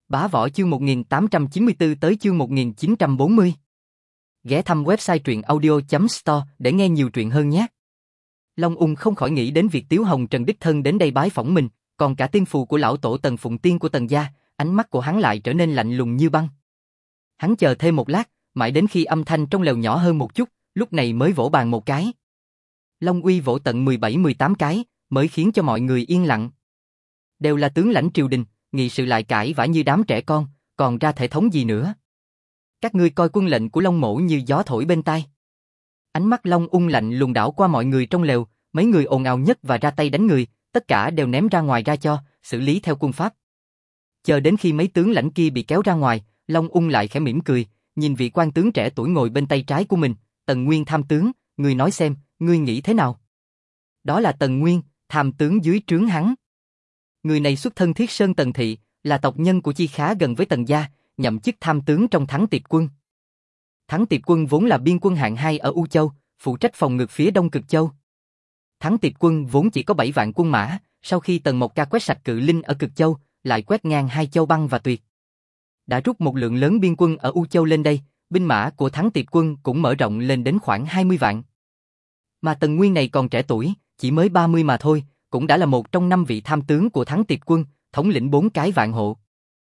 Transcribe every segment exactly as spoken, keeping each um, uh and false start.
Bá Võ chương một nghìn tám trăm chín mươi tư tới chương một nghìn chín trăm bốn mươi. Ghé thăm website truyện audio chấm store để nghe nhiều truyện hơn nhé. Long Ung không khỏi nghĩ đến việc Tiếu Hồng Trần đích thân đến đây bái phỏng mình, còn cả tiên phù của lão tổ Tần Phụng Tiên của Tần gia, ánh mắt của hắn lại trở nên lạnh lùng như băng. Hắn chờ thêm một lát, mãi đến khi âm thanh trong lều nhỏ hơn một chút, lúc này mới vỗ bàn một cái. Long Uy vỗ tận mười bảy mười tám cái, mới khiến cho mọi người yên lặng. Đều là tướng lãnh triều đình, nghị sự lại cãi vã như đám trẻ con, còn ra thể thống gì nữa. Các ngươi coi quân lệnh của Long Mỗ như gió thổi bên tai. Ánh mắt Long Ung lạnh lùng đảo qua mọi người trong lều, mấy người ồn ào nhất và ra tay đánh người, tất cả đều ném ra ngoài ra cho, xử lý theo quân pháp. Chờ đến khi mấy tướng lãnh kia bị kéo ra ngoài, Long Ung lại khẽ mỉm cười, nhìn vị quan tướng trẻ tuổi ngồi bên tay trái của mình, Tần Nguyên tham tướng, ngươi nói xem, ngươi nghĩ thế nào? Đó là Tần Nguyên, tham tướng dưới trướng hắn. Người này xuất thân Thiết Sơn Tần Thị, là tộc nhân của Chi khá gần với Tần gia, nhậm chức tham tướng trong Thắng Tiệp quân. Thắng Tiệp quân vốn là biên quân hạng hai ở U Châu, phụ trách phòng ngự phía đông Cực Châu. Thắng Tiệp quân vốn chỉ có bảy vạn quân mã, sau khi Tần Mộc Ca quét sạch cự linh ở Cực Châu, lại quét ngang hai châu Băng và Tuyệt. Đã rút một lượng lớn biên quân ở U Châu lên đây, binh mã của Thắng Tiệp quân cũng mở rộng lên đến khoảng hai mươi vạn. Mà Tần Nguyên này còn trẻ tuổi, chỉ mới ba mươi mà thôi, cũng đã là một trong năm vị tham tướng của Thắng Tiệp quân, thống lĩnh bốn cái vạn hộ.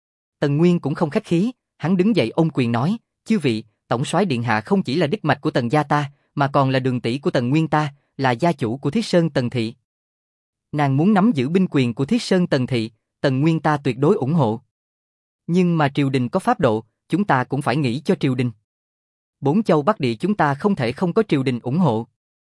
Tần Nguyên cũng không khách khí, hắn đứng dậy ôm quyền nói, chư vị, tổng soái điện hạ không chỉ là đích mạch của Tần gia ta, mà còn là đường tỷ của Tần Nguyên ta, là gia chủ của Thiết Sơn Tần Thị. Nàng muốn nắm giữ binh quyền của Thiết Sơn Tần Thị, Tần Nguyên ta tuyệt đối ủng hộ. Nhưng mà triều đình có pháp độ, chúng ta cũng phải nghĩ cho triều đình. Bốn châu Bắc Địa chúng ta không thể không có triều đình ủng hộ.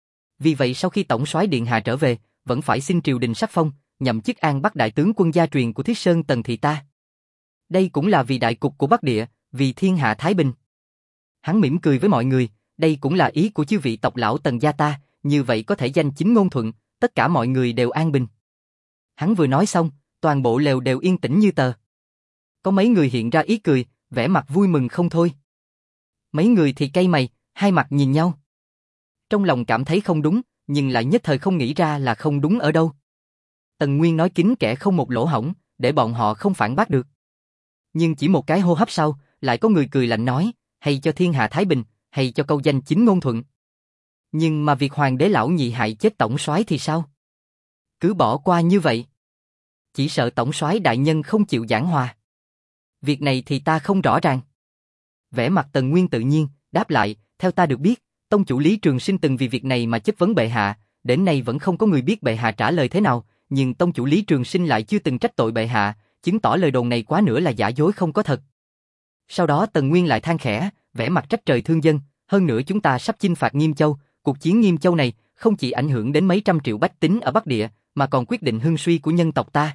Vì vậy sau khi tổng soái điện hạ trở về, vẫn phải xin triều đình sắc phong, nhậm chức An Bắc đại tướng quân gia truyền của Thiết Sơn Tần Thị ta. Đây cũng là vì đại cục của Bắc Địa, vì thiên hạ thái bình. Hắn mỉm cười với mọi người, đây cũng là ý của chư vị tộc lão Tần gia ta, như vậy có thể danh chính ngôn thuận, tất cả mọi người đều an bình. Hắn vừa nói xong, toàn bộ lều đều yên tĩnh như tờ. Có mấy người hiện ra ý cười, vẻ mặt vui mừng không thôi. Mấy người thì cay mày, hai mặt nhìn nhau. Trong lòng cảm thấy không đúng, nhưng lại nhất thời không nghĩ ra là không đúng ở đâu. Tần Nguyên nói kín kẽ không một lỗ hổng, để bọn họ không phản bác được. Nhưng chỉ một cái hô hấp sau, lại có người cười lạnh nói, hay cho thiên hạ thái bình, hay cho câu danh chính ngôn thuận. Nhưng mà việc hoàng đế lão nhị hại chết tổng soái thì sao? Cứ bỏ qua như vậy. Chỉ sợ tổng soái đại nhân không chịu giảng hòa. Việc này thì ta không rõ ràng. Vẻ mặt Tần Nguyên tự nhiên, đáp lại, theo ta được biết, tông chủ Lý Trường Sinh từng vì việc này mà chất vấn bệ hạ, đến nay vẫn không có người biết bệ hạ trả lời thế nào, nhưng tông chủ Lý Trường Sinh lại chưa từng trách tội bệ hạ, chứng tỏ lời đồn này quá nữa là giả dối không có thật. Sau đó Tần Nguyên lại than khẽ, vẻ mặt trách trời thương dân, hơn nữa chúng ta sắp chinh phạt Nghiêm Châu, cuộc chiến Nghiêm Châu này không chỉ ảnh hưởng đến mấy trăm triệu bách tính ở Bắc Địa, mà còn quyết định hưng suy của nhân tộc ta.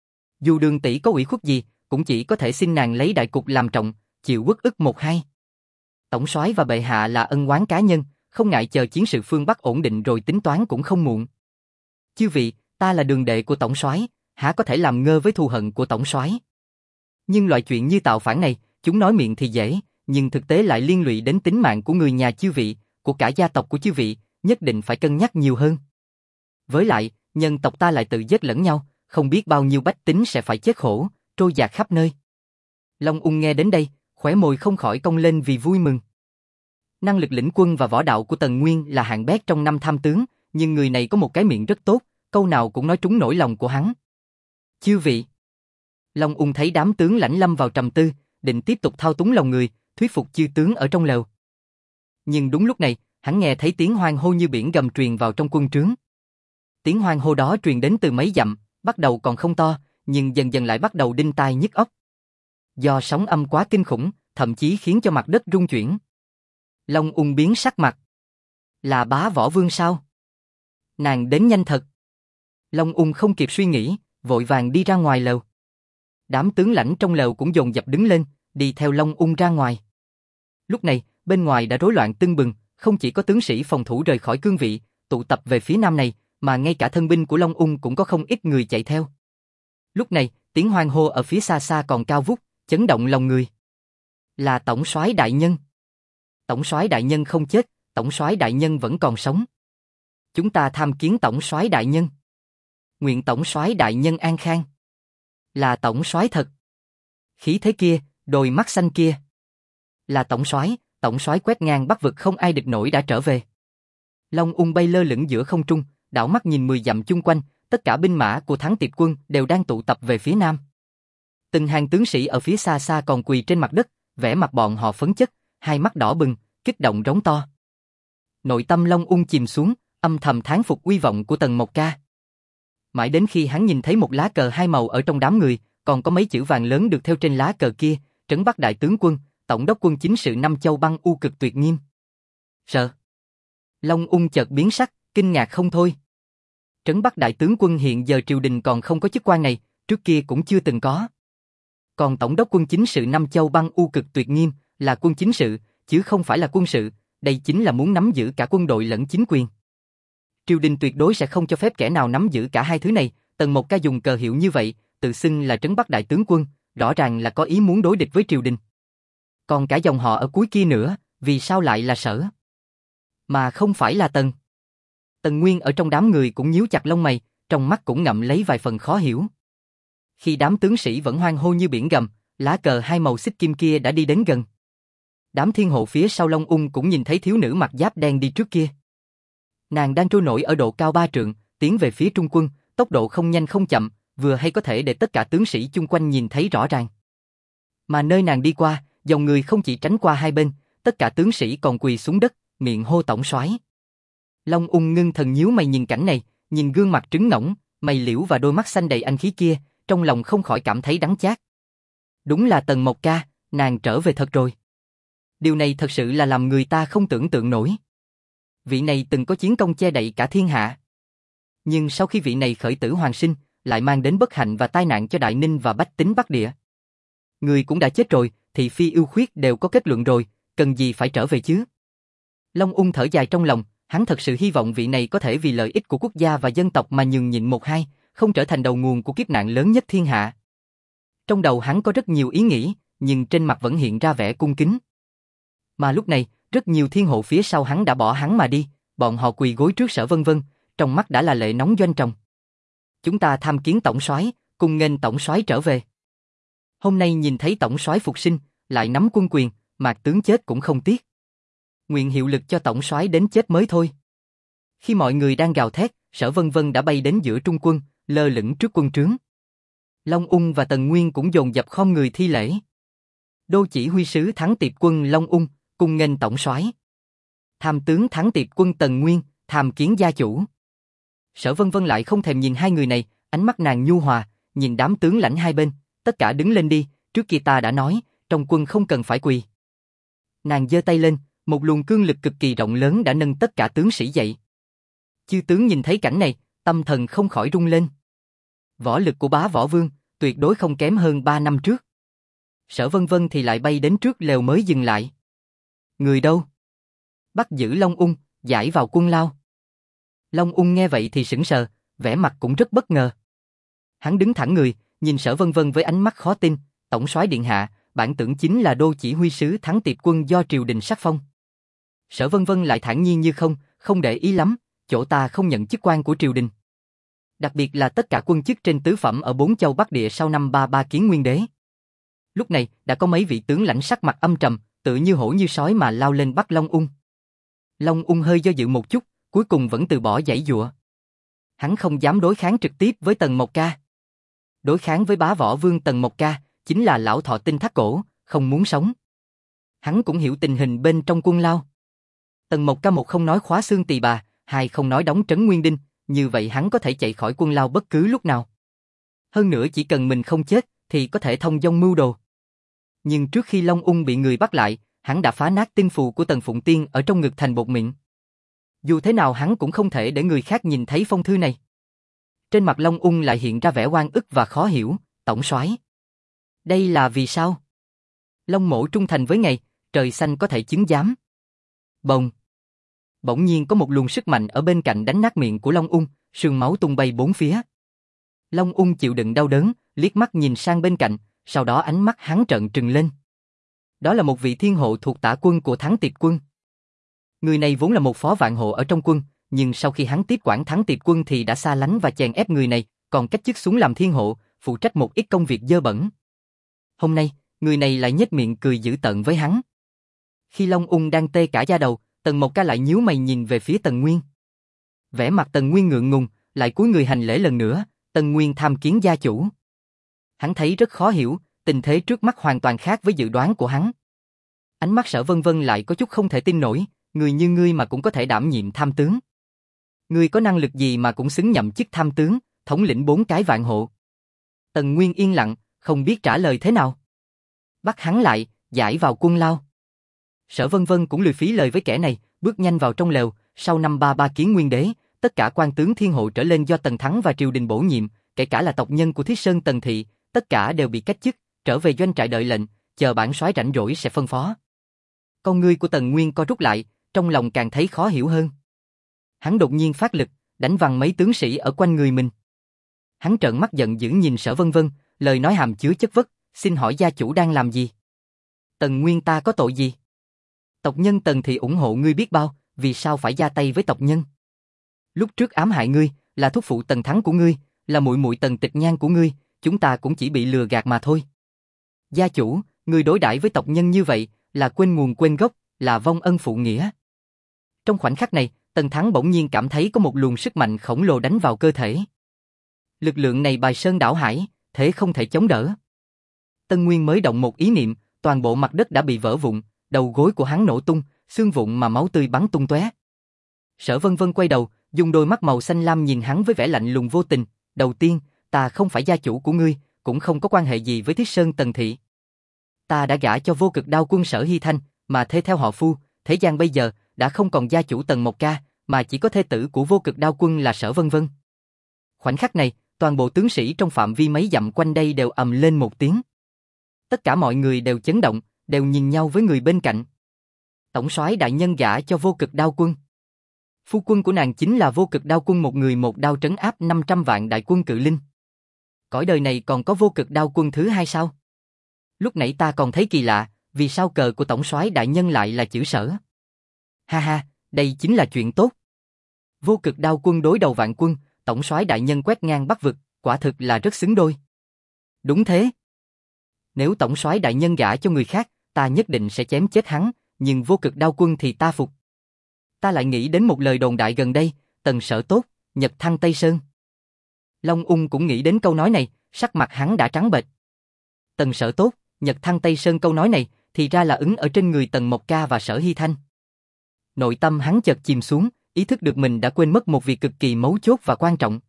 Dù đường tỷ có ủy khuất gì, cũng chỉ có thể xin nàng lấy đại cục làm trọng, chịu uất ức một hai. Tổng soái và bệ hạ là ân oán cá nhân, không ngại chờ chiến sự phương Bắc ổn định rồi tính toán cũng không muộn. Chư vị, ta là đường đệ của tổng soái, há có thể làm ngơ với thù hận của tổng soái. Nhưng loại chuyện như tạo phản này, chúng nói miệng thì dễ, nhưng thực tế lại liên lụy đến tính mạng của người nhà chư vị, của cả gia tộc của chư vị, nhất định phải cân nhắc nhiều hơn. Với lại, nhân tộc ta lại tự giết lẫn nhau, không biết bao nhiêu bách tính sẽ phải chết khổ, trôi dạt khắp nơi. Long Ung nghe đến đây, khóe môi không khỏi cong lên vì vui mừng. Năng lực lĩnh quân và võ đạo của Tần Nguyên là hạng bét trong năm tham tướng, nhưng người này có một cái miệng rất tốt, câu nào cũng nói trúng nỗi lòng của hắn. Chư vị. Long Ung thấy đám tướng lãnh lâm vào trầm tư, định tiếp tục thao túng lòng người, thuyết phục chư tướng ở trong lều. Nhưng đúng lúc này, hắn nghe thấy tiếng hoan hô như biển gầm truyền vào trong quân trướng. Tiếng hoan hô đó truyền đến từ mấy dặm, bắt đầu còn không to, nhưng dần dần lại bắt đầu đinh tai nhức óc. Do sóng âm quá kinh khủng, thậm chí khiến cho mặt đất rung chuyển. Long Ung biến sắc mặt. Là Bá Võ Vương sao? Nàng đến nhanh thật. Long Ung không kịp suy nghĩ, vội vàng đi ra ngoài lều. Đám tướng lãnh trong lều cũng dồn dập đứng lên, đi theo Long Ung ra ngoài. Lúc này, bên ngoài đã rối loạn tưng bừng, không chỉ có tướng sĩ phòng thủ rời khỏi cương vị, tụ tập về phía nam này, mà ngay cả thân binh của Long Ung cũng có không ít người chạy theo. Lúc này, tiếng hoan hô ở phía xa xa còn cao vút, chấn động lòng người. Là tổng soái đại nhân. Tổng soái đại nhân không chết, tổng soái đại nhân vẫn còn sống. Chúng ta tham kiến tổng soái đại nhân. Nguyện tổng soái đại nhân an khang. Là tổng soái thật. Khí thế kia, đôi mắt xanh kia. Là tổng soái, tổng soái quét ngang Bắc vực không ai địch nổi đã trở về. Long Ung bay lơ lửng giữa không trung, đảo mắt nhìn mười dặm chung quanh, tất cả binh mã của Thắng Tiệp quân đều đang tụ tập về phía nam. Từng hàng tướng sĩ ở phía xa xa còn quỳ trên mặt đất, vẻ mặt bọn họ phấn chấn, hai mắt đỏ bừng, kích động rống to. Nội tâm Long Ung chìm xuống, âm thầm thán phục uy vọng của Tần Mộc Ca. Mãi đến khi hắn nhìn thấy một lá cờ hai màu ở trong đám người, còn có mấy chữ vàng lớn được thêu trên lá cờ kia, Trấn Bắc đại tướng quân, tổng đốc quân chính sự Năm Châu Băng U Cực Tuyệt Nghiêm. Sợ. Long Ung chợt biến sắc, kinh ngạc không thôi. Trấn Bắc đại tướng quân hiện giờ triều đình còn không có chức quan này, trước kia cũng chưa từng có. Còn tổng đốc quân chính sự Năm Châu Băng U Cực Tuyệt Nghiêm là quân chính sự, chứ không phải là quân sự, đây chính là muốn nắm giữ cả quân đội lẫn chính quyền. Triều đình tuyệt đối sẽ không cho phép kẻ nào nắm giữ cả hai thứ này. Tần Mộc Ca dùng cờ hiệu như vậy, tự xưng là Trấn Bắc đại tướng quân, rõ ràng là có ý muốn đối địch với triều đình. Còn cả dòng họ ở cuối kia nữa, vì sao lại là Sở? Mà không phải là Tần. Tần Nguyên ở trong đám người cũng nhíu chặt lông mày, trong mắt cũng ngậm lấy vài phần khó hiểu. Khi đám tướng sĩ vẫn hoan hô như biển gầm, lá cờ hai màu xích kim kia đã đi đến gần. Đám thiên hộ phía sau Long Ung cũng nhìn thấy thiếu nữ mặc giáp đen đi trước kia. Nàng đang trôi nổi ở độ cao ba trượng, tiến về phía trung quân, tốc độ không nhanh không chậm, vừa hay có thể để tất cả tướng sĩ chung quanh nhìn thấy rõ ràng. Mà nơi nàng đi qua, dòng người không chỉ tránh qua hai bên, tất cả tướng sĩ còn quỳ xuống đất, miệng hô tổng soái. Long Ung ngưng thần nhíu mày nhìn cảnh này, nhìn gương mặt trứng ngỗng, mày liễu và đôi mắt xanh đầy anh khí kia, trong lòng không khỏi cảm thấy đắng chát. Đúng là Tần Mộc Ca, nàng trở về thật rồi. Điều này thật sự là làm người ta không tưởng tượng nổi. Vị này từng có chiến công che đậy cả thiên hạ. Nhưng sau khi vị này khởi tử hoàn sinh, lại mang đến bất hạnh và tai nạn cho Đại Ninh và bách tính Bắc Địa. Người cũng đã chết rồi, thì phi ưu khuyết đều có kết luận rồi, cần gì phải trở về chứ? Long Ung thở dài trong lòng, hắn thật sự hy vọng vị này có thể vì lợi ích của quốc gia và dân tộc mà nhường nhịn một hai, không trở thành đầu nguồn của kiếp nạn lớn nhất thiên hạ. Trong đầu hắn có rất nhiều ý nghĩ, nhưng trên mặt vẫn hiện ra vẻ cung kính. Mà lúc này, rất nhiều thiên hộ phía sau hắn đã bỏ hắn mà đi, bọn họ quỳ gối trước Sở Vân Vân, trong mắt đã là lệ nóng doanh trọng. Chúng ta tham kiến tổng soái, cùng nghênh tổng soái trở về. Hôm nay nhìn thấy tổng soái phục sinh, lại nắm quân quyền, Mạc tướng chết cũng không tiếc. Nguyện hiệu lực cho tổng soái đến chết mới thôi. Khi mọi người đang gào thét, Sở Vân Vân đã bay đến giữa trung quân, lơ lửng trước quân trướng. Long Ung và Tần Nguyên cũng dồn dập khom người thi lễ. Đô chỉ huy sứ Thắng Tiệp quân Long Ung, cùng nghênh tổng soái. Tham tướng Thắng Tiệp quân Tần Nguyên, tham kiến gia chủ. Sở Vân Vân lại không thèm nhìn hai người này, ánh mắt nàng nhu hòa, nhìn đám tướng lãnh hai bên, tất cả đứng lên đi, trước kia ta đã nói, trong quân không cần phải quỳ. Nàng giơ tay lên, một luồng cương lực cực kỳ rộng lớn đã nâng tất cả tướng sĩ dậy. Chư tướng nhìn thấy cảnh này, tâm thần không khỏi rung lên. Võ lực của bá võ vương, tuyệt đối không kém hơn ba năm trước. Sở Vân Vân thì lại bay đến trước lều mới dừng lại. Người đâu? Bắt giữ Long Ung, giải vào quân lao. Long Ung nghe vậy thì sững sờ, vẻ mặt cũng rất bất ngờ. Hắn đứng thẳng người, nhìn Sở Vân Vân với ánh mắt khó tin, tổng soái điện hạ, bản tưởng chính là đô chỉ huy sứ Thắng Tiệp quân do triều đình sắc phong. Sở Vân Vân lại thản nhiên như không, không để ý lắm, chỗ ta không nhận chức quan của triều đình. Đặc biệt là tất cả quân chức trên tứ phẩm ở bốn châu Bắc Địa sau năm ba ba kiến nguyên đế. Lúc này, đã có mấy vị tướng lãnh sắc mặt âm trầm, tự như hổ như sói mà lao lên bắt Long Ung. Long Ung hơi do dự một chút, cuối cùng vẫn từ bỏ giãy giụa. Hắn không dám đối kháng trực tiếp với Tần Mộc Ca. Đối kháng với bá võ vương Tần Mộc Ca, chính là lão thọ tinh thắt cổ, không muốn sống. Hắn cũng hiểu tình hình bên trong quân lao. Tần Mộc Ca một không nói khóa xương tỳ bà, hai không nói đóng trấn Nguyên Đinh, như vậy hắn có thể chạy khỏi quân lao bất cứ lúc nào. Hơn nữa chỉ cần mình không chết, thì có thể thông dong mưu đồ. Nhưng trước khi Long Ung bị người bắt lại, hắn đã phá nát tinh phù của Tần Phụng Tiên ở trong ngực thành bột mịn. Dù thế nào hắn cũng không thể để người khác nhìn thấy phong thư này. Trên mặt Long Ung lại hiện ra vẻ oan ức và khó hiểu, tổng soái. Đây là vì sao? Long mổ trung thành với ngài, trời xanh có thể chứng giám. Bồng. Bỗng nhiên có một luồng sức mạnh ở bên cạnh đánh nát miệng của Long Ung, sương máu tung bay bốn phía. Long Ung chịu đựng đau đớn, liếc mắt nhìn sang bên cạnh, sau đó ánh mắt hắn trợn trừng lên. Đó là một vị thiên hộ thuộc tả quân của Thắng Tiệp quân. Người này vốn là một phó vạn hộ ở trong quân, nhưng sau khi hắn tiếp quản Thắng Tiệp quân thì đã xa lánh và chèn ép người này, còn cách chức xuống làm thiên hộ, phụ trách một ít công việc dơ bẩn. Hôm nay, người này lại nhếch miệng cười dữ tợn với hắn. Khi Long Ung đang tê cả da đầu, Tần Mộc Ca lại nhíu mày nhìn về phía Tần Nguyên. Vẻ mặt Tần Nguyên ngượng ngùng, lại cúi người hành lễ lần nữa, Tần Nguyên tham kiến gia chủ. Hắn thấy rất khó hiểu, tình thế trước mắt hoàn toàn khác với dự đoán của hắn. Ánh mắt Sở Vân Vân lại có chút không thể tin nổi, người như ngươi mà cũng có thể đảm nhiệm tham tướng. Ngươi có năng lực gì mà cũng xứng nhậm chức tham tướng, thống lĩnh bốn cái vạn hộ. Tần Nguyên yên lặng, không biết trả lời thế nào. Bắt hắn lại, giải vào quân lao. Sở Vân Vân cũng lười phí lời với kẻ này, bước nhanh vào trong lều. Sau năm ba ba kiến nguyên đế, tất cả quan tướng thiên hộ trở lên do Tần Thắng và triều đình bổ nhiệm, kể cả là tộc nhân của Thiết Sơn Tần Thị, tất cả đều bị cách chức, trở về doanh trại đợi lệnh, chờ bản soái rảnh rỗi sẽ phân phó. Con ngươi của Tần Nguyên co rút lại, trong lòng càng thấy khó hiểu hơn. Hắn đột nhiên phát lực, đánh văng mấy tướng sĩ ở quanh người mình. Hắn trợn mắt giận dữ nhìn Sở Vân Vân, lời nói hàm chứa chất vấn, xin hỏi gia chủ đang làm gì? Tần Nguyên ta có tội gì? Tộc nhân Tần Thị ủng hộ ngươi biết bao, vì sao phải ra tay với tộc nhân? Lúc trước ám hại ngươi, là thúc phụ Tần Thắng của ngươi, là muội muội Tần Tịch Nhan của ngươi, chúng ta cũng chỉ bị lừa gạt mà thôi. Gia chủ, ngươi đối đãi với tộc nhân như vậy, là quên nguồn quên gốc, là vong ân phụ nghĩa. Trong khoảnh khắc này, Tần Thắng bỗng nhiên cảm thấy có một luồng sức mạnh khổng lồ đánh vào cơ thể. Lực lượng này bài sơn đảo hải, thế không thể chống đỡ. Tân Nguyên mới động một ý niệm, toàn bộ mặt đất đã bị vỡ vụn, đầu gối của hắn nổ tung, xương vụn mà máu tươi bắn tung tóe. Sở Vân Vân quay đầu, dùng đôi mắt màu xanh lam nhìn hắn với vẻ lạnh lùng vô tình. Đầu tiên, ta không phải gia chủ của ngươi, cũng không có quan hệ gì với Thiết Sơn Tần Thị. Ta đã gả cho Vô Cực Đao Quân Sở Hy Thanh, mà thê theo họ Phu, thế gian bây giờ đã không còn gia chủ Tần Mộc Ca, mà chỉ có thê tử của Vô Cực Đao Quân là Sở Vân Vân. Khoảnh khắc này, toàn bộ tướng sĩ trong phạm vi mấy dặm quanh đây đều ầm lên một tiếng. Tất cả mọi người đều chấn động, đều nhìn nhau với người bên cạnh. Tổng soái đại nhân gả cho Vô Cực Đao Quân. Phu quân của nàng chính là Vô Cực Đao Quân, một người một đao trấn áp năm trăm vạn đại quân cự linh. Cõi đời này còn có Vô Cực Đao Quân thứ hai sao? Lúc nãy ta còn thấy kỳ lạ, vì sao cờ của tổng soái đại nhân lại là chữ Sở? Ha ha, đây chính là chuyện tốt. Vô Cực Đao Quân đối đầu vạn quân, tổng soái đại nhân quét ngang Bắc vực, quả thực là rất xứng đôi. Đúng thế. Nếu tổng soái đại nhân gả cho người khác, ta nhất định sẽ chém chết hắn, nhưng Vô Cực Đao Quân thì ta phục. Ta lại nghĩ đến một lời đồn đại gần đây, Tần Sở tốt, nhật thăng Tây Sơn. Long Ung cũng nghĩ đến câu nói này, sắc mặt hắn đã trắng bệch. Tần Sở tốt, nhật thăng Tây Sơn, câu nói này thì ra là ứng ở trên người Tần Mộc Ca và Sở Hy Thanh. Nội tâm hắn chợt chìm xuống, ý thức được mình đã quên mất một việc cực kỳ mấu chốt và quan trọng.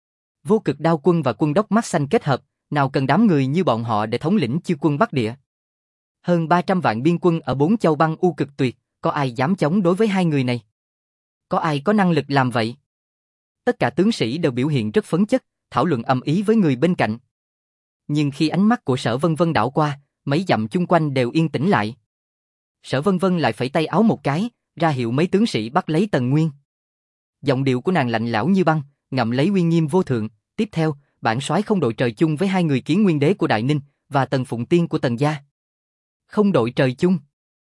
Vô Cực Đao Quân và quân đốc mắt xanh kết hợp, nào cần đám người như bọn họ để thống lĩnh chư quân Bắc Địa. Hơn ba trăm vạn biên quân ở bốn châu băng u cực tuyệt, có ai dám chống đối với hai người này? Có ai có năng lực làm vậy? Tất cả tướng sĩ đều biểu hiện rất phấn chất, thảo luận ầm ĩ với người bên cạnh. Nhưng khi ánh mắt của Sở Vân Vân đảo qua, mấy dặm chung quanh đều yên tĩnh lại. Sở Vân Vân lại phẩy tay áo một cái, ra hiệu mấy tướng sĩ bắt lấy Tần Nguyên. Giọng điệu của nàng lạnh lẽo như băng, ngậm lấy uy nghiêm vô thượng. Tiếp theo, bản soái không đội trời chung với hai người Kiến Nguyên Đế của Đại Ninh và Tần Phụng Tiên của Tần gia. Không đội trời chung.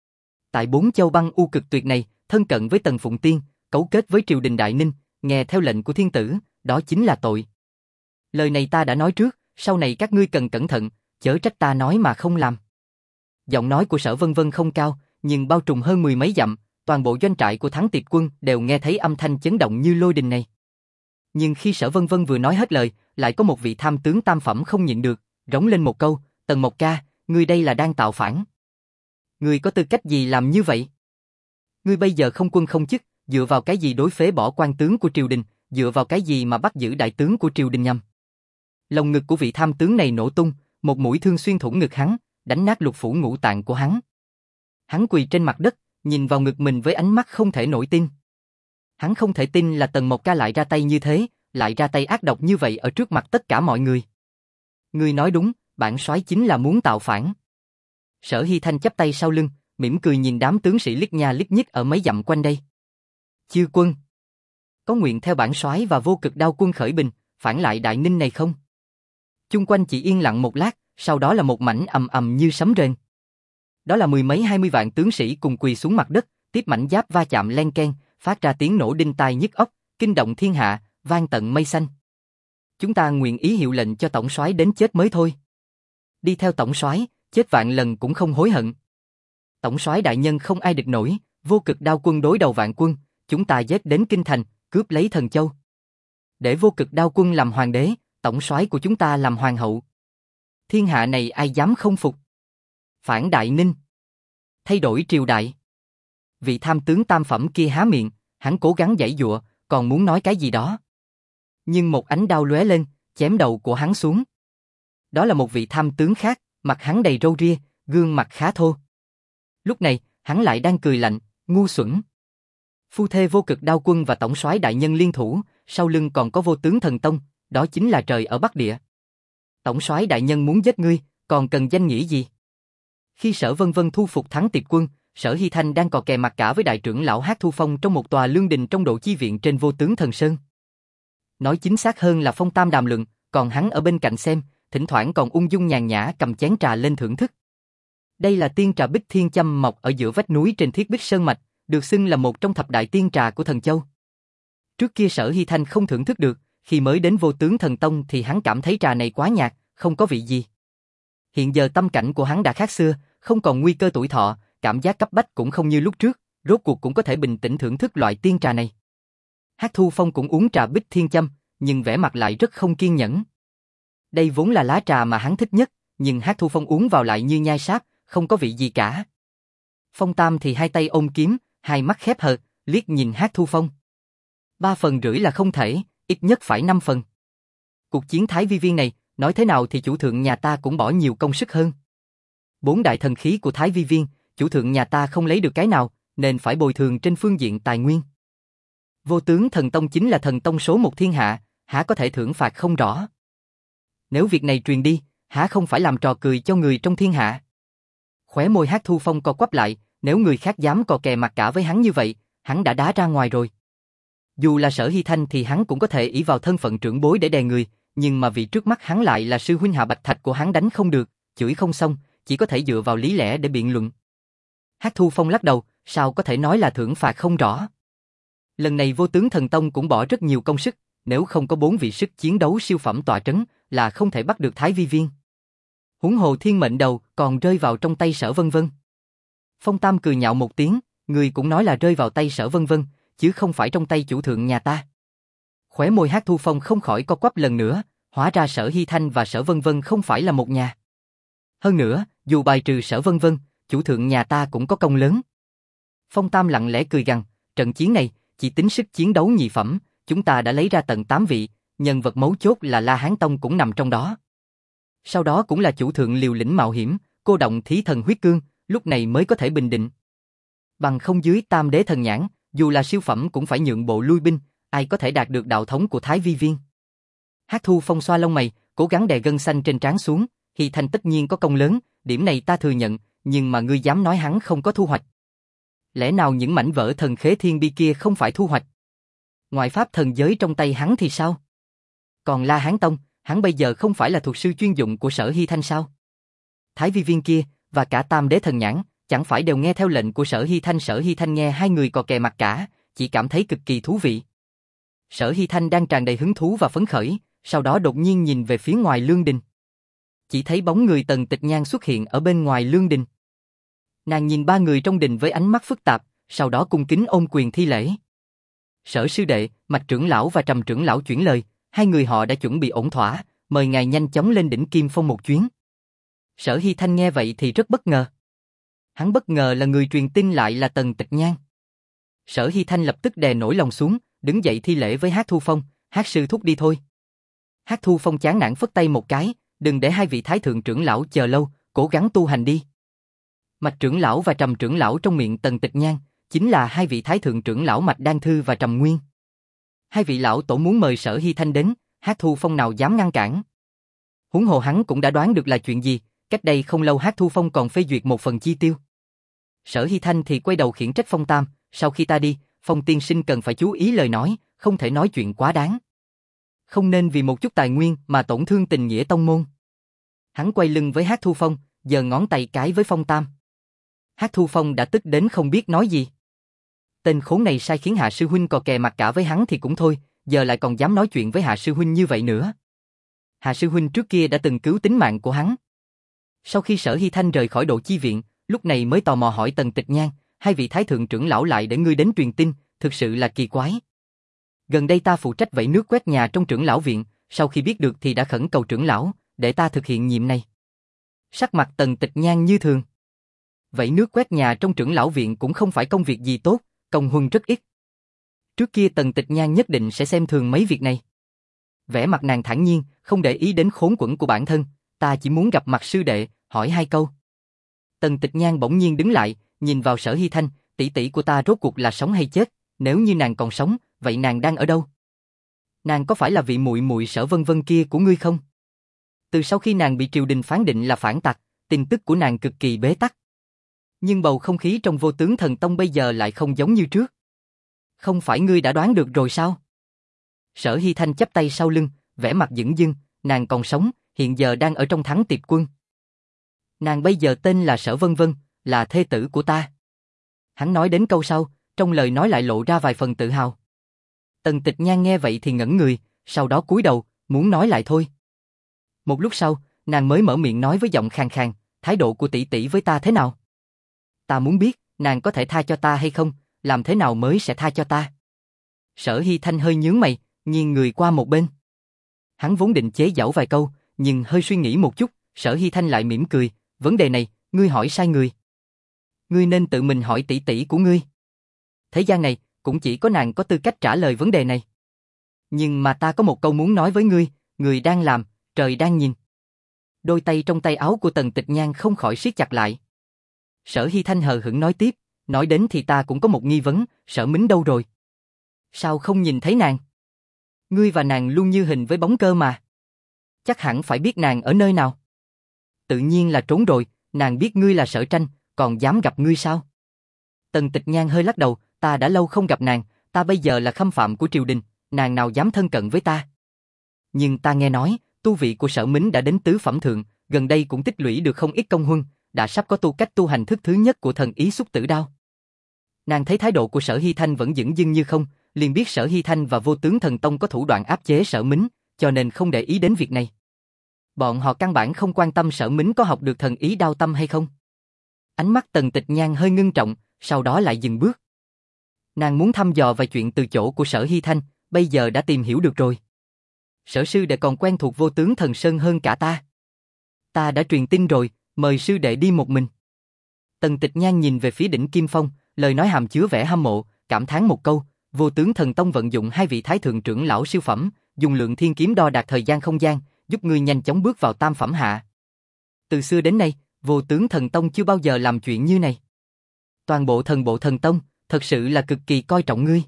Tại bốn châu băng u cực tuyệt này, thân cận với Tần Phụng Tiên, cấu kết với triều đình Đại Ninh, nghe theo lệnh của thiên tử, đó chính là tội. Lời này ta đã nói trước, sau này các ngươi cần cẩn thận, chớ trách ta nói mà không làm. Giọng nói của Sở Vân Vân không cao, nhưng bao trùm hơn mười mấy dặm, toàn bộ doanh trại của Thắng Tiệp quân đều nghe thấy âm thanh chấn động như lôi đình này. Nhưng khi Sở Vân Vân vừa nói hết lời, lại có một vị tham tướng tam phẩm không nhịn được, rống lên một câu, Tần Mộc Ca, ngươi đây là đang tạo phản. Ngươi có tư cách gì làm như vậy? Ngươi bây giờ không quân không chức, dựa vào cái gì đối phế bỏ quan tướng của triều đình, dựa vào cái gì mà bắt giữ đại tướng của triều đình nhầm? Lồng ngực của vị tham tướng này nổ tung, một mũi thương xuyên thủng ngực hắn, đánh nát lục phủ ngũ tạng của hắn. Hắn quỳ trên mặt đất, nhìn vào ngực mình với ánh mắt không thể nổi tin. Hắn không thể tin là Tần Mộc Ca lại ra tay như thế, lại ra tay ác độc như vậy ở trước mặt tất cả mọi người. Ngươi nói đúng, bản soái chính là muốn tạo phản. Sở Hy Thanh chắp tay sau lưng, mỉm cười nhìn đám tướng sĩ liếc nha liếc nhích ở mấy dặm quanh đây. Chư quân, có nguyện theo bản soái và Vô Cực Đao Quân khởi binh, phản lại Đại Ninh này không? Chung quanh chỉ yên lặng một lát, sau đó là một mảnh ầm ầm như sấm rền. Đó là mười mấy hai mươi vạn tướng sĩ cùng quỳ xuống mặt đất, tiếp mảnh giáp va chạm len keng, phát ra tiếng nổ đinh tai nhức óc, kinh động thiên hạ, vang tận mây xanh. Chúng ta nguyện ý hiệu lệnh cho tổng soái đến chết mới thôi. Đi theo tổng soái, chết vạn lần cũng không hối hận. Tổng soái đại nhân không ai địch nổi, vô cực đao quân đối đầu vạn quân, chúng ta giết đến kinh thành, cướp lấy thần châu. Để vô cực đao quân làm hoàng đế, tổng soái của chúng ta làm hoàng hậu. Thiên hạ này ai dám không phục? Phản Đại Ninh. Thay đổi triều đại. Vị tham tướng tam phẩm kia há miệng, hắn cố gắng giãy giụa, còn muốn nói cái gì đó. Nhưng một ánh đao lóe lên, chém đầu của hắn xuống. Đó là một vị tham tướng khác, mặt hắn đầy râu ria, gương mặt khá thô. Lúc này, hắn lại đang cười lạnh, ngu xuẩn. Phu thê vô cực đao quân và tổng soái đại nhân liên thủ, sau lưng còn có vô tướng thần tông, đó chính là trời ở Bắc Địa. Tổng soái đại nhân muốn giết ngươi, còn cần danh nghĩa gì? Khi Sở Vân Vân thu phục thắng Tiệp quân, Sở Hy Thanh đang cò kè mặt cả với đại trưởng lão Hắc Thu Phong trong một tòa lương đình trong độ chi viện trên vô tướng thần sơn. Nói chính xác hơn là Phong Tam đàm luận, còn hắn ở bên cạnh xem, thỉnh thoảng còn ung dung nhàn nhã cầm chén trà lên thưởng thức. Đây là tiên trà Bích Thiên Châm mọc ở giữa vách núi trên Thiết Bích Sơn mạch, được xưng là một trong thập đại tiên trà của Thần Châu. Trước kia Sở Hy Thanh không thưởng thức được, khi mới đến vô tướng thần tông thì hắn cảm thấy trà này quá nhạt, không có vị gì. Hiện giờ tâm cảnh của hắn đã khác xưa, không còn nguy cơ tuổi thọ, cảm giác cấp bách cũng không như lúc trước, rốt cuộc cũng có thể bình tĩnh thưởng thức loại tiên trà này. Hắc Thu Phong cũng uống trà Bích Thiên Châm, nhưng vẻ mặt lại rất không kiên nhẫn. Đây vốn là lá trà mà hắn thích nhất, nhưng Hắc Thu Phong uống vào lại như nhai sáp, không có vị gì cả. Phong Tam thì hai tay ôm kiếm, hai mắt khép hờ, liếc nhìn Hắc Thu Phong. Ba phần rưỡi là không thể, ít nhất phải năm phần. Cuộc chiến Thái Vi Viên này, nói thế nào thì chủ thượng nhà ta cũng bỏ nhiều công sức hơn. Bốn đại thần khí của Thái Vi Viên, chủ thượng nhà ta không lấy được cái nào, nên phải bồi thường trên phương diện tài nguyên. Vô tướng thần tông chính là thần tông số một thiên hạ, há có thể thưởng phạt không rõ. Nếu việc này truyền đi, há không phải làm trò cười cho người trong thiên hạ. Khóe môi Hắc Thu Phong co quắp lại, nếu người khác dám cò kè mặt cả với hắn như vậy, hắn đã đá ra ngoài rồi. Dù là Sở Hy Thanh thì hắn cũng có thể ỷ vào thân phận trưởng bối để đè người, nhưng mà vì trước mắt hắn lại là sư huynh Hạ Bạch Thạch của hắn đánh không được, chửi không xong, chỉ có thể dựa vào lý lẽ để biện luận. Hắc Thu Phong lắc đầu, sao có thể nói là thưởng phạt không rõ. Lần này vô tướng thần tông cũng bỏ rất nhiều công sức, nếu không có bốn vị sức chiến đấu siêu phẩm tọa trấn, là không thể bắt được Thái Vi Viên. Huống hồ thiên mệnh đầu còn rơi vào trong tay Sở Vân Vân. Phong Tam cười nhạo một tiếng, người cũng nói là rơi vào tay Sở Vân Vân, chứ không phải trong tay chủ thượng nhà ta. Khóe môi Hắc Thu Phong không khỏi co quắp lần nữa, hóa ra Sở Hy Thanh và Sở Vân Vân không phải là một nhà. Hơn nữa, dù bài trừ Sở Vân Vân, chủ thượng nhà ta cũng có công lớn. Phong Tam lặng lẽ cười gằn, trận chiến này, chỉ tính sức chiến đấu nhị phẩm, chúng ta đã lấy ra tận tám vị, nhân vật mấu chốt là La Hán Tông cũng nằm trong đó. Sau đó cũng là chủ thượng liều lĩnh mạo hiểm, cô động thí thần huyết cương, lúc này mới có thể bình định. Bằng không dưới tam đế thần nhãn, dù là siêu phẩm cũng phải nhượng bộ lui binh, ai có thể đạt được đạo thống của Thái Vi Viên. Hắc Thu Phong xoa lông mày, cố gắng đè gân xanh trên trán xuống, Hy Thanh tất nhiên có công lớn, điểm này ta thừa nhận, nhưng mà ngươi dám nói hắn không có thu hoạch. Lẽ nào những mảnh vỡ thần khế thiên bi kia không phải thu hoạch? Ngoài pháp thần giới trong tay hắn thì sao? Còn La Hán Tông, hắn bây giờ không phải là thuộc sư chuyên dụng của Sở Hy Thanh sao? Thái Vi Viên kia, và cả tam đế thần nhãn, chẳng phải đều nghe theo lệnh của Sở Hy Thanh. Sở Hy Thanh nghe hai người cò kè mặt cả, chỉ cảm thấy cực kỳ thú vị. Sở Hy Thanh đang tràn đầy hứng thú và phấn khởi, sau đó đột nhiên nhìn về phía ngoài lương đình. Chỉ thấy bóng người Tần Tịch Nhan xuất hiện ở bên ngoài lương đình. Nàng nhìn ba người trong đình với ánh mắt phức tạp, sau đó cung kính ôm quyền thi lễ. Sở sư đệ, Mạch trưởng lão và Trầm trưởng lão chuyển lời, hai người họ đã chuẩn bị ổn thỏa, mời ngài nhanh chóng lên đỉnh Kim Phong một chuyến. Sở Hy Thanh nghe vậy thì rất bất ngờ. Hắn bất ngờ là người truyền tin lại là Tần Tịch Nhan. Sở Hy Thanh lập tức đè nổi lòng xuống, đứng dậy thi lễ với Hắc Thu Phong, Hắc sư thúc đi thôi. Hắc Thu Phong chán nản phất tay một cái, đừng để hai vị thái thượng trưởng lão chờ lâu, cố gắng tu hành đi. Mạch trưởng lão và Trầm trưởng lão trong miệng Tần Tịch Nhan, chính là hai vị thái thượng trưởng lão Mạch Đan Thư và Trầm Nguyên. Hai vị lão tổ muốn mời Sở Hy Thanh đến, Hắc Thu Phong nào dám ngăn cản. Huống hồ hắn cũng đã đoán được là chuyện gì, cách đây không lâu Hắc Thu Phong còn phê duyệt một phần chi tiêu. Sở Hy Thanh thì quay đầu khiển trách Phong Tam, sau khi ta đi, Phong tiên sinh cần phải chú ý lời nói, không thể nói chuyện quá đáng. Không nên vì một chút tài nguyên mà tổn thương tình nghĩa tông môn. Hắn quay lưng với Hắc Thu Phong, giơ ngón tay cái với Phong Tam. Hắc Thu Phong đã tức đến không biết nói gì. Tên khốn này sai khiến Hạ sư huynh cò kè mặt cả với hắn thì cũng thôi, giờ lại còn dám nói chuyện với Hạ sư huynh như vậy nữa. Hạ sư huynh trước kia đã từng cứu tính mạng của hắn. Sau khi Sở Hy Thanh rời khỏi Độ Chi Viện, lúc này mới tò mò hỏi Tần Tịch Nhan, hai vị thái thượng trưởng lão lại để ngươi đến truyền tin, thực sự là kỳ quái. Gần đây ta phụ trách vẩy nước quét nhà trong trưởng lão viện, sau khi biết được thì đã khẩn cầu trưởng lão, để ta thực hiện nhiệm này. Sắc mặt Tần Tịch Nhan như thường. Vẩy nước quét nhà trong trưởng lão viện cũng không phải công việc gì tốt, công huân rất ít. Trước kia Tần Tịch Nhan nhất định sẽ xem thường mấy việc này. Vẻ mặt nàng thản nhiên, không để ý đến khốn quẫn của bản thân, ta chỉ muốn gặp mặt sư đệ, hỏi hai câu. Tần Tịch Nhan bỗng nhiên đứng lại, nhìn vào Sở Hy Thanh, tỷ tỷ của ta rốt cuộc là sống hay chết, nếu như nàng còn sống, vậy nàng đang ở đâu? Nàng có phải là vị muội muội Sở Vân Vân kia của ngươi không? Từ sau khi nàng bị triều đình phán định là phản tặc, tin tức của nàng cực kỳ bế tắc. Nhưng bầu không khí trong Vô Tướng Thần Tông bây giờ lại không giống như trước. Không phải ngươi đã đoán được rồi sao? Sở Hy Thanh chắp tay sau lưng, vẻ mặt dửng dưng, nàng còn sống, hiện giờ đang ở trong Thắng Tiệp Quân. Nàng bây giờ tên là Sở Vân Vân, là thê tử của ta. Hắn nói đến câu sau, trong lời nói lại lộ ra vài phần tự hào. Tần Tịch Nhan nghe vậy thì ngẩn người, sau đó cúi đầu, muốn nói lại thôi. Một lúc sau, nàng mới mở miệng nói với giọng khàn khàn, thái độ của tỷ tỷ với ta thế nào? Ta muốn biết, nàng có thể tha cho ta hay không, làm thế nào mới sẽ tha cho ta? Sở Hy Thanh hơi nhướng mày, nghiêng người qua một bên. Hắn vốn định chế giễu vài câu, nhưng hơi suy nghĩ một chút, Sở Hy Thanh lại mỉm cười, vấn đề này, ngươi hỏi sai người. Ngươi nên tự mình hỏi tỷ tỷ của ngươi. Thế gian này, cũng chỉ có nàng có tư cách trả lời vấn đề này. Nhưng mà ta có một câu muốn nói với ngươi, người đang làm, trời đang nhìn. Đôi tay trong tay áo của Tần Tịch Nhan không khỏi siết chặt lại. Sở Hy Thanh hờ hững nói tiếp, nói đến thì ta cũng có một nghi vấn, Sở Mính đâu rồi? Sao không nhìn thấy nàng? Ngươi và nàng luôn như hình với bóng cơ mà. Chắc hẳn phải biết nàng ở nơi nào. Tự nhiên là trốn rồi, nàng biết ngươi là Sở Tranh, còn dám gặp ngươi sao? Tần Tịch Nhan hơi lắc đầu, ta đã lâu không gặp nàng, ta bây giờ là khâm phạm của triều đình, nàng nào dám thân cận với ta. Nhưng ta nghe nói, tu vị của Sở Mính đã đến tứ phẩm thượng, gần đây cũng tích lũy được không ít công huân, đã sắp có tu cách tu hành thức thứ nhất của thần ý xúc tử đao. Nàng thấy thái độ của Sở Hy Thanh vẫn dửng dưng như không, liền biết Sở Hy Thanh và Vô Tướng Thần Tông có thủ đoạn áp chế Sở Mính, cho nên không để ý đến việc này. Bọn họ căn bản không quan tâm Sở Mính có học được thần ý đao tâm hay không. Ánh mắt Tần Tịch Nhan hơi ngưng trọng, sau đó lại dừng bước. Nàng muốn thăm dò vài chuyện từ chỗ của Sở Hy Thanh, bây giờ đã tìm hiểu được rồi. Sở sư đệ còn quen thuộc Vô Tướng Thần Sơn hơn cả ta. Ta đã truyền tin rồi, mời sư đệ đi một mình. Tần Tịch Nhan nhìn về phía đỉnh Kim Phong, lời nói hàm chứa vẻ hâm mộ, cảm thán một câu, Vô Tướng Thần Tông vận dụng hai vị thái thượng trưởng lão siêu phẩm, dùng lượng thiên kiếm đo đạc thời gian không gian, giúp ngươi nhanh chóng bước vào tam phẩm hạ. Từ xưa đến nay, Vô Tướng Thần Tông chưa bao giờ làm chuyện như này. Toàn bộ thần bộ thần tông, thật sự là cực kỳ coi trọng ngươi.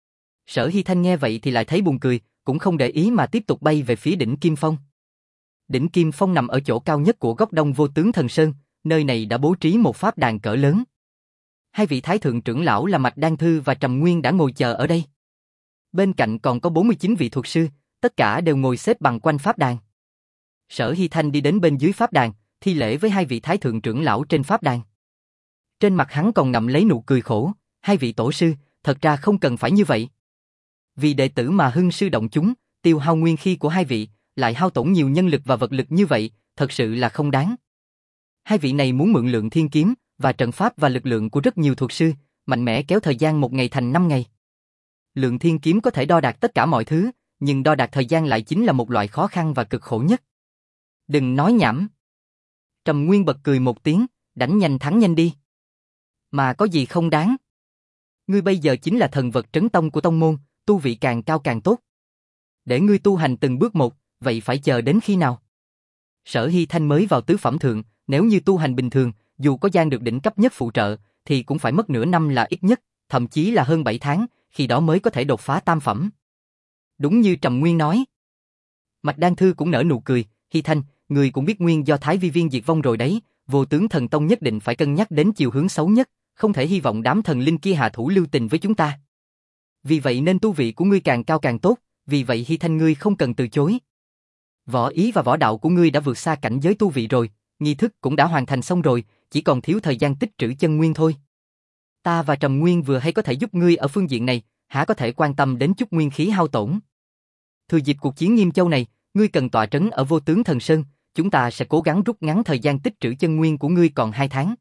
Sở Hy Thanh nghe vậy thì lại thấy buồn cười, cũng không để ý mà tiếp tục bay về phía đỉnh Kim Phong. Đỉnh Kim Phong nằm ở chỗ cao nhất của góc đông Vô Tướng Thần Sơn, nơi này đã bố trí một pháp đàn cỡ lớn. Hai vị thái thượng trưởng lão là Mạch Đan Thư và Trầm Nguyên đã ngồi chờ ở đây. Bên cạnh còn có bốn mươi chín vị thuật sư, tất cả đều ngồi xếp bằng quanh pháp đàn. Sở Hy Thanh đi đến bên dưới pháp đàn, thi lễ với hai vị thái thượng trưởng lão trên pháp đàn. Trên mặt hắn còn ngậm lấy nụ cười khổ, hai vị tổ sư, thật ra không cần phải như vậy. Vì đệ tử mà hưng sư động chúng, tiêu hao nguyên khí của hai vị, lại hao tổn nhiều nhân lực và vật lực như vậy, thật sự là không đáng. Hai vị này muốn mượn lượng thiên kiếm và trận pháp và lực lượng của rất nhiều thuật sư, mạnh mẽ kéo thời gian một ngày thành năm ngày. Lượng thiên kiếm có thể đo đạc tất cả mọi thứ, nhưng đo đạc thời gian lại chính là một loại khó khăn và cực khổ nhất. Đừng nói nhảm. Trầm Nguyên bật cười một tiếng, đánh nhanh thắng nhanh đi. Mà có gì không đáng. Ngươi bây giờ chính là thần vật trấn tông của tông môn, tu vị càng cao càng tốt. Để ngươi tu hành từng bước một, vậy phải chờ đến khi nào? Sở Hy Thanh mới vào tứ phẩm thượng, nếu như tu hành bình thường, dù có gian được đỉnh cấp nhất phụ trợ, thì cũng phải mất nửa năm là ít nhất, thậm chí là hơn bảy tháng, khi đó mới có thể đột phá tam phẩm. Đúng như Trầm Nguyên nói. Mạch Đan Thư cũng nở nụ cười, Hy Thanh, ngươi cũng biết nguyên do Thái Vi Viên diệt vong rồi đấy, Vô Tướng Thần Tông nhất định phải cân nhắc đến chiều hướng xấu nhất, không thể hy vọng đám thần linh kia hạ thủ lưu tình với chúng ta. Vì vậy nên tu vị của ngươi càng cao càng tốt, vì vậy Hy Thanh ngươi không cần từ chối. Võ ý và võ đạo của ngươi đã vượt xa cảnh giới tu vị rồi, nghi thức cũng đã hoàn thành xong rồi, chỉ còn thiếu thời gian tích trữ chân nguyên thôi. Ta và Trầm Nguyên vừa hay có thể giúp ngươi ở phương diện này, há có thể quan tâm đến chút nguyên khí hao tổn. Thừa dịp cuộc chiến Nghiêm Châu này, ngươi cần tọa trấn ở Vô Tướng Thần Sơn, chúng ta sẽ cố gắng rút ngắn thời gian tích trữ chân nguyên của ngươi còn hai tháng.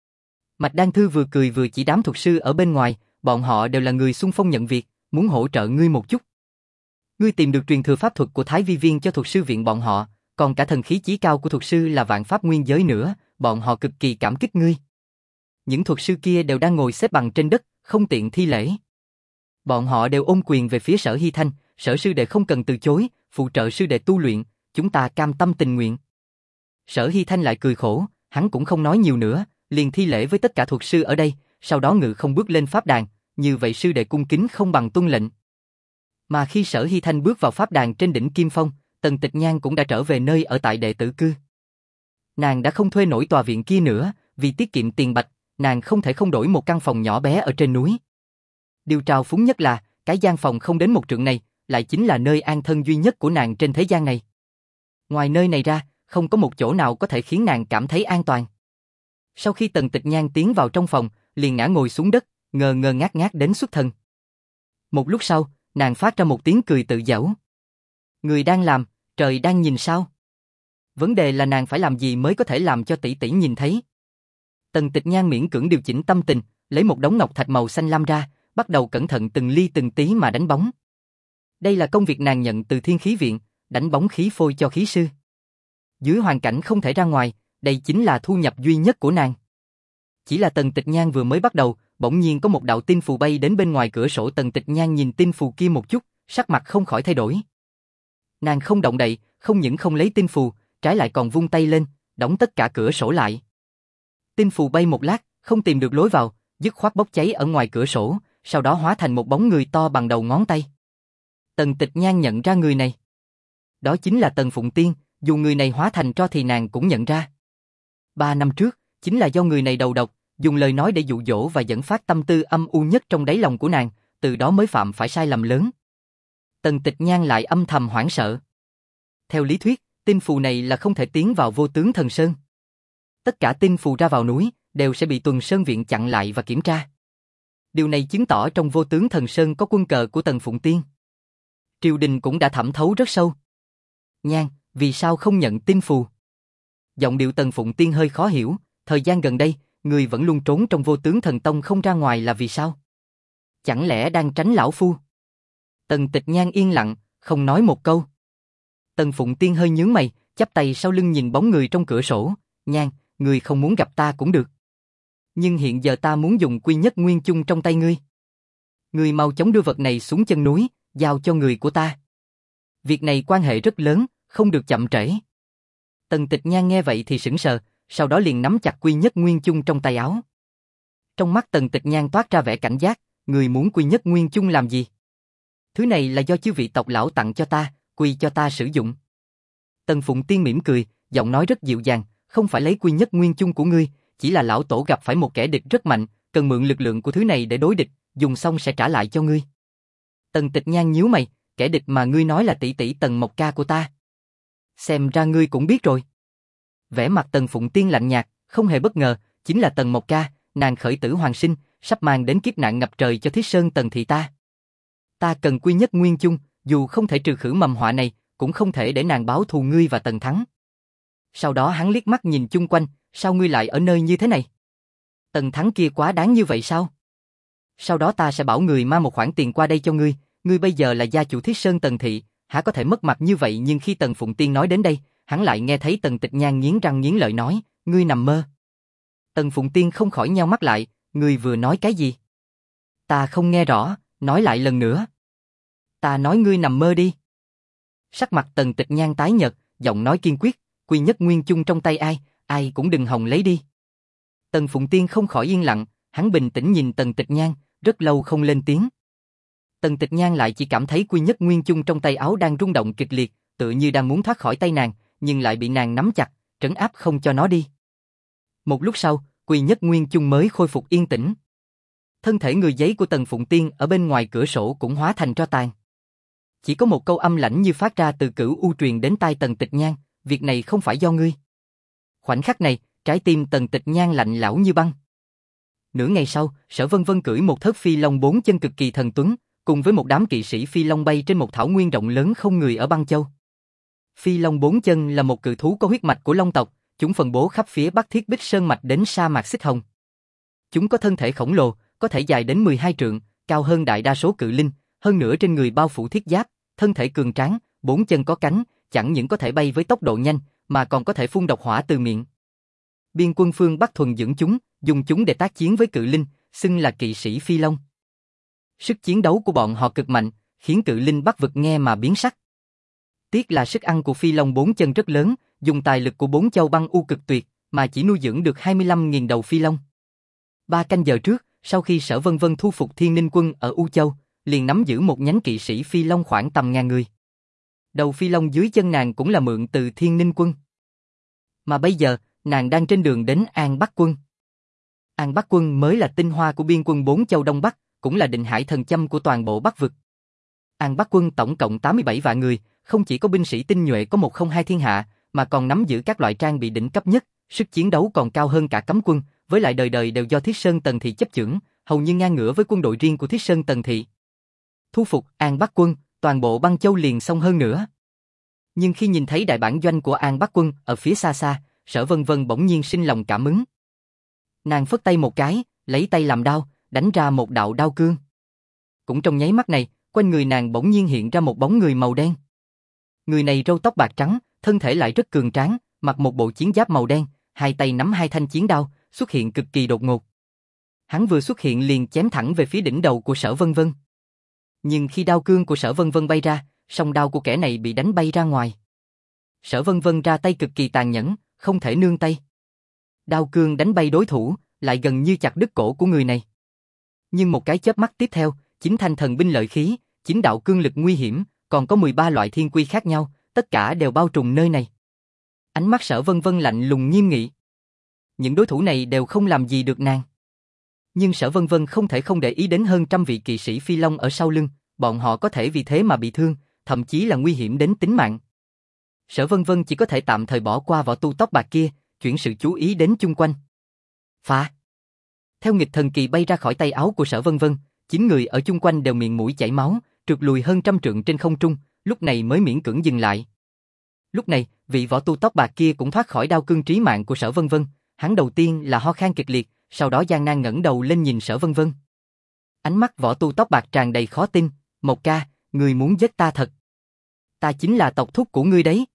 Mạch Đan Thư vừa cười vừa chỉ đám thuật sư ở bên ngoài, bọn họ đều là người xung phong nhận việc, muốn hỗ trợ ngươi một chút. Ngươi tìm được truyền thừa pháp thuật của Thái Vi Viên cho thuật sư viện bọn họ, còn cả thần khí chí cao của thuật sư là vạn pháp nguyên giới nữa, bọn họ cực kỳ cảm kích ngươi. Những thuật sư kia đều đang ngồi xếp bằng trên đất, không tiện thi lễ. Bọn họ đều ôm quyền về phía Sở Hy Thanh, Sở sư đệ không cần từ chối, phụ trợ sư đệ tu luyện, chúng ta cam tâm tình nguyện. Sở Hy Thanh lại cười khổ, hắn cũng không nói nhiều nữa, liền thi lễ với tất cả thuật sư ở đây, sau đó ngự không bước lên pháp đàn, như vậy sư đệ cung kính không bằng tuân lệnh. Mà khi Sở Hy Thanh bước vào pháp đàn trên đỉnh Kim Phong, Tần Tịch Nhan cũng đã trở về nơi ở tại đệ tử cư. Nàng đã không thuê nổi tòa viện kia nữa, vì tiết kiệm tiền bạch, nàng không thể không đổi một căn phòng nhỏ bé ở trên núi. Điều trào phúng nhất là, cái gian phòng không đến một trượng này, lại chính là nơi an thân duy nhất của nàng trên thế gian này. Ngoài nơi này ra, không có một chỗ nào có thể khiến nàng cảm thấy an toàn. Sau khi Tần Tịch Nhan tiến vào trong phòng, liền ngã ngồi xuống đất, ngơ ngơ ngác ngác đến xuất thần. Một lúc sau, nàng phát ra một tiếng cười tự giễu. Người đang làm, trời đang nhìn sao? Vấn đề là nàng phải làm gì mới có thể làm cho tỷ tỷ nhìn thấy. Tần Tịch Nhan miễn cưỡng điều chỉnh tâm tình, lấy một đống ngọc thạch màu xanh lam ra, bắt đầu cẩn thận từng ly từng tí mà đánh bóng. Đây là công việc nàng nhận từ Thiên Khí Viện, đánh bóng khí phôi cho khí sư. Dưới hoàn cảnh không thể ra ngoài, đây chính là thu nhập duy nhất của nàng. Chỉ là Tần Tịch Nhan vừa mới bắt đầu, bỗng nhiên có một đạo tin phù bay đến bên ngoài cửa sổ. Tần Tịch Nhan nhìn tin phù kia một chút, sắc mặt không khỏi thay đổi. Nàng không động đậy, không những không lấy tin phù, trái lại còn vung tay lên, đóng tất cả cửa sổ lại. Tin phù bay một lát, không tìm được lối vào, dứt khoát bốc cháy ở ngoài cửa sổ, sau đó hóa thành một bóng người to bằng đầu ngón tay. Tần Tịch Nhan nhận ra người này. Đó chính là Tần Phụng Tiên, dù người này hóa thành tro thì nàng cũng nhận ra. Ba năm trước, chính là do người này đầu độc, dùng lời nói để dụ dỗ và dẫn phát tâm tư âm u nhất trong đáy lòng của nàng, từ đó mới phạm phải sai lầm lớn. Tần Tịch Nhan lại âm thầm hoảng sợ. Theo lý thuyết, tin phù này là không thể tiến vào Vô Tướng Thần Sơn. Tất cả tin phù ra vào núi đều sẽ bị Tuần Sơn Viện chặn lại và kiểm tra. Điều này chứng tỏ trong Vô Tướng Thần Sơn có quân cờ của Tần Phụng Tiên. Triều đình cũng đã thẩm thấu rất sâu. Nhan, vì sao không nhận tin phù? Giọng điệu Tần Phụng Tiên hơi khó hiểu, thời gian gần đây, người vẫn luôn trốn trong Vô Tướng Thần Tông không ra ngoài là vì sao? Chẳng lẽ đang tránh lão phu? Tần Tịch Nhan yên lặng, không nói một câu. Tần Phụng Tiên hơi nhướng mày, chắp tay sau lưng nhìn bóng người trong cửa sổ. Nhan, người không muốn gặp ta cũng được. Nhưng hiện giờ ta muốn dùng Quy Nhất Nguyên Chung trong tay ngươi. Ngươi mau chóng đưa vật này xuống chân núi, giao cho người của ta. Việc này quan hệ rất lớn, không được chậm trễ. Tần Tịch Nhan nghe vậy thì sững sờ, sau đó liền nắm chặt Quy Nhất Nguyên Chung trong tay áo. Trong mắt Tần Tịch Nhan toát ra vẻ cảnh giác, người muốn Quy Nhất Nguyên Chung làm gì? Thứ này là do chư vị tộc lão tặng cho ta, quy cho ta sử dụng. Tần Phụng Tiên mỉm cười, giọng nói rất dịu dàng, không phải lấy Quy Nhất Nguyên Chung của ngươi, chỉ là lão tổ gặp phải một kẻ địch rất mạnh, cần mượn lực lượng của thứ này để đối địch, dùng xong sẽ trả lại cho ngươi. Tần Tịch Nhan nhíu mày, kẻ địch mà ngươi nói là tỷ tỷ Tần Mộc Ca của ta. Xem ra ngươi cũng biết rồi. Vẻ mặt Tần Phụng Tiên lạnh nhạt, không hề bất ngờ, chính là Tần Mộc Ca, nàng khởi tử hoàng sinh, sắp mang đến kiếp nạn ngập trời cho Thiết Sơn Tần thị ta. Ta cần Quy Nhất Nguyên Chung, dù không thể trừ khử mầm họa này, cũng không thể để nàng báo thù ngươi và Tần Thắng. Sau đó hắn liếc mắt nhìn chung quanh, sao ngươi lại ở nơi như thế này? Tần Thắng kia quá đáng như vậy sao? Sau đó ta sẽ bảo người mang một khoản tiền qua đây cho ngươi, ngươi bây giờ là gia chủ Thiết Sơn Tần thị, hả có thể mất mặt như vậy? Nhưng khi Tần Phụng Tiên nói đến đây, hắn lại nghe thấy Tần Tịch Nhan nghiến răng nghiến lợi nói, ngươi nằm mơ. Tần Phụng Tiên không khỏi nheo mắt lại, ngươi vừa nói cái gì? Ta không nghe rõ, nói lại lần nữa. Ta nói ngươi nằm mơ đi. Sắc mặt Tần Tịch Nhan tái nhợt, giọng nói kiên quyết, Quy Nhất Nguyên Chung trong tay ai, ai cũng đừng hòng lấy đi. Tần Phụng Tiên không khỏi yên lặng, hắn bình tĩnh nhìn Tần Tịch Nhan, rất lâu không lên tiếng. Tần Tịch Nhan lại chỉ cảm thấy Quy Nhất Nguyên Chung trong tay áo đang rung động kịch liệt, tự như đang muốn thoát khỏi tay nàng, nhưng lại bị nàng nắm chặt, trấn áp không cho nó đi. Một lúc sau, Quy Nhất Nguyên Chung mới khôi phục yên tĩnh. Thân thể người giấy của Tần Phụng Tiên ở bên ngoài cửa sổ cũng hóa thành tro tàn. Chỉ có một câu âm lãnh như phát ra từ Cửu U truyền đến tai Tần Tịch Nhan, việc này không phải do ngươi. Khoảnh khắc này, trái tim Tần Tịch Nhan lạnh lẽo như băng. Nửa ngày sau, Sở Vân Vân cưỡi một thớt phi long bốn chân cực kỳ thần tuấn, cùng với một đám kỵ sĩ phi long bay trên một thảo nguyên rộng lớn không người ở Băng Châu. Phi Long bốn chân là một cự thú có huyết mạch của Long tộc, chúng phân bố khắp phía Bắc Thiết Bích Sơn mạch đến sa mạc Xích Hồng. Chúng có thân thể khổng lồ, có thể dài đến mười hai trượng, cao hơn đại đa số cự linh, hơn nữa trên người bao phủ thiết giáp, thân thể cường tráng, bốn chân có cánh, chẳng những có thể bay với tốc độ nhanh, mà còn có thể phun độc hỏa từ miệng. Biên quân phương Bắc thuần dưỡng chúng, dùng chúng để tác chiến với cự linh, xưng là kỵ sĩ Phi Long. Sức chiến đấu của bọn họ cực mạnh, khiến cự linh Bắc vực nghe mà biến sắc. Tiếc là sức ăn của Phi Long bốn chân rất lớn, dùng tài lực của bốn châu băng u cực tuyệt, mà chỉ nuôi dưỡng được hai mươi lăm nghìn đầu Phi Long. Ba canh giờ trước, sau khi Sở Vân Vân thu phục Thiên Ninh quân ở U Châu, liền nắm giữ một nhánh kỵ sĩ Phi Long khoảng tầm ngàn người. Đầu Phi Long dưới chân nàng cũng là mượn từ Thiên Ninh quân. Mà bây giờ, nàng đang trên đường đến An Bắc quân. An Bắc quân mới là tinh hoa của biên quân bốn châu Đông Bắc, cũng là định hải thần châm của toàn bộ Bắc vực. An Bắc quân tổng cộng tám mươi bảy vạn người, không chỉ có binh sĩ tinh nhuệ có một không hai thiên hạ, mà còn nắm giữ các loại trang bị đỉnh cấp nhất, sức chiến đấu còn cao hơn cả cấm quân, với lại đời đời đều do Thiết Sơn Tần Thị chấp chưởng, hầu như ngang ngửa với quân đội riêng của Thiết Sơn Tần Thị. Thu phục An Bắc quân, toàn bộ băng châu liền xong hơn nữa. Nhưng khi nhìn thấy đại bản doanh của An Bắc quân ở phía xa xa, Sở Vân Vân bỗng nhiên sinh lòng cảm ứng. Nàng phất tay một cái, lấy tay làm đao, đánh ra một đạo đao cương. Cũng trong nháy mắt này, quanh người nàng bỗng nhiên hiện ra một bóng người màu đen. Người này râu tóc bạc trắng, thân thể lại rất cường tráng, mặc một bộ chiến giáp màu đen, hai tay nắm hai thanh chiến đao, xuất hiện cực kỳ đột ngột. Hắn vừa xuất hiện liền chém thẳng về phía đỉnh đầu của Sở Vân Vân. Nhưng khi đao cương của Sở Vân Vân bay ra, song đao của kẻ này bị đánh bay ra ngoài. Sở Vân Vân ra tay cực kỳ tàn nhẫn, không thể nương tay. Đao cương đánh bay đối thủ, lại gần như chặt đứt cổ của người này. Nhưng một cái chớp mắt tiếp theo, chính thanh thần binh lợi khí, chính đạo cương lực nguy hiểm, còn có mười ba loại thiên quy khác nhau, tất cả đều bao trùm nơi này. Ánh mắt Sở Vân Vân lạnh lùng nghiêm nghị. Những đối thủ này đều không làm gì được nàng. Nhưng Sở Vân Vân không thể không để ý đến hơn trăm vị kỵ sĩ Phi Long ở sau lưng, bọn họ có thể vì thế mà bị thương, thậm chí là nguy hiểm đến tính mạng. Sở Vân Vân chỉ có thể tạm thời bỏ qua võ tu tóc bạc kia, chuyển sự chú ý đến chung quanh. Phá! Theo nghịch thần kỳ bay ra khỏi tay áo của Sở Vân Vân, chín người ở chung quanh đều miệng mũi chảy máu, trượt lùi hơn trăm trượng trên không trung, lúc này mới miễn cưỡng dừng lại. Lúc này, vị võ tu tóc bạc kia cũng thoát khỏi đao cương trí mạng của Sở Vân Vân, hắn đầu tiên là ho khan kịch liệt, sau đó gian nan ngẩng đầu lên nhìn Sở Vân Vân. Ánh mắt võ tu tóc bạc tràn đầy khó tin, "Mộc ca, ngươi muốn giết ta thật? Ta chính là tộc thúc của ngươi đấy."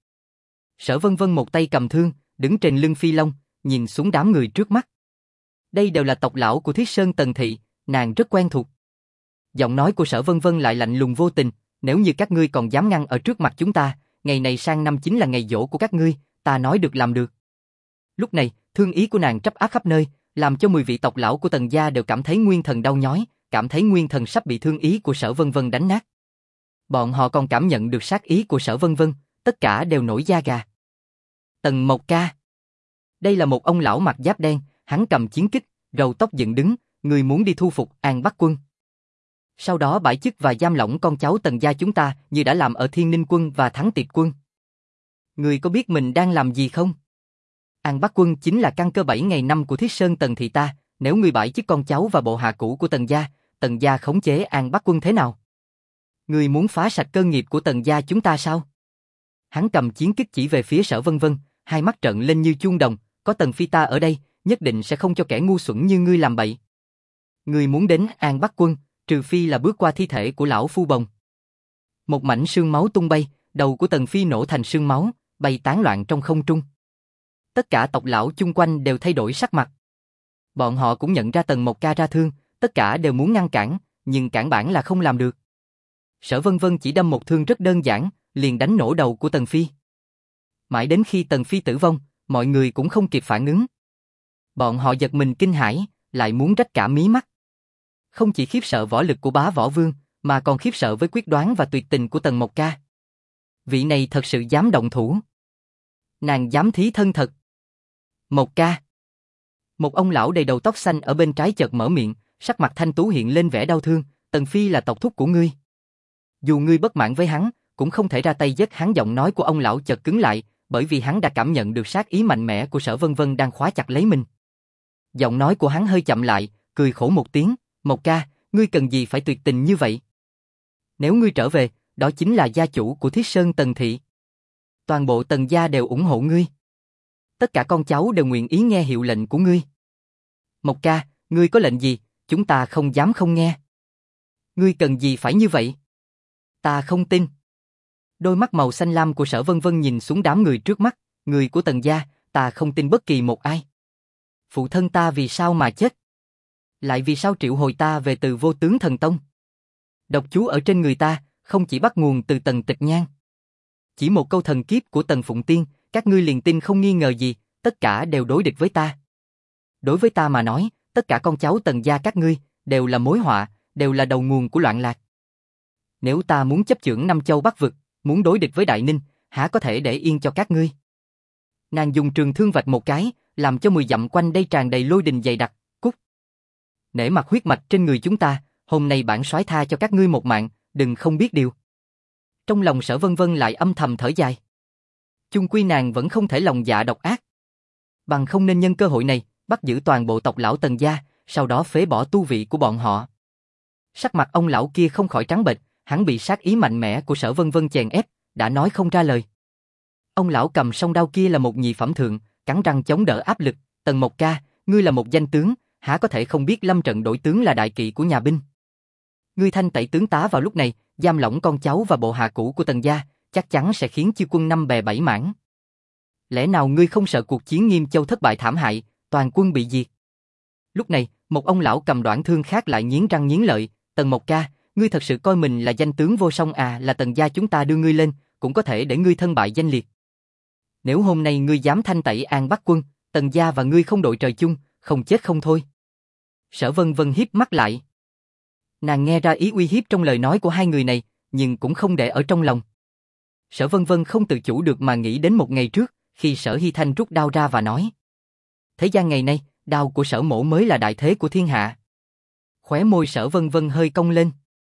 Sở Vân Vân một tay cầm thương, đứng trên lưng Phi Long, nhìn xuống đám người trước mắt. Đây đều là tộc lão của Thiết Sơn Tần Thị, nàng rất quen thuộc. Giọng nói của Sở Vân Vân lại lạnh lùng vô tình, "Nếu như các ngươi còn dám ngăn ở trước mặt chúng ta, ngày này sang năm chính là ngày giỗ của các ngươi, ta nói được làm được." Lúc này, thương ý của nàng trấp áp khắp nơi, làm cho mười vị tộc lão của Tần gia đều cảm thấy nguyên thần đau nhói, cảm thấy nguyên thần sắp bị thương ý của Sở Vân Vân đánh nát. Bọn họ còn cảm nhận được sát ý của Sở Vân Vân, tất cả đều nổi da gà. Tần Mộc ca. Đây là một ông lão mặc giáp đen, hắn cầm chiến kích, râu tóc dựng đứng, người muốn đi thu phục An Bắc quân. Sau đó bãi chức và giam lỏng con cháu Tần gia chúng ta như đã làm ở Thiên Ninh quân và Thắng Tiệp quân. Người có biết mình đang làm gì không? An Bắc quân chính là căn cơ bảy ngày năm của Thiết Sơn Tần Thị ta, nếu người bãi chức con cháu và bộ hạ cũ của Tần gia, Tần gia khống chế An Bắc quân thế nào? Người muốn phá sạch cơ nghiệp của Tần gia chúng ta sao? Hắn cầm chiến kích chỉ về phía Sở Vân Vân, hai mắt trợn lên như chuông đồng, có Tần phi ta ở đây, nhất định sẽ không cho kẻ ngu xuẩn như ngươi làm bậy. Ngươi muốn đến An Bắc quân, trừ phi là bước qua thi thể của lão phu bồng. Một mảnh sương máu tung bay, đầu của Tần phi nổ thành sương máu, bay tán loạn trong không trung. Tất cả tộc lão chung quanh đều thay đổi sắc mặt. Bọn họ cũng nhận ra Tần Mộc ca ra thương, tất cả đều muốn ngăn cản, nhưng cản bản là không làm được. Sở Vân Vân chỉ đâm một thương rất đơn giản, liền đánh nổ đầu của Tần phi. Mãi đến khi Tần phi tử vong, mọi người cũng không kịp phản ứng. Bọn họ giật mình kinh hãi, lại muốn rách cả mí mắt. Không chỉ khiếp sợ võ lực của bá võ vương, mà còn khiếp sợ với quyết đoán và tuyệt tình của Tần Mộc ca. Vị này thật sự dám động thủ. Nàng dám thí thân thật. Mộc ca. Một ông lão đầy đầu tóc xanh ở bên trái chợt mở miệng, sắc mặt thanh tú hiện lên vẻ đau thương, Tần phi là tộc thúc của ngươi. Dù ngươi bất mãn với hắn, cũng không thể ra tay giết hắn. Giọng nói của ông lão chợt cứng lại, bởi vì hắn đã cảm nhận được sát ý mạnh mẽ của Sở Vân Vân đang khóa chặt lấy mình. Giọng nói của hắn hơi chậm lại, cười khổ một tiếng, Mộc ca, ngươi cần gì phải tuyệt tình như vậy? Nếu ngươi trở về, đó chính là gia chủ của Thiết Sơn Tần Thị. Toàn bộ Tần gia đều ủng hộ ngươi. Tất cả con cháu đều nguyện ý nghe hiệu lệnh của ngươi. Mộc ca, ngươi có lệnh gì, chúng ta không dám không nghe. Ngươi cần gì phải như vậy? Ta không tin. Đôi mắt màu xanh lam của Sở Vân Vân nhìn xuống đám người trước mắt, người của Tần gia, ta không tin bất kỳ một ai. Phụ thân ta vì sao mà chết? Lại vì sao triệu hồi ta về từ Vô Tướng Thần Tông? Độc chú ở trên người ta, không chỉ bắt nguồn từ Tần Tịch Nhan. Chỉ một câu thần kiếp của Tần Phụng Tiên, các ngươi liền tin không nghi ngờ gì, tất cả đều đối địch với ta. Đối với ta mà nói, tất cả con cháu Tần gia các ngươi, đều là mối họa, đều là đầu nguồn của loạn lạc. Nếu ta muốn chấp chưởng Nam Châu Bắc Vực, muốn đối địch với Đại Ninh, há có thể để yên cho các ngươi? Nàng dùng trường thương vạch một cái, làm cho mười dặm quanh đây tràn đầy lôi đình dày đặc, cút. Nể mặt huyết mạch trên người chúng ta, hôm nay bản soái tha cho các ngươi một mạng, đừng không biết điều. Trong lòng Sở Vân Vân lại âm thầm thở dài. Chung quy nàng vẫn không thể lòng dạ độc ác. Bằng không nên nhân cơ hội này, bắt giữ toàn bộ tộc lão Tần gia, sau đó phế bỏ tu vị của bọn họ. Sắc mặt ông lão kia không khỏi trắng bệch, hắn bị sát ý mạnh mẽ của Sở Vân Vân chèn ép, đã nói không ra lời. Ông lão cầm song đao kia là một nhị phẩm thượng, cắn răng chống đỡ áp lực. Tần Mộc ca, ngươi là một danh tướng, há có thể không biết lâm trận đổi tướng là đại kỵ của nhà binh? Ngươi thanh tẩy tướng tá vào lúc này, giam lỏng con cháu và bộ hạ cũ của Tần gia, chắc chắn sẽ khiến chư quân năm bè bảy mảng. Lẽ nào ngươi không sợ cuộc chiến Nghiêm Châu thất bại thảm hại, toàn quân bị diệt? Lúc này, một ông lão cầm đoạn thương khác lại nghiến răng nghiến lợi. Tần Mộc ca, ngươi thật sự coi mình là danh tướng vô song à? Là Tần gia chúng ta đưa ngươi lên, cũng có thể để ngươi thân bại danh liệt. Nếu hôm nay ngươi dám thanh tẩy An Bắc quân, Tần gia và ngươi không đội trời chung, không chết không thôi. Sở Vân Vân híp mắt lại. Nàng nghe ra ý uy hiếp trong lời nói của hai người này, nhưng cũng không để ở trong lòng. Sở Vân Vân không tự chủ được mà nghĩ đến một ngày trước, khi Sở Hy Thanh rút đao ra và nói: thế gian ngày nay, đao của Sở mỗ mới là đại thế của thiên hạ. Khóe môi Sở Vân Vân hơi cong lên.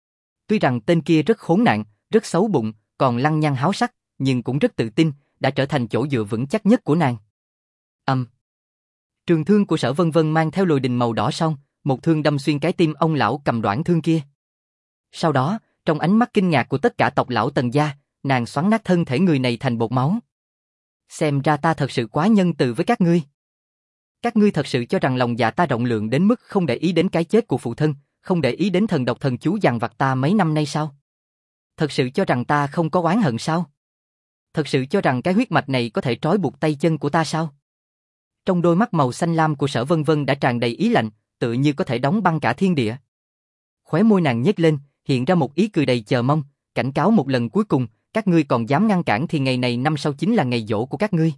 Tuy rằng tên kia rất khốn nạn, rất xấu bụng, còn lăng nhăng háo sắc, nhưng cũng rất tự tin, đã trở thành chỗ dựa vững chắc nhất của nàng. Ầm. Um. Trường thương của Sở Vân Vân mang theo lôi đình màu đỏ song, một thương đâm xuyên cái tim ông lão cầm đoạn thương kia. Sau đó, trong ánh mắt kinh ngạc của tất cả tộc lão Tần gia, nàng xoắn nát thân thể người này thành bột máu. Xem ra ta thật sự quá nhân từ với các ngươi. Các ngươi thật sự cho rằng lòng dạ ta rộng lượng đến mức không để ý đến cái chết của phụ thân, không để ý đến thần độc thần chú dằn vặt ta mấy năm nay sao? Thật sự cho rằng ta không có oán hận sao? Thật sự cho rằng cái huyết mạch này có thể trói buộc tay chân của ta sao? Trong đôi mắt màu xanh lam của Sở Vân Vân đã tràn đầy ý lạnh, tự như có thể đóng băng cả thiên địa. Khóe môi nàng nhếch lên, hiện ra một ý cười đầy chờ mong, cảnh cáo một lần cuối cùng, các ngươi còn dám ngăn cản thì ngày này năm sau chính là ngày giỗ của các ngươi.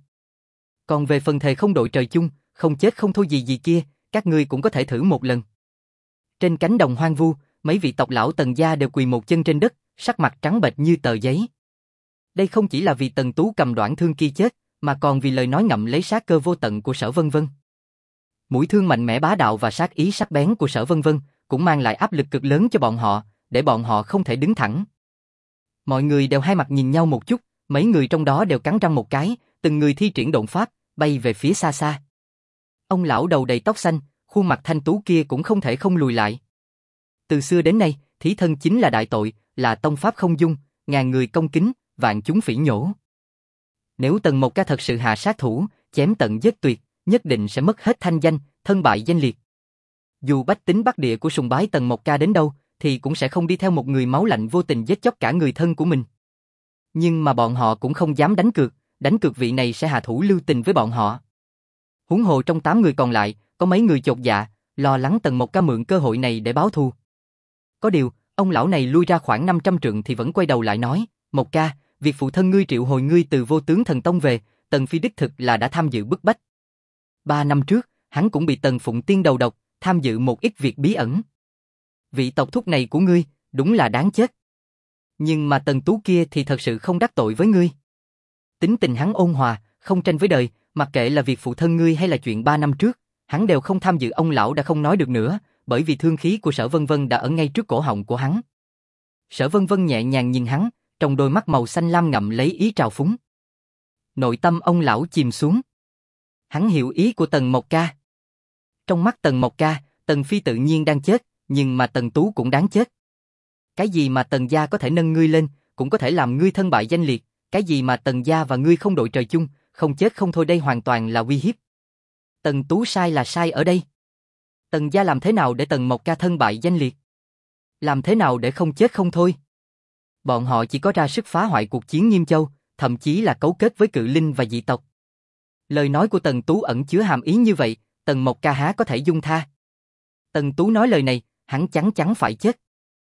Còn về phần thề không đội trời chung, không chết không thôi gì gì kia, các ngươi cũng có thể thử một lần. Trên cánh đồng hoang vu, mấy vị tộc lão Tần gia đều quỳ một chân trên đất, sắc mặt trắng bệch như tờ giấy. Đây không chỉ là vì Tần Tú cầm đoạn thương kia chết, mà còn vì lời nói ngậm lấy sát cơ vô tận của Sở Vân Vân. Mũi thương mạnh mẽ bá đạo và sát ý sắc bén của Sở Vân Vân cũng mang lại áp lực cực lớn cho bọn họ, để bọn họ không thể đứng thẳng. Mọi người đều hai mặt nhìn nhau một chút, mấy người trong đó đều cắn răng một cái, từng người thi triển độn pháp, bay về phía xa xa. Ông lão đầu đầy tóc xanh, khuôn mặt thanh tú kia cũng không thể không lùi lại. Từ xưa đến nay, thí thân chính là đại tội, là tông pháp không dung, ngàn người công kính, vạn chúng phỉ nhổ. Nếu Tần Mộc ca thật sự hạ sát thủ, chém tận giết tuyệt, nhất định sẽ mất hết thanh danh, thân bại danh liệt. Dù bách tính Bắc Địa của sùng bái Tần Mộc ca đến đâu, thì cũng sẽ không đi theo một người máu lạnh vô tình giết chóc cả người thân của mình. Nhưng mà bọn họ cũng không dám đánh cược, đánh cược vị này sẽ hạ thủ lưu tình với bọn họ. Huống hồ trong tám người còn lại, có mấy người chột dạ, lo lắng Tần Mộc ca mượn cơ hội này để báo thù. Có điều, ông lão này lui ra khoảng năm trăm trượng thì vẫn quay đầu lại nói: Mộc ca, việc phụ thân ngươi triệu hồi ngươi từ Vô Tướng Thần Tông về, Tần Phi đích thực là đã tham dự bức bách. Ba năm trước, hắn cũng bị Tần Phụng Tiên đầu độc, tham dự một ít việc bí ẩn. Vị tộc thúc này của ngươi, đúng là đáng chết. Nhưng mà Tần Tú kia thì thật sự không đắc tội với ngươi. Tính tình hắn ôn hòa, không tranh với đời, mặc kệ là việc phụ thân ngươi hay là chuyện ba năm trước, hắn đều không tham dự. Ông lão đã không nói được nữa, bởi vì thương khí của Sở Vân Vân đã ở ngay trước cổ họng của hắn. Sở Vân Vân nhẹ nhàng nhìn hắn, trong đôi mắt màu xanh lam ngậm lấy ý trào phúng. Nội tâm ông lão chìm xuống. Hắn hiểu ý của Tần Mộc ca. Trong mắt Tần Mộc ca, Tần Phi tự nhiên đang chết, nhưng mà Tần Tú cũng đáng chết. Cái gì mà Tần gia có thể nâng ngươi lên, cũng có thể làm ngươi thân bại danh liệt, Cái gì mà Tần gia và ngươi không đội trời chung, không chết không thôi, đây hoàn toàn là uy hiếp. Tần Tú sai là sai ở đây. Tần gia làm thế nào để Tần Mộc Ca thân bại danh liệt? Làm thế nào để không chết không thôi? Bọn họ chỉ có ra sức phá hoại cuộc chiến Nghiêm Châu, thậm chí là cấu kết với cự linh và dị tộc. Lời nói của Tần Tú ẩn chứa hàm ý như vậy, Tần Mộc Ca há có thể dung tha? Tần Tú nói lời này, hắn chắn chắn phải chết.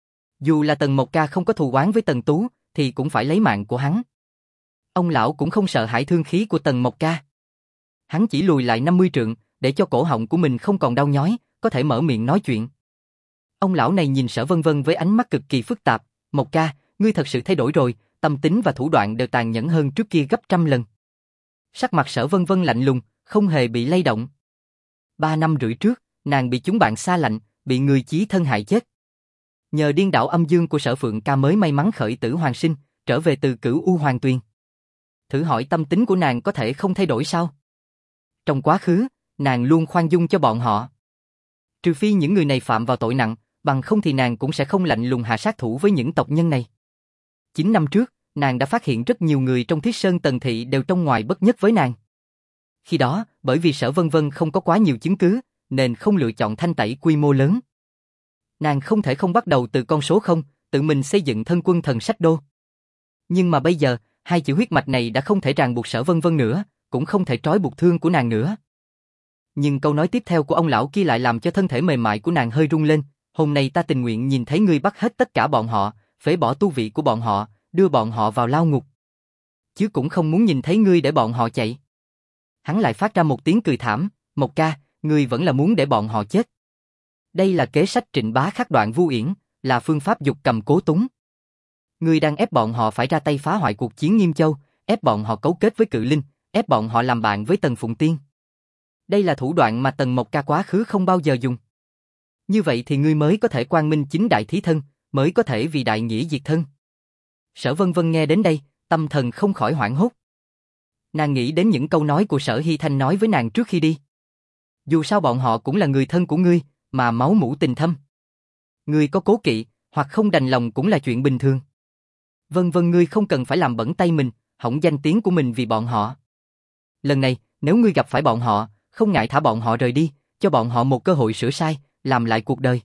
Dù là Tần Mộc Ca không có thù oán với Tần Tú, thì cũng phải lấy mạng của hắn. Ông lão cũng không sợ hãi thương khí của Tần Mộc Ca. Hắn chỉ lùi lại năm mươi trượng, để cho cổ họng của mình không còn đau nhói, có thể mở miệng nói chuyện. Ông lão này nhìn Sở Vân Vân với ánh mắt cực kỳ phức tạp. Mộc Ca, ngươi thật sự thay đổi rồi, tâm tính và thủ đoạn đều tàn nhẫn hơn trước kia gấp trăm lần. Sắc mặt Sở Vân Vân lạnh lùng, không hề bị lay động. Ba năm rưỡi trước, nàng bị chúng bạn xa lạnh, bị người chí thân hại chết. Nhờ điên đảo âm dương của Sở Phượng Ca mới may mắn khởi tử hoàn sinh, trở về từ Cửu U Hoàng Tuyền. Thử hỏi tâm tính của nàng có thể không thay đổi sao? Trong quá khứ, nàng luôn khoan dung cho bọn họ. Trừ phi những người này phạm vào tội nặng, bằng không thì nàng cũng sẽ không lạnh lùng hạ sát thủ với những tộc nhân này. Chín năm trước, nàng đã phát hiện rất nhiều người trong Thiết Sơn Tần Thị đều trong ngoài bất nhất với nàng. Khi đó, bởi vì Sở Vân Vân không có quá nhiều chứng cứ, nên không lựa chọn thanh tẩy quy mô lớn. Nàng không thể không bắt đầu từ con số không, tự mình xây dựng thân quân thần sách đô. Nhưng mà bây giờ, hai chữ huyết mạch này đã không thể ràng buộc Sở Vân Vân nữa, cũng không thể trói buộc thương của nàng nữa. Nhưng câu nói tiếp theo của ông lão kia lại làm cho thân thể mềm mại của nàng hơi rung lên. Hôm nay ta tình nguyện nhìn thấy ngươi bắt hết tất cả bọn họ, phế bỏ tu vị của bọn họ, đưa bọn họ vào lao ngục. Chứ cũng không muốn nhìn thấy ngươi để bọn họ chạy. Hắn lại phát ra một tiếng cười thảm. Mộc Ca, ngươi vẫn là muốn để bọn họ chết. Đây là kế sách Trịnh Bá khắc đoạn Vu Yển, là phương pháp dục cầm cố túng. Ngươi đang ép bọn họ phải ra tay phá hoại cuộc chiến Nghiêm Châu, ép bọn họ cấu kết với cự linh, ép bọn họ làm bạn với Tần Phụng Tiên. Đây là thủ đoạn mà Tần Mộc Ca quá khứ không bao giờ dùng. Như vậy thì ngươi mới có thể quang minh chính đại thí thân, mới có thể vì đại nghĩa diệt thân. Sở Vân Vân nghe đến đây, tâm thần không khỏi hoảng hốt. Nàng nghĩ đến những câu nói của Sở Hy Thanh nói với nàng trước khi đi. Dù sao bọn họ cũng là người thân của ngươi, mà máu mủ tình thâm. Ngươi có cố kỵ, hoặc không đành lòng cũng là chuyện bình thường. Vân Vân, ngươi không cần phải làm bẩn tay mình, hỏng danh tiếng của mình vì bọn họ. Lần này, nếu ngươi gặp phải bọn họ, không ngại thả bọn họ rời đi, cho bọn họ một cơ hội sửa sai, làm lại cuộc đời.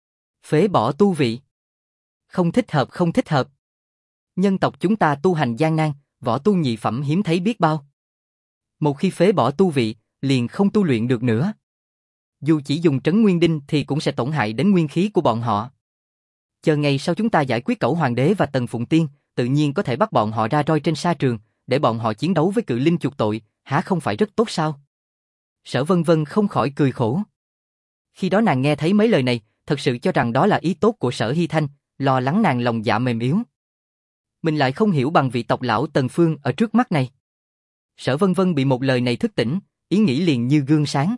Phế bỏ tu vị. Không thích hợp, không thích hợp. Nhân tộc chúng ta tu hành gian nan, võ tu nhị phẩm hiếm thấy biết bao. Một khi phế bỏ tu vị, liền không tu luyện được nữa. Dù chỉ dùng trấn nguyên đinh thì cũng sẽ tổn hại đến nguyên khí của bọn họ. Chờ ngày sau chúng ta giải quyết Cẩu Hoàng đế và Tần Phụng Tiên, tự nhiên có thể bắt bọn họ ra roi trên sa trường, để bọn họ chiến đấu với cự linh chuộc tội, há không phải rất tốt sao? Sở Vân Vân không khỏi cười khổ. Khi đó nàng nghe thấy mấy lời này, thật sự cho rằng đó là ý tốt của Sở Hy Thanh, lo lắng nàng lòng dạ mềm yếu. Mình lại không hiểu bằng vị tộc lão Tần Phương ở trước mắt này. Sở Vân Vân bị một lời này thức tỉnh, ý nghĩ liền như gương sáng.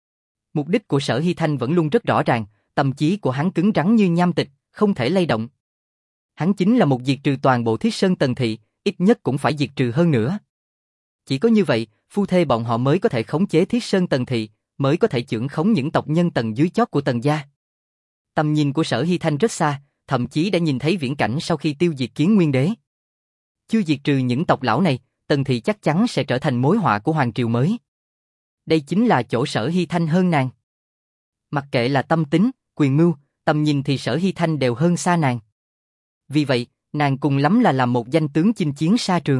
Mục đích của Sở Hy Thanh vẫn luôn rất rõ ràng, tâm trí của hắn cứng rắn như nham tịch, không thể lay động. Hắn chính là một diệt trừ toàn bộ Thiết Sơn Tần Thị, ít nhất cũng phải diệt trừ hơn nữa. Chỉ có như vậy, phu thê bọn họ mới có thể khống chế Thiết Sơn Tần Thị, mới có thể chưởng khống những tộc nhân tầng dưới chót của Tần gia. Tầm nhìn của Sở Hy Thanh rất xa, thậm chí đã nhìn thấy viễn cảnh sau khi tiêu diệt Kiến Nguyên Đế. Chưa diệt trừ những tộc lão này, Tần Thị chắc chắn sẽ trở thành mối họa của hoàng triều mới. Đây chính là chỗ Sở Hy Thanh hơn nàng. Mặc kệ là tâm tính, quyền mưu, tầm nhìn thì Sở Hy Thanh đều hơn xa nàng. Vì vậy, nàng cùng lắm là làm một danh tướng chinh chiến sa trường.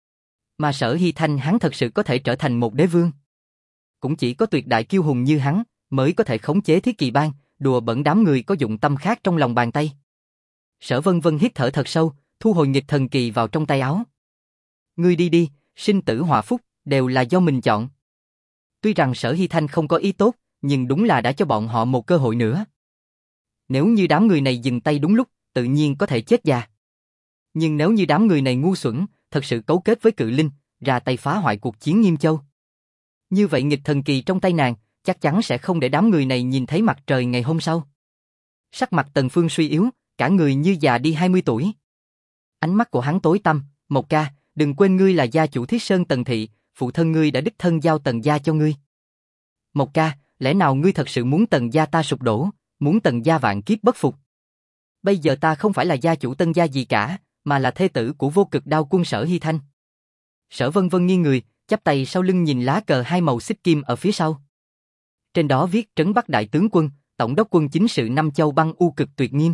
Mà Sở Hy Thanh hắn thật sự có thể trở thành một đế vương. Cũng chỉ có tuyệt đại kiêu hùng như hắn mới có thể khống chế Thiết Kỳ Bang, đùa bẩn đám người có dụng tâm khác trong lòng bàn tay. Sở Vân Vân hít thở thật sâu, thu hồi nghịch thần kỳ vào trong tay áo. Ngươi đi đi, sinh tử họa phúc, đều là do mình chọn. Tuy rằng Sở Hy Thanh không có ý tốt, nhưng đúng là đã cho bọn họ một cơ hội nữa. Nếu như đám người này dừng tay đúng lúc, tự nhiên có thể chết già. Nhưng nếu như đám người này ngu xuẩn, thật sự cấu kết với cự linh, ra tay phá hoại cuộc chiến Nghiêm Châu. Như vậy nghịch thần kỳ trong tay nàng, chắc chắn sẽ không để đám người này nhìn thấy mặt trời ngày hôm sau. Sắc mặt Tần Phương suy yếu, cả người như già đi hai mươi tuổi. Ánh mắt của hắn tối tăm. Mộc Ca, đừng quên ngươi là gia chủ Thiết Sơn Tần Thị, phụ thân ngươi đã đích thân giao Tần gia cho ngươi. Mộc Ca, lẽ nào ngươi thật sự muốn Tần gia ta sụp đổ, muốn Tần gia vạn kiếp bất phục? Bây giờ ta không phải là gia chủ Tân gia gì cả, mà là thê tử của vô cực đao quân Sở Hy Thanh. Sở Vân Vân nghiêng người, chắp tay sau lưng nhìn lá cờ hai màu xích kim ở phía sau. Trên đó viết Trấn Bắc Đại Tướng Quân, Tổng đốc quân chính sự Năm Châu Băng U Cực Tuyệt Nghiêm.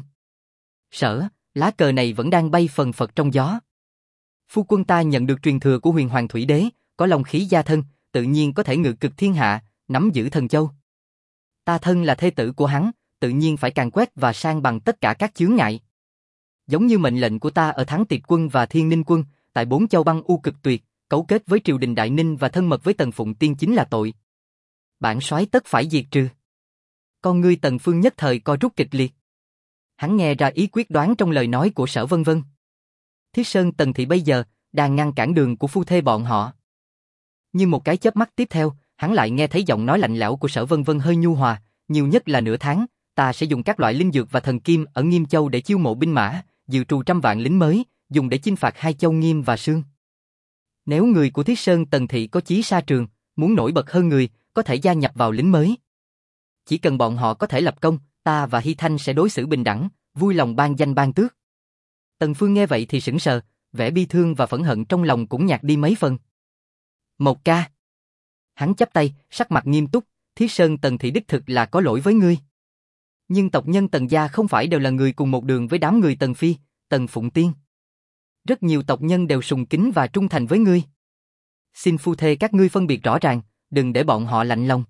Sở, lá cờ này vẫn đang bay phần phật trong gió. Phu quân ta nhận được truyền thừa của Huyền Hoàng Thủy Đế, có long khí gia thân, tự nhiên có thể ngự cực thiên hạ, nắm giữ thần châu. Ta thân là thê tử của hắn, tự nhiên phải càn quét và san bằng tất cả các chướng ngại. Giống như mệnh lệnh của ta ở Thắng Tiệt Quân và Thiên Ninh Quân, tại bốn châu băng u cực tuyệt, cấu kết với triều đình Đại Ninh và thân mật với Tần Phụng Tiên chính là tội. Bản soái tất phải diệt trừ. Con ngươi Tần Phương nhất thời co rút kịch liệt. Hắn nghe ra ý quyết đoán trong lời nói của Sở Vân Vân. Thiết Sơn Tần Thị bây giờ đang ngăn cản đường của phu thê bọn họ. Nhưng một cái chớp mắt tiếp theo, hắn lại nghe thấy giọng nói lạnh lẽo của Sở Vân Vân hơi nhu hòa, nhiều nhất là nửa tháng, ta sẽ dùng các loại linh dược và thần kim ở Nghiêm Châu để chiêu mộ binh mã, dự trù trăm vạn lính mới, dùng để chinh phạt hai châu Nghiêm và Sương. Nếu người của Thiết Sơn Tần Thị có chí sa trường, muốn nổi bật hơn người, có thể gia nhập vào lính mới. Chỉ cần bọn họ có thể lập công, ta và Hy Thanh sẽ đối xử bình đẳng, vui lòng ban danh ban tước. Tần Phương nghe vậy thì sững sờ, vẻ bi thương và phẫn hận trong lòng cũng nhạt đi mấy phần. Một ca. Hắn chắp tay, sắc mặt nghiêm túc, Thiết Sơn Tần Thị đích thực là có lỗi với ngươi. Nhưng tộc nhân Tần gia không phải đều là người cùng một đường với đám người Tần Phi, Tần Phụng Tiên. Rất nhiều tộc nhân đều sùng kính và trung thành với ngươi. Xin phu thê các ngươi phân biệt rõ ràng, đừng để bọn họ lạnh lòng.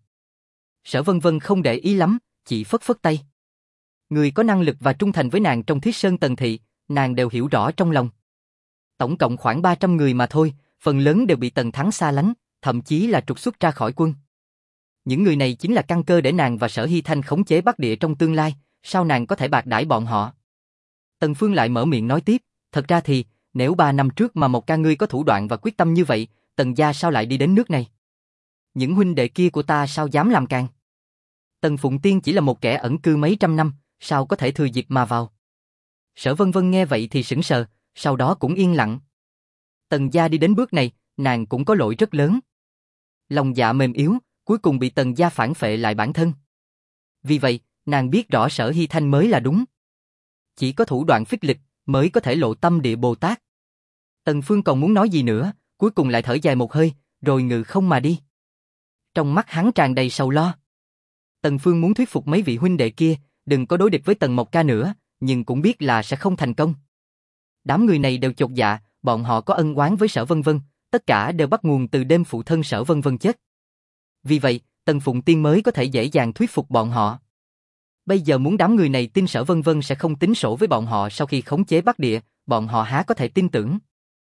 Sở Vân Vân không để ý lắm, chỉ phất phất tay. Người có năng lực và trung thành với nàng trong Thiết Sơn Tần Thị, nàng đều hiểu rõ trong lòng. Tổng cộng khoảng ba trăm người mà thôi, phần lớn đều bị Tần Thắng xa lánh, thậm chí là trục xuất ra khỏi quân. Những người này chính là căn cơ để nàng và Sở Hy Thanh khống chế Bắc Địa trong tương lai, sao nàng có thể bạc đãi bọn họ. Tần Phương lại mở miệng nói tiếp, thật ra thì, nếu ba năm trước mà một ca ngươi có thủ đoạn và quyết tâm như vậy, Tần gia sao lại đi đến nước này? Những huynh đệ kia của ta sao dám làm càng? Tần Phụng Tiên chỉ là một kẻ ẩn cư mấy trăm năm, sao có thể thừa dịp mà vào? Sở Vân Vân nghe vậy thì sững sờ, sau đó cũng yên lặng. Tần gia đi đến bước này, nàng cũng có lỗi rất lớn. Lòng dạ mềm yếu, cuối cùng bị Tần gia phản phệ lại bản thân. Vì vậy, nàng biết rõ Sở Hy Thanh mới là đúng. Chỉ có thủ đoạn phích lịch mới có thể lộ tâm địa Bồ Tát. Tần Phương còn muốn nói gì nữa, cuối cùng lại thở dài một hơi, rồi ngự không mà đi. Trong mắt hắn tràn đầy sầu lo. Tần Phương muốn thuyết phục mấy vị huynh đệ kia, đừng có đối địch với Tần Mộc Ca nữa, nhưng cũng biết là sẽ không thành công. Đám người này đều chột dạ, bọn họ có ân oán với Sở Vân Vân, tất cả đều bắt nguồn từ đêm phụ thân Sở Vân Vân chết. Vì vậy, Tần Phụng Tiên mới có thể dễ dàng thuyết phục bọn họ. Bây giờ muốn đám người này tin Sở Vân Vân sẽ không tính sổ với bọn họ sau khi khống chế Bắc Địa, bọn họ há có thể tin tưởng.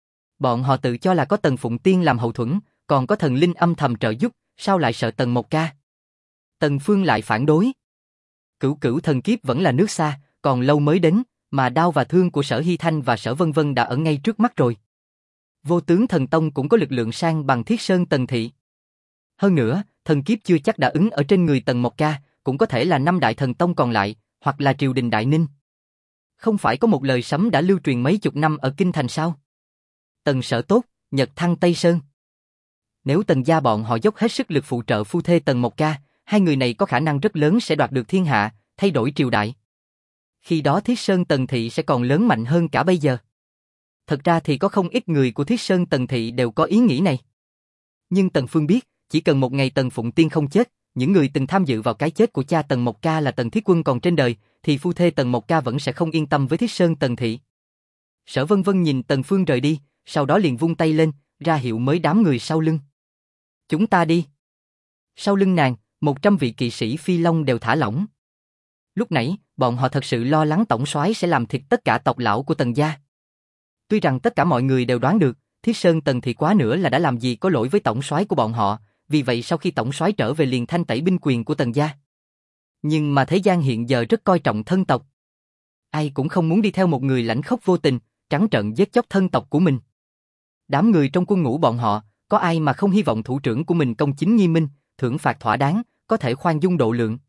Bọn họ tự cho là có Tần Phụng Tiên làm hậu thuẫn, còn có thần linh âm thầm trợ giúp, sao lại sợ Tần Mộc Ca? Tần Phương lại phản đối. Cửu cửu thần kiếp vẫn là nước xa, còn lâu mới đến, mà đau và thương của Sở Hy Thanh và Sở Vân Vân đã ở ngay trước mắt rồi. Vô tướng thần tông cũng có lực lượng sang bằng Thiết Sơn Tần Thị. Hơn nữa, thần kiếp chưa chắc đã ứng ở trên người Tần Mộc Ca, cũng có thể là năm đại thần tông còn lại, hoặc là triều đình Đại Ninh. Không phải có một lời sấm đã lưu truyền mấy chục năm ở kinh thành sao? Tần Sở tốt, Nhật thăng Tây Sơn. Nếu Tần gia bọn họ dốc hết sức lực phụ trợ phu thê Tần Mộc Ca, hai người này có khả năng rất lớn sẽ đoạt được thiên hạ, thay đổi triều đại. Khi đó Thiết Sơn Tần Thị sẽ còn lớn mạnh hơn cả bây giờ. Thật ra thì có không ít người của Thiết Sơn Tần Thị đều có ý nghĩ này. Nhưng Tần Phương biết, chỉ cần một ngày Tần Phụng Tiên không chết, những người từng tham dự vào cái chết của cha Tần Mộc Ca là Tần Thiết Quân còn trên đời, thì phu thê Tần Mộc Ca vẫn sẽ không yên tâm với Thiết Sơn Tần Thị. Sở Vân Vân nhìn Tần Phương rời đi, sau đó liền vung tay lên, ra hiệu mới đám người sau lưng. Chúng ta đi. Sau lưng nàng, một trăm vị kỵ sĩ phi long đều thả lỏng. Lúc nãy, bọn họ thật sự lo lắng tổng soái sẽ làm thịt tất cả tộc lão của Tần gia. Tuy rằng tất cả mọi người đều đoán được, Thiết Sơn Tần Thị quá nữa là đã làm gì có lỗi với tổng soái của bọn họ, vì vậy sau khi tổng soái trở về liền thanh tẩy binh quyền của Tần gia. Nhưng mà thế gian hiện giờ rất coi trọng thân tộc. Ai cũng không muốn đi theo một người lãnh khốc vô tình, trắng trợn giết chóc thân tộc của mình. Đám người trong quân ngũ bọn họ, có ai mà không hy vọng thủ trưởng của mình công chính nghiêm minh, thưởng phạt thỏa đáng, có thể khoan dung độ lượng.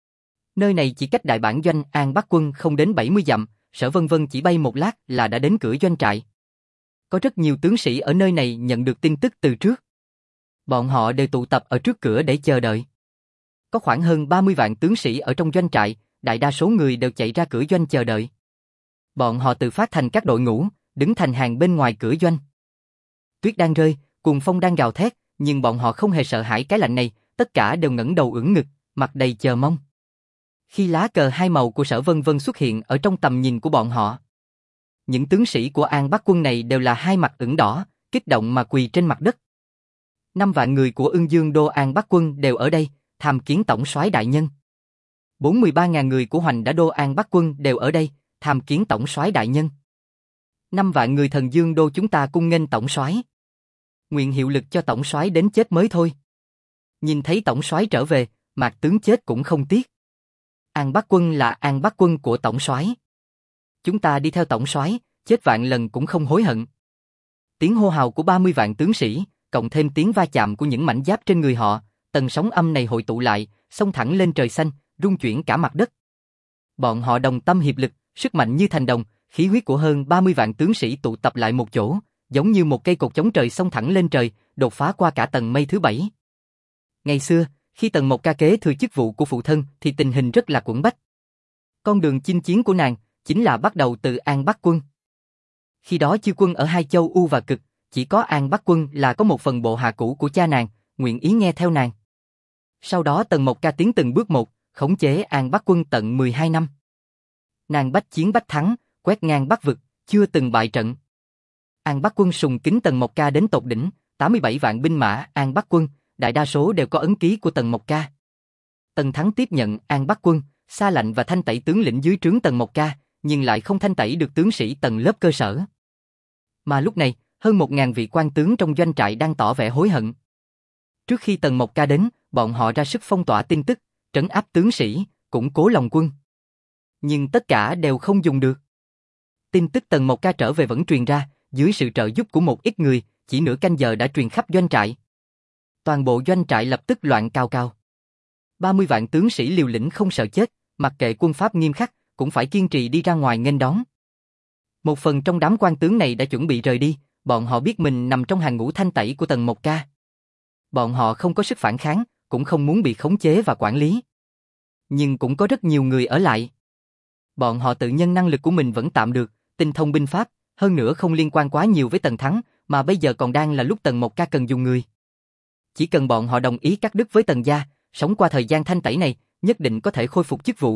Nơi này chỉ cách đại bản doanh An Bắc quân không đến bảy mươi dặm, Sở Vân Vân chỉ bay một lát là đã đến cửa doanh trại. Có rất nhiều tướng sĩ ở nơi này nhận được tin tức từ trước. Bọn họ đều tụ tập ở trước cửa để chờ đợi. Có khoảng hơn ba mươi vạn tướng sĩ ở trong doanh trại, đại đa số người đều chạy ra cửa doanh chờ đợi. Bọn họ tự phát thành các đội ngũ, đứng thành hàng bên ngoài cửa doanh. Tuyết đang rơi, cuồng phong đang gào thét, nhưng bọn họ không hề sợ hãi cái lạnh này, tất cả đều ngẩng đầu ưỡn ngực, mặt đầy chờ mong. Khi lá cờ hai màu của Sở Vân Vân xuất hiện ở trong tầm nhìn của bọn họ, những tướng sĩ của An Bắc quân này đều là hai mặt ửng đỏ, kích động mà quỳ trên mặt đất. Năm vạn người của Ưng Dương Đô An Bắc quân đều ở đây, tham kiến tổng soái đại nhân. Bốn mươi ba ngàn người của Hoành Đã Đô An Bắc quân đều ở đây, tham kiến tổng soái đại nhân. Năm vạn người Thần Dương Đô chúng ta cung nghênh tổng soái. Nguyện hiệu lực cho tổng soái đến chết mới thôi. Nhìn thấy tổng soái trở về, Mạc tướng chết cũng không tiếc. An Bắc quân là An Bắc quân của tổng soái. Chúng ta đi theo tổng soái, chết vạn lần cũng không hối hận. Tiếng hô hào của ba mươi vạn tướng sĩ, cộng thêm tiếng va chạm của những mảnh giáp trên người họ, tầng sóng âm này hội tụ lại, xông thẳng lên trời xanh, rung chuyển cả mặt đất. Bọn họ đồng tâm hiệp lực, sức mạnh như thành đồng, khí huyết của hơn ba mươi vạn tướng sĩ tụ tập lại một chỗ, giống như một cây cột chống trời xông thẳng lên trời, đột phá qua cả tầng mây thứ bảy. Ngày xưa, khi Tần Mộc Ca kế thừa chức vụ của phụ thân thì tình hình rất là quẫn bách. Con đường chinh chiến của nàng chính là bắt đầu từ An Bắc quân. Khi đó chư quân ở hai châu U và Cực, chỉ có An Bắc quân là có một phần bộ hạ cũ của cha nàng, nguyện ý nghe theo nàng. Sau đó Tần Mộc Ca tiến từng bước một, khống chế An Bắc quân tận mười hai năm. Nàng bách chiến bách thắng, quét ngang Bắc vực, chưa từng bại trận. An Bắc quân sùng kính Tần Mộc Ca đến tột đỉnh, tám mươi bảy vạn binh mã An Bắc quân, đại đa số đều có ấn ký của Tần Mộc Ca. Tần Thắng tiếp nhận An Bắc quân, sa lạnh và thanh tẩy tướng lĩnh dưới trướng Tần Mộc Ca, nhưng lại không thanh tẩy được tướng sĩ tầng lớp cơ sở. Mà lúc này, hơn một ngàn vị quan tướng trong doanh trại đang tỏ vẻ hối hận. Trước khi Tần Mộc Ca đến, bọn họ ra sức phong tỏa tin tức, trấn áp tướng sĩ, củng cố lòng quân. Nhưng tất cả đều không dùng được. Tin tức Tần Mộc Ca trở về vẫn truyền ra, dưới sự trợ giúp của một ít người, chỉ nửa canh giờ đã truyền khắp doanh trại. Toàn bộ doanh trại lập tức loạn cao cao. ba mươi vạn tướng sĩ liều lĩnh không sợ chết, mặc kệ quân pháp nghiêm khắc, cũng phải kiên trì đi ra ngoài nghênh đón. Một phần trong đám quan tướng này đã chuẩn bị rời đi, bọn họ biết mình nằm trong hàng ngũ thanh tẩy của Tần Mộc Ca. Bọn họ không có sức phản kháng, cũng không muốn bị khống chế và quản lý. Nhưng cũng có rất nhiều người ở lại. Bọn họ tự nhân năng lực của mình vẫn tạm được, tinh thông binh pháp, hơn nữa không liên quan quá nhiều với Tần Thắng, mà bây giờ còn đang là lúc Tần Mộc Ca cần dùng người. Chỉ cần bọn họ đồng ý cắt đứt với Tần gia, sống qua thời gian thanh tẩy này, nhất định có thể khôi phục chức vụ.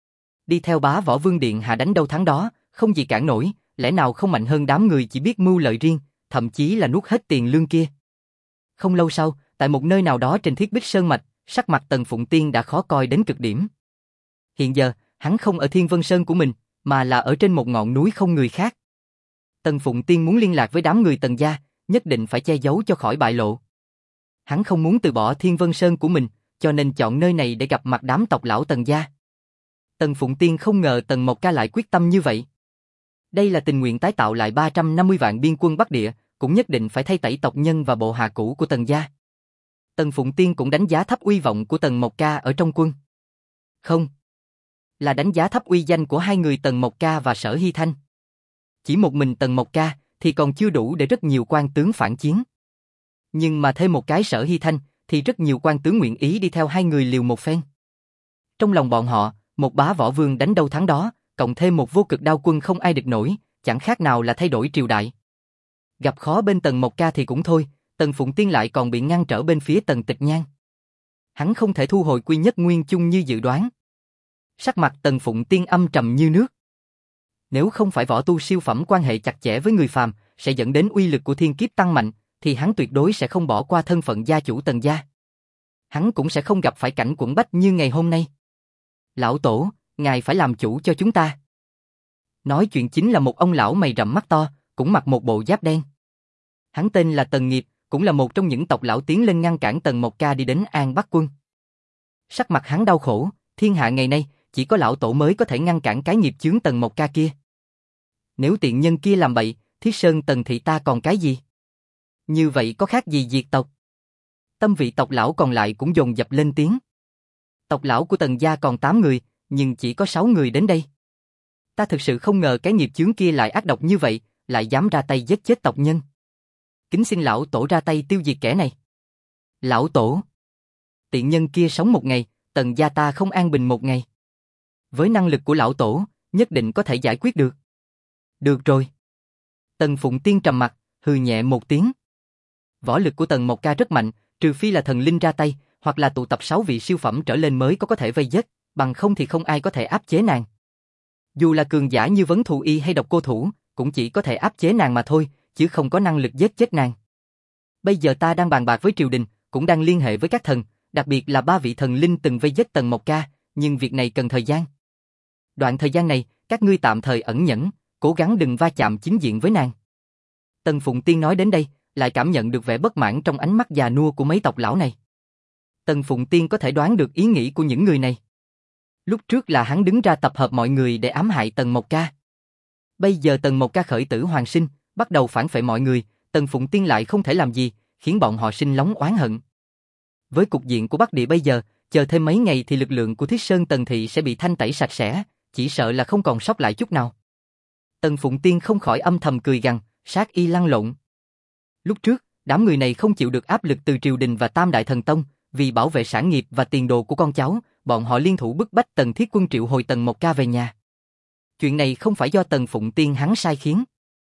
Đi theo bá võ vương điện hạ đánh đâu thắng đó, không gì cản nổi, lẽ nào không mạnh hơn đám người chỉ biết mưu lợi riêng, thậm chí là nuốt hết tiền lương kia. Không lâu sau, tại một nơi nào đó trên Thiết Bích Sơn Mạch, sắc mặt Tần Phụng Tiên đã khó coi đến cực điểm. Hiện giờ, hắn không ở Thiên Vân Sơn của mình, mà là ở trên một ngọn núi không người khác. Tần Phụng Tiên muốn liên lạc với đám người Tần gia, nhất định phải che giấu cho khỏi bại lộ. Hắn không muốn từ bỏ Thiên Vân Sơn của mình, cho nên chọn nơi này để gặp mặt đám tộc lão Tần gia. Tần Phụng Tiên không ngờ Tần Mộc Ca lại quyết tâm như vậy. Đây là tình nguyện tái tạo lại ba trăm năm mươi vạn biên quân Bắc Địa, cũng nhất định phải thay tẩy tộc nhân và bộ hạ cũ của Tần gia. Tần Phụng Tiên cũng đánh giá thấp uy vọng của Tần Mộc Ca ở trong quân. Không, là đánh giá thấp uy danh của hai người Tần Mộc Ca và Sở Hy Thanh. Chỉ một mình Tần Mộc Ca thì còn chưa đủ để rất nhiều quan tướng phản chiến. Nhưng mà thêm một cái Sở Hy Thanh thì rất nhiều quan tướng nguyện ý đi theo hai người liều một phen. Trong lòng bọn họ, một bá võ vương đánh đâu thắng đó, cộng thêm một vô cực đao quân không ai địch nổi, chẳng khác nào là thay đổi triều đại. Gặp khó bên Tần Mộc Ca thì cũng thôi, Tần Phụng Tiên lại còn bị ngăn trở bên phía Tần Tịch Nhan. Hắn không thể thu hồi quy nhất nguyên chung như dự đoán. Sắc mặt Tần Phụng Tiên âm trầm như nước. Nếu không phải võ tu siêu phẩm quan hệ chặt chẽ với người phàm, sẽ dẫn đến uy lực của thiên kiếp tăng mạnh, thì hắn tuyệt đối sẽ không bỏ qua thân phận gia chủ Tần gia. Hắn cũng sẽ không gặp phải cảnh quẫn bách như ngày hôm nay. Lão Tổ, ngài phải làm chủ cho chúng ta. Nói chuyện chính là một ông lão mày rậm mắt to, cũng mặc một bộ giáp đen. Hắn tên là Tần Nghiệp, cũng là một trong những tộc lão tiến lên ngăn cản Tần Mộc Ca đi đến An Bắc quân. Sắc mặt hắn đau khổ, thiên hạ ngày nay, chỉ có lão tổ mới có thể ngăn cản cái nghiệp chướng Tần Mộc Ca kia. Nếu tiện nhân kia làm bậy, Thiết Sơn Tần thị ta còn cái gì? Như vậy có khác gì diệt tộc? Tâm vị tộc lão còn lại cũng dồn dập lên tiếng. Tộc lão của Tần gia còn tám người, nhưng chỉ có sáu người đến đây. Ta thực sự không ngờ cái nghiệp chướng kia lại ác độc như vậy, lại dám ra tay giết chết tộc nhân. Kính xin lão tổ ra tay tiêu diệt kẻ này. Lão tổ, tiện nhân kia sống một ngày, Tần gia ta không an bình một ngày. Với năng lực của lão tổ, nhất định có thể giải quyết được. Được rồi. Tần Phụng Tiên trầm mặt, hừ nhẹ một tiếng. Võ lực của Tần Mộc Ca rất mạnh, trừ phi là thần linh ra tay, hoặc là tụ tập sáu vị siêu phẩm trở lên mới có có thể vây giết, bằng không thì không ai có thể áp chế nàng. Dù là cường giả như Vấn Thù Y hay Độc Cô Thủ, cũng chỉ có thể áp chế nàng mà thôi, chứ không có năng lực giết chết nàng. Bây giờ ta đang bàn bạc với triều đình, cũng đang liên hệ với các thần, đặc biệt là ba vị thần linh từng vây giết Tần Mộc Ca, nhưng việc này cần thời gian. Đoạn thời gian này, các ngươi tạm thời ẩn nhẫn, cố gắng đừng va chạm chính diện với nàng. Tần Phụng Tiên nói đến đây, lại cảm nhận được vẻ bất mãn trong ánh mắt già nua của mấy tộc lão này. Tần Phụng Tiên có thể đoán được ý nghĩ của những người này. Lúc trước là hắn đứng ra tập hợp mọi người để ám hại Tần Mộc Ca. Bây giờ Tần Mộc Ca khởi tử hoàn sinh, bắt đầu phản phệ mọi người, Tần Phụng Tiên lại không thể làm gì, khiến bọn họ sinh lóng oán hận. Với cục diện của Bắc Địa bây giờ, chờ thêm mấy ngày thì lực lượng của Thiết Sơn Tần Thị sẽ bị thanh tẩy sạch sẽ, chỉ sợ là không còn sót lại chút nào. Tần Phụng Tiên không khỏi âm thầm cười gằn, sát y lăn lộn. Lúc trước, đám người này không chịu được áp lực từ triều đình và Tam Đại Thần Tông, vì bảo vệ sản nghiệp và tiền đồ của con cháu, bọn họ liên thủ bức bách Tần Thiết Quân triệu hồi Tần Mộc Ca về nhà. Chuyện này không phải do Tần Phụng Tiên hắn sai khiến.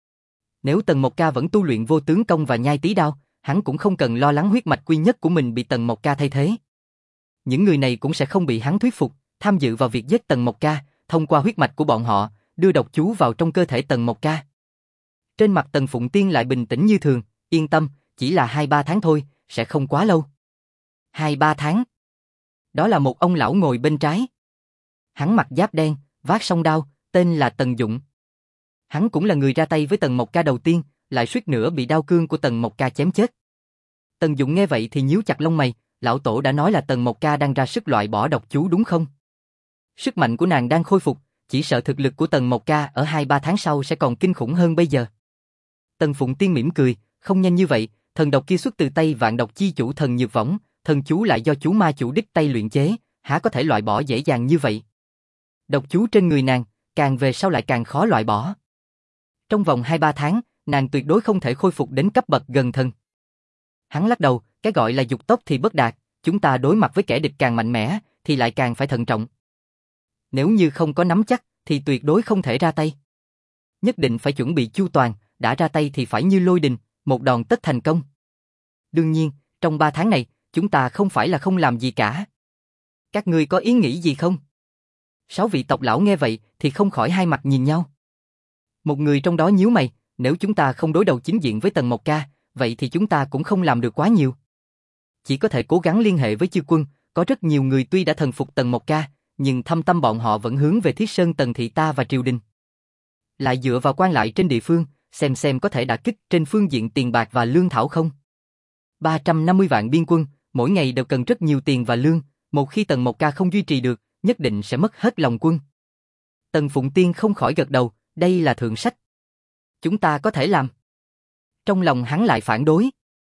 Nếu Tần Mộc Ca vẫn tu luyện Vô Tướng Công và Nhai Tí Đao, hắn cũng không cần lo lắng huyết mạch quy nhất của mình bị Tần Mộc Ca thay thế. Những người này cũng sẽ không bị hắn thuyết phục, tham dự vào việc giết Tần Mộc Ca, thông qua huyết mạch của bọn họ, đưa độc chú vào trong cơ thể Tần Mộc Ca. Trên mặt Tần Phụng Tiên lại bình tĩnh như thường, yên tâm, chỉ là hai ba tháng thôi, sẽ không quá lâu. Hai ba tháng. Đó là một ông lão ngồi bên trái. Hắn mặc giáp đen, vác song đao, tên là Tần Dụng. Hắn cũng là người ra tay với Tần Mộc Ca đầu tiên, lại suýt nữa bị đao cương của Tần Mộc Ca chém chết. Tần Dụng nghe vậy thì nhíu chặt lông mày, lão tổ đã nói là Tần Mộc Ca đang ra sức loại bỏ độc chú đúng không? Sức mạnh của nàng đang khôi phục, chỉ sợ thực lực của Tần Mộc Ca ở hai ba tháng sau sẽ còn kinh khủng hơn bây giờ. Tần Phụng Tiên mỉm cười, không nhanh như vậy, thần độc kia xuất từ tay Vạn Độc Chi Chủ Thần Nhược Võng, thần chú lại do chú ma chủ đích tay luyện chế, há có thể loại bỏ dễ dàng như vậy? Độc chú trên người nàng, càng về sau lại càng khó loại bỏ. Trong vòng hai ba tháng, nàng tuyệt đối không thể khôi phục đến cấp bậc gần thần. Hắn lắc đầu, cái gọi là dục tốc thì bất đạt, chúng ta đối mặt với kẻ địch càng mạnh mẽ, thì lại càng phải thận trọng. Nếu như không có nắm chắc, thì tuyệt đối không thể ra tay. Nhất định phải chuẩn bị chu toàn, đã ra tay thì phải như lôi đình, một đòn tất thành công. Đương nhiên, trong ba tháng này, chúng ta không phải là không làm gì cả. Các ngươi có ý nghĩ gì không? Sáu vị tộc lão nghe vậy thì không khỏi hai mặt nhìn nhau. Một người trong đó nhíu mày, nếu chúng ta không đối đầu chính diện với Tần Mộc Ca, vậy thì chúng ta cũng không làm được quá nhiều. Chỉ có thể cố gắng liên hệ với chư quân, có rất nhiều người tuy đã thần phục Tần Mộc Ca, nhưng thâm tâm bọn họ vẫn hướng về Thiết Sơn Tần Thị ta và triều đình. Lại dựa vào quan lại trên địa phương, xem xem có thể đả kích trên phương diện tiền bạc và lương thảo không. ba trăm năm mươi vạn biên quân, mỗi ngày đều cần rất nhiều tiền và lương, một khi Tần Mộc Ca không duy trì được, nhất định sẽ mất hết lòng quân. Tần Phụng Tiên không khỏi gật đầu, đây là thượng sách. Chúng ta có thể làm. Trong lòng hắn lại phản đối.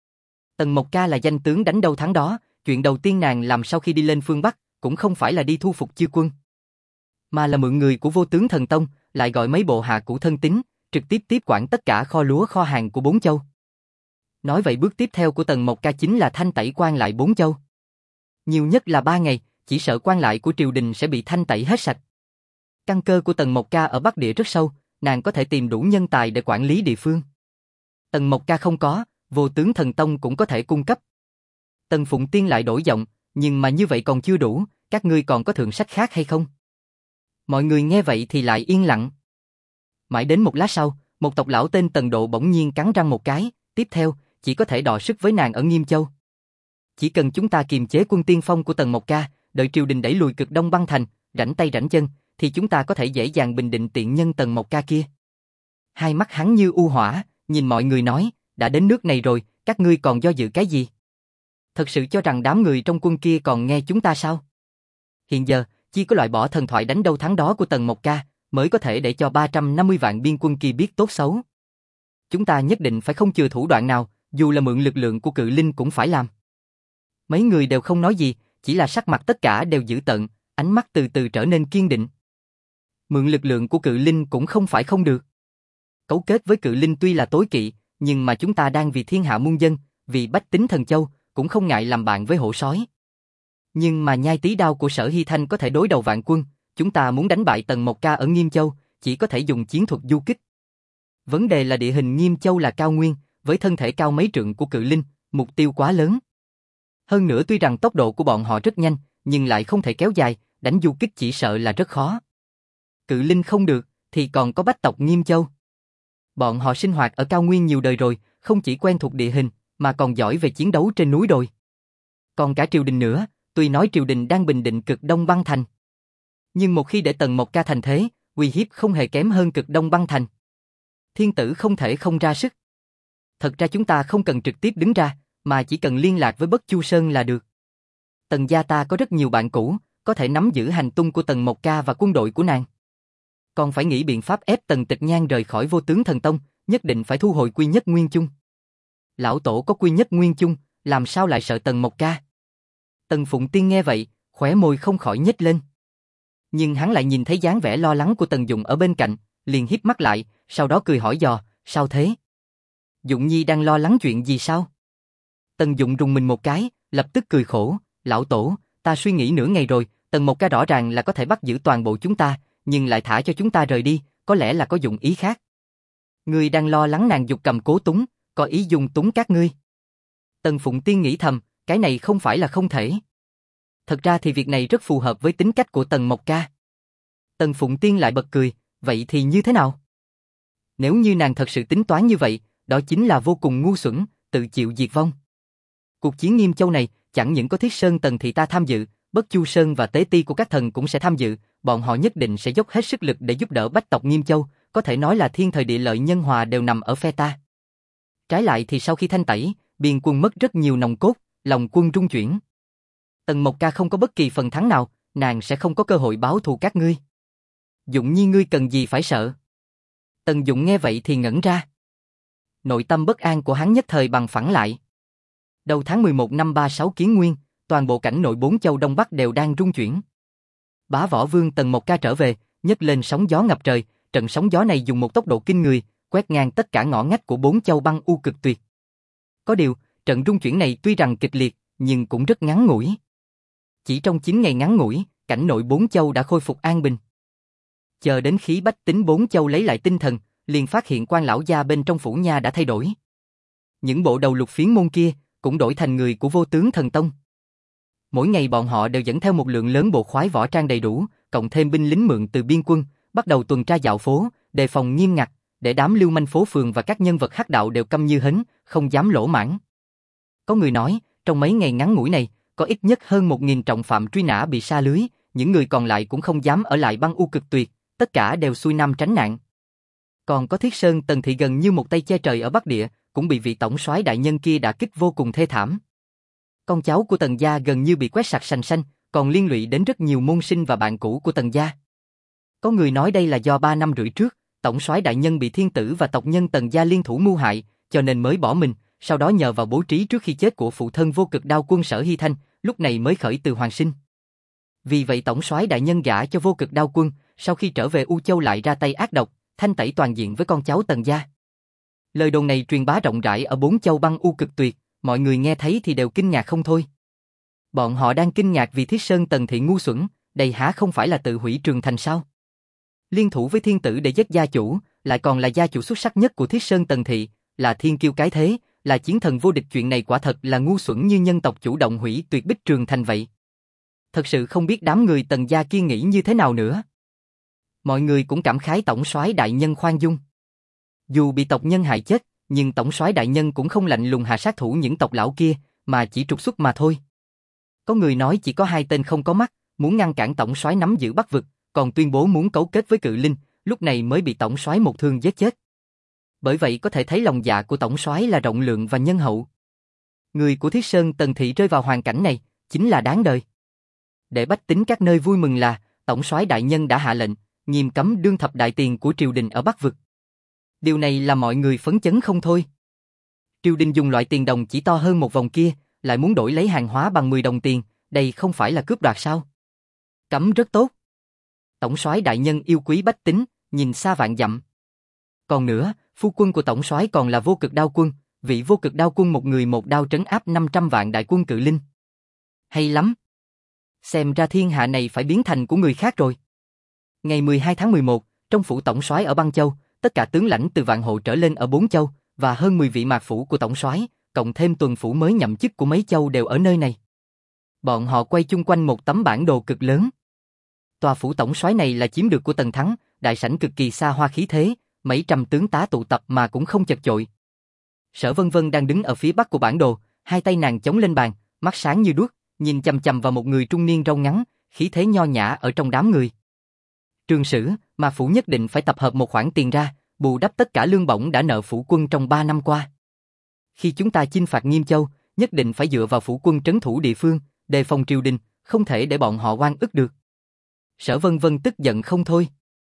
Tần Mộc Ca là danh tướng đánh đâu thắng đó, chuyện đầu tiên nàng làm sau khi đi lên phương Bắc, cũng không phải là đi thu phục chư quân, mà là mượn người của Vô Tướng Thần Tông, lại gọi mấy bộ hạ cũ thân tín, trực tiếp tiếp quản tất cả kho lúa kho hàng của bốn châu. Nói vậy bước tiếp theo của Tần Mộc Ca chính là thanh tẩy quan lại bốn châu. Nhiều nhất là ba ngày, chỉ sợ quan lại của triều đình sẽ bị thanh tẩy hết sạch. Căn cơ của Tần Mộc Ca ở Bắc Địa rất sâu, nàng có thể tìm đủ nhân tài để quản lý địa phương. Tần Mộc Ca không có, Vô Tướng Thần Tông cũng có thể cung cấp. Tần Phụng Tiên lại đổi giọng, nhưng mà như vậy còn chưa đủ, các ngươi còn có thượng sách khác hay không? Mọi người nghe vậy thì lại yên lặng. Mãi đến một lát sau, một tộc lão tên Tần Độ bỗng nhiên cắn răng một cái, tiếp theo, chỉ có thể đọ sức với nàng ở Nghiêm Châu. Chỉ cần chúng ta kiềm chế quân tiên phong của Tần Mộc Ca, đợi triều đình đẩy lùi Cực Đông băng thành, rảnh tay rảnh chân, thì chúng ta có thể dễ dàng bình định tiện nhân Tần Mộc Ca kia. Hai mắt hắn như u hỏa, nhìn mọi người nói, đã đến nước này rồi, các ngươi còn do dự cái gì? Thật sự cho rằng đám người trong quân kia còn nghe chúng ta sao? Hiện giờ, chỉ có loại bỏ thần thoại đánh đâu thắng đó của Tần Mộc Ca, mới có thể để cho ba trăm năm mươi vạn biên quân kia biết tốt xấu. Chúng ta nhất định phải không chừa thủ đoạn nào, dù là mượn lực lượng của Cự Linh cũng phải làm. Mấy người đều không nói gì, chỉ là sắc mặt tất cả đều dữ tợn, ánh mắt từ từ trở nên kiên định. Mượn lực lượng của Cự Linh cũng không phải không được. Cấu kết với Cự Linh tuy là tối kỵ, nhưng mà chúng ta đang vì thiên hạ muôn dân, vì bách tính thần châu, cũng không ngại làm bạn với hổ sói. Nhưng mà Nhai Tí Đao của Sở Hy Thanh có thể đối đầu vạn quân, chúng ta muốn đánh bại Tần Mộc Ca ở Nghiêm Châu, chỉ có thể dùng chiến thuật du kích. Vấn đề là địa hình Nghiêm Châu là cao nguyên, với thân thể cao mấy trượng của cự linh, mục tiêu quá lớn. Hơn nữa tuy rằng tốc độ của bọn họ rất nhanh, nhưng lại không thể kéo dài, đánh du kích chỉ sợ là rất khó. Cự linh không được, thì còn có bách tộc Nghiêm Châu. Bọn họ sinh hoạt ở cao nguyên nhiều đời rồi, không chỉ quen thuộc địa hình, mà còn giỏi về chiến đấu trên núi đồi. Còn cả triều đình nữa, tuy nói triều đình đang bình định cực Đông Băng Thành. Nhưng một khi để Tần Mộc Ca thành thế, uy hiếp không hề kém hơn cực Đông Băng Thành. Thiên tử không thể không ra sức. Thật ra chúng ta không cần trực tiếp đứng ra, mà chỉ cần liên lạc với Bất Chu Sơn là được. Tần gia ta có rất nhiều bạn cũ, có thể nắm giữ hành tung của Tần Mộc Ca và quân đội của nàng. Còn phải nghĩ biện pháp ép Tần Tịch Nhan rời khỏi Vô Tướng Thần Tông, nhất định phải thu hồi Quy Nhất Nguyên Chung. Lão tổ có Quy Nhất Nguyên Chung, làm sao lại sợ Tần Mộc Ca? Tần Phụng Tiên nghe vậy, khóe môi không khỏi nhếch lên. Nhưng hắn lại nhìn thấy dáng vẻ lo lắng của Tần Dụng ở bên cạnh, liền híp mắt lại, sau đó cười hỏi dò, sao thế? Dụng Nhi đang lo lắng chuyện gì sao? Tần Dụng rùng mình một cái, lập tức cười khổ, lão tổ, ta suy nghĩ nửa ngày rồi, Tần Mộc Ca rõ ràng là có thể bắt giữ toàn bộ chúng ta, nhưng lại thả cho chúng ta rời đi, có lẽ là có dụng ý khác. Ngươi đang lo lắng nàng dục cầm cố túng, có ý dùng túng các ngươi. Tần Phụng Tiên nghĩ thầm, cái này không phải là không thể. Thật ra thì việc này rất phù hợp với tính cách của Tần Mộc Ca. Tần Phụng Tiên lại bật cười, vậy thì như thế nào? Nếu như nàng thật sự tính toán như vậy, đó chính là vô cùng ngu xuẩn, tự chịu diệt vong. Cuộc chiến Nghiêm Châu này, chẳng những có Thiết Sơn Tần Thị ta tham dự, Bất Chu Sơn và tế ti của các thần cũng sẽ tham dự, bọn họ nhất định sẽ dốc hết sức lực để giúp đỡ bách tộc Nghiêm Châu, có thể nói là thiên thời địa lợi nhân hòa đều nằm ở phe ta. Trái lại thì sau khi thanh tẩy, biên quân mất rất nhiều nòng cốt, lòng quân rung chuyển. Tần Mộc Ca không có bất kỳ phần thắng nào, nàng sẽ không có cơ hội báo thù các ngươi. Dụng Nhi ngươi cần gì phải sợ? Tần Dụng nghe vậy thì ngẩn ra. Nội tâm bất an của hắn nhất thời bằng phẳng lại. Đầu tháng mười một năm ba sáu Kiến Nguyên, toàn bộ cảnh nội bốn châu Đông Bắc đều đang rung chuyển. Bá Võ Vương Tần Mộc Ca trở về, nhấc lên sóng gió ngập trời, trận sóng gió này dùng một tốc độ kinh người, quét ngang tất cả ngõ ngách của bốn châu băng u cực tuyệt. Có điều, trận rung chuyển này tuy rằng kịch liệt, nhưng cũng rất ngắn ngủi. Chỉ trong chín ngày ngắn ngủi, cảnh nội bốn châu đã khôi phục an bình. Chờ đến khí bách tính bốn châu lấy lại tinh thần, liền phát hiện quan lão gia bên trong phủ nha đã thay đổi. Những bộ đầu lục phiến môn kia cũng đổi thành người của Vô Tướng Thần Tông. Mỗi ngày bọn họ đều dẫn theo một lượng lớn bộ khoái võ trang đầy đủ, cộng thêm binh lính mượn từ biên quân, bắt đầu tuần tra dạo phố, đề phòng nghiêm ngặt, để đám lưu manh phố phường và các nhân vật hắc đạo đều câm như hến, không dám lỗ mãng. Có người nói, trong mấy ngày ngắn ngủi này, có ít nhất hơn một nghìn trọng phạm truy nã bị sa lưới, những người còn lại cũng không dám ở lại băng u cực tuyệt, tất cả đều xuôi nam tránh nạn. Còn có Thiết Sơn Tần Thị gần như một tay che trời ở Bắc Địa, cũng bị vị tổng soái đại nhân kia đả kích vô cùng thê thảm. Con cháu của Tần gia gần như bị quét sạch sành xanh, còn liên lụy đến rất nhiều môn sinh và bạn cũ của Tần gia. Có người nói đây là do ba năm rưỡi trước, tổng soái đại nhân bị thiên tử và tộc nhân Tần gia liên thủ mưu hại, cho nên mới bỏ mình, sau đó nhờ vào bố trí trước khi chết của phụ thân Vô Cực Đao Quân Sở Hy Thanh, lúc này mới khởi từ hoàng sinh. Vì vậy tổng soái đại nhân gả cho Vô Cực Đao Quân, sau khi trở về U Châu lại ra tay ác độc, thanh tẩy toàn diện với con cháu Tần gia. Lời đồn này truyền bá rộng rãi ở bốn châu băng u cực tuyệt, mọi người nghe thấy thì đều kinh ngạc không thôi. Bọn họ đang kinh ngạc vì Thiết Sơn Tần Thị ngu xuẩn, đây há không phải là tự hủy Trường Thành sao? Liên thủ với thiên tử để giết gia chủ, lại còn là gia chủ xuất sắc nhất của Thiết Sơn Tần Thị, là thiên kiêu cái thế, là chiến thần vô địch, chuyện này quả thật là ngu xuẩn như nhân tộc chủ động hủy tuyệt bích Trường Thành vậy. Thật sự không biết đám người Tần gia kia nghĩ như thế nào nữa. Mọi người cũng cảm khái tổng soái đại nhân khoan dung. Dù bị tộc nhân hại chết, nhưng tổng soái đại nhân cũng không lạnh lùng hạ sát thủ những tộc lão kia, mà chỉ trục xuất mà thôi. Có người nói chỉ có hai tên không có mắt, muốn ngăn cản tổng soái nắm giữ Bắc vực, còn tuyên bố muốn cấu kết với Cự Linh, lúc này mới bị tổng soái một thương giết chết. Bởi vậy có thể thấy lòng dạ của tổng soái là rộng lượng và nhân hậu. Người của Thiết Sơn Tần Thị rơi vào hoàn cảnh này, chính là đáng đời. Để bách tính các nơi vui mừng là, tổng soái đại nhân đã hạ lệnh, nghiêm cấm đương thập đại tiền của triều đình ở Bắc vực. Điều này làm mọi người phấn chấn không thôi. Triều đình dùng loại tiền đồng chỉ to hơn một vòng kia, lại muốn đổi lấy hàng hóa bằng mười đồng tiền, đây không phải là cướp đoạt sao? Cấm rất tốt. Tổng soái đại nhân yêu quý bách tính, nhìn xa vạn dặm. Còn nữa, phu quân của tổng soái còn là Vô Cực Đao Quân, vị Vô Cực Đao Quân một người một đao trấn áp năm trăm vạn đại quân Cự Linh. Hay lắm. Xem ra thiên hạ này phải biến thành của người khác rồi. Ngày mười hai tháng mười một, trong phủ tổng soái ở Băng Châu, tất cả tướng lãnh từ vạn hộ trở lên ở bốn châu, và hơn mười vị mạc phủ của tổng soái, cộng thêm tuần phủ mới nhậm chức của mấy châu đều ở nơi này. Bọn họ quay chung quanh một tấm bản đồ cực lớn. Tòa phủ tổng soái này là chiếm được của Tần Thắng, đại sảnh cực kỳ xa hoa khí thế, mấy trăm tướng tá tụ tập mà cũng không chật chội. Sở Vân Vân đang đứng ở phía bắc của bản đồ, hai tay nàng chống lên bàn, mắt sáng như đuốc, nhìn chằm chằm vào một người trung niên râu ngắn, khí thế nho nhã ở trong đám người. Trường Sử, mà phủ nhất định phải tập hợp một khoản tiền ra, bù đắp tất cả lương bổng đã nợ phủ quân trong ba năm qua. Khi chúng ta chinh phạt Nghiêm Châu, nhất định phải dựa vào phủ quân trấn thủ địa phương, đề phòng triều đình, không thể để bọn họ oan ức được. Sở Vân Vân tức giận không thôi.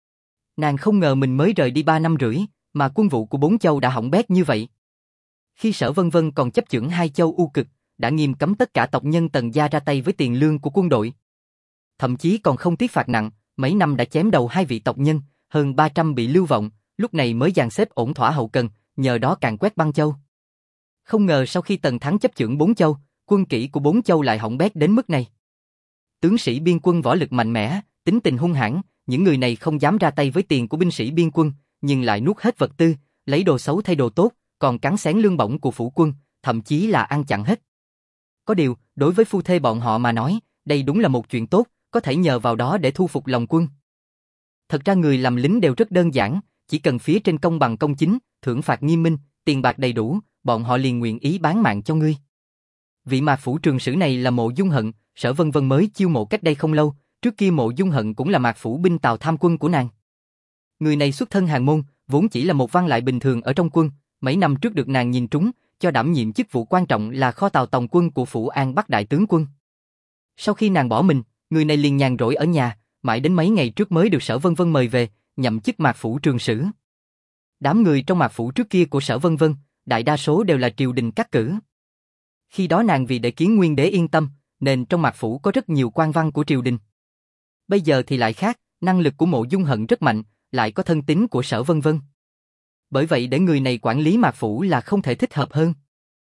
Nàng không ngờ mình mới rời đi ba năm rưỡi, mà quân vụ của bốn châu đã hỏng bét như vậy. Khi Sở Vân Vân còn chấp chưởng hai châu U Cực, đã nghiêm cấm tất cả tộc nhân Tần gia ra tay với tiền lương của quân đội. Thậm chí còn không tiếc phạt nặng, mấy năm đã chém đầu hai vị tộc nhân, hơn ba trăm bị lưu vong, lúc này mới dàn xếp ổn thỏa hậu cần, nhờ đó càng quét băng châu. Không ngờ sau khi Tần Thắng chấp chưởng bốn châu, quân kỹ của bốn châu lại hỏng bét đến mức này. Tướng sĩ biên quân võ lực mạnh mẽ, tính tình hung hãn, những người này không dám ra tay với tiền của binh sĩ biên quân, nhưng lại nuốt hết vật tư, lấy đồ xấu thay đồ tốt, còn cắn xén lương bổng của phủ quân, thậm chí là ăn chặn hết. Có điều, đối với phu thê bọn họ mà nói, đây đúng là một chuyện tốt, có thể nhờ vào đó để thu phục lòng quân. Thật ra người làm lính đều rất đơn giản, chỉ cần phía trên công bằng công chính, thưởng phạt nghiêm minh, tiền bạc đầy đủ, bọn họ liền nguyện ý bán mạng cho ngươi. Vị mạc phủ trường sử này là Mộ Dung Hận, Sở Vân Vân mới chiêu mộ cách đây không lâu, trước kia Mộ Dung Hận cũng là mạc phủ binh tào tham quân của nàng. Người này xuất thân hàn môn, vốn chỉ là một văn lại bình thường ở trong quân, mấy năm trước được nàng nhìn trúng, cho đảm nhiệm chức vụ quan trọng là kho tàu tổng quân của phủ An Bắc đại tướng quân. Sau khi nàng bỏ mình, người này liền nhàn rỗi ở nhà, mãi đến mấy ngày trước mới được Sở Vân Vân mời về, nhậm chức mạc phủ trường sử. Đám người trong mạc phủ trước kia của Sở Vân Vân, đại đa số đều là triều đình cắt cử. Khi đó nàng vì để Kiến Nguyên đế yên tâm, nên trong mạc phủ có rất nhiều quan văn của triều đình. Bây giờ thì lại khác, năng lực của Mộ Dung Hận rất mạnh, lại có thân tín của Sở Vân Vân. Bởi vậy để người này quản lý mạc phủ là không thể thích hợp hơn.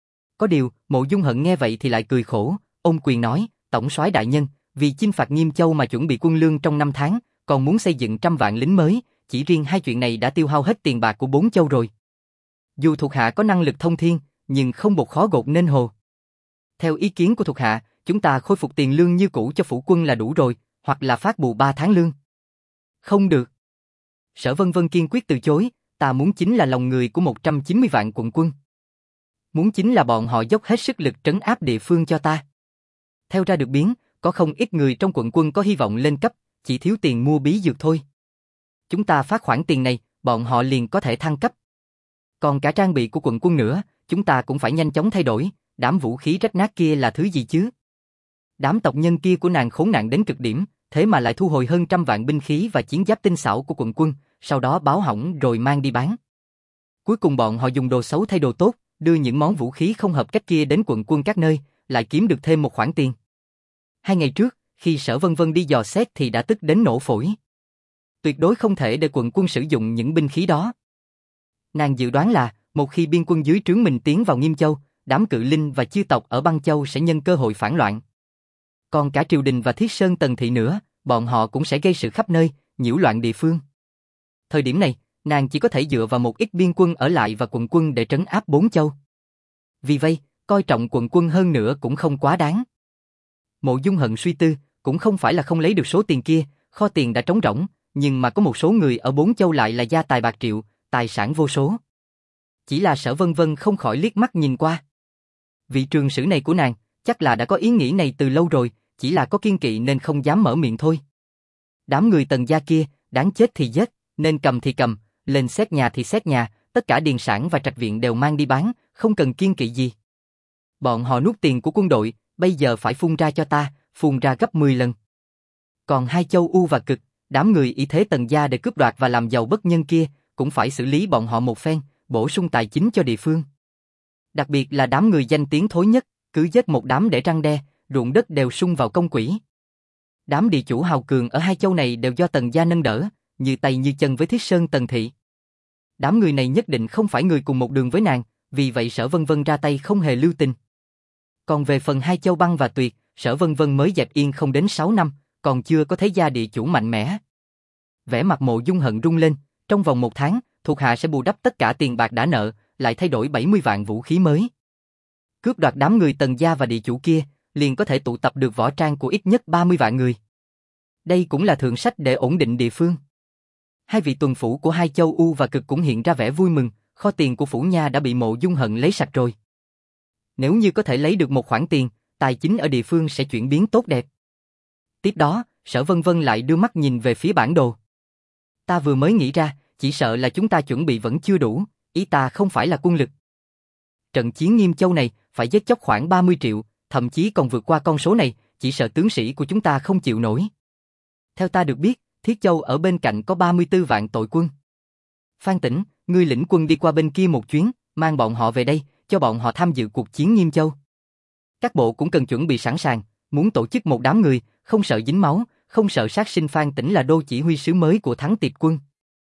Có điều, Mộ Dung Hận nghe vậy thì lại cười khổ, ôm quyền nói, tổng soái đại nhân, vì chinh phạt Nghiêm Châu mà chuẩn bị quân lương trong năm tháng, còn muốn xây dựng trăm vạn lính mới, chỉ riêng hai chuyện này đã tiêu hao hết tiền bạc của bốn châu rồi. Dù thuộc hạ có năng lực thông thiên, nhưng không bột khó gột nên hồ. Theo ý kiến của thuộc hạ, chúng ta khôi phục tiền lương như cũ cho phủ quân là đủ rồi, hoặc là phát bù ba tháng lương. Không được. Sở Vân Vân kiên quyết từ chối, ta muốn chính là lòng người của một trăm chín mươi vạn quận quân. Muốn chính là bọn họ dốc hết sức lực trấn áp địa phương cho ta. Theo ra được biến, có không ít người trong quận quân có hy vọng lên cấp, chỉ thiếu tiền mua bí dược thôi. Chúng ta phát khoản tiền này, bọn họ liền có thể thăng cấp. Còn cả trang bị của quận quân nữa, chúng ta cũng phải nhanh chóng thay đổi, đám vũ khí rách nát kia là thứ gì chứ? Đám tộc nhân kia của nàng khốn nạn đến cực điểm, thế mà lại thu hồi hơn trăm vạn binh khí và chiến giáp tinh xảo của quận quân, sau đó báo hỏng rồi mang đi bán. Cuối cùng bọn họ dùng đồ xấu thay đồ tốt, đưa những món vũ khí không hợp cách kia đến quận quân các nơi, lại kiếm được thêm một khoản tiền. Hai ngày trước, khi Sở Vân Vân đi dò xét thì đã tức đến nổ phổi. Tuyệt đối không thể để quận quân sử dụng những binh khí đó. Nàng dự đoán là, một khi biên quân dưới trướng mình tiến vào Nghiêm Châu, đám cự linh và chư tộc ở Băng Châu sẽ nhân cơ hội phản loạn. Còn cả triều đình và Thiết Sơn Tần Thị nữa, bọn họ cũng sẽ gây sự khắp nơi, nhiễu loạn địa phương. Thời điểm này, nàng chỉ có thể dựa vào một ít biên quân ở lại và quận quân để trấn áp bốn châu. Vì vậy, coi trọng quận quân hơn nữa cũng không quá đáng. Mộ Dung Hận suy tư, cũng không phải là không lấy được số tiền kia, kho tiền đã trống rỗng, nhưng mà có một số người ở bốn châu lại là gia tài bạc triệu, tài sản vô số. Chỉ là Sở Vân Vân không khỏi liếc mắt nhìn qua. Vị trường sử này của nàng, chắc là đã có ý nghĩ này từ lâu rồi, chỉ là có kiên kỵ nên không dám mở miệng thôi. Đám người Tần gia kia, đáng chết thì giết, nên cầm thì cầm, lên xét nhà thì xét nhà, tất cả điền sản và trạch viện đều mang đi bán, không cần kiên kỵ gì. Bọn họ nuốt tiền của quân đội, bây giờ phải phun ra cho ta, phun ra gấp mười lần. Còn hai châu U và Cực, đám người ý thế Tần gia để cướp đoạt và làm giàu bất nhân kia, cũng phải xử lý bọn họ một phen, bổ sung tài chính cho địa phương. Đặc biệt là đám người danh tiếng thối nhất, cứ giết một đám để răn đe, ruộng đất đều sung vào công quỹ. Đám địa chủ hào cường ở hai châu này đều do Tần gia nâng đỡ, như tay như chân với Thiết Sơn Tần Thị. Đám người này nhất định không phải người cùng một đường với nàng, vì vậy Sở Vân Vân ra tay không hề lưu tình. Còn về phần hai châu Băng và Tuyệt, Sở Vân Vân mới dẹp yên không đến sáu năm, còn chưa có thấy gia địa chủ mạnh mẽ. Vẻ mặt Mộ Dung Hận rung lên, trong vòng một tháng, thuộc hạ sẽ bù đắp tất cả tiền bạc đã nợ, lại thay đổi bảy mươi vạn vũ khí mới. Cướp đoạt đám người Tần gia và địa chủ kia, liền có thể tụ tập được võ trang của ít nhất ba mươi vạn người. Đây cũng là thượng sách để ổn định địa phương. Hai vị tuần phủ của hai châu U và Cực cũng hiện ra vẻ vui mừng, kho tiền của phủ nha đã bị Mộ Dung Hận lấy sạch rồi. Nếu như có thể lấy được một khoản tiền, tài chính ở địa phương sẽ chuyển biến tốt đẹp. Tiếp đó, Sở Vân Vân lại đưa mắt nhìn về phía bản đồ. Ta vừa mới nghĩ ra, chỉ sợ là chúng ta chuẩn bị vẫn chưa đủ, ý ta không phải là quân lực. Trận chiến Nghiêm Châu này phải giết chóc khoảng ba mươi triệu, thậm chí còn vượt qua con số này, chỉ sợ tướng sĩ của chúng ta không chịu nổi. Theo ta được biết, Thiết Châu ở bên cạnh có ba mươi tư vạn tội quân. Phan Tĩnh, ngươi lĩnh quân đi qua bên kia một chuyến, mang bọn họ về đây, cho bọn họ tham dự cuộc chiến Nghiêm Châu. Các bộ cũng cần chuẩn bị sẵn sàng, muốn tổ chức một đám người, không sợ dính máu, không sợ sát sinh. Phan Tĩnh là đô chỉ huy sứ mới của Thắng Tiệp quân.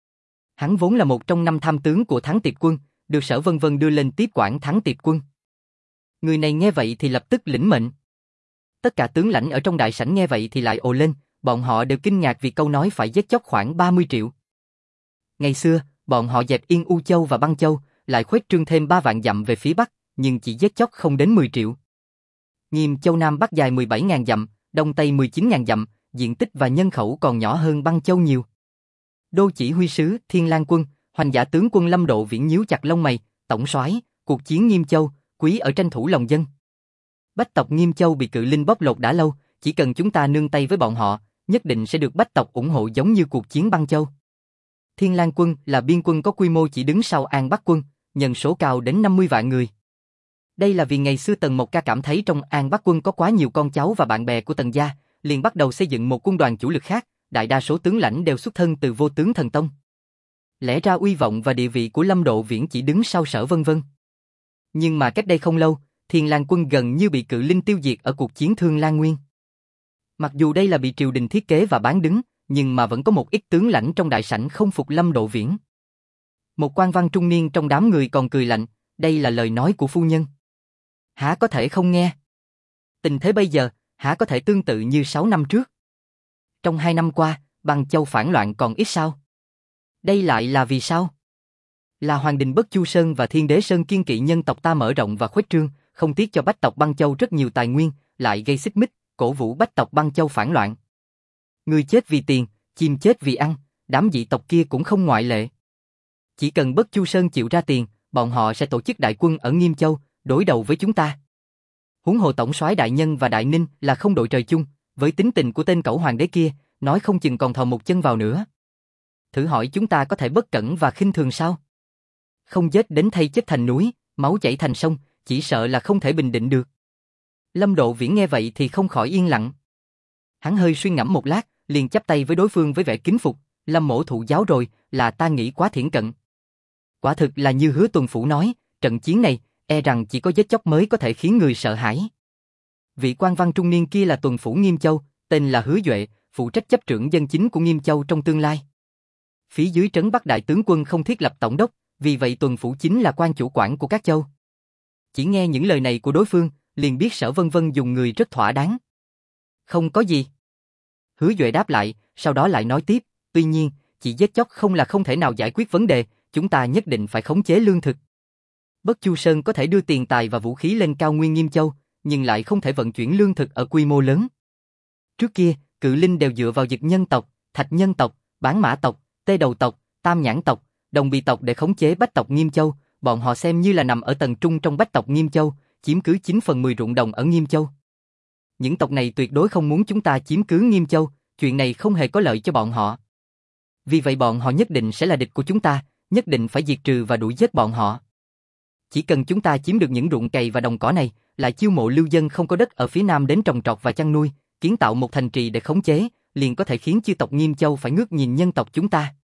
Hắn vốn là một trong năm tham tướng của Thắng Tiệp quân, được Sở Vân Vân đưa lên tiếp quản Thắng Tiệp quân. Người này nghe vậy thì lập tức lĩnh mệnh. Tất cả tướng lãnh ở trong đại sảnh nghe vậy thì lại ồ lên, bọn họ đều kinh ngạc vì câu nói phải giết chóc khoảng ba mươi triệu. Ngày xưa, bọn họ dẹp yên U Châu và Băng Châu, lại khuếch trương thêm ba vạn dặm về phía bắc, nhưng chỉ giết chóc không đến mười triệu. Nghiêm Châu Nam Bắc dài mười bảy nghìn dặm, Đông Tây mười chín nghìn dặm, diện tích và nhân khẩu còn nhỏ hơn Băng Châu nhiều. Đô chỉ huy sứ Thiên Lang quân, hoành giả tướng quân Lâm Độ Viễn nhíu chặt lông mày, tổng soái, cuộc chiến Nghiêm Châu, quý ở tranh thủ lòng dân. Bách tộc Nghiêm Châu bị cự linh bóc lột đã lâu, chỉ cần chúng ta nương tay với bọn họ, nhất định sẽ được bách tộc ủng hộ giống như cuộc chiến Băng Châu. Thiên Lang quân là biên quân có quy mô chỉ đứng sau An Bắc quân, nhân số cao đến năm mươi vạn người. Đây là vì ngày xưa Tần Mộc Ca cảm thấy trong An Bắc quân có quá nhiều con cháu và bạn bè của Tần gia, liền bắt đầu xây dựng một quân đoàn chủ lực khác, đại đa số tướng lãnh đều xuất thân từ Vô Tướng Thần Tông. Lẽ ra uy vọng và địa vị của Lâm Độ Viễn chỉ đứng sau Sở Vân Vân. Nhưng mà cách đây không lâu, Thiên Lang quân gần như bị cự linh tiêu diệt ở cuộc chiến Thương Lan Nguyên. Mặc dù đây là bị triều đình thiết kế và bán đứng, nhưng mà vẫn có một ít tướng lãnh trong đại sảnh không phục Lâm Độ Viễn. Một quan văn trung niên trong đám người còn cười lạnh, đây là lời nói của phu nhân. Hả có thể không nghe? Tình thế bây giờ, hả có thể tương tự như sáu năm trước? Trong hai năm qua, Băng Châu phản loạn còn ít sao? Đây lại là vì sao? Là Hoàng đình Bất Chu Sơn và Thiên Đế Sơn kiên kỵ nhân tộc ta mở rộng và khuếch trương, không tiếc cho bách tộc Băng Châu rất nhiều tài nguyên, lại gây xích mích, cổ vũ bách tộc Băng Châu phản loạn. Người chết vì tiền, chim chết vì ăn, đám dị tộc kia cũng không ngoại lệ. Chỉ cần Bất Chu Sơn chịu ra tiền, bọn họ sẽ tổ chức đại quân ở Nghiêm Châu, đối đầu với chúng ta. Huống hồ tổng soái Đại Nhân và Đại Ninh là không đội trời chung, với tính tình của tên cẩu hoàng đế kia, nói không chừng còn thò một chân vào nữa. Thử hỏi chúng ta có thể bất cẩn và khinh thường sao? Không giết đến thay chết thành núi, máu chảy thành sông, chỉ sợ là không thể bình định được. Lâm Độ Viễn nghe vậy thì không khỏi yên lặng. Hắn hơi suy ngẫm một lát, liền chắp tay với đối phương với vẻ kính phục, Lâm mỗ thụ giáo rồi, là ta nghĩ quá thiển cận. Quả thực là như Hứa Tuần Phủ nói, trận chiến này, e rằng chỉ có giết chóc mới có thể khiến người sợ hãi. Vị quan văn trung niên kia là Tuần Phủ Nghiêm Châu, tên là Hứa Duệ, phụ trách chấp trưởng dân chính của Nghiêm Châu trong tương lai. Phía dưới trấn Bắc đại tướng quân không thiết lập tổng đốc, vì vậy Tuần Phủ chính là quan chủ quản của các châu. Chỉ nghe những lời này của đối phương, liền biết Sở Vân Vân dùng người rất thỏa đáng. Không có gì. Hứa Duệ đáp lại, sau đó lại nói tiếp, tuy nhiên, chỉ giết chóc không là không thể nào giải quyết vấn đề, chúng ta nhất định phải khống chế lương thực. Bất Chu Sơn có thể đưa tiền tài và vũ khí lên cao nguyên Nghiêm Châu, nhưng lại không thể vận chuyển lương thực ở quy mô lớn. Trước kia, cự linh đều dựa vào Dực nhân tộc, Thạch nhân tộc, Bán mã tộc, Tê đầu tộc, Tam nhãn tộc, Đồng bì tộc để khống chế bách tộc Nghiêm Châu, bọn họ xem như là nằm ở tầng trung trong bách tộc Nghiêm Châu, chiếm cứ chín phần mười ruộng đồng ở Nghiêm Châu. Những tộc này tuyệt đối không muốn chúng ta chiếm cứ Nghiêm Châu, chuyện này không hề có lợi cho bọn họ. Vì vậy bọn họ nhất định sẽ là địch của chúng ta, nhất định phải diệt trừ và đuổi giết bọn họ. Chỉ cần chúng ta chiếm được những ruộng cày và đồng cỏ này, lại chiêu mộ lưu dân không có đất ở phía nam đến trồng trọt và chăn nuôi, kiến tạo một thành trì để khống chế, liền có thể khiến chư tộc Nghiêm Châu phải ngước nhìn nhân tộc chúng ta.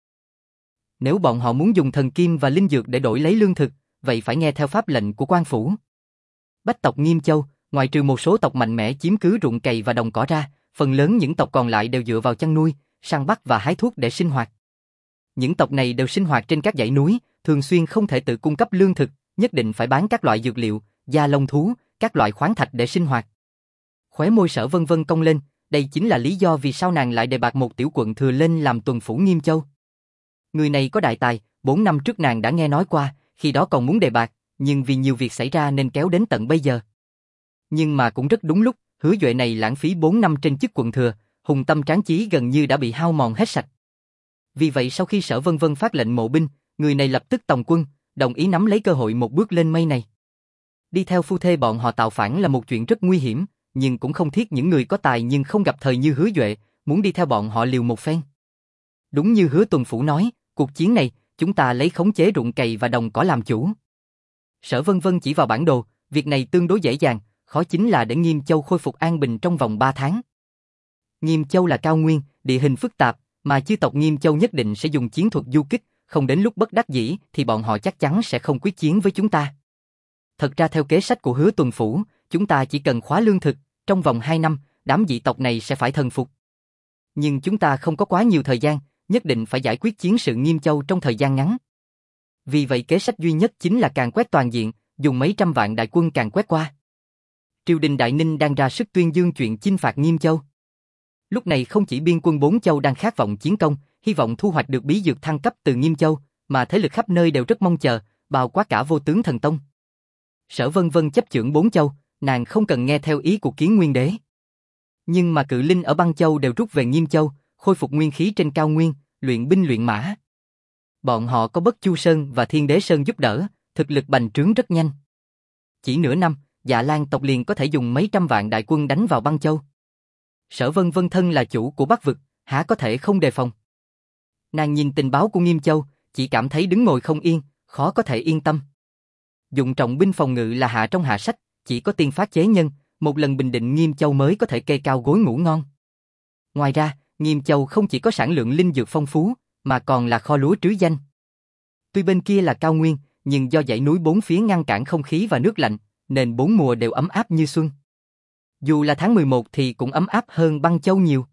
Nếu bọn họ muốn dùng thần kim và linh dược để đổi lấy lương thực, vậy phải nghe theo pháp lệnh của quan phủ. Bách tộc Nghiêm Châu, ngoài trừ một số tộc mạnh mẽ chiếm cứ ruộng cày và đồng cỏ ra, phần lớn những tộc còn lại đều dựa vào chăn nuôi, săn bắt và hái thuốc để sinh hoạt. Những tộc này đều sinh hoạt trên các dãy núi, thường xuyên không thể tự cung cấp lương thực, nhất định phải bán các loại dược liệu, da lông thú, các loại khoáng thạch để sinh hoạt. Khóe môi Sở Vân Vân cong lên, đây chính là lý do vì sao nàng lại đề bạt một tiểu quận thừa lên làm tuần phủ Nghiêm Châu. Người này có đại tài, bốn năm trước nàng đã nghe nói qua, khi đó còn muốn đề bạt, nhưng vì nhiều việc xảy ra nên kéo đến tận bây giờ. Nhưng mà cũng rất đúng lúc, Hứa Duệ này lãng phí bốn năm trên chức quận thừa, hùng tâm tráng chí gần như đã bị hao mòn hết sạch. Vì vậy sau khi Sở Vân Vân phát lệnh mộ binh, người này lập tức tòng quân, đồng ý nắm lấy cơ hội một bước lên mây này. Đi theo phu thê bọn họ tạo phản là một chuyện rất nguy hiểm, nhưng cũng không thiết những người có tài nhưng không gặp thời như Hứa Duệ, muốn đi theo bọn họ liều một phen. Đúng như Hứa Tuần Phủ nói, cuộc chiến này, chúng ta lấy khống chế ruộng cày và đồng cỏ làm chủ. Sở Vân Vân chỉ vào bản đồ, việc này tương đối dễ dàng, khó chính là để Nghiêm Châu khôi phục an bình trong vòng ba tháng. Nghiêm Châu là cao nguyên, địa hình phức tạp, mà chư tộc Nghiêm Châu nhất định sẽ dùng chiến thuật du kích, không đến lúc bất đắc dĩ thì bọn họ chắc chắn sẽ không quyết chiến với chúng ta. Thật ra theo kế sách của Hứa Tuần Phủ, chúng ta chỉ cần khóa lương thực, trong vòng hai năm, đám dị tộc này sẽ phải thần phục. Nhưng chúng ta không có quá nhiều thời gian, nhất định phải giải quyết chiến sự Nghiêm Châu trong thời gian ngắn. Vì vậy kế sách duy nhất chính là càn quét toàn diện, dùng mấy trăm vạn đại quân càn quét qua. Triều đình Đại Ninh đang ra sức tuyên dương chuyện chinh phạt Nghiêm Châu. Lúc này không chỉ biên quân bốn châu đang khát vọng chiến công, hy vọng thu hoạch được bí dược thăng cấp từ Nghiêm Châu, mà thế lực khắp nơi đều rất mong chờ, bao quát cả Vô Tướng Thần Tông. Sở Vân Vân chấp chưởng bốn châu, nàng không cần nghe theo ý của Kiến Nguyên Đế. Nhưng mà cự linh ở Băng Châu đều rút về Nghiêm Châu, khôi phục nguyên khí trên cao nguyên, luyện binh luyện mã. Bọn họ có Bất Chu Sơn và Thiên Đế Sơn giúp đỡ, thực lực bành trướng rất nhanh. Chỉ nửa năm, Dạ Lan tộc liền có thể dùng mấy trăm vạn đại quân đánh vào Băng Châu. Sở Vân Vân thân là chủ của Bắc vực, há có thể không đề phòng. Nàng nhìn tình báo của Nghiêm Châu, chỉ cảm thấy đứng ngồi không yên, khó có thể yên tâm. Dụng trọng binh phòng ngự là hạ trong hạ sách, chỉ có tiên phát chế nhân, một lần bình định Nghiêm Châu mới có thể kê cao gối ngủ ngon. Ngoài ra, Nghiêm Châu không chỉ có sản lượng linh dược phong phú, mà còn là kho lúa trứ danh. Tuy bên kia là cao nguyên, nhưng do dãy núi bốn phía ngăn cản không khí và nước lạnh, nên bốn mùa đều ấm áp như xuân. Dù là tháng mười một thì cũng ấm áp hơn Băng Châu nhiều.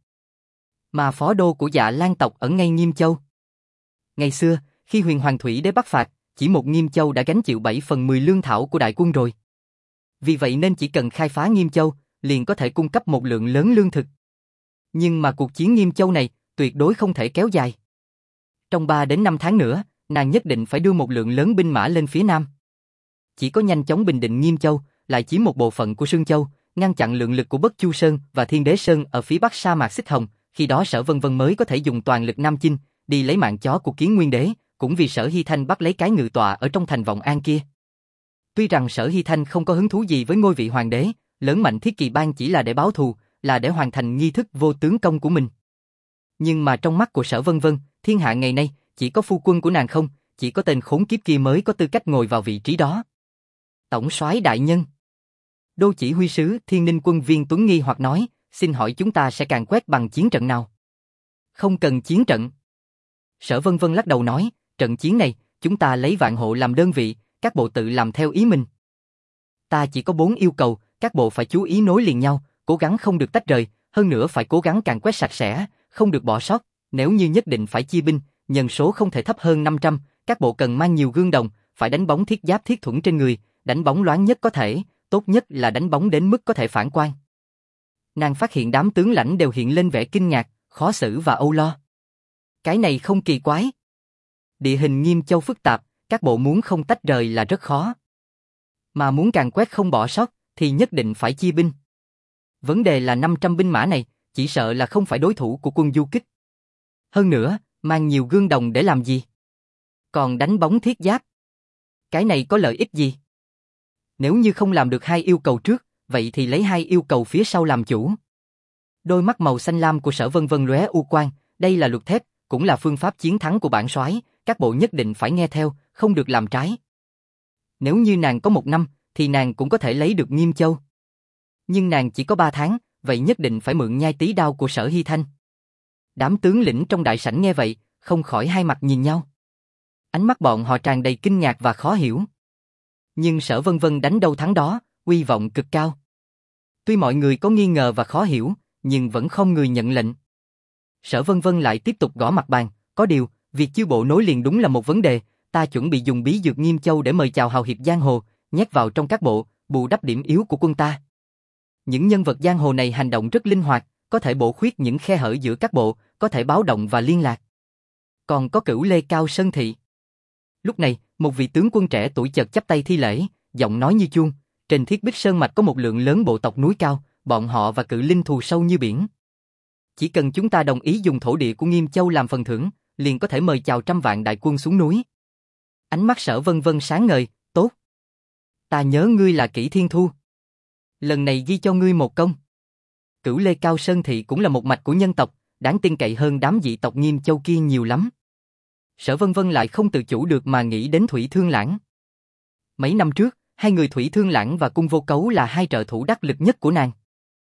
Mà phó đô của Dạ Lan tộc ở ngay Nghiêm Châu. Ngày xưa, khi Huyền Hoàng Thủy Đế bắc phạt, chỉ một Nghiêm Châu đã gánh chịu bảy phần mười lương thảo của đại quân rồi. Vì vậy nên chỉ cần khai phá Nghiêm Châu, liền có thể cung cấp một lượng lớn lương thực. Nhưng mà cuộc chiến Nghiêm Châu này, tuyệt đối không thể kéo dài. Trong ba đến năm tháng nữa, nàng nhất định phải đưa một lượng lớn binh mã lên phía nam. Chỉ có nhanh chóng bình định Nghiêm Châu, lại chiếm một bộ phận của Sương Châu, ngăn chặn lượng lực của Bất Chu Sơn và Thiên Đế Sơn ở phía bắc sa mạc Xích Hồng, khi đó Sở Vân Vân mới có thể dùng toàn lực nam chinh, đi lấy mạng chó của Kiến Nguyên Đế, cũng vì Sở Hy Thanh bắt lấy cái ngự tọa ở trong thành Vọng An kia. Tuy rằng Sở Hy Thanh không có hứng thú gì với ngôi vị hoàng đế, lớn mạnh Thiết Kỳ Bang chỉ là để báo thù, là để hoàn thành nghi thức vô tướng công của mình. Nhưng mà trong mắt của Sở Vân Vân, thiên hạ ngày nay, chỉ có phu quân của nàng không, chỉ có tên khốn kiếp kia mới có tư cách ngồi vào vị trí đó. Tổng soái đại nhân. Đô chỉ huy sứ Thiên Ninh quân Viên Tuấn nghi hoặc nói, xin hỏi chúng ta sẽ càn quét bằng chiến trận nào? Không cần chiến trận. Sở Vân Vân lắc đầu nói, trận chiến này, chúng ta lấy vạn hộ làm đơn vị, các bộ tự làm theo ý mình. Ta chỉ có bốn yêu cầu, các bộ phải chú ý nối liền nhau, cố gắng không được tách rời, hơn nữa phải cố gắng càn quét sạch sẽ, không được bỏ sót, nếu như nhất định phải chia binh, nhân số không thể thấp hơn năm trăm, các bộ cần mang nhiều gương đồng, phải đánh bóng thiết giáp thiết thuẫn trên người, đánh bóng loáng nhất có thể, tốt nhất là đánh bóng đến mức có thể phản quang. Nàng phát hiện đám tướng lãnh đều hiện lên vẻ kinh ngạc, khó xử và âu lo. Cái này không kỳ quái. Địa hình Nghiêm Châu phức tạp, các bộ muốn không tách rời là rất khó. Mà muốn càn quét không bỏ sót, thì nhất định phải chia binh. Vấn đề là năm trăm binh mã này, chỉ sợ là không phải đối thủ của quân du kích. Hơn nữa, mang nhiều gương đồng để làm gì? Còn đánh bóng thiết giáp. Cái này có lợi ích gì? Nếu như không làm được hai yêu cầu trước, vậy thì lấy hai yêu cầu phía sau làm chủ. Đôi mắt màu xanh lam của Sở Vân Vân lóe u quang, đây là luật thép, cũng là phương pháp chiến thắng của bản soái, các bộ nhất định phải nghe theo, không được làm trái. Nếu như nàng có một năm, thì nàng cũng có thể lấy được Nghiêm Châu. Nhưng nàng chỉ có ba tháng, vậy nhất định phải mượn nhai tí đao của Sở Hy Thanh. Đám tướng lĩnh trong đại sảnh nghe vậy, không khỏi hai mặt nhìn nhau. Ánh mắt bọn họ tràn đầy kinh ngạc và khó hiểu. Nhưng Sở Vân Vân đánh đâu thắng đó, uy vọng cực cao. Tuy mọi người có nghi ngờ và khó hiểu, nhưng vẫn không người nhận lệnh. Sở Vân Vân lại tiếp tục gõ mặt bàn, có điều, việc chiêu bộ nối liền đúng là một vấn đề, ta chuẩn bị dùng bí dược Nghiêm Châu để mời chào hào hiệp giang hồ, nhét vào trong các bộ, bù đắp điểm yếu của quân ta. Những nhân vật giang hồ này hành động rất linh hoạt, có thể bổ khuyết những khe hở giữa các bộ, có thể báo động và liên lạc. Còn có Cửu Lê Cao Sơn Thị. Lúc này, một vị tướng quân trẻ tuổi chợt chắp tay thi lễ, giọng nói như chuông, trên Thiết Bích Sơn mạch có một lượng lớn bộ tộc núi cao, bọn họ và cự linh thù sâu như biển. Chỉ cần chúng ta đồng ý dùng thổ địa của Nghiêm Châu làm phần thưởng, liền có thể mời chào trăm vạn đại quân xuống núi. Ánh mắt Sở Vân Vân sáng ngời, tốt. Ta nhớ ngươi là Kỷ Thiên Thu. Lần này ghi cho ngươi một công. Cửu Lê Cao Sơn Thị cũng là một mạch của nhân tộc, đáng tin cậy hơn đám dị tộc Nghiêm Châu kia nhiều lắm. Sở Vân Vân lại không tự chủ được mà nghĩ đến Thủy Thương Lãng. Mấy năm trước, hai người Thủy Thương Lãng và Cung Vô Cấu là hai trợ thủ đắc lực nhất của nàng.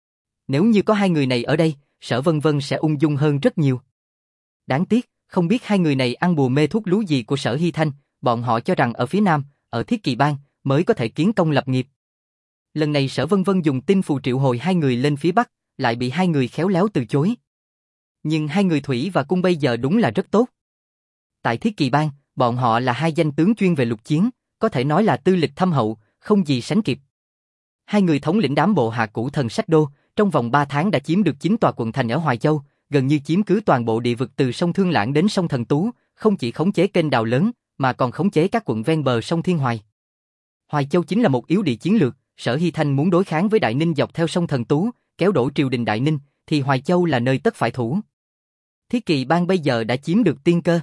Nếu như có hai người này ở đây, Sở Vân Vân sẽ ung dung hơn rất nhiều. Đáng tiếc, không biết hai người này ăn bùa mê thuốc lú gì của Sở Hy Thanh, bọn họ cho rằng ở phía Nam, ở Thiết Kỳ Bang, mới có thể kiến công lập nghiệp. Lần này Sở Vân Vân dùng tinh phù triệu hồi hai người lên phía Bắc, lại bị hai người khéo léo từ chối. Nhưng hai người Thủy và Cung bây giờ đúng là rất tốt. Tại Thiết Kỳ Bang, bọn họ là hai danh tướng chuyên về lục chiến, có thể nói là tư lịch thâm hậu, không gì sánh kịp. Hai người thống lĩnh đám bộ hạ cũ thần sách đô, trong vòng ba tháng đã chiếm được chín tòa quận thành ở Hoài Châu, gần như chiếm cứ toàn bộ địa vực từ sông Thương Lãng đến sông Thần Tú, không chỉ khống chế kênh đào lớn, mà còn khống chế các quận ven bờ sông Thiên Hoài. Hoài Châu chính là một yếu địa chiến lược, Sở Hy Thanh muốn đối kháng với Đại Ninh dọc theo sông Thần Tú, kéo đổ triều đình Đại Ninh, thì Hoài Châu là nơi tất phải thủ. Thiết Kỳ Bang bây giờ đã chiếm được tiên cơ.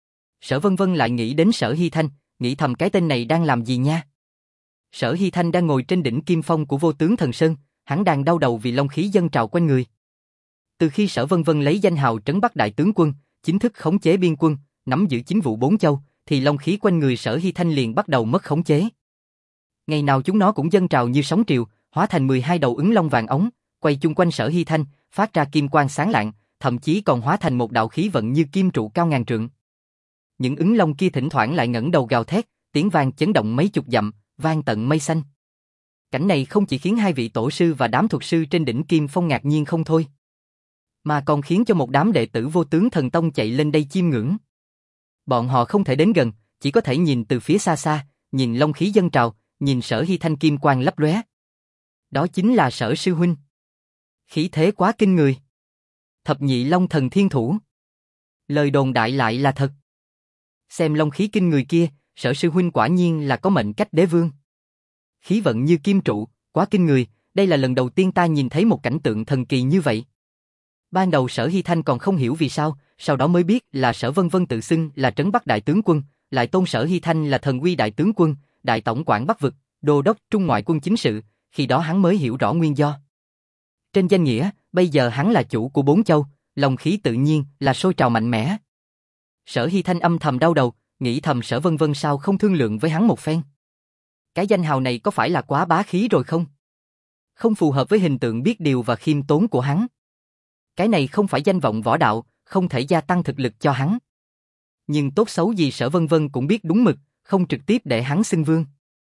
Sở Vân Vân lại nghĩ đến Sở Hy Thanh, nghĩ thầm cái tên này đang làm gì nha. Sở Hy Thanh đang ngồi trên đỉnh Kim Phong của Vô Tướng Thần Sơn, hắn đang đau đầu vì long khí dâng trào quanh người. Từ khi Sở Vân Vân lấy danh hào trấn Bắc đại tướng quân, chính thức khống chế biên quân, nắm giữ chính vụ bốn châu, thì long khí quanh người Sở Hy Thanh liền bắt đầu mất khống chế. Ngày nào chúng nó cũng dâng trào như sóng triều, hóa thành mười hai đầu ứng long vàng ống, quay chung quanh Sở Hy Thanh, phát ra kim quang sáng lạng, thậm chí còn hóa thành một đạo khí vận như kim trụ cao ngàn trượng. Những ứng long kia thỉnh thoảng lại ngẩng đầu gào thét, tiếng vang chấn động mấy chục dặm, vang tận mây xanh. Cảnh này không chỉ khiến hai vị tổ sư và đám thuật sư trên đỉnh Kim Phong ngạc nhiên không thôi, mà còn khiến cho một đám đệ tử Vô Tướng Thần Tông chạy lên đây chiêm ngưỡng. Bọn họ không thể đến gần, chỉ có thể nhìn từ phía xa xa, nhìn long khí dâng trào, nhìn Sở Hy Thanh kim quang lấp lóe. Đó chính là Sở sư huynh. Khí thế quá kinh người. Thập nhị long thần thiên thủ. Lời đồn đại lại là thật. Xem long khí kinh người kia, Sở sư huynh quả nhiên là có mệnh cách đế vương. Khí vận như kim trụ, quá kinh người, đây là lần đầu tiên ta nhìn thấy một cảnh tượng thần kỳ như vậy. Ban đầu Sở Hy Thanh còn không hiểu vì sao, sau đó mới biết là Sở Vân Vân tự xưng là trấn Bắc đại tướng quân, lại tôn Sở Hy Thanh là thần uy đại tướng quân, đại tổng quản Bắc vực, đô đốc trung ngoại quân chính sự, khi đó hắn mới hiểu rõ nguyên do. Trên danh nghĩa, bây giờ hắn là chủ của bốn châu, lòng khí tự nhiên là sôi trào mạnh mẽ. Sở Hy Thanh âm thầm đau đầu, nghĩ thầm Sở Vân Vân sao không thương lượng với hắn một phen. Cái danh hào này có phải là quá bá khí rồi không? Không phù hợp với hình tượng biết điều và khiêm tốn của hắn. Cái này không phải danh vọng võ đạo, không thể gia tăng thực lực cho hắn. Nhưng tốt xấu gì Sở Vân Vân cũng biết đúng mực, không trực tiếp để hắn xưng vương.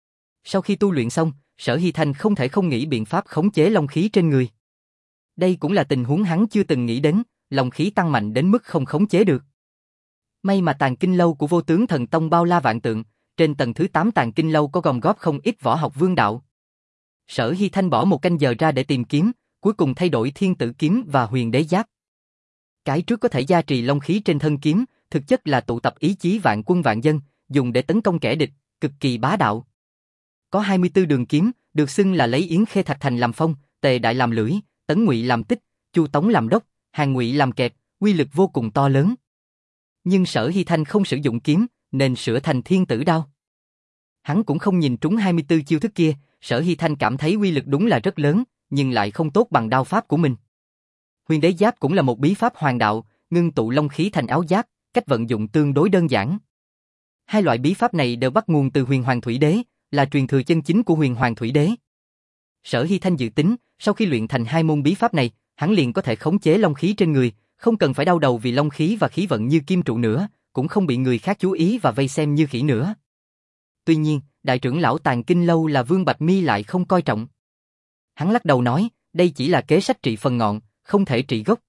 Sau khi tu luyện xong, Sở Hy Thanh không thể không nghĩ biện pháp khống chế long khí trên người. Đây cũng là tình huống hắn chưa từng nghĩ đến, long khí tăng mạnh đến mức không khống chế được. May mà tàng kinh lâu của Vô Tướng Thần Tông bao la vạn tượng, trên tầng thứ tám tàng kinh lâu có gom góp không ít võ học vương đạo. Sở Hy Thanh bỏ một canh giờ ra để tìm kiếm, cuối cùng thay đổi thiên tử kiếm và huyền đế giáp. Cái trước có thể gia trì long khí trên thân kiếm, thực chất là tụ tập ý chí vạn quân vạn dân, dùng để tấn công kẻ địch, cực kỳ bá đạo. Có hai mươi tư đường kiếm, được xưng là lấy Yến Khê Thạch Thành làm phong, Tề Đại làm lưỡi, Tấn Ngụy làm tích, Chu Tống làm đốc, Hàn Ngụy làm kẹp, uy lực vô cùng to lớn. Nhưng Sở Hy Thanh không sử dụng kiếm, nên sửa thành thiên tử đao. Hắn cũng không nhìn trúng hai mươi tư chiêu thức kia, Sở Hy Thanh cảm thấy uy lực đúng là rất lớn, nhưng lại không tốt bằng đao pháp của mình. Huyền đế giáp cũng là một bí pháp hoàng đạo, ngưng tụ long khí thành áo giáp, cách vận dụng tương đối đơn giản. Hai loại bí pháp này đều bắt nguồn từ Huyền Hoàng Thủy Đế, là truyền thừa chân chính của Huyền Hoàng Thủy Đế. Sở Hy Thanh dự tính, sau khi luyện thành hai môn bí pháp này, hắn liền có thể khống chế long khí trên người, không cần phải đau đầu vì long khí và khí vận như kim trụ nữa, cũng không bị người khác chú ý và vây xem như khỉ nữa. Tuy nhiên, đại trưởng lão Tàng Kinh Lâu là Vương Bạch Mi lại không coi trọng. Hắn lắc đầu nói, đây chỉ là kế sách trị phần ngọn, không thể trị gốc.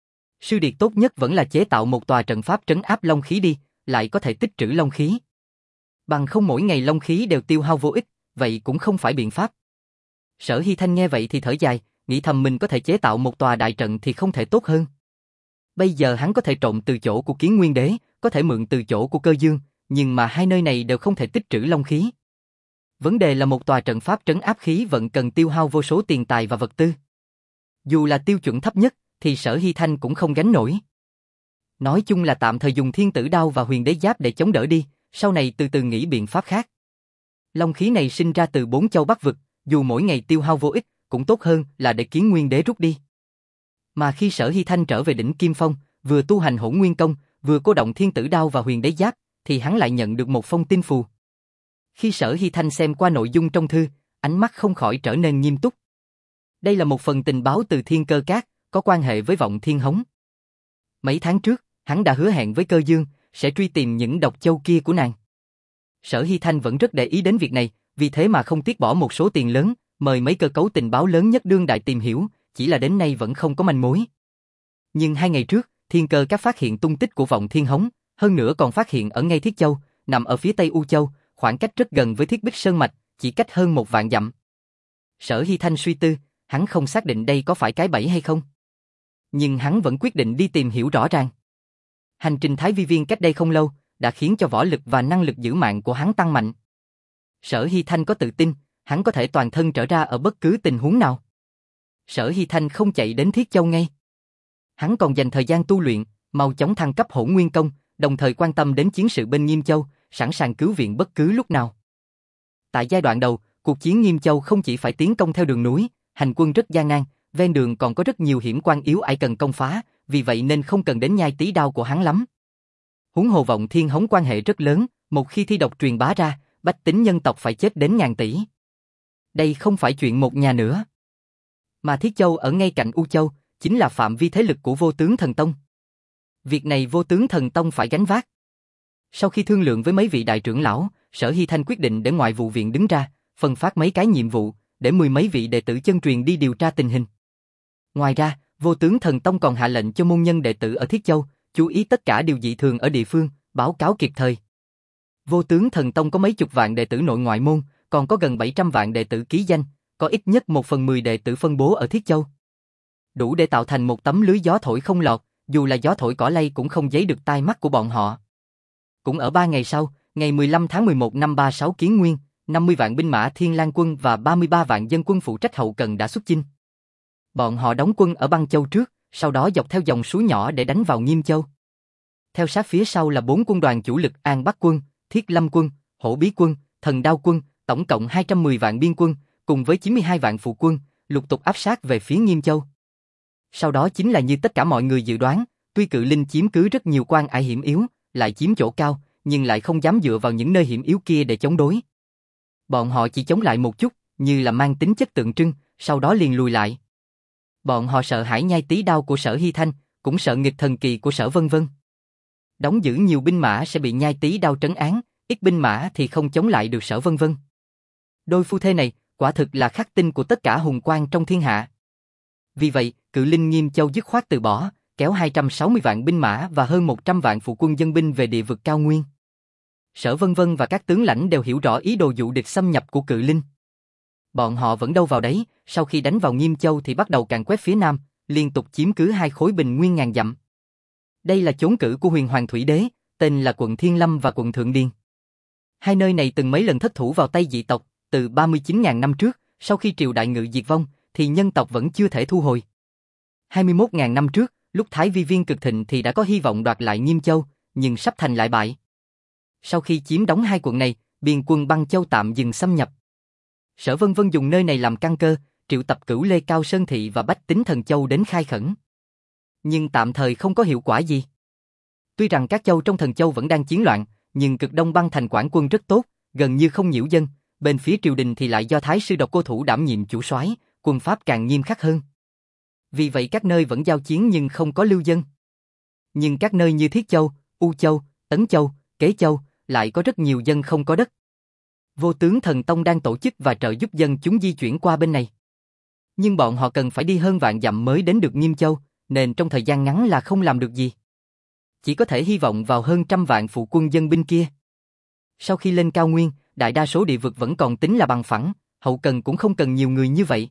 Sư điệt tốt nhất vẫn là chế tạo một tòa trận pháp trấn áp long khí đi, lại có thể tích trữ long khí. Bằng không mỗi ngày long khí đều tiêu hao vô ích, vậy cũng không phải biện pháp. Sở Hy Thanh nghe vậy thì thở dài, nghĩ thầm mình có thể chế tạo một tòa đại trận thì không thể tốt hơn. Bây giờ hắn có thể trộn từ chỗ của Kiến Nguyên Đế, có thể mượn từ chỗ của Cơ Dương, nhưng mà hai nơi này đều không thể tích trữ long khí. Vấn đề là một tòa trận pháp trấn áp khí vận cần tiêu hao vô số tiền tài và vật tư. Dù là tiêu chuẩn thấp nhất, thì Sở Hy Thanh cũng không gánh nổi. Nói chung là tạm thời dùng thiên tử đao và huyền đế giáp để chống đỡ đi, sau này từ từ nghĩ biện pháp khác. Long khí này sinh ra từ bốn châu Bắc vực, dù mỗi ngày tiêu hao vô ích, cũng tốt hơn là để Kiến Nguyên đế rút đi. Mà khi Sở Hy Thanh trở về đỉnh Kim Phong, vừa tu hành Hỗn Nguyên Công, vừa cô động thiên tử đao và huyền đế giáp, thì hắn lại nhận được một phong tin phù. Khi Sở Hy Thanh xem qua nội dung trong thư, ánh mắt không khỏi trở nên nghiêm túc. Đây là một phần tình báo từ Thiên Cơ Các, có quan hệ với Vọng Thiên Hống. Mấy tháng trước, hắn đã hứa hẹn với Cơ Dương, sẽ truy tìm những độc châu kia của nàng. Sở Hy Thanh vẫn rất để ý đến việc này, vì thế mà không tiếc bỏ một số tiền lớn, mời mấy cơ cấu tình báo lớn nhất đương đại tìm hiểu, chỉ là đến nay vẫn không có manh mối. Nhưng hai ngày trước, Thiên Cơ Các phát hiện tung tích của Vọng Thiên Hống, hơn nữa còn phát hiện ở ngay Thiết Châu, nằm ở phía tây U Châu, khoảng cách rất gần với Thiết Bích Sơn Mạch, chỉ cách hơn một vạn dặm. Sở Hy Thanh suy tư, hắn không xác định đây có phải cái bẫy hay không. Nhưng hắn vẫn quyết định đi tìm hiểu rõ ràng. Hành trình Thái Vi Viên cách đây không lâu, đã khiến cho võ lực và năng lực giữ mạng của hắn tăng mạnh. Sở Hy Thanh có tự tin, hắn có thể toàn thân trở ra ở bất cứ tình huống nào. Sở Hy Thanh không chạy đến Thiết Châu ngay. Hắn còn dành thời gian tu luyện, mau chóng thăng cấp Hỗn Nguyên Công, đồng thời quan tâm đến chiến sự bên Nghiêm Châu, sẵn sàng cứu viện bất cứ lúc nào. Tại giai đoạn đầu, cuộc chiến Nghiêm Châu không chỉ phải tiến công theo đường núi, hành quân rất gian nan, ven đường còn có rất nhiều hiểm quan yếu ải cần công phá, vì vậy nên không cần đến nhai tí đao của hắn lắm. Huống hồ Vọng Thiên Hống quan hệ rất lớn, một khi thi độc truyền bá ra, bách tính nhân tộc phải chết đến ngàn tỷ. Đây không phải chuyện một nhà nữa. Mà Thiết Châu ở ngay cạnh U Châu, chính là phạm vi thế lực của Vô Tướng Thần Tông. Việc này Vô Tướng Thần Tông phải gánh vác. Sau khi thương lượng với mấy vị đại trưởng lão, Sở Hy Thanh quyết định để Ngoại vụ viện đứng ra, phân phát mấy cái nhiệm vụ, để mười mấy vị đệ tử chân truyền đi điều tra tình hình. Ngoài ra, Vô Tướng Thần Tông còn hạ lệnh cho môn nhân đệ tử ở Thiết Châu, chú ý tất cả điều dị thường ở địa phương, báo cáo kịp thời. Vô Tướng Thần Tông có mấy chục vạn đệ tử nội ngoại môn, còn có gần bảy trăm vạn đệ tử ký danh, có ít nhất một phần mười đệ tử phân bố ở Thiết Châu. Đủ để tạo thành một tấm lưới gió thổi không lọt, dù là gió thổi cỏ lay cũng không giấy được tai mắt của bọn họ. Cũng ở ba ngày sau, ngày mười lăm tháng mười một năm ba sáu Kiến Nguyên, năm mươi vạn binh mã Thiên Lang quân và ba mươi ba vạn dân quân phụ trách hậu cần đã xuất chinh. Bọn họ đóng quân ở Băng Châu trước, sau đó dọc theo dòng suối nhỏ để đánh vào Nghiêm Châu. Theo sát phía sau là bốn quân đoàn chủ lực An Bắc quân, Thiết Lâm quân, Hổ Bí quân, Thần Đao quân, tổng cộng hai trăm mười vạn biên quân, cùng với chín mươi hai vạn phụ quân, lục tục áp sát về phía Nghiêm Châu. Sau đó chính là như tất cả mọi người dự đoán, tuy Cự Linh chiếm cứ rất nhiều quan ải hiểm yếu, lại chiếm chỗ cao, nhưng lại không dám dựa vào những nơi hiểm yếu kia để chống đối. Bọn họ chỉ chống lại một chút, như là mang tính chất tượng trưng, sau đó liền lùi lại. Bọn họ sợ hãi nhai tí đao của Sở Hy Thanh, cũng sợ nghịch thần kỳ của Sở Vân Vân. Đóng giữ nhiều binh mã sẽ bị nhai tí đao trấn án, ít binh mã thì không chống lại được Sở Vân Vân. Đôi phu thê này, quả thực là khắc tinh của tất cả hùng quan trong thiên hạ. Vì vậy, Cự Linh Nghiêm Châu dứt khoát từ bỏ, kéo hai trăm sáu mươi vạn binh mã và hơn một trăm vạn phụ quân dân binh về địa vực cao nguyên. Sở Vân Vân và các tướng lãnh đều hiểu rõ ý đồ dụ địch xâm nhập của Cự Linh. Bọn họ vẫn đâu vào đấy, sau khi đánh vào Nghiêm Châu thì bắt đầu càn quét phía nam, liên tục chiếm cứ hai khối bình nguyên ngàn dặm. Đây là chốn cử của Huyền Hoàng Thủy Đế, tên là quận Thiên Lâm và quận Thượng Điền. Hai nơi này từng mấy lần thất thủ vào tay dị tộc, từ ba mươi chín nghìn năm trước, sau khi triều đại Ngự diệt vong, thì nhân tộc vẫn chưa thể thu hồi. hai mươi mốt nghìn năm trước, lúc Thái Vi Viên cực thịnh thì đã có hy vọng đoạt lại Nghiêm Châu, nhưng sắp thành lại bại. Sau khi chiếm đóng hai quận này, biên quân Băng Châu tạm dừng xâm nhập. Sở Vân Vân dùng nơi này làm căn cơ, triệu tập Cửu Lê Cao Sơn Thị và bách tính Thần Châu đến khai khẩn. Nhưng tạm thời không có hiệu quả gì. Tuy rằng các châu trong Thần Châu vẫn đang chiến loạn, nhưng cực Đông Băng thành quản quân rất tốt, gần như không nhiễu dân, bên phía triều đình thì lại do Thái sư Độc Cô Thủ đảm nhiệm chủ soái, quân pháp càng nghiêm khắc hơn. Vì vậy các nơi vẫn giao chiến nhưng không có lưu dân. Nhưng các nơi như Thiết Châu, U Châu, Tấn Châu, Kế Châu lại có rất nhiều dân không có đất. Vô Tướng Thần Tông đang tổ chức và trợ giúp dân chúng di chuyển qua bên này. Nhưng bọn họ cần phải đi hơn vạn dặm mới đến được Nghiêm Châu, nên trong thời gian ngắn là không làm được gì. Chỉ có thể hy vọng vào hơn trăm vạn phụ quân dân binh kia. Sau khi lên cao nguyên, đại đa số địa vực vẫn còn tính là bằng phẳng, hậu cần cũng không cần nhiều người như vậy.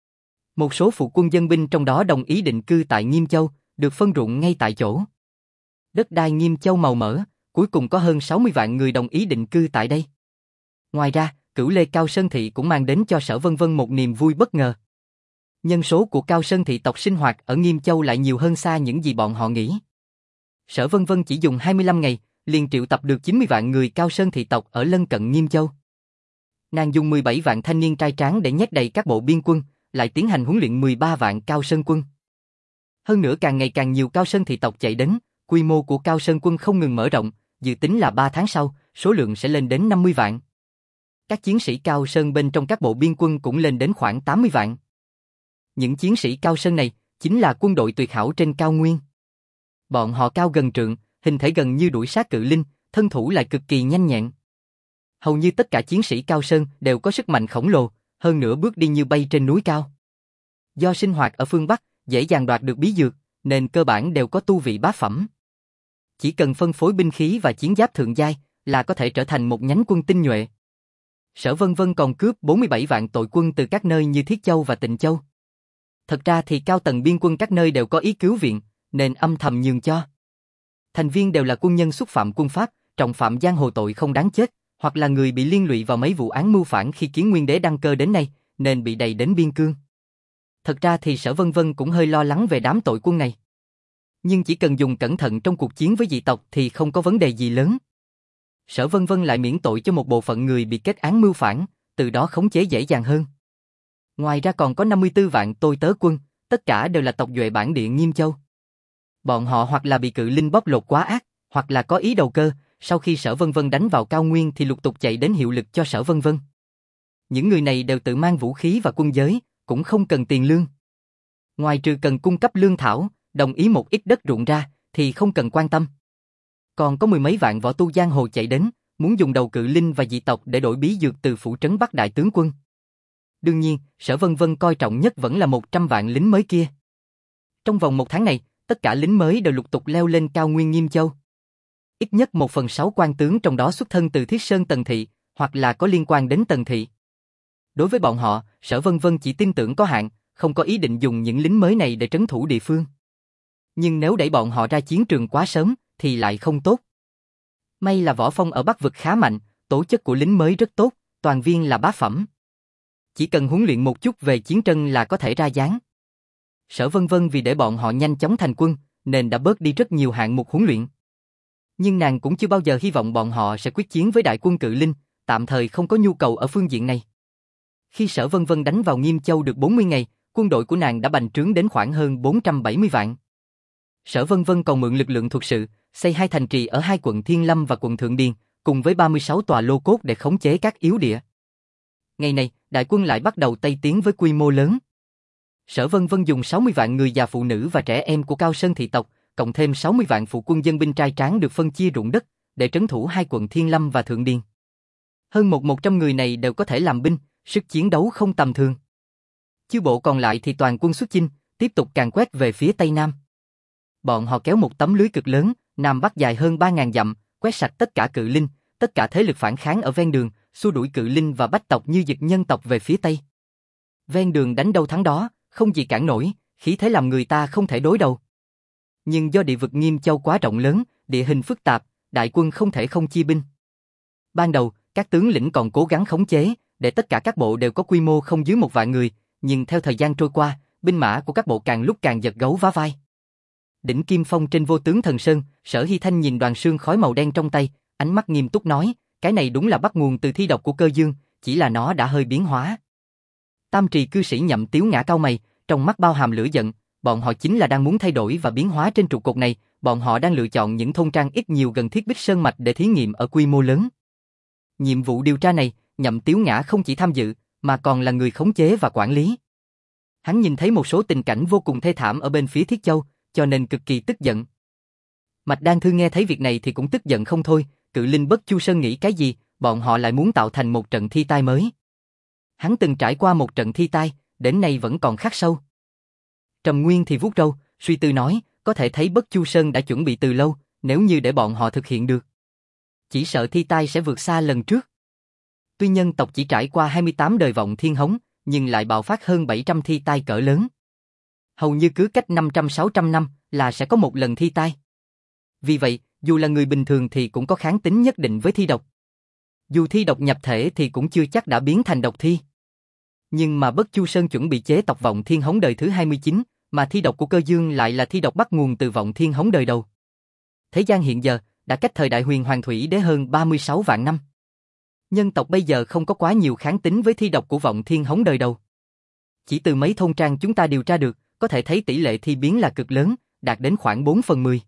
Một số phụ quân dân binh trong đó đồng ý định cư tại Nghiêm Châu, được phân ruộng ngay tại chỗ. Đất đai Nghiêm Châu màu mỡ, cuối cùng có hơn sáu mươi vạn người đồng ý định cư tại đây. Ngoài ra, Cửu Lê Cao Sơn Thị cũng mang đến cho Sở Vân Vân một niềm vui bất ngờ. Nhân số của Cao Sơn Thị tộc sinh hoạt ở Nghiêm Châu lại nhiều hơn xa những gì bọn họ nghĩ. Sở Vân Vân chỉ dùng hai mươi lăm ngày, liền triệu tập được chín mươi vạn người Cao Sơn Thị tộc ở lân cận Nghiêm Châu. Nàng dùng mười bảy vạn thanh niên trai tráng để nhét đầy các bộ biên quân, lại tiến hành huấn luyện mười ba vạn Cao Sơn quân. Hơn nữa càng ngày càng nhiều Cao Sơn Thị tộc chạy đến, quy mô của Cao Sơn quân không ngừng mở rộng, dự tính là ba tháng sau, số lượng sẽ lên đến năm mươi vạn. Các chiến sĩ Cao Sơn bên trong các bộ biên quân cũng lên đến khoảng tám mươi vạn. Những chiến sĩ Cao Sơn này chính là quân đội tuyệt hảo trên cao nguyên. Bọn họ cao gần trượng, hình thể gần như đuổi sát cự linh, thân thủ lại cực kỳ nhanh nhẹn. Hầu như tất cả chiến sĩ Cao Sơn đều có sức mạnh khổng lồ, hơn nữa bước đi như bay trên núi cao. Do sinh hoạt ở phương Bắc, dễ dàng đoạt được bí dược, nên cơ bản đều có tu vị bá phẩm. Chỉ cần phân phối binh khí và chiến giáp thượng giai là có thể trở thành một nhánh quân tinh nhuệ. Sở Vân Vân còn cướp bốn mươi bảy vạn tội quân từ các nơi như Thiết Châu và Tịnh Châu. Thật ra thì cao tầng biên quân các nơi đều có ý cứu viện, nên âm thầm nhường cho. Thành viên đều là quân nhân xúc phạm quân pháp, trọng phạm giang hồ tội không đáng chết, hoặc là người bị liên lụy vào mấy vụ án mưu phản khi Kiến Nguyên Đế đăng cơ đến nay, nên bị đày đến biên cương. Thật ra thì Sở Vân Vân cũng hơi lo lắng về đám tội quân này. Nhưng chỉ cần dùng cẩn thận trong cuộc chiến với dị tộc thì không có vấn đề gì lớn. Sở Vân Vân lại miễn tội cho một bộ phận người bị kết án mưu phản, từ đó khống chế dễ dàng hơn. Ngoài ra còn có năm mươi tư vạn tôi tớ quân, tất cả đều là tộc duệ bản địa Nghiêm Châu. Bọn họ hoặc là bị cự linh bóc lột quá ác, hoặc là có ý đầu cơ, sau khi Sở Vân Vân đánh vào cao nguyên thì lục tục chạy đến hiệu lực cho Sở Vân Vân. Những người này đều tự mang vũ khí và quân giới, cũng không cần tiền lương. Ngoài trừ cần cung cấp lương thảo, đồng ý một ít đất ruộng ra, thì không cần quan tâm. Còn có mười mấy vạn võ tu giang hồ chạy đến, muốn dùng đầu cự linh và dị tộc để đổi bí dược từ phủ trấn Bắc đại tướng quân. Đương nhiên, Sở Vân Vân coi trọng nhất vẫn là một trăm vạn lính mới kia. Trong vòng một tháng này, tất cả lính mới đều lục tục leo lên cao nguyên Nghiêm Châu. Ít nhất một phần sáu quan tướng trong đó xuất thân từ Thiết Sơn Tần Thị, hoặc là có liên quan đến Tần Thị. Đối với bọn họ, Sở Vân Vân chỉ tin tưởng có hạn, không có ý định dùng những lính mới này để trấn thủ địa phương. Nhưng nếu đẩy bọn họ ra chiến trường quá sớm, thì lại không tốt. May là võ phong ở Bắc vực khá mạnh, tố chất của lính mới rất tốt, toàn viên là bá phẩm. Chỉ cần huấn luyện một chút về chiến tranh là có thể ra dáng. Sở Vân Vân vì để bọn họ nhanh chóng thành quân, nên đã bớt đi rất nhiều hạng mục huấn luyện. Nhưng nàng cũng chưa bao giờ hy vọng bọn họ sẽ quyết chiến với đại quân cự linh, tạm thời không có nhu cầu ở phương diện này. Khi Sở Vân Vân đánh vào Nghiêm Châu được bốn mươi ngày, quân đội của nàng đã bành trướng đến khoảng hơn bốn trăm bảy mươi vạn. Sở Vân Vân còn mượn lực lượng thuộc sự, xây hai thành trì ở hai quận Thiên Lâm và quận Thượng Điền, cùng với ba mươi sáu tòa lô cốt để khống chế các yếu địa. Ngày này, đại quân lại bắt đầu tây tiến với quy mô lớn. Sở Vân Vân dùng sáu mươi vạn người già phụ nữ và trẻ em của Cao Sơn thị tộc, cộng thêm sáu mươi vạn phụ quân dân binh trai tráng được phân chia ruộng đất, để trấn thủ hai quận Thiên Lâm và Thượng Điền. Hơn một một trăm người này đều có thể làm binh, sức chiến đấu không tầm thường. Chư bộ còn lại thì toàn quân xuất chinh, tiếp tục càn quét về phía Tây Nam. Bọn họ kéo một tấm lưới cực lớn, Nam Bắc dài hơn ba nghìn dặm, quét sạch tất cả cự linh, tất cả thế lực phản kháng ở ven đường, xua đuổi cự linh và bách tộc như dịch nhân tộc về phía Tây. Ven đường đánh đâu thắng đó, không gì cản nổi, khí thế làm người ta không thể đối đầu. Nhưng do địa vực Nghiêm Châu quá rộng lớn, địa hình phức tạp, đại quân không thể không chia binh. Ban đầu, các tướng lĩnh còn cố gắng khống chế, để tất cả các bộ đều có quy mô không dưới một vạn người, nhưng theo thời gian trôi qua, binh mã của các bộ càng lúc càng giật gấu vá vai. Đỉnh Kim Phong trên Vô Tướng Thần Sơn, Sở Hy Thanh nhìn đoàn sương khói màu đen trong tay, ánh mắt nghiêm túc nói, cái này đúng là bắt nguồn từ thi độc của Cơ Dương, chỉ là nó đã hơi biến hóa. Tam trì cư sĩ Nhậm Tiếu ngã cau mày, trong mắt bao hàm lửa giận, bọn họ chính là đang muốn thay đổi và biến hóa trên trụ cột này, bọn họ đang lựa chọn những thôn trang ít nhiều gần Thiết Bích Sơn mạch để thí nghiệm ở quy mô lớn. Nhiệm vụ điều tra này, Nhậm Tiếu ngã không chỉ tham dự, mà còn là người khống chế và quản lý. Hắn nhìn thấy một số tình cảnh vô cùng thê thảm ở bên phía Thiết Châu, cho nên cực kỳ tức giận. Mạch Đan Thư nghe thấy việc này thì cũng tức giận không thôi, cự linh Bất Chu Sơn nghĩ cái gì, bọn họ lại muốn tạo thành một trận thi tai mới. Hắn từng trải qua một trận thi tai, đến nay vẫn còn khắc sâu. Trầm Nguyên thì vuốt râu, suy tư nói, có thể thấy Bất Chu Sơn đã chuẩn bị từ lâu, nếu như để bọn họ thực hiện được. Chỉ sợ thi tai sẽ vượt xa lần trước. Tuy nhân tộc chỉ trải qua hai mươi tám đời vọng thiên hống, nhưng lại bạo phát hơn bảy trăm thi tai cỡ lớn. Hầu như cứ cách năm trăm sáu trăm năm là sẽ có một lần thi tai. Vì vậy, Dù là người bình thường thì cũng có kháng tính nhất định với thi độc. Dù thi độc nhập thể thì cũng chưa chắc đã biến thành độc thi. Nhưng mà Bất Chu Sơn chuẩn bị chế tộc Vọng Thiên Hống đời thứ hai mươi chín, mà thi độc của Cơ Dương lại là thi độc bắt nguồn từ Vọng Thiên Hống đời đầu. Thế gian hiện giờ đã cách thời đại Huyền Hoàng Thủy Đế hơn ba mươi sáu vạn năm. Nhân tộc bây giờ không có quá nhiều kháng tính với thi độc của Vọng Thiên Hống đời đầu. Chỉ từ mấy thôn trang chúng ta điều tra được, có thể thấy tỷ lệ thi biến là cực lớn, đạt đến khoảng bốn phần mười.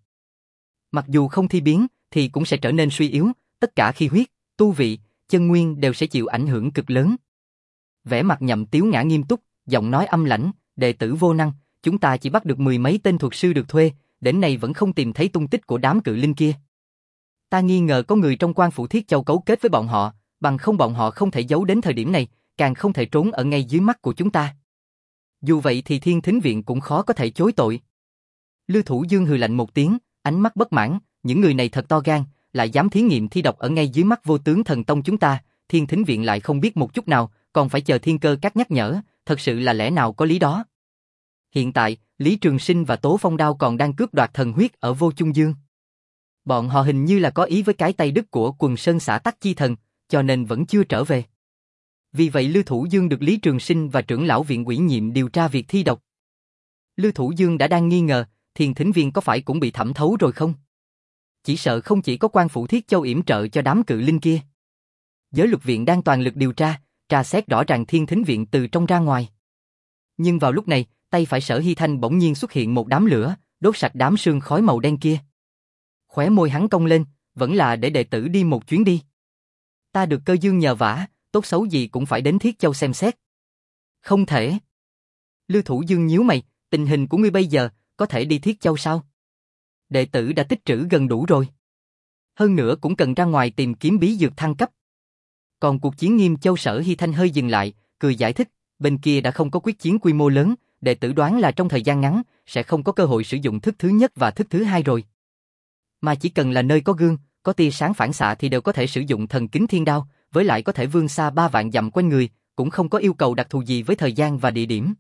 Mặc dù không thi biến, thì cũng sẽ trở nên suy yếu, tất cả khí huyết, tu vị, chân nguyên đều sẽ chịu ảnh hưởng cực lớn. Vẻ mặt Nhậm Tiếu Ngã nghiêm túc, giọng nói âm lãnh, đệ tử vô năng, chúng ta chỉ bắt được mười mấy tên thuật sư được thuê, đến nay vẫn không tìm thấy tung tích của đám cự linh kia. Ta nghi ngờ có người trong Quan Phủ Thiết Châu cấu kết với bọn họ, bằng không bọn họ không thể giấu đến thời điểm này, càng không thể trốn ở ngay dưới mắt của chúng ta. Dù vậy thì Thiên Thính Viện cũng khó có thể chối tội. Lưu Thủ Dương hừ lạnh một tiếng, ánh mắt bất mãn, những người này thật to gan, lại dám thí nghiệm thi độc ở ngay dưới mắt Vô Tướng Thần Tông chúng ta, Thiên Thính Viện lại không biết một chút nào, còn phải chờ Thiên Cơ Các nhắc nhở, thật sự là lẽ nào có lý đó. Hiện tại, Lý Trường Sinh và Tố Phong Đao còn đang cướp đoạt thần huyết ở Vô Chung Dương. Bọn họ hình như là có ý với cái tay đứt của Quần Sơn xã Tắc Chi Thần, cho nên vẫn chưa trở về. Vì vậy Lưu Thủ Dương được Lý Trường Sinh và trưởng lão viện ủy nhiệm điều tra việc thi độc. Lưu Thủ Dương đã đang nghi ngờ, Thiên Thính Viện có phải cũng bị thẩm thấu rồi không? Chỉ sợ không chỉ có Quan Phủ Thiết Châu yểm trợ cho đám cự linh kia. Giới luật viện đang toàn lực điều tra, tra xét rõ ràng Thiên Thính Viện từ trong ra ngoài. Nhưng vào lúc này, tay phải Sở Hy Thanh bỗng nhiên xuất hiện một đám lửa, đốt sạch đám sương khói màu đen kia. Khóe môi hắn cong lên, vẫn là để đệ tử đi một chuyến đi. Ta được Cơ Dương nhờ vả, tốt xấu gì cũng phải đến Thiết Châu xem xét. Không thể. Lưu Thủ Dương nhíu mày, tình hình của ngươi bây giờ, có thể đi Thiết Châu sao? Đệ tử đã tích trữ gần đủ rồi. Hơn nữa cũng cần ra ngoài tìm kiếm bí dược thăng cấp. Còn cuộc chiến Nghiêm Châu Sở Hy Thanh hơi dừng lại, cười giải thích, bên kia đã không có quyết chiến quy mô lớn, đệ tử đoán là trong thời gian ngắn, sẽ không có cơ hội sử dụng thức thứ nhất và thức thứ hai rồi. Mà chỉ cần là nơi có gương, có tia sáng phản xạ thì đều có thể sử dụng thần kính thiên đao, với lại có thể vươn xa ba vạn dặm quanh người, cũng không có yêu cầu đặc thù gì với thời gian và địa điểm.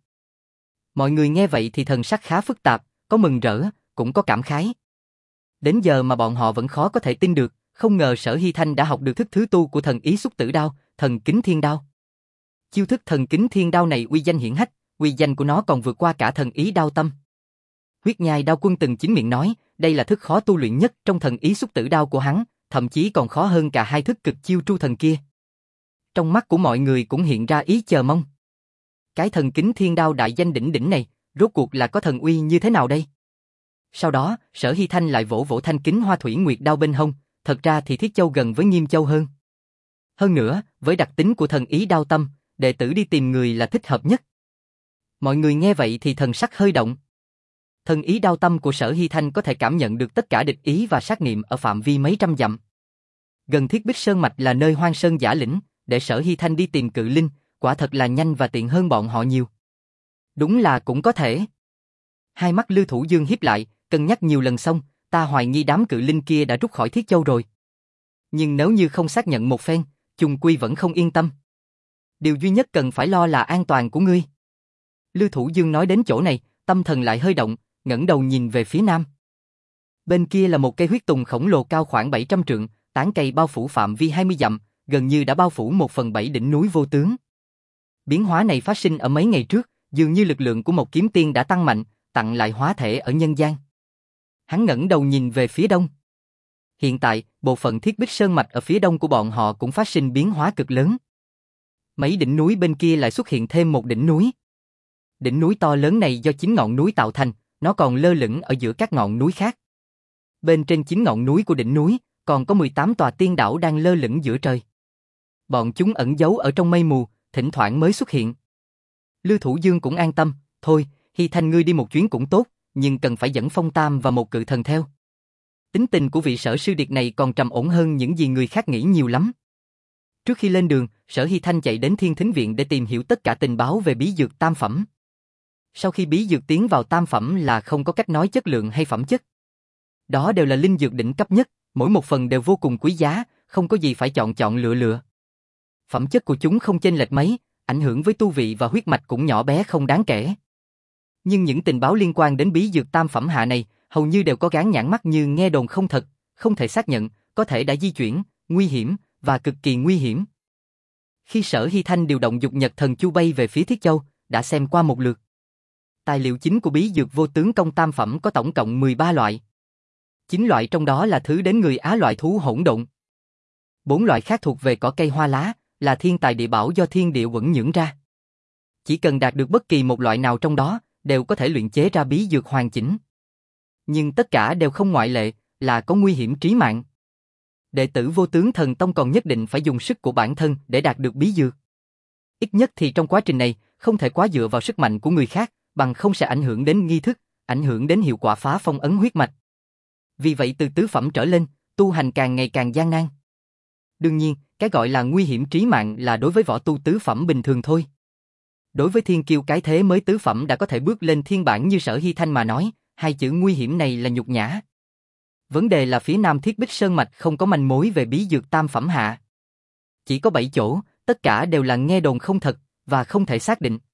Mọi người nghe vậy thì thần sắc khá phức tạp, có mừng rỡ, cũng có cảm khái. Đến giờ mà bọn họ vẫn khó có thể tin được, không ngờ Sở Hy Thanh đã học được thức thứ tu của thần ý xúc tử đao, thần kính thiên đao. Chiêu thức thần kính thiên đao này uy danh hiển hách, uy danh của nó còn vượt qua cả thần ý đao tâm. Huyết Nhai Đao Quân từng chính miệng nói, đây là thức khó tu luyện nhất trong thần ý xúc tử đao của hắn, thậm chí còn khó hơn cả hai thức cực chiêu tru thần kia. Trong mắt của mọi người cũng hiện ra ý chờ mong. Cái thần kính thiên đao đại danh đỉnh đỉnh này, rốt cuộc là có thần uy như thế nào đây? Sau đó, Sở Hy Thanh lại vỗ vỗ thanh kính Hoa Thủy Nguyệt đao bên hông, thật ra thì Thiết Châu gần với Nghiêm Châu hơn. Hơn nữa, với đặc tính của thần ý đao tâm, đệ tử đi tìm người là thích hợp nhất. Mọi người nghe vậy thì thần sắc hơi động. Thần ý đao tâm của Sở Hy Thanh có thể cảm nhận được tất cả địch ý và sát niệm ở phạm vi mấy trăm dặm. Gần Thiết Bích Sơn Mạch là nơi hoang sơn giả lĩnh, để Sở Hy Thanh đi tìm cự linh, quả thật là nhanh và tiện hơn bọn họ nhiều. Đúng là cũng có thể. Hai mắt Lưu Thủ Dương híp lại, cân nhắc nhiều lần xong, ta hoài nghi đám cự linh kia đã rút khỏi Thiết Châu rồi. Nhưng nếu như không xác nhận một phen, chung quy vẫn không yên tâm. Điều duy nhất cần phải lo là an toàn của ngươi. Lưu Thủ Dương nói đến chỗ này, tâm thần lại hơi động, ngẩng đầu nhìn về phía nam. Bên kia là một cây huyết tùng khổng lồ cao khoảng bảy trăm trượng, tán cây bao phủ phạm vi hai mươi dặm, gần như đã bao phủ một phần bảy đỉnh núi Vô Tướng. Biến hóa này phát sinh ở mấy ngày trước, dường như lực lượng của một kiếm tiên đã tăng mạnh, tặng lại hóa thể ở nhân gian. Hắn ngẩng đầu nhìn về phía đông. Hiện tại, bộ phận Thiết Bích Sơn Mạch ở phía đông của bọn họ cũng phát sinh biến hóa cực lớn. Mấy đỉnh núi bên kia lại xuất hiện thêm một đỉnh núi. Đỉnh núi to lớn này do chín ngọn núi tạo thành, nó còn lơ lửng ở giữa các ngọn núi khác. Bên trên chín ngọn núi của đỉnh núi, còn có mười tám tòa tiên đảo đang lơ lửng giữa trời. Bọn chúng ẩn giấu ở trong mây mù, thỉnh thoảng mới xuất hiện. Lưu Thủ Dương cũng an tâm, thôi, Hy Thanh ngươi đi một chuyến cũng tốt, nhưng cần phải dẫn Phong Tam và một cự thần theo. Tính tình của vị Sở sư điệt này còn trầm ổn hơn những gì người khác nghĩ nhiều lắm. Trước khi lên đường, Sở Hy Thanh chạy đến Thiên Thính Viện để tìm hiểu tất cả tình báo về bí dược tam phẩm. Sau khi bí dược tiến vào tam phẩm là không có cách nói chất lượng hay phẩm chất. Đó đều là linh dược đỉnh cấp nhất, mỗi một phần đều vô cùng quý giá, không có gì phải chọn chọn lựa lựa. Phẩm chất của chúng không chênh lệch mấy, ảnh hưởng với tu vị và huyết mạch cũng nhỏ bé không đáng kể. Nhưng những tình báo liên quan đến bí dược tam phẩm hạ này, hầu như đều có gán nhãn mắt như nghe đồn không thật, Không thể xác nhận, có thể đã di chuyển, nguy hiểm, và cực kỳ nguy hiểm. Khi Sở Hy Thanh điều động dục nhật thần chu bay về phía Thiết Châu, đã xem qua một lượt. Tài liệu chính của bí dược vô tướng công tam phẩm có tổng cộng mười ba loại. chín loại trong đó là thứ đến người Á loại thú hỗn độn. bốn loại khác thuộc về cỏ cây hoa lá, là thiên tài địa bảo do thiên địa quẩn nhưỡng ra. Chỉ cần đạt được bất kỳ một loại nào trong đó, đều có thể luyện chế ra bí dược hoàn chỉnh. Nhưng tất cả đều không ngoại lệ, là có nguy hiểm trí mạng. Đệ tử vô tướng thần tông còn nhất định phải dùng sức của bản thân để đạt được bí dược. Ít nhất thì trong quá trình này, không thể quá dựa vào sức mạnh của người khác, bằng không sẽ ảnh hưởng đến nghi thức, ảnh hưởng đến hiệu quả phá phong ấn huyết mạch. Vì vậy từ tứ phẩm trở lên, tu hành càng ngày càng gian nan. Đương nhiên, cái gọi là nguy hiểm trí mạng là đối với võ tu tứ phẩm bình thường thôi. Đối với thiên kiêu cái thế mới tứ phẩm đã có thể bước lên thiên bản như Sở Hy Thanh mà nói, hai chữ nguy hiểm này là nhục nhã. Vấn đề là phía Nam Thiết Bích Sơn Mạch không có manh mối về bí dược tam phẩm hạ. Chỉ có bảy chỗ, tất cả đều là nghe đồn không thật, và không thể xác định.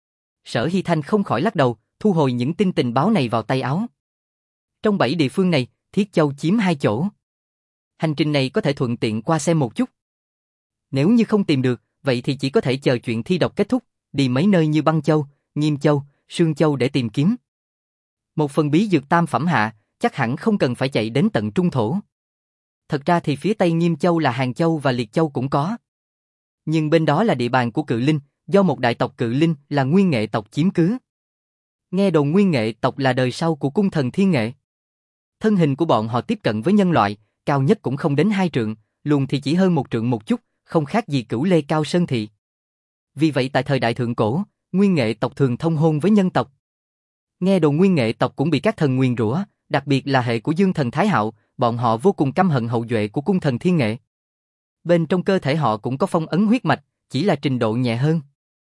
Sở Hy Thanh không khỏi lắc đầu, thu hồi những tin tình báo này vào tay áo. Trong bảy địa phương này, Thiết Châu chiếm hai chỗ. Hành trình này có thể thuận tiện qua xem một chút. Nếu như không tìm được, vậy thì chỉ có thể chờ chuyện thi độc kết thúc, đi mấy nơi như Băng Châu, Nghiêm Châu, Sương Châu để tìm kiếm. Một phần bí dược tam phẩm hạ, chắc hẳn không cần phải chạy đến tận trung thổ. Thật ra thì phía tây Nghiêm Châu là Hàng Châu và Liệt Châu cũng có. Nhưng bên đó là địa bàn của Cự Linh, do một đại tộc Cự Linh là Nguyên Nghệ tộc chiếm cứ. Nghe đồn Nguyên Nghệ tộc là đời sau của cung thần Thiên Nghệ. Thân hình của bọn họ tiếp cận với nhân loại, cao nhất cũng không đến hai trượng, luồng thì chỉ hơn một trượng một chút, không khác gì Cửu Lê Cao Sơn Thị. Vì vậy tại thời đại thượng cổ, Nguyên Nghệ tộc thường thông hôn với nhân tộc. Nghe đồn Nguyên Nghệ tộc cũng bị các thần nguyền rủa, đặc biệt là hệ của Dương thần Thái Hạo, bọn họ vô cùng căm hận hậu duệ của cung thần Thiên Nghệ. Bên trong cơ thể họ cũng có phong ấn huyết mạch, chỉ là trình độ nhẹ hơn.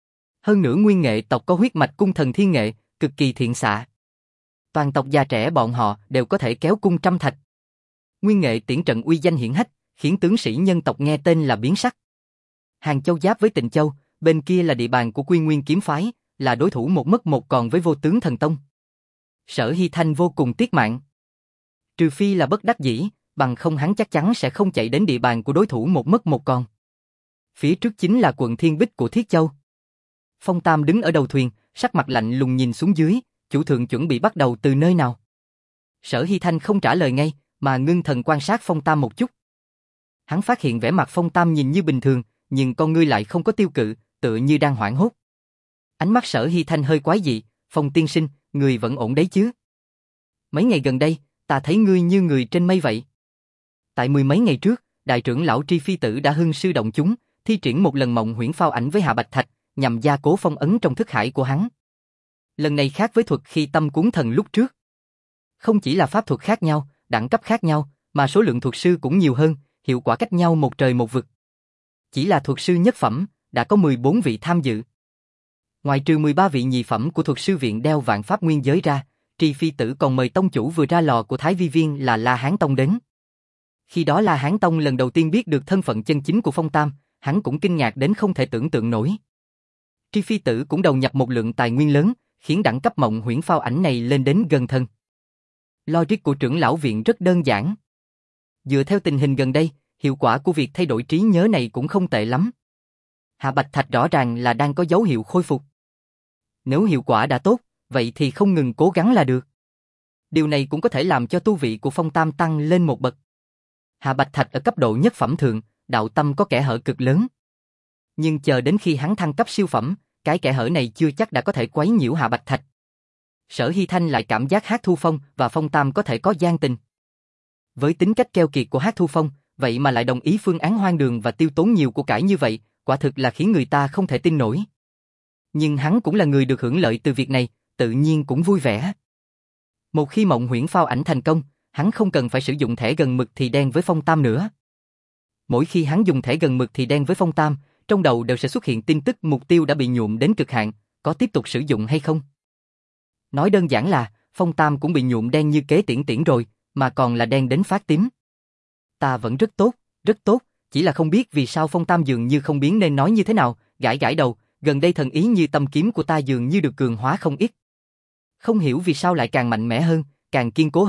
Hơn nữa Nguyên Nghệ tộc có huyết mạch cung thần Thiên Nghệ, cực kỳ thiện xạ. Toàn tộc già trẻ bọn họ đều có thể kéo cung trăm thạch. Nguyên Nghệ tiễn trận uy danh hiển hách, khiến tướng sĩ nhân tộc nghe tên là biến sắc. Hàng Châu giáp với Tịnh Châu, bên kia là địa bàn của Quy Nguyên kiếm phái, là đối thủ một mất một còn với Vô Tướng Thần Tông. Sở Hy Thanh vô cùng tiếc mạng. Trừ phi là bất đắc dĩ, bằng không hắn chắc chắn sẽ không chạy đến địa bàn của đối thủ một mất một còn. Phía trước chính là quận Thiên Bích của Thiết Châu. Phong Tam đứng ở đầu thuyền, sắc mặt lạnh lùng nhìn xuống dưới, chủ thượng chuẩn bị bắt đầu từ nơi nào. Sở Hy Thanh không trả lời ngay, mà ngưng thần quan sát Phong Tam một chút. Hắn phát hiện vẻ mặt Phong Tam nhìn như bình thường, nhưng con ngươi lại không có tiêu cự, tựa như đang hoảng hốt. Ánh mắt Sở Hy Thanh hơi quái dị, Phong tiên sinh, người vẫn ổn đấy chứ? Mấy ngày gần đây, ta thấy ngươi như người trên mây vậy. Tại mười mấy ngày trước, đại trưởng lão Tri Phi Tử đã hưng sư động chúng, thi triển một lần mộng huyễn phao ảnh với Hạ Bạch Thạch, nhằm gia cố phong ấn trong thức hải của hắn. Lần này khác với thuật khi tâm cuốn thần lúc trước. Không chỉ là pháp thuật khác nhau, đẳng cấp khác nhau, mà số lượng thuật sư cũng nhiều hơn, hiệu quả cách nhau một trời một vực. Chỉ là thuật sư nhất phẩm, đã có mười bốn vị tham dự. Ngoài trừ mười ba vị nhị phẩm của thuật sư viện đeo vạn pháp nguyên giới ra, Tri Phi Tử còn mời tông chủ vừa ra lò của Thái Vi Viên là La Hán Tông đến. Khi đó La Hán Tông lần đầu tiên biết được thân phận chân chính của Phong Tam, hắn cũng kinh ngạc đến không thể tưởng tượng nổi. Tri Phi Tử cũng đầu nhập một lượng tài nguyên lớn, khiến đẳng cấp mộng huyễn phao ảnh này lên đến gần thân. Logic của trưởng lão viện rất đơn giản. Dựa theo tình hình gần đây, hiệu quả của việc thay đổi trí nhớ này cũng không tệ lắm. Hạ Bạch Thạch rõ ràng là đang có dấu hiệu khôi phục. Nếu hiệu quả đã tốt, vậy thì không ngừng cố gắng là được. Điều này cũng có thể làm cho tu vị của Phong Tam tăng lên một bậc. Hạ Bạch Thạch ở cấp độ nhất phẩm thượng, đạo tâm có kẽ hở cực lớn. Nhưng chờ đến khi hắn thăng cấp siêu phẩm, cái kẽ hở này chưa chắc đã có thể quấy nhiễu Hạ Bạch Thạch. Sở Hy Thanh lại cảm giác Hắc Thu Phong và Phong Tam có thể có gian tình. Với tính cách keo kiệt của Hắc Thu Phong, vậy mà lại đồng ý phương án hoang đường và tiêu tốn nhiều của cải như vậy, quả thực là khiến người ta không thể tin nổi. Nhưng hắn cũng là người được hưởng lợi từ việc này, tự nhiên cũng vui vẻ. Một khi mộng huyễn phao ảnh thành công, hắn không cần phải sử dụng thẻ gần mực thì đen với Phong Tam nữa. Mỗi khi hắn dùng thẻ gần mực thì đen với Phong Tam, trong đầu đều sẽ xuất hiện tin tức mục tiêu đã bị nhuộm đến cực hạn, có tiếp tục sử dụng hay không. Nói đơn giản là, Phong Tam cũng bị nhuộm đen như kế tiễn tiễn rồi, mà còn là đen đến phát tím. Ta vẫn rất tốt, rất tốt, chỉ là không biết vì sao Phong Tam dường như không biết nên nói như thế nào, gãi gãi đầu, gần đây thần ý như tâm kiếm của ta dường như được cường hóa không ít. Không hiểu vì sao lại càng mạnh mẽ hơn, càng kiên cố hơn,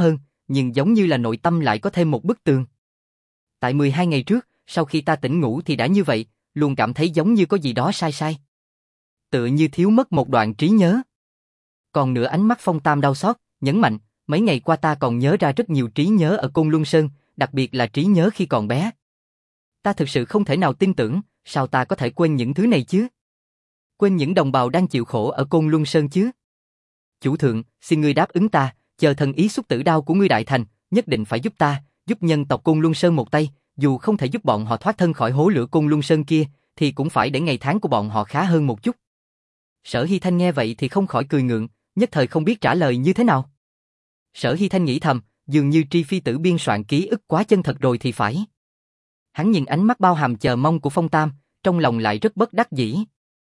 nhưng giống như là nội tâm lại có thêm một bức tường. Tại mười hai ngày trước, sau khi ta tỉnh ngủ thì đã như vậy, luôn cảm thấy giống như có gì đó sai sai. Tựa như thiếu mất một đoạn trí nhớ. Còn nữa ánh mắt Phong Tam đau xót, nhấn mạnh, mấy ngày qua ta còn nhớ ra rất nhiều trí nhớ ở Côn Luân Sơn, đặc biệt là trí nhớ khi còn bé. Ta thực sự không thể nào tin tưởng, sao ta có thể quên những thứ này chứ? Quên những đồng bào đang chịu khổ ở Côn Luân Sơn chứ? Chủ thượng, xin ngươi đáp ứng ta, chờ thần ý xúc tử đao của ngươi đại thành, nhất định phải giúp ta, giúp nhân tộc Côn Luân Sơn một tay, dù không thể giúp bọn họ thoát thân khỏi hố lửa Côn Luân Sơn kia, thì cũng phải để ngày tháng của bọn họ khá hơn một chút. Sở Hy Thanh nghe vậy thì không khỏi cười ngượng, nhất thời không biết trả lời như thế nào. Sở Hy Thanh nghĩ thầm, dường như Tri Phi Tử biên soạn ký ức quá chân thật rồi thì phải. Hắn nhìn ánh mắt bao hàm chờ mong của Phong Tam, trong lòng lại rất bất đắc dĩ.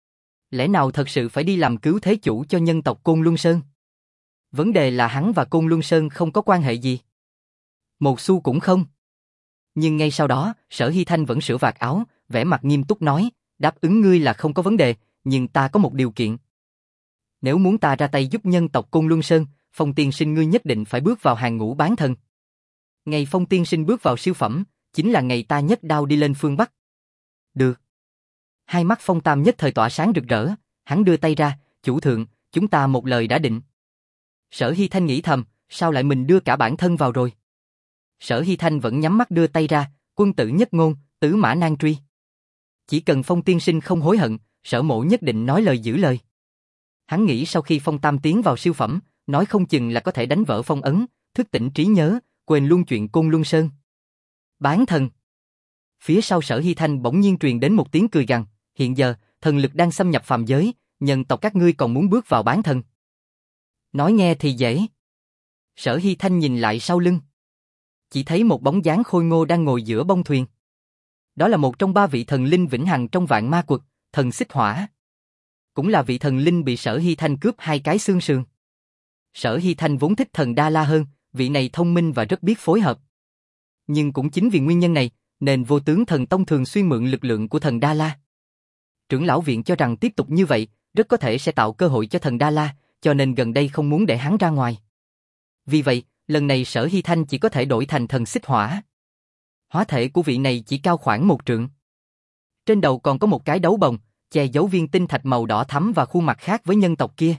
Lẽ nào thật sự phải đi làm cứu thế chủ cho nhân tộc Côn Luân Sơn? Vấn đề là hắn và Côn Luân Sơn không có quan hệ gì. Một xu cũng không. Nhưng ngay sau đó, Sở Hy Thanh vẫn sửa vạt áo, vẻ mặt nghiêm túc nói, đáp ứng ngươi là không có vấn đề, nhưng ta có một điều kiện. Nếu muốn ta ra tay giúp nhân tộc Côn Luân Sơn, Phong tiên sinh ngươi nhất định phải bước vào hàng ngũ bán thần. Ngày Phong tiên sinh bước vào siêu phẩm, chính là ngày ta nhất đao đi lên phương Bắc. Được. Hai mắt Phong Tam nhất thời tỏa sáng rực rỡ, hắn đưa tay ra, chủ thượng, chúng ta một lời đã định. Sở Hy Thanh nghĩ thầm, sao lại mình đưa cả bản thân vào rồi? Sở Hy Thanh vẫn nhắm mắt đưa tay ra, quân tử nhất ngôn, tứ mã nan truy. Chỉ cần Phong tiên sinh không hối hận, Sở mộ nhất định nói lời giữ lời. Hắn nghĩ sau khi Phong Tam tiến vào siêu phẩm, nói không chừng là có thể đánh vỡ phong ấn, thức tỉnh trí nhớ, quên luôn chuyện Côn Luân Sơn. Bán thần. Phía sau Sở Hy Thanh bỗng nhiên truyền đến một tiếng cười gằn, hiện giờ, thần lực đang xâm nhập phàm giới, nhân tộc các ngươi còn muốn bước vào bán thần. Nói nghe thì dễ. Sở Hy Thanh nhìn lại sau lưng. Chỉ thấy một bóng dáng khôi ngô đang ngồi giữa bông thuyền. Đó là một trong ba vị thần linh vĩnh hằng trong vạn ma quật, thần xích hỏa. Cũng là vị thần linh bị Sở Hy Thanh cướp hai cái xương sườn. Sở Hy Thanh vốn thích thần Đa La hơn, vị này thông minh và rất biết phối hợp. Nhưng cũng chính vì nguyên nhân này, nên Vô Tướng Thần Tông thường xuyên mượn lực lượng của thần Đa La. Trưởng lão viện cho rằng tiếp tục như vậy, rất có thể sẽ tạo cơ hội cho thần Đa La, cho nên gần đây không muốn để hắn ra ngoài. Vì vậy, lần này Sở Hy Thanh chỉ có thể đổi thành thần xích hỏa. Hóa thể của vị này chỉ cao khoảng một trượng. Trên đầu còn có một cái đấu bồng, che giấu viên tinh thạch màu đỏ thắm và khuôn mặt khác với nhân tộc kia.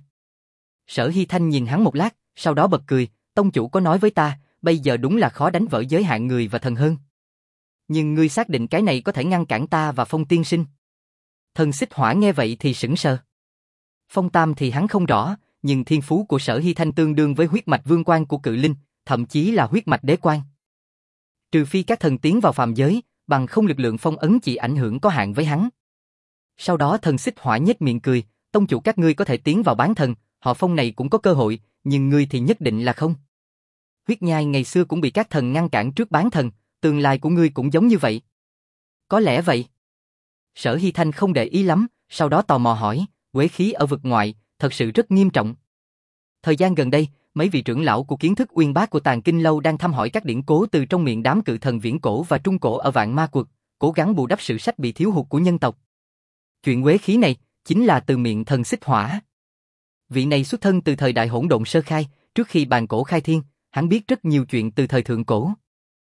Sở Hy Thanh nhìn hắn một lát, sau đó bật cười, tông chủ có nói với ta, bây giờ đúng là khó đánh vỡ giới hạn người và thần hơn. Nhưng ngươi xác định cái này có thể ngăn cản ta và Phong tiên sinh. Thần xích hỏa nghe vậy thì sững sờ. Phong Tam thì hắn không rõ, nhưng thiên phú của Sở Hy Thanh tương đương với huyết mạch vương quan của cự linh, thậm chí là huyết mạch đế quan. Trừ phi các thần tiến vào phàm giới, bằng không lực lượng phong ấn chỉ ảnh hưởng có hạn với hắn. Sau đó thần xích hỏa nhếch miệng cười, tông chủ các ngươi có thể tiến vào bán thần, họ Phong này cũng có cơ hội, nhưng ngươi thì nhất định là không. Huyết nhai ngày xưa cũng bị các thần ngăn cản trước bán thần, tương lai của ngươi cũng giống như vậy. Có lẽ vậy. Sở Hy Thanh không để ý lắm, sau đó tò mò hỏi, quế khí ở vực ngoại, thật sự rất nghiêm trọng. Thời gian gần đây, mấy vị trưởng lão của kiến thức uyên bác của Tàng Kinh Lâu đang thăm hỏi các điển cố từ trong miệng đám cự thần viễn cổ và trung cổ ở vạn ma quật, cố gắng bù đắp sự sách bị thiếu hụt của nhân tộc. Chuyện quế khí này, chính là từ miệng thần xích hỏa. Vị này xuất thân từ thời đại hỗn độn sơ khai, trước khi bàn cổ khai thiên, hắn biết rất nhiều chuyện từ thời thượng cổ.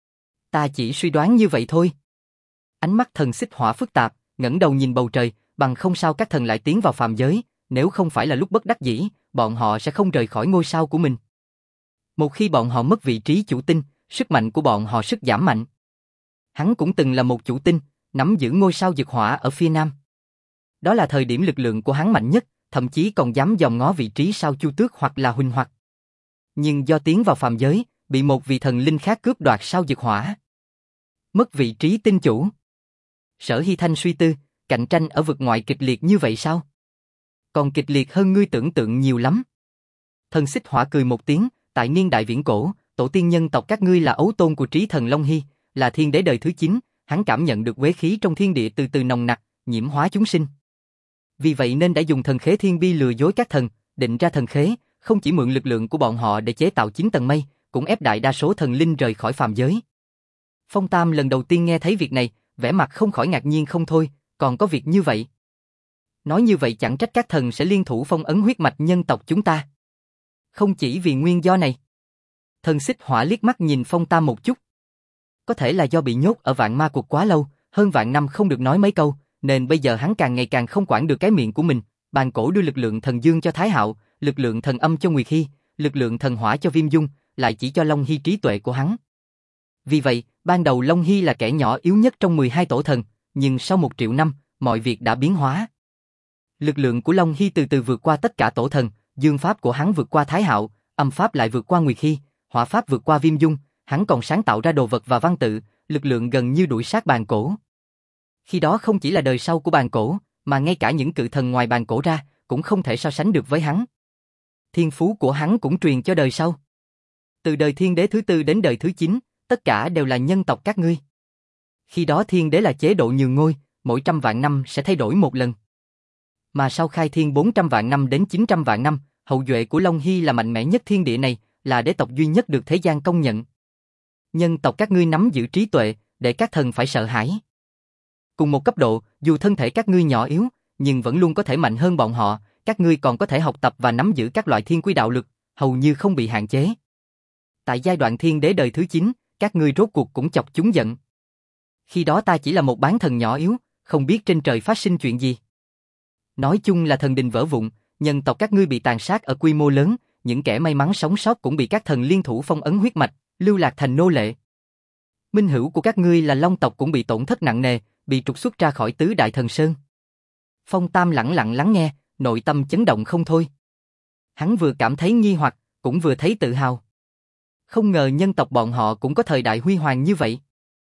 Ta chỉ suy đoán như vậy thôi. Ánh mắt thần xích hỏa phức tạp, ngẩng đầu nhìn bầu trời, bằng không sao các thần lại tiến vào phàm giới, nếu không phải là lúc bất đắc dĩ, bọn họ sẽ không rời khỏi ngôi sao của mình. Một khi bọn họ mất vị trí chủ tinh, sức mạnh của bọn họ sức giảm mạnh. Hắn cũng từng là một chủ tinh, nắm giữ ngôi sao dực hỏa ở phía nam. Đó là thời điểm lực lượng của hắn mạnh nhất, thậm chí còn dám dòm ngó vị trí sao Chu Tước hoặc là Huỳnh Hoặc. Nhưng do tiến vào phàm giới, bị một vị thần linh khác cướp đoạt sao dực hỏa. Mất vị trí tinh chủ. Sở Hy Thanh suy tư, cạnh tranh ở vực ngoại kịch liệt như vậy sao? Còn kịch liệt hơn ngươi tưởng tượng nhiều lắm. Thần xích hỏa cười một tiếng, tại niên đại viễn cổ, tổ tiên nhân tộc các ngươi là ấu tôn của trí thần Long Hy, là thiên đế đời thứ chín, hắn cảm nhận được quế khí trong thiên địa từ từ nồng nặc, nhiễm hóa chúng sinh. Vì vậy nên đã dùng thần khế thiên bi lừa dối các thần, định ra thần khế, không chỉ mượn lực lượng của bọn họ để chế tạo chín tầng mây, cũng ép đại đa số thần linh rời khỏi phàm giới. Phong Tam lần đầu tiên nghe thấy việc này, vẻ mặt không khỏi ngạc nhiên không thôi, còn có việc như vậy. Nói như vậy chẳng trách các thần sẽ liên thủ phong ấn huyết mạch nhân tộc chúng ta. Không chỉ vì nguyên do này. Thần xích hỏa liếc mắt nhìn Phong Tam một chút. Có thể là do bị nhốt ở vạn ma cuộc quá lâu, hơn vạn năm không được nói mấy câu, nên bây giờ hắn càng ngày càng không quản được cái miệng của mình. Bàn cổ đưa lực lượng thần dương cho Thái Hạo, lực lượng thần âm cho Nguyệt Hy, lực lượng thần hỏa cho Viêm Dung, lại chỉ cho Long Hy trí tuệ của hắn. Vì vậy, ban đầu Long Hy là kẻ nhỏ yếu nhất trong mười hai tổ thần, nhưng sau một triệu năm, mọi việc đã biến hóa. Lực lượng của Long Hy từ từ vượt qua tất cả tổ thần, dương pháp của hắn vượt qua Thái Hạo, âm pháp lại vượt qua Nguyệt Hy, hỏa pháp vượt qua Viêm Dung, hắn còn sáng tạo ra đồ vật và văn tự, lực lượng gần như đuổi sát bàn cổ. Khi đó không chỉ là đời sau của bàn cổ, mà ngay cả những cự thần ngoài bàn cổ ra, cũng không thể so sánh được với hắn. Thiên phú của hắn cũng truyền cho đời sau. Từ đời thiên đế thứ tư đến đời thứ chín, tất cả đều là nhân tộc các ngươi. Khi đó thiên đế là chế độ nhường ngôi, mỗi trăm vạn năm sẽ thay đổi một lần. Mà sau khai thiên bốn trăm vạn năm đến chín trăm vạn năm, hậu duệ của Long Hy là mạnh mẽ nhất thiên địa này, là đế tộc duy nhất được thế gian công nhận. Nhân tộc các ngươi nắm giữ trí tuệ, để các thần phải sợ hãi. Cùng một cấp độ, dù thân thể các ngươi nhỏ yếu, nhưng vẫn luôn có thể mạnh hơn bọn họ, các ngươi còn có thể học tập và nắm giữ các loại thiên quy đạo lực, hầu như không bị hạn chế. Tại giai đoạn thiên đế đời thứ chín, các ngươi rốt cuộc cũng chọc chúng giận. Khi đó ta chỉ là một bán thần nhỏ yếu, không biết trên trời phát sinh chuyện gì. Nói chung là thần đình vỡ vụn, nhân tộc các ngươi bị tàn sát ở quy mô lớn, những kẻ may mắn sống sót cũng bị các thần liên thủ phong ấn huyết mạch, lưu lạc thành nô lệ. Minh hữu của các ngươi là Long tộc cũng bị tổn thất nặng nề, bị trục xuất ra khỏi tứ đại thần sơn. Phong Tam lẳng lặng lắng nghe, nội tâm chấn động không thôi. Hắn vừa cảm thấy nghi hoặc, cũng vừa thấy tự hào. Không ngờ nhân tộc bọn họ cũng có thời đại huy hoàng như vậy.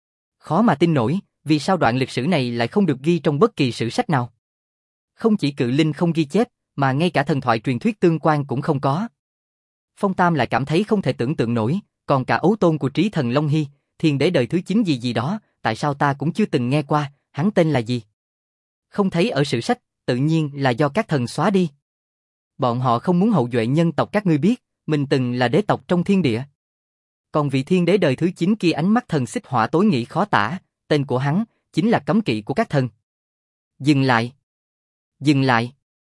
Khó mà tin nổi, vì sao đoạn lịch sử này lại không được ghi trong bất kỳ sử sách nào. Không chỉ cự linh không ghi chép, mà ngay cả thần thoại truyền thuyết tương quan cũng không có. Phong Tam lại cảm thấy không thể tưởng tượng nổi, còn cả ấu tôn của trí thần Long Hy, thiên đế đời thứ chín gì gì đó, tại sao ta cũng chưa từng nghe qua, hắn tên là gì? Không thấy ở sử sách, tự nhiên là do các thần xóa đi. Bọn họ không muốn hậu duệ nhân tộc các ngươi biết, mình từng là đế tộc trong thiên địa. Còn vị thiên đế đời thứ chín kia ánh mắt thần xích hỏa tối nghị khó tả, tên của hắn chính là cấm kỵ của các thần. Dừng lại. Dừng lại.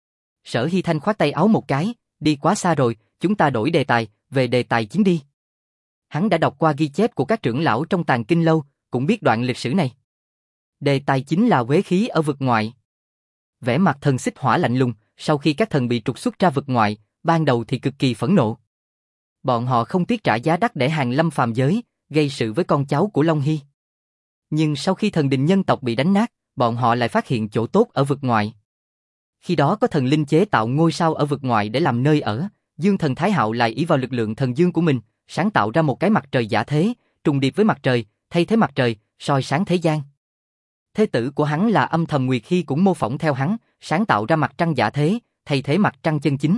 Sở Hy Thanh khoát tay áo một cái, đi quá xa rồi, chúng ta đổi đề tài, về đề tài chính đi. Hắn đã đọc qua ghi chép của các trưởng lão trong Tàng Kinh Lâu, cũng biết đoạn lịch sử này. Đề tài chính là uế khí ở vực ngoại. Vẻ mặt thần xích hỏa lạnh lùng, sau khi các thần bị trục xuất ra vực ngoại, ban đầu thì cực kỳ phẫn nộ. Bọn họ không tiếc trả giá đắt để hàng lâm phàm giới, gây sự với con cháu của Long Hy. Nhưng sau khi thần đình nhân tộc bị đánh nát, bọn họ lại phát hiện chỗ tốt ở vực ngoại. Khi đó có thần linh chế tạo ngôi sao ở vực ngoại để làm nơi ở, Dương thần Thái Hạo lại ỷ vào lực lượng thần dương của mình, sáng tạo ra một cái mặt trời giả thế, trùng điệp với mặt trời, thay thế mặt trời, soi sáng thế gian. Thế tử của hắn là Âm Thầm Nguyệt Hy cũng mô phỏng theo hắn, sáng tạo ra mặt trăng giả thế, thay thế mặt trăng chân chính.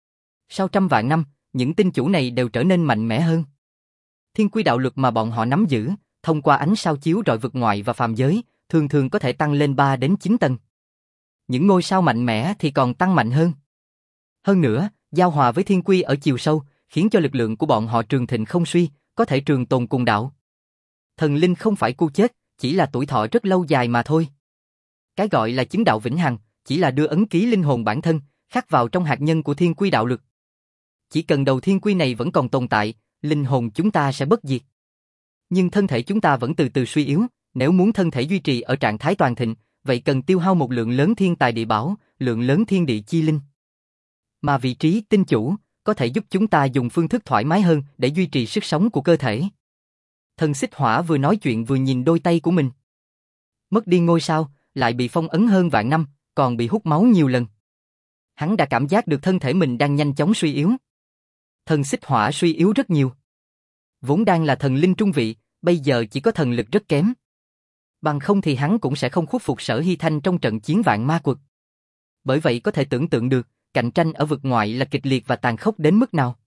Sau trăm vạn năm, những tinh chủ này đều trở nên mạnh mẽ hơn. Thiên quy đạo lực mà bọn họ nắm giữ, thông qua ánh sao chiếu rọi vực ngoại và phàm giới, thường thường có thể tăng lên ba đến chín tầng. Những ngôi sao mạnh mẽ thì còn tăng mạnh hơn. Hơn nữa, giao hòa với thiên quy ở chiều sâu, khiến cho lực lượng của bọn họ trường thịnh không suy, có thể trường tồn cùng đạo. Thần linh không phải cu chết, chỉ là tuổi thọ rất lâu dài mà thôi. Cái gọi là chứng đạo vĩnh hằng, chỉ là đưa ấn ký linh hồn bản thân, khắc vào trong hạt nhân của thiên quy đạo lực. Chỉ cần đầu thiên quy này vẫn còn tồn tại, linh hồn chúng ta sẽ bất diệt. Nhưng thân thể chúng ta vẫn từ từ suy yếu, nếu muốn thân thể duy trì ở trạng thái toàn thịnh, vậy cần tiêu hao một lượng lớn thiên tài địa bảo, lượng lớn thiên địa chi linh. Mà vị trí tinh chủ có thể giúp chúng ta dùng phương thức thoải mái hơn để duy trì sức sống của cơ thể. Thần xích hỏa vừa nói chuyện vừa nhìn đôi tay của mình. Mất đi ngôi sao, lại bị phong ấn hơn vạn năm, còn bị hút máu nhiều lần. Hắn đã cảm giác được thân thể mình đang nhanh chóng suy yếu. Thần xích hỏa suy yếu rất nhiều. Vốn đang là thần linh trung vị, bây giờ chỉ có thần lực rất kém. Bằng không thì hắn cũng sẽ không khuất phục Sở Hy Thanh trong trận chiến vạn ma quật. Bởi vậy có thể tưởng tượng được, cạnh tranh ở vực ngoại là kịch liệt và tàn khốc đến mức nào.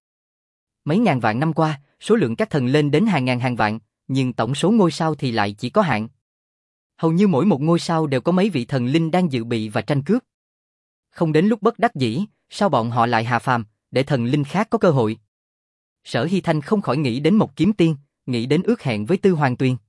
Mấy ngàn vạn năm qua, số lượng các thần lên đến hàng ngàn hàng vạn, nhưng tổng số ngôi sao thì lại chỉ có hạn. Hầu như mỗi một ngôi sao đều có mấy vị thần linh đang dự bị và tranh cướp. Không đến lúc bất đắc dĩ, sao bọn họ lại hạ phàm, để thần linh khác có cơ hội. Sở Hy Thanh không khỏi nghĩ đến một kiếm tiên, nghĩ đến ước hẹn với Tư Hoàng Tuyền.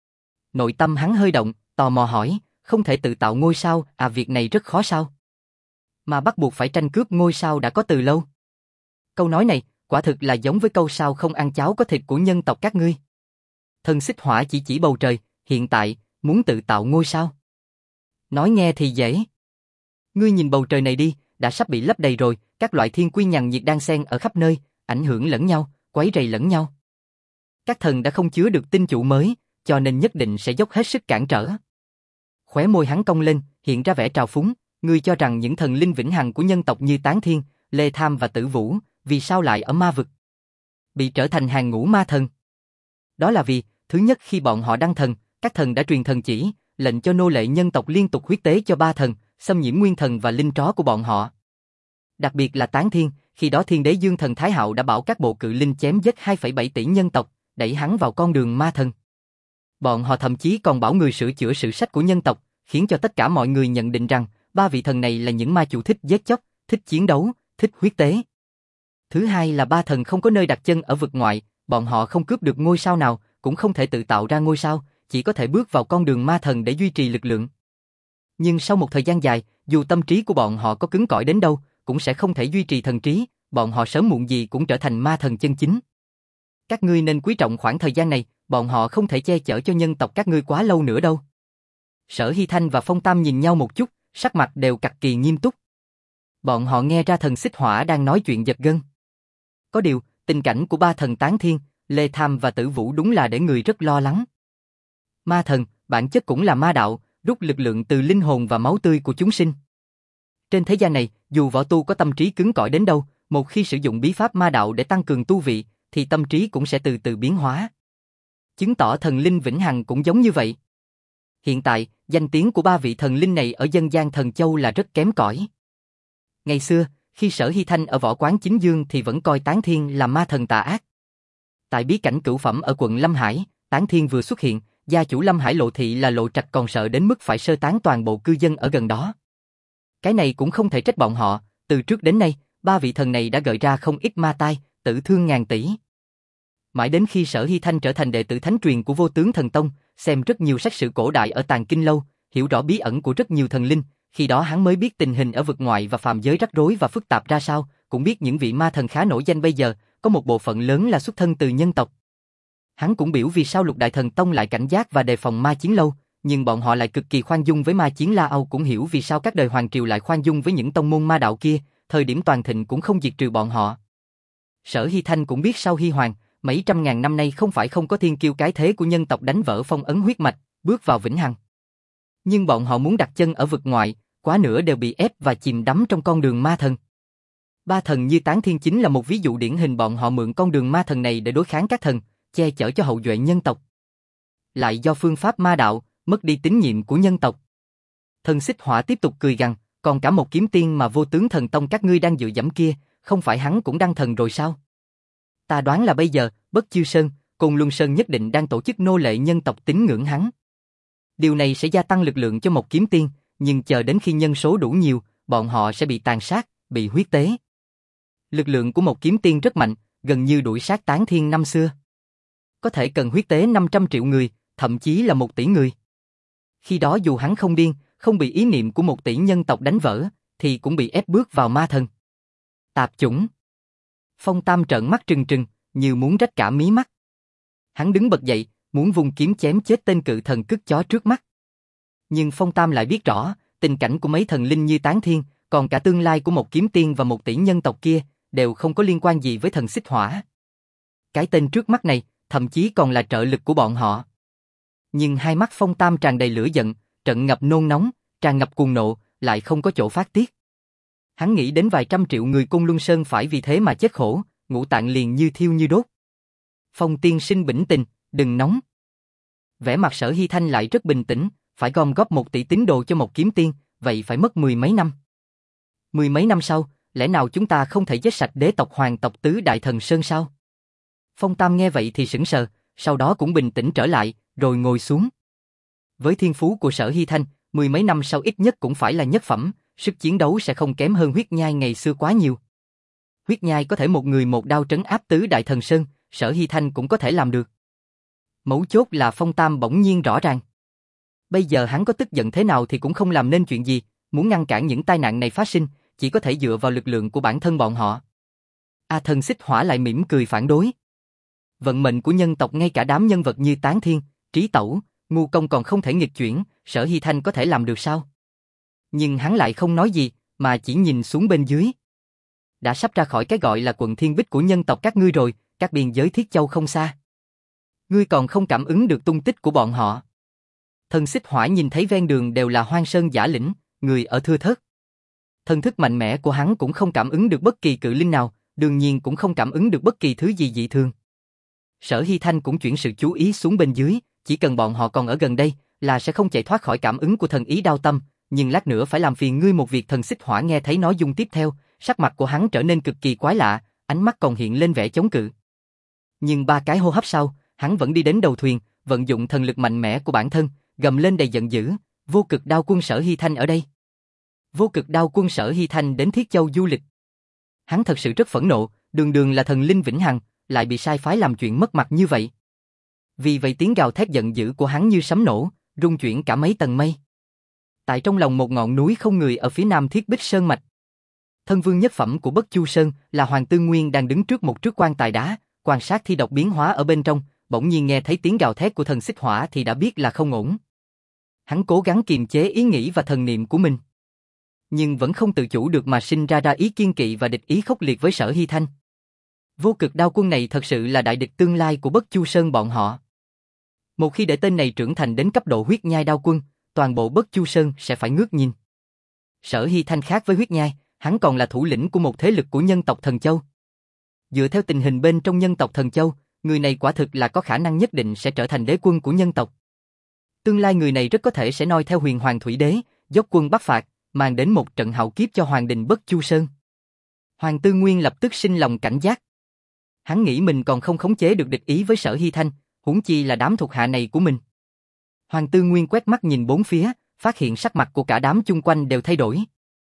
Nội tâm hắn hơi động, tò mò hỏi, không thể tự tạo ngôi sao, à việc này rất khó sao? Mà bắt buộc phải tranh cướp ngôi sao đã có từ lâu. Câu nói này, quả thực là giống với câu sao không ăn cháo có thịt của nhân tộc các ngươi. Thần xích hỏa chỉ chỉ bầu trời, hiện tại, muốn tự tạo ngôi sao. Nói nghe thì dễ. Ngươi nhìn bầu trời này đi, đã sắp bị lấp đầy rồi, các loại thiên quy nhằng nhiệt đang xen ở khắp nơi, ảnh hưởng lẫn nhau, quấy rầy lẫn nhau. Các thần đã không chứa được tinh chủ mới, cho nên nhất định sẽ dốc hết sức cản trở. Khóe môi hắn cong lên, hiện ra vẻ trào phúng, ngươi cho rằng những thần linh vĩnh hằng của nhân tộc như Tán Thiên, Lê Tham và Tử Vũ, vì sao lại ở ma vực? Bị trở thành hàng ngũ ma thần. Đó là vì, thứ nhất khi bọn họ đăng thần, các thần đã truyền thần chỉ, lệnh cho nô lệ nhân tộc liên tục huyết tế cho ba thần, xâm nhiễm nguyên thần và linh tró của bọn họ. Đặc biệt là Tán Thiên, khi đó Thiên Đế Dương Thần Thái Hạo đã bảo các bộ cự linh chém giết hai phẩy bảy tỷ nhân tộc, đẩy hắn vào con đường ma thần. Bọn họ thậm chí còn bảo người sửa chữa sử sách của nhân tộc, khiến cho tất cả mọi người nhận định rằng ba vị thần này là những ma chủ thích giết chóc, thích chiến đấu, thích huyết tế. Thứ hai là ba thần không có nơi đặt chân ở vực ngoại, bọn họ không cướp được ngôi sao nào, cũng không thể tự tạo ra ngôi sao, chỉ có thể bước vào con đường ma thần để duy trì lực lượng. Nhưng sau một thời gian dài, dù tâm trí của bọn họ có cứng cỏi đến đâu, cũng sẽ không thể duy trì thần trí, bọn họ sớm muộn gì cũng trở thành ma thần chân chính. Các ngươi nên quý trọng khoảng thời gian này, bọn họ không thể che chở cho nhân tộc các ngươi quá lâu nữa đâu. Sở Hy Thanh và Phong Tam nhìn nhau một chút, sắc mặt đều cực kỳ nghiêm túc. Bọn họ nghe ra thần xích hỏa đang nói chuyện giật gân. Có điều, tình cảnh của ba thần Tán Thiên, Lê Tham và Tử Vũ đúng là để người rất lo lắng. Ma thần, bản chất cũng là ma đạo, rút lực lượng từ linh hồn và máu tươi của chúng sinh. Trên thế gian này, dù võ tu có tâm trí cứng cỏi đến đâu, một khi sử dụng bí pháp ma đạo để tăng cường tu vị, thì tâm trí cũng sẽ từ từ biến hóa. Chứng tỏ thần linh vĩnh hằng cũng giống như vậy. Hiện tại, danh tiếng của ba vị thần linh này ở dân gian Thần Châu là rất kém cỏi. Ngày xưa, khi Sở Hy Thanh ở võ quán Chính Dương thì vẫn coi Tán Thiên là ma thần tà ác. Tại bí cảnh cửu phẩm ở quận Lâm Hải, Tán Thiên vừa xuất hiện, gia chủ Lâm Hải Lộ Thị là Lộ Trạch còn sợ đến mức phải sơ tán toàn bộ cư dân ở gần đó. Cái này cũng không thể trách bọn họ, từ trước đến nay, ba vị thần này đã gợi ra không ít ma tai, tử thương ngàn tỷ. Mãi đến khi Sở Hy Thanh trở thành đệ tử thánh truyền của Vô Tướng Thần Tông, xem rất nhiều sách sử cổ đại ở Tàng Kinh Lâu, hiểu rõ bí ẩn của rất nhiều thần linh, khi đó hắn mới biết tình hình ở vực ngoại và phàm giới rắc rối và phức tạp ra sao, cũng biết những vị ma thần khá nổi danh bây giờ, có một bộ phận lớn là xuất thân từ nhân tộc. Hắn cũng biểu vì sao Lục Đại Thần Tông lại cảnh giác và đề phòng Ma Chiến Lâu, nhưng bọn họ lại cực kỳ khoan dung với Ma Chiến La Âu, cũng hiểu vì sao các đời hoàng triều lại khoan dung với những tông môn ma đạo kia, thời điểm toàn thịnh cũng không diệt trừ bọn họ. Sở Hy Thanh cũng biết sau Hy Hoàng, mấy trăm ngàn năm nay không phải không có thiên kiêu cái thế của nhân tộc đánh vỡ phong ấn huyết mạch, bước vào vĩnh hằng. Nhưng bọn họ muốn đặt chân ở vực ngoại, quá nửa đều bị ép và chìm đắm trong con đường ma thần. Ba thần như Tán Thiên chính là một ví dụ điển hình, bọn họ mượn con đường ma thần này để đối kháng các thần, che chở cho hậu duệ nhân tộc. Lại do phương pháp ma đạo, mất đi tín nhiệm của nhân tộc. Thần xích hỏa tiếp tục cười gằn, còn cả một kiếm tiên mà Vô Tướng Thần Tông các ngươi đang dựa dẫm kia, không phải hắn cũng đăng thần rồi sao? Ta đoán là bây giờ, Bất Chư Sơn, Côn Luân Sơn nhất định đang tổ chức nô lệ nhân tộc tín ngưỡng hắn. Điều này sẽ gia tăng lực lượng cho một kiếm tiên, nhưng chờ đến khi nhân số đủ nhiều, bọn họ sẽ bị tàn sát, bị huyết tế. Lực lượng của một kiếm tiên rất mạnh, gần như đuổi sát Tán Thiên năm xưa. Có thể cần huyết tế năm trăm triệu người, thậm chí là một tỷ người. Khi đó dù hắn không điên, không bị ý niệm của một tỷ nhân tộc đánh vỡ, thì cũng bị ép bước vào ma thần. Tạp chủng. Phong Tam trợn mắt trừng trừng, như muốn rách cả mí mắt. Hắn đứng bật dậy, muốn vung kiếm chém chết tên cự thần cứt chó trước mắt. Nhưng Phong Tam lại biết rõ, tình cảnh của mấy thần linh như Tán Thiên, còn cả tương lai của một kiếm tiên và một tỷ nhân tộc kia, đều không có liên quan gì với thần xích hỏa. Cái tên trước mắt này, thậm chí còn là trợ lực của bọn họ. Nhưng hai mắt Phong Tam tràn đầy lửa giận, trận ngập nôn nóng, tràn ngập cuồng nộ, lại không có chỗ phát tiết. Hắn nghĩ đến vài trăm triệu người Côn Luân Sơn phải vì thế mà chết khổ, ngũ tạng liền như thiêu như đốt. Phong tiên sinh bình tĩnh, đừng nóng. Vẻ mặt Sở Hy Thanh lại rất bình tĩnh, phải gom góp một tỷ tín đồ cho một kiếm tiên, vậy phải mất mười mấy năm. Mười mấy năm sau, lẽ nào chúng ta không thể giết sạch đế tộc hoàng tộc tứ đại thần Sơn sao? Phong Tam nghe vậy thì sững sờ, sau đó cũng bình tĩnh trở lại, rồi ngồi xuống. Với thiên phú của Sở Hy Thanh, mười mấy năm sau ít nhất cũng phải là nhất phẩm, sức chiến đấu sẽ không kém hơn Huyết Nhai ngày xưa quá nhiều. Huyết Nhai có thể một người một đao trấn áp tứ đại thần Sơn, Sở Hy Thanh cũng có thể làm được. Mấu chốt là Phong Tam bỗng nhiên rõ ràng. Bây giờ hắn có tức giận thế nào thì cũng không làm nên chuyện gì, muốn ngăn cản những tai nạn này phát sinh, chỉ có thể dựa vào lực lượng của bản thân bọn họ. A Thần Xích Hỏa lại mỉm cười phản đối. Vận mệnh của nhân tộc ngay cả đám nhân vật như Tán Thiên, Trí Tẩu, Ngu Công còn không thể nghịch chuyển, Sở Hy Thanh có thể làm được sao? Nhưng hắn lại không nói gì, mà chỉ nhìn xuống bên dưới. Đã sắp ra khỏi cái gọi là quận thiên bích của nhân tộc các ngươi rồi, các biên giới Thiết Châu không xa. Ngươi còn không cảm ứng được tung tích của bọn họ. Thần Xích Hỏa nhìn thấy ven đường đều là hoang sơn giả lĩnh, người ở thưa thớt. Thần thức mạnh mẽ của hắn cũng không cảm ứng được bất kỳ cự linh nào, đương nhiên cũng không cảm ứng được bất kỳ thứ gì dị thường. Sở Hy Thanh cũng chuyển sự chú ý xuống bên dưới, chỉ cần bọn họ còn ở gần đây, là sẽ không chạy thoát khỏi cảm ứng của thần ý đao tâm, nhưng lát nữa phải làm phiền ngươi một việc. Thần Xích Hỏa nghe thấy nói dung tiếp theo, sắc mặt của hắn trở nên cực kỳ quái lạ, ánh mắt còn hiện lên vẻ chống cự. Nhưng ba cái hô hấp sau, hắn vẫn đi đến đầu thuyền, vận dụng thần lực mạnh mẽ của bản thân, gầm lên đầy giận dữ, Vô Cực Đao Quân Sở Hy Thanh ở đây. Vô Cực Đao Quân Sở Hy Thanh đến Thiết Châu du lịch. Hắn thật sự rất phẫn nộ, đường đường là thần linh vĩnh hằng, lại bị sai phái làm chuyện mất mặt như vậy. Vì vậy tiếng gào thét giận dữ của hắn như sấm nổ, rung chuyển cả mấy tầng mây. Tại trong lòng một ngọn núi không người ở phía nam Thiết Bích Sơn Mạch, thân vương nhất phẩm của Bất Chu Sơn là Hoàng Tư Nguyên đang đứng trước một trước quan tài đá, quan sát thi độc biến hóa ở bên trong, bỗng nhiên nghe thấy tiếng gào thét của thần Xích Hỏa thì đã biết là không ổn. Hắn cố gắng kiềm chế ý nghĩ và thần niệm của mình, nhưng vẫn không tự chủ được mà sinh ra ra ý kiên kỵ và địch ý khốc liệt với Sở Hy Thanh. Vô Cực Đao Quân này thật sự là đại địch tương lai của Bất Chu Sơn bọn họ. Một khi để tên này trưởng thành đến cấp độ huyết nhai đao quân, toàn bộ Bất Chu Sơn sẽ phải ngước nhìn. Sở Hy Thanh khác với huyết nhai, hắn còn là thủ lĩnh của một thế lực của nhân tộc Thần Châu. Dựa theo tình hình bên trong nhân tộc Thần Châu, người này quả thực là có khả năng nhất định sẽ trở thành đế quân của nhân tộc. Tương lai người này rất có thể sẽ noi theo Huyền Hoàng Thủy Đế, dốc quân bắc phạt, mang đến một trận hạo kiếp cho Hoàng đình Bất Chu Sơn. Hoàng Tư Nguyên lập tức sinh lòng cảnh giác. Hắn nghĩ mình còn không khống chế được địch ý với Sở Hy Thanh, huống chi là đám thuộc hạ này của mình. Hoàng Tư Nguyên quét mắt nhìn bốn phía, phát hiện sắc mặt của cả đám chung quanh đều thay đổi.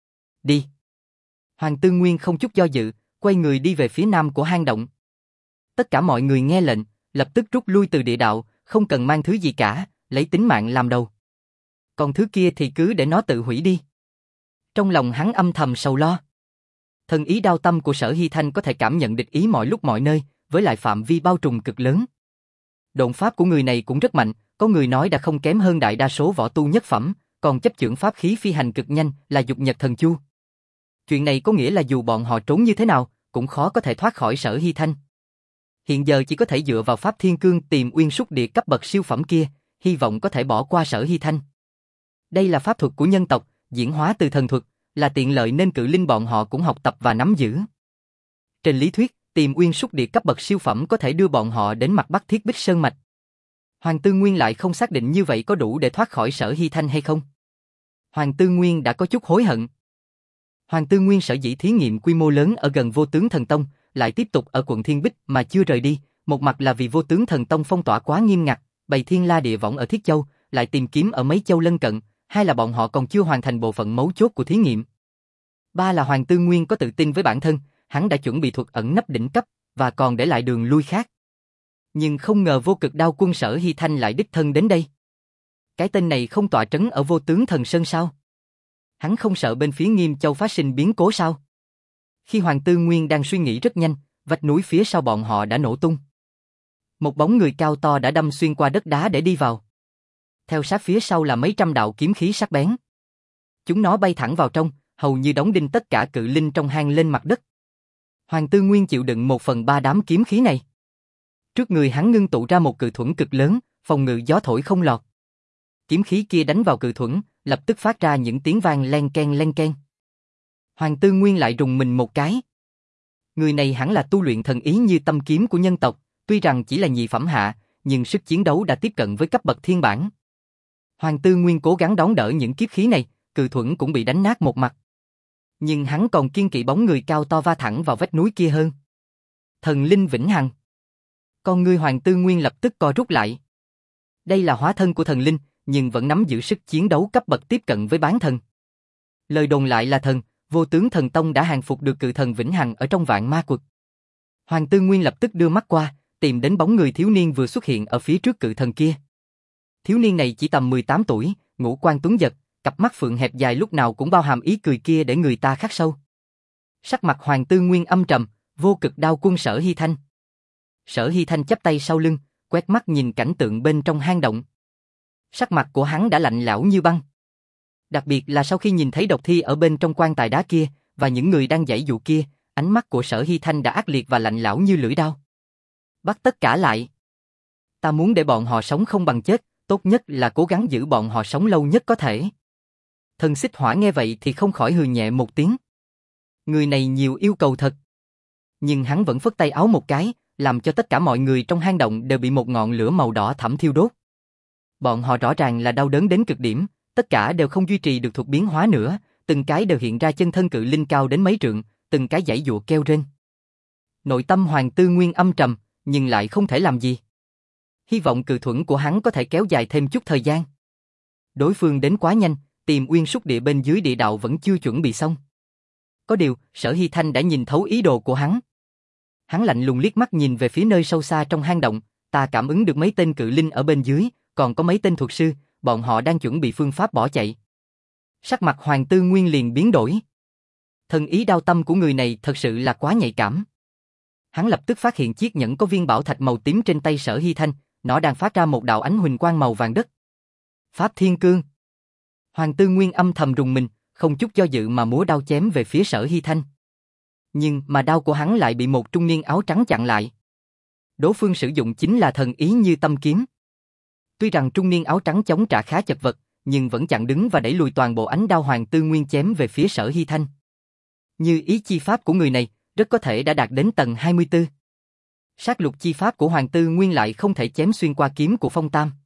Đi. Hoàng Tư Nguyên không chút do dự, quay người đi về phía nam của hang động. Tất cả mọi người nghe lệnh, lập tức rút lui từ địa đạo, không cần mang thứ gì cả, lấy tính mạng làm đầu. Còn thứ kia thì cứ để nó tự hủy đi. Trong lòng hắn âm thầm sầu lo. Thần ý đao tâm của Sở Hy Thanh có thể cảm nhận địch ý mọi lúc mọi nơi, với lại phạm vi bao trùm cực lớn. Độn pháp của người này cũng rất mạnh, có người nói đã không kém hơn đại đa số võ tu nhất phẩm, còn chấp chưởng pháp khí phi hành cực nhanh là Dục Nhật Thần Chu. Chuyện này có nghĩa là dù bọn họ trốn như thế nào, cũng khó có thể thoát khỏi Sở Hy Thanh. Hiện giờ chỉ có thể dựa vào Pháp Thiên Cương tìm Uyên Súc Địa cấp bậc siêu phẩm kia, hy vọng có thể bỏ qua Sở Hy Thanh. Đây là pháp thuật của nhân tộc, diễn hóa từ thần thuật, là tiện lợi nên cự linh bọn họ cũng học tập và nắm giữ. Trên lý thuyết, tìm Uyên Súc Địa cấp bậc siêu phẩm có thể đưa bọn họ đến mặt bắc Thiết Bích Sơn Mạch. Hoàng Tư Nguyên lại không xác định như vậy có đủ để thoát khỏi Sở Hy Thanh hay không. Hoàng Tư Nguyên đã có chút hối hận. Hoàng Tư Nguyên sở dĩ thí nghiệm quy mô lớn ở gần Vô Tướng Thần Tông, lại tiếp tục ở quận Thiên Bích mà chưa rời đi, một mặt là vì Vô Tướng Thần Tông phong tỏa quá nghiêm ngặt, bày thiên la địa võng ở Thiết Châu, lại tìm kiếm ở mấy châu lân cận, hai là bọn họ còn chưa hoàn thành bộ phận mấu chốt của thí nghiệm. Ba là Hoàng Tư Nguyên có tự tin với bản thân, hắn đã chuẩn bị thuật ẩn nấp đỉnh cấp, và còn để lại đường lui khác. Nhưng không ngờ Vô Cực Đao Quân Sở Hy Thanh lại đích thân đến đây. Cái tên này không tọa trấn ở Vô Tướng Thần Sơn sao? Hắn không sợ bên phía Nghiêm Châu phát sinh biến cố sao? Khi Hoàng Tư Nguyên đang suy nghĩ rất nhanh, vách núi phía sau bọn họ đã nổ tung. Một bóng người cao to đã đâm xuyên qua đất đá để đi vào. Theo sát phía sau là mấy trăm đạo kiếm khí sắc bén. Chúng nó bay thẳng vào trong, hầu như đóng đinh tất cả cự linh trong hang lên mặt đất. Hoàng Tư Nguyên chịu đựng một phần ba đám kiếm khí này. Trước người hắn ngưng tụ ra một cự thuẫn cực lớn, phòng ngự gió thổi không lọt. Kiếm khí kia đánh vào cự thuẫn, lập tức phát ra những tiếng vang len ken len ken. Hoàng Tư Nguyên lại rùng mình một cái. Người này hẳn là tu luyện thần ý như tâm kiếm của nhân tộc, tuy rằng chỉ là nhị phẩm hạ, nhưng sức chiến đấu đã tiếp cận với cấp bậc thiên bản. Hoàng Tư Nguyên cố gắng đón đỡ những kiếp khí này, cự thuẫn cũng bị đánh nát một mặt. Nhưng hắn còn kiên kỵ bóng người cao to va thẳng vào vách núi kia hơn. Thần linh vĩnh hằng. Con ngươi Hoàng Tư Nguyên lập tức co rút lại. Đây là hóa thân của thần linh, nhưng vẫn nắm giữ sức chiến đấu cấp bậc tiếp cận với bán thần. Lời đồn lại là thần, Vô Tướng Thần Tông đã hàng phục được cự thần vĩnh hằng ở trong vạn ma quật. Hoàng Tư Nguyên lập tức đưa mắt qua, tìm đến bóng người thiếu niên vừa xuất hiện ở phía trước cự thần kia. Thiếu niên này chỉ tầm mười tám tuổi, ngũ quan tuấn giật, cặp mắt phượng hẹp dài lúc nào cũng bao hàm ý cười kia để người ta khắc sâu. Sắc mặt Hoàng Tư Nguyên âm trầm, Vô cực đao quân Sở Hy Thanh. Sở Hy Thanh chắp tay sau lưng, quét mắt nhìn cảnh tượng bên trong hang động. Sắc mặt của hắn đã lạnh lẽo như băng. Đặc biệt là sau khi nhìn thấy độc thi ở bên trong quan tài đá kia, và những người đang giãy dụ kia, ánh mắt của Sở Hy Thanh đã ác liệt và lạnh lẽo như lưỡi dao. Bắt tất cả lại. Ta muốn để bọn họ sống không bằng chết, tốt nhất là cố gắng giữ bọn họ sống lâu nhất có thể. Thần Xích Hỏa nghe vậy thì không khỏi hừ nhẹ một tiếng. Người này nhiều yêu cầu thật. Nhưng hắn vẫn phất tay áo một cái, làm cho tất cả mọi người trong hang động đều bị một ngọn lửa màu đỏ thẫm thiêu đốt. Bọn họ rõ ràng là đau đớn đến cực điểm, tất cả đều không duy trì được thuật biến hóa nữa, từng cái đều hiện ra chân thân cự linh cao đến mấy trượng, từng cái giãy giụa kêu rên. Nội tâm Hoàng Tư Nguyên âm trầm, nhưng lại không thể làm gì. Hy vọng cự thuẫn của hắn có thể kéo dài thêm chút thời gian. Đối phương đến quá nhanh, tìm Uyên Súc Địa bên dưới địa đạo vẫn chưa chuẩn bị xong. Có điều, Sở Hy Thanh đã nhìn thấu ý đồ của hắn. Hắn lạnh lùng liếc mắt nhìn về phía nơi sâu xa trong hang động, ta cảm ứng được mấy tên cự linh ở bên dưới, còn có mấy tên thuật sư, bọn họ đang chuẩn bị phương pháp bỏ chạy. Sắc mặt Hoàng Tư Nguyên liền biến đổi. Thần ý đao tâm của người này thật sự là quá nhạy cảm. Hắn lập tức phát hiện chiếc nhẫn có viên bảo thạch màu tím trên tay Sở Hy Thanh, nó đang phát ra một đạo ánh huỳnh quang màu vàng đất. Pháp Thiên Cương. Hoàng Tư Nguyên âm thầm rùng mình, không chút do dự mà múa đao chém về phía Sở Hy Thanh. Nhưng mà đao của hắn lại bị một trung niên áo trắng chặn lại. Đối phương sử dụng chính là thần ý như tâm kiếm. Tuy rằng trung niên áo trắng chống trả khá chật vật, nhưng vẫn chặn đứng và đẩy lùi toàn bộ ánh đao Hoàng Tư Nguyên chém về phía Sở Hy Thanh. Như ý chi pháp của người này, rất có thể đã đạt đến tầng hai mươi tư. Sát lục chi pháp của Hoàng Tư Nguyên lại không thể chém xuyên qua kiếm của Phong Tam.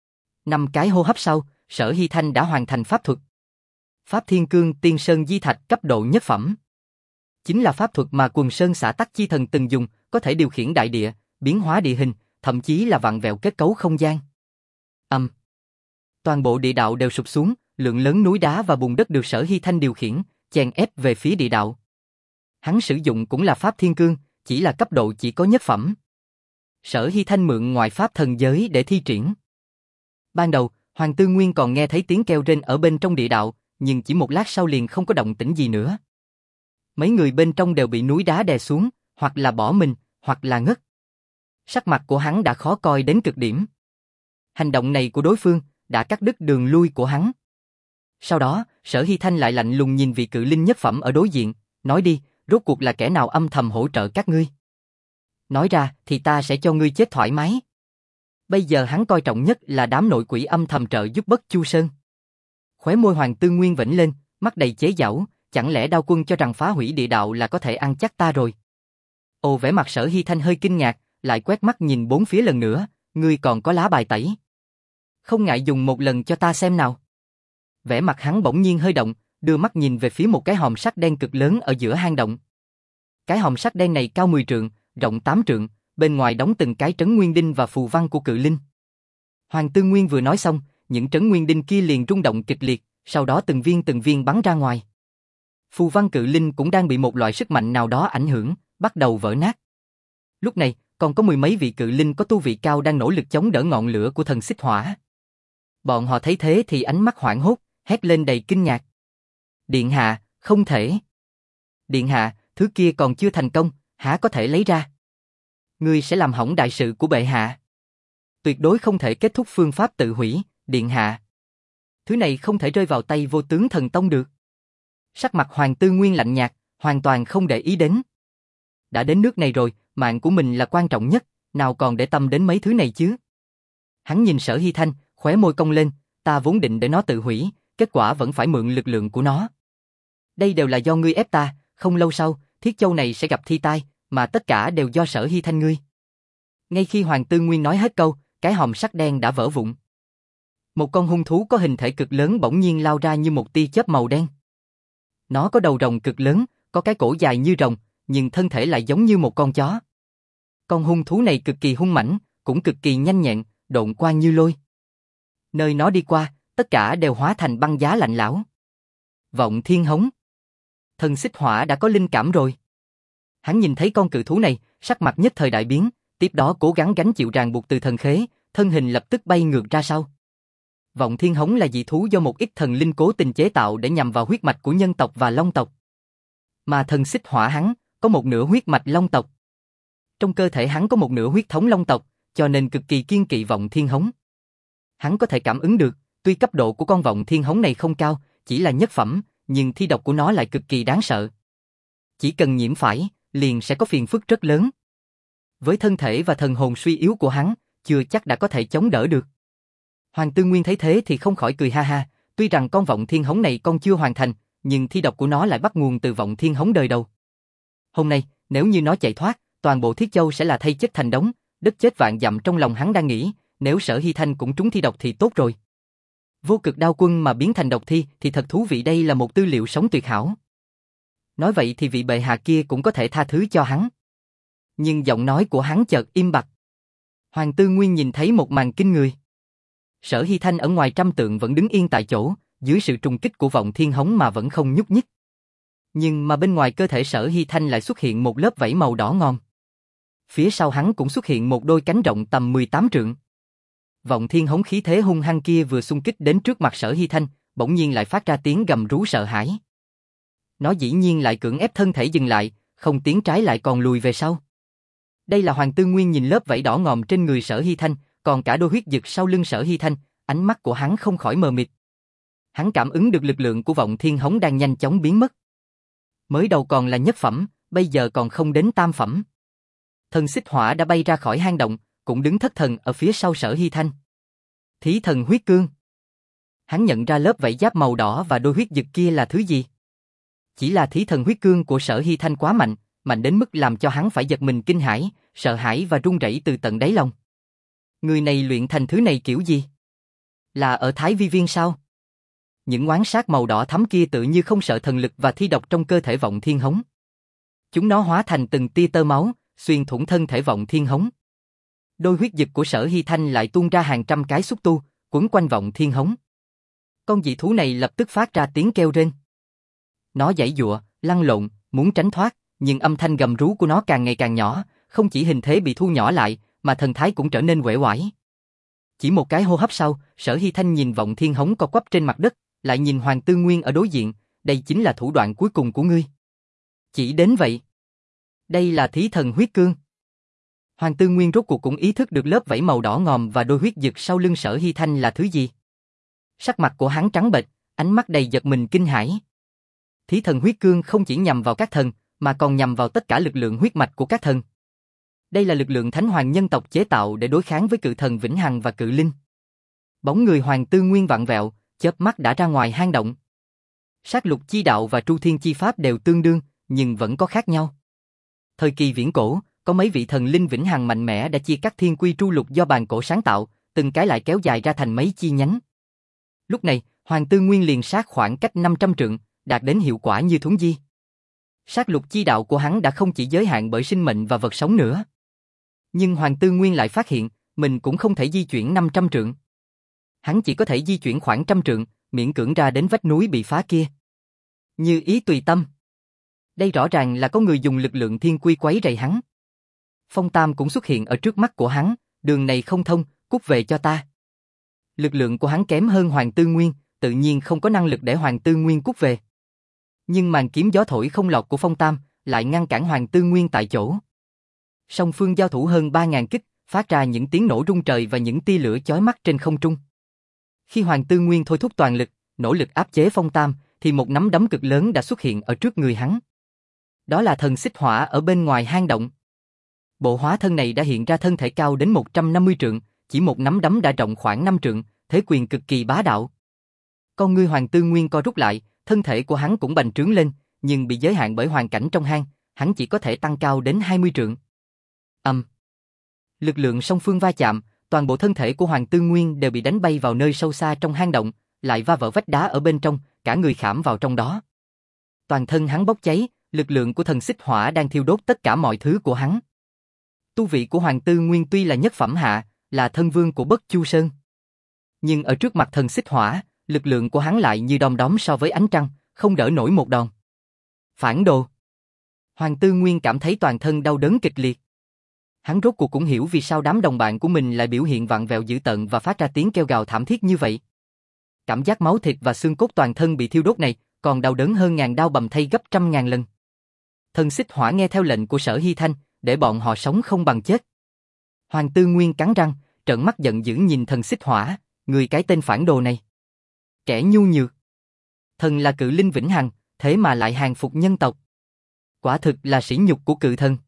Năm cái hô hấp sau, Sở Hy Thanh đã hoàn thành pháp thuật. Pháp Thiên Cương Tiên Sơn Di Thạch cấp độ nhất phẩm. Chính là pháp thuật mà Quần Sơn Xả Tắc Chi Thần từng dùng, có thể điều khiển đại địa, biến hóa địa hình, thậm chí là vặn vẹo kết cấu không gian. Âm. Um. Toàn bộ địa đạo đều sụp xuống, lượng lớn núi đá và bùn đất được Sở Hy Thanh điều khiển, chèn ép về phía địa đạo. Hắn sử dụng cũng là Pháp Thiên Cương, chỉ là cấp độ chỉ có nhất phẩm. Sở Hy Thanh mượn ngoại pháp thần giới để thi triển. Ban đầu, Hoàng Tư Nguyên còn nghe thấy tiếng kêu rên ở bên trong địa đạo, nhưng chỉ một lát sau liền không có động tĩnh gì nữa. Mấy người bên trong đều bị núi đá đè xuống, hoặc là bỏ mình, hoặc là ngất. Sắc mặt của hắn đã khó coi đến cực điểm. Hành động này của đối phương đã cắt đứt đường lui của hắn. Sau đó, Sở Hy Thanh lại lạnh lùng nhìn vị cự linh nhất phẩm ở đối diện, nói đi, rốt cuộc là kẻ nào âm thầm hỗ trợ các ngươi? Nói ra thì ta sẽ cho ngươi chết thoải mái. Bây giờ hắn coi trọng nhất là đám nội quỷ âm thầm trợ giúp Bất Chu Sơn. Khóe môi Hoàng Tư Nguyên vểnh lên, mắt đầy chế giễu, chẳng lẽ Đao Quân cho rằng phá hủy địa đạo là có thể ăn chắc ta rồi? Ồ, vẻ mặt Sở Hy Thanh hơi kinh ngạc, lại quét mắt nhìn bốn phía lần nữa, ngươi còn có lá bài tẩy. Không ngại dùng một lần cho ta xem nào. Vẻ mặt hắn bỗng nhiên hơi động, đưa mắt nhìn về phía một cái hòm sắt đen cực lớn ở giữa hang động. Cái hòm sắt đen này cao mười trượng, rộng tám trượng, bên ngoài đóng từng cái trấn nguyên đinh và phù văn của cự linh. Hoàng Tư Nguyên vừa nói xong, những trấn nguyên đinh kia liền rung động kịch liệt, sau đó từng viên từng viên bắn ra ngoài. Phù văn cự linh cũng đang bị một loại sức mạnh nào đó ảnh hưởng, bắt đầu vỡ nát. Lúc này, còn có mười mấy vị cự linh có tu vị cao đang nỗ lực chống đỡ ngọn lửa của thần xích hỏa. Bọn họ thấy thế thì ánh mắt hoảng hốt, hét lên đầy kinh ngạc. Điện hạ, không thể. Điện hạ, thứ kia còn chưa thành công, hả có thể lấy ra? Ngươi sẽ làm hỏng đại sự của bệ hạ. Tuyệt đối không thể kết thúc phương pháp tự hủy, điện hạ. Thứ này không thể rơi vào tay Vô Tướng Thần Tông được. Sắc mặt Hoàng Tư Nguyên lạnh nhạt, hoàn toàn không để ý đến. Đã đến nước này rồi, mạng của mình là quan trọng nhất, nào còn để tâm đến mấy thứ này chứ? Hắn nhìn Sở Hy Thanh, khóe môi cong lên, ta vốn định để nó tự hủy, kết quả vẫn phải mượn lực lượng của nó. Đây đều là do ngươi ép ta, không lâu sau, Thiết Châu này sẽ gặp thi tai, mà tất cả đều do Sở Hy Thanh ngươi. Ngay khi Hoàng Tư Nguyên nói hết câu, cái hòm sắt đen đã vỡ vụn. Một con hung thú có hình thể cực lớn bỗng nhiên lao ra như một tia chớp màu đen. Nó có đầu rồng cực lớn, có cái cổ dài như rồng, nhưng thân thể lại giống như một con chó. Con hung thú này cực kỳ hung mãnh, cũng cực kỳ nhanh nhẹn, độn quang như lôi. Nơi nó đi qua, tất cả đều hóa thành băng giá lạnh lẽo. Vọng Thiên Hống. Thần xích hỏa đã có linh cảm rồi. Hắn nhìn thấy con cự thú này, sắc mặt nhất thời đại biến, tiếp đó cố gắng gánh chịu ràng buộc từ thần khế, thân hình lập tức bay ngược ra sau. Vọng Thiên Hống là dị thú do một ít thần linh cố tình chế tạo để nhằm vào huyết mạch của nhân tộc và long tộc. Mà thần xích hỏa hắn, có một nửa huyết mạch long tộc. Trong cơ thể hắn có một nửa huyết thống long tộc, cho nên cực kỳ kiêng kỵ vọng thiên hống. Hắn có thể cảm ứng được, tuy cấp độ của con vọng thiên hống này không cao, chỉ là nhất phẩm, nhưng thi độc của nó lại cực kỳ đáng sợ. Chỉ cần nhiễm phải, liền sẽ có phiền phức rất lớn. Với thân thể và thần hồn suy yếu của hắn, chưa chắc đã có thể chống đỡ được. Hoàng Tư Nguyên thấy thế thì không khỏi cười ha ha, tuy rằng con vọng thiên hống này con chưa hoàn thành, nhưng thi độc của nó lại bắt nguồn từ vọng thiên hống đời đầu. Hôm nay, nếu như nó chạy thoát, toàn bộ Thiết Châu sẽ là thây chất thành đống, đất chết vạn dặm. Trong lòng hắn đang nghĩ, nếu Sở Hy Thanh cũng trúng thi độc thì tốt rồi. Vô cực đao quân mà biến thành độc thi thì thật thú vị, đây là một tư liệu sống tuyệt hảo. Nói vậy thì vị bệ hạ kia cũng có thể tha thứ cho hắn. Nhưng giọng nói của hắn chợt im bặt. Hoàng Tư Nguyên nhìn thấy một màn kinh người. Sở Hy Thanh ở ngoài trăm tượng vẫn đứng yên tại chỗ, dưới sự trùng kích của vọng thiên hống mà vẫn không nhúc nhích. Nhưng mà bên ngoài cơ thể Sở Hy Thanh lại xuất hiện một lớp vảy màu đỏ ngòm. Phía sau hắn cũng xuất hiện một đôi cánh rộng tầm mười tám trượng. Vọng thiên hống khí thế hung hăng kia vừa xung kích đến trước mặt Sở Hy Thanh, bỗng nhiên lại phát ra tiếng gầm rú sợ hãi. Nó dĩ nhiên lại cưỡng ép thân thể dừng lại, không tiến trái lại còn lùi về sau. Đây là Hoàng Tư Nguyên nhìn lớp vảy đỏ ngòm trên người Sở Hy Thanh, còn cả đôi huyết dực sau lưng Sở Hy Thanh, ánh mắt của hắn không khỏi mờ mịt. Hắn cảm ứng được lực lượng của vọng thiên hống đang nhanh chóng biến mất. Mới đầu còn là nhất phẩm, bây giờ còn không đến tam phẩm. Thần xích hỏa đã bay ra khỏi hang động, cũng đứng thất thần ở phía sau Sở Hy Thanh. Thí thần huyết cương. Hắn nhận ra lớp vảy giáp màu đỏ và đôi huyết dực kia là thứ gì. Chỉ là thí thần huyết cương của Sở Hy Thanh quá mạnh, mạnh đến mức làm cho hắn phải giật mình kinh hãi, sợ hãi và run rẩy từ tận đáy lòng. Người này luyện thành thứ này kiểu gì? Là ở Thái Vi Viên sao? Những oán sát màu đỏ thắm kia tự như không sợ thần lực và thi độc trong cơ thể vọng thiên hống. Chúng nó hóa thành từng tia tơ máu, xuyên thủng thân thể vọng thiên hống. Đôi huyết dịch của Sở Hy Thanh lại tuôn ra hàng trăm cái xúc tu, quấn quanh vọng thiên hống. Con dị thú này lập tức phát ra tiếng kêu rên. Nó giãy giụa, lăn lộn, muốn tránh thoát, nhưng âm thanh gầm rú của nó càng ngày càng nhỏ, không chỉ hình thế bị thu nhỏ lại, mà thần thái cũng trở nên uể oải. Chỉ một cái hô hấp sau, Sở Hy Thanh nhìn vọng thiên hống co quắp trên mặt đất, lại nhìn Hoàng Tư Nguyên ở đối diện, đây chính là thủ đoạn cuối cùng của ngươi. Chỉ đến vậy. Đây là thí thần huyết cương. Hoàng Tư Nguyên rốt cuộc cũng ý thức được lớp vảy màu đỏ ngòm và đôi huyết dực sau lưng Sở Hy Thanh là thứ gì. Sắc mặt của hắn trắng bệch, ánh mắt đầy giật mình kinh hãi. Thí thần huyết cương không chỉ nhằm vào các thần, mà còn nhằm vào tất cả lực lượng huyết mạch của các thần. Đây là lực lượng thánh hoàng nhân tộc chế tạo để đối kháng với cự thần vĩnh hằng và cự linh. Bóng người Hoàng Tư Nguyên vặn vẹo, chớp mắt đã ra ngoài hang động. Sát lục chi đạo và tru thiên chi pháp đều tương đương, nhưng vẫn có khác nhau. Thời kỳ viễn cổ, có mấy vị thần linh vĩnh hằng mạnh mẽ đã chia cắt thiên quy tru lục do bàn cổ sáng tạo, từng cái lại kéo dài ra thành mấy chi nhánh. Lúc này, Hoàng Tư Nguyên liền sát khoảng cách năm trăm trượng, đạt đến hiệu quả như thuấn di. Sát lục chi đạo của hắn đã không chỉ giới hạn bởi sinh mệnh và vật sống nữa. Nhưng Hoàng Tư Nguyên lại phát hiện, mình cũng không thể di chuyển năm trăm trượng. Hắn chỉ có thể di chuyển khoảng trăm trượng, miễn cưỡng ra đến vách núi bị phá kia. Như ý tùy tâm. Đây rõ ràng là có người dùng lực lượng thiên quy quấy rầy hắn. Phong Tam cũng xuất hiện ở trước mắt của hắn, đường này không thông, cút về cho ta. Lực lượng của hắn kém hơn Hoàng Tư Nguyên, tự nhiên không có năng lực để Hoàng Tư Nguyên cút về. Nhưng màn kiếm gió thổi không lọt của Phong Tam lại ngăn cản Hoàng Tư Nguyên tại chỗ. Song phương giao thủ hơn ba ngàn kích, phát ra những tiếng nổ rung trời và những tia lửa chói mắt trên không trung. Khi Hoàng Tư Nguyên thôi thúc toàn lực, nỗ lực áp chế Phong Tam, thì một nắm đấm cực lớn đã xuất hiện ở trước người hắn. Đó là thần xích hỏa ở bên ngoài hang động. Bộ hóa thân này đã hiện ra thân thể cao đến một trăm năm mươi trượng, chỉ một nắm đấm đã rộng khoảng năm trượng, thế quyền cực kỳ bá đạo. Con ngươi Hoàng Tư Nguyên co rút lại, thân thể của hắn cũng bành trướng lên, nhưng bị giới hạn bởi hoàn cảnh trong hang, hắn chỉ có thể tăng cao đến hai mươi trượng. Âm. Lực lượng song phương va chạm, toàn bộ thân thể của Hoàng Tư Nguyên đều bị đánh bay vào nơi sâu xa trong hang động, lại va vỡ vách đá ở bên trong, cả người khảm vào trong đó. Toàn thân hắn bốc cháy, lực lượng của thần xích hỏa đang thiêu đốt tất cả mọi thứ của hắn. Tu vị của Hoàng Tư Nguyên tuy là nhất phẩm hạ, là thân vương của Bất Chu Sơn. Nhưng ở trước mặt thần xích hỏa, lực lượng của hắn lại như đom đóm so với ánh trăng, không đỡ nổi một đòn. Phản đồ. Hoàng Tư Nguyên cảm thấy toàn thân đau đớn kịch liệt. Hắn rốt cuộc cũng hiểu vì sao đám đồng bạn của mình lại biểu hiện vặn vẹo dữ tợn và phát ra tiếng kêu gào thảm thiết như vậy. Cảm giác máu thịt và xương cốt toàn thân bị thiêu đốt này còn đau đớn hơn ngàn đao bầm thay gấp trăm ngàn lần. Thần xích hỏa nghe theo lệnh của Sở Hy Thanh, để bọn họ sống không bằng chết. Hoàng Tư Nguyên cắn răng, trợn mắt giận dữ nhìn thần xích hỏa, người cái tên phản đồ này. Kẻ nhu nhược. Thần là cự linh vĩnh hằng, thế mà lại hàng phục nhân tộc. Quả thực là sỉ nhục của cự thần.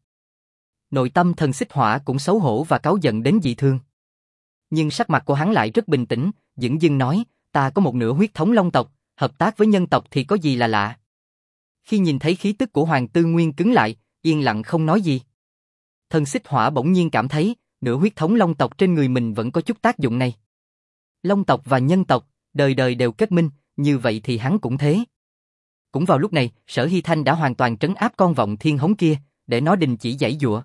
Nội tâm thần xích hỏa cũng xấu hổ và cáu giận đến dị thương. Nhưng sắc mặt của hắn lại rất bình tĩnh, dửng dưng nói, ta có một nửa huyết thống long tộc, hợp tác với nhân tộc thì có gì là lạ. Khi nhìn thấy khí tức của Hoàng Tư Nguyên cứng lại, yên lặng không nói gì. Thần xích hỏa bỗng nhiên cảm thấy, nửa huyết thống long tộc trên người mình vẫn có chút tác dụng này. Long tộc và nhân tộc, đời đời đều kết minh, như vậy thì hắn cũng thế. Cũng vào lúc này, Sở Hy Thanh đã hoàn toàn trấn áp con vọng thiên hống kia, để nó đình chỉ giãy giụa.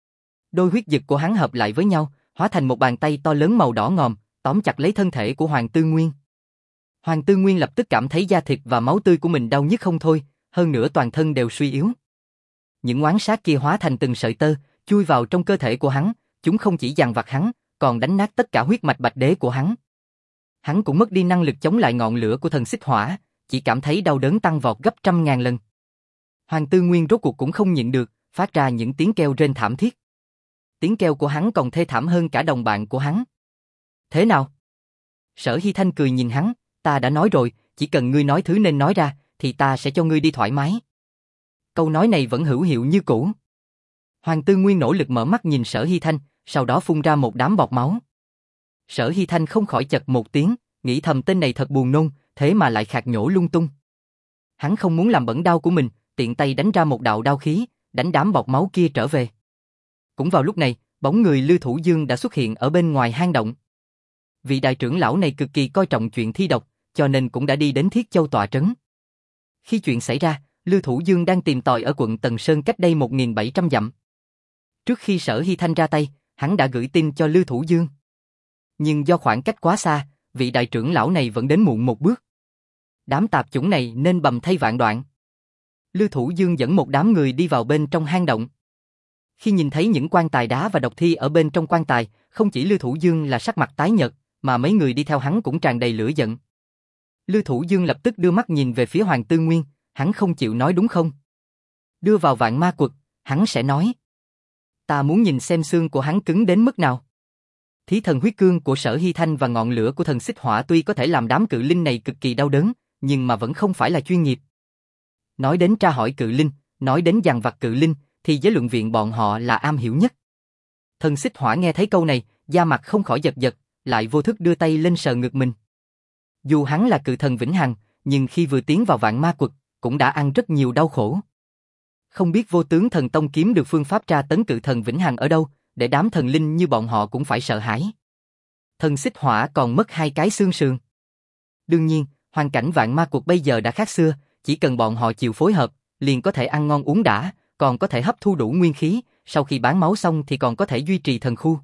Đôi huyết dực của hắn hợp lại với nhau, hóa thành một bàn tay to lớn màu đỏ ngòm, tóm chặt lấy thân thể của Hoàng Tư Nguyên. Hoàng Tư Nguyên lập tức cảm thấy da thịt và máu tươi của mình đau nhức không thôi, hơn nữa toàn thân đều suy yếu. Những oán sát kia hóa thành từng sợi tơ, chui vào trong cơ thể của hắn, chúng không chỉ dằn vặt hắn, còn đánh nát tất cả huyết mạch bạch đế của hắn. Hắn cũng mất đi năng lực chống lại ngọn lửa của thần xích hỏa, chỉ cảm thấy đau đớn tăng vọt gấp trăm ngàn lần. Hoàng Tư Nguyên rốt cuộc cũng không nhịn được, phát ra những tiếng kêu rên thảm thiết. Tiếng kêu của hắn còn thê thảm hơn cả đồng bạn của hắn. Thế nào? Sở Hy Thanh cười nhìn hắn, ta đã nói rồi, chỉ cần ngươi nói thứ nên nói ra, thì ta sẽ cho ngươi đi thoải mái. Câu nói này vẫn hữu hiệu như cũ. Hoàng Tư Nguyên nỗ lực mở mắt nhìn Sở Hy Thanh, sau đó phun ra một đám bọt máu. Sở Hy Thanh không khỏi chật một tiếng, nghĩ thầm tên này thật buồn nôn, thế mà lại khạc nhổ lung tung. Hắn không muốn làm bẩn đao của mình, tiện tay đánh ra một đạo đao khí, đánh đám bọt máu kia trở về. Cũng vào lúc này, bóng người Lưu Thủ Dương đã xuất hiện ở bên ngoài hang động. Vị đại trưởng lão này cực kỳ coi trọng chuyện thi độc, cho nên cũng đã đi đến Thiết Châu tọa trấn. Khi chuyện xảy ra, Lưu Thủ Dương đang tìm tòi ở quận Tần Sơn cách đây một nghìn bảy trăm dặm. Trước khi Sở Hy Thanh ra tay, hắn đã gửi tin cho Lưu Thủ Dương. Nhưng do khoảng cách quá xa, vị đại trưởng lão này vẫn đến muộn một bước. Đám tạp chủng này nên bầm thay vạn đoạn. Lưu Thủ Dương dẫn một đám người đi vào bên trong hang động. Khi nhìn thấy những quan tài đá và độc thi ở bên trong quan tài, không chỉ Lưu Thủ Dương là sắc mặt tái nhợt, mà mấy người đi theo hắn cũng tràn đầy lửa giận. Lưu Thủ Dương lập tức đưa mắt nhìn về phía Hoàng Tư Nguyên, hắn không chịu nói đúng không? Đưa vào vạn ma quật, hắn sẽ nói. Ta muốn nhìn xem xương của hắn cứng đến mức nào. Thí thần huyết cương của Sở Hy Thanh và ngọn lửa của thần xích hỏa tuy có thể làm đám cự linh này cực kỳ đau đớn, nhưng mà vẫn không phải là chuyên nghiệp. Nói đến tra hỏi cự linh, nói đến dằn vặt cự linh, thì giới luận viện bọn họ là am hiểu nhất. Thần xích hỏa nghe thấy câu này, da mặt không khỏi giật giật, lại vô thức đưa tay lên sờ ngực mình. Dù hắn là cự thần vĩnh hằng, nhưng khi vừa tiến vào vạn ma quật, cũng đã ăn rất nhiều đau khổ. Không biết Vô Tướng Thần Tông kiếm được phương pháp tra tấn cự thần vĩnh hằng ở đâu, để đám thần linh như bọn họ cũng phải sợ hãi. Thần xích hỏa còn mất hai cái xương sườn. Đương nhiên, hoàn cảnh vạn ma quật bây giờ đã khác xưa, chỉ cần bọn họ chịu phối hợp, liền có thể ăn ngon uống đã, còn có thể hấp thu đủ nguyên khí, sau khi bán máu xong thì còn có thể duy trì thần khu.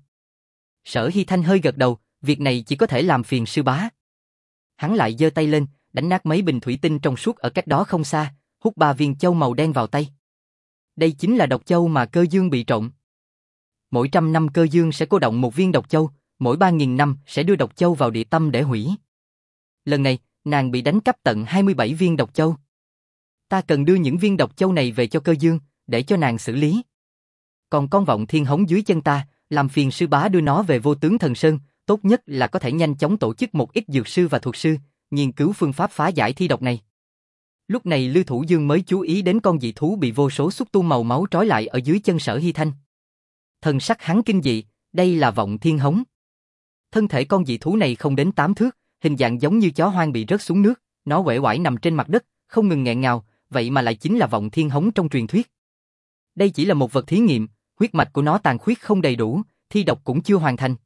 Sở Hy Thanh hơi gật đầu, việc này chỉ có thể làm phiền sư bá. Hắn lại giơ tay lên, đánh nát mấy bình thủy tinh trong suốt ở cách đó không xa, hút ba viên châu màu đen vào tay. Đây chính là độc châu mà Cơ Dương bị trộn. Mỗi trăm năm Cơ Dương sẽ cô động một viên độc châu, mỗi ba nghìn năm sẽ đưa độc châu vào địa tâm để hủy. Lần này, nàng bị đánh cắp tận hai mươi bảy viên độc châu. Ta cần đưa những viên độc châu này về cho Cơ Dương, để cho nàng xử lý. Còn con vọng thiên hống dưới chân ta, làm phiền sư bá đưa nó về Vô Tướng Thần Sơn, tốt nhất là có thể nhanh chóng tổ chức một ít dược sư và thuật sư, nghiên cứu phương pháp phá giải thi độc này. Lúc này Lưu Thủ Dương mới chú ý đến con dị thú bị vô số xúc tu màu máu trói lại ở dưới chân Sở Hy Thanh. Thần sắc hắn kinh dị, đây là vọng thiên hống. Thân thể con dị thú này không đến tám thước, hình dạng giống như chó hoang bị rớt xuống nước, nó uể oải nằm trên mặt đất, không ngừng nghẹn ngào, vậy mà lại chính là vọng thiên hống trong truyền thuyết. Đây chỉ là một vật thí nghiệm, huyết mạch của nó tàn khuyết không đầy đủ, thi độc cũng chưa hoàn thành.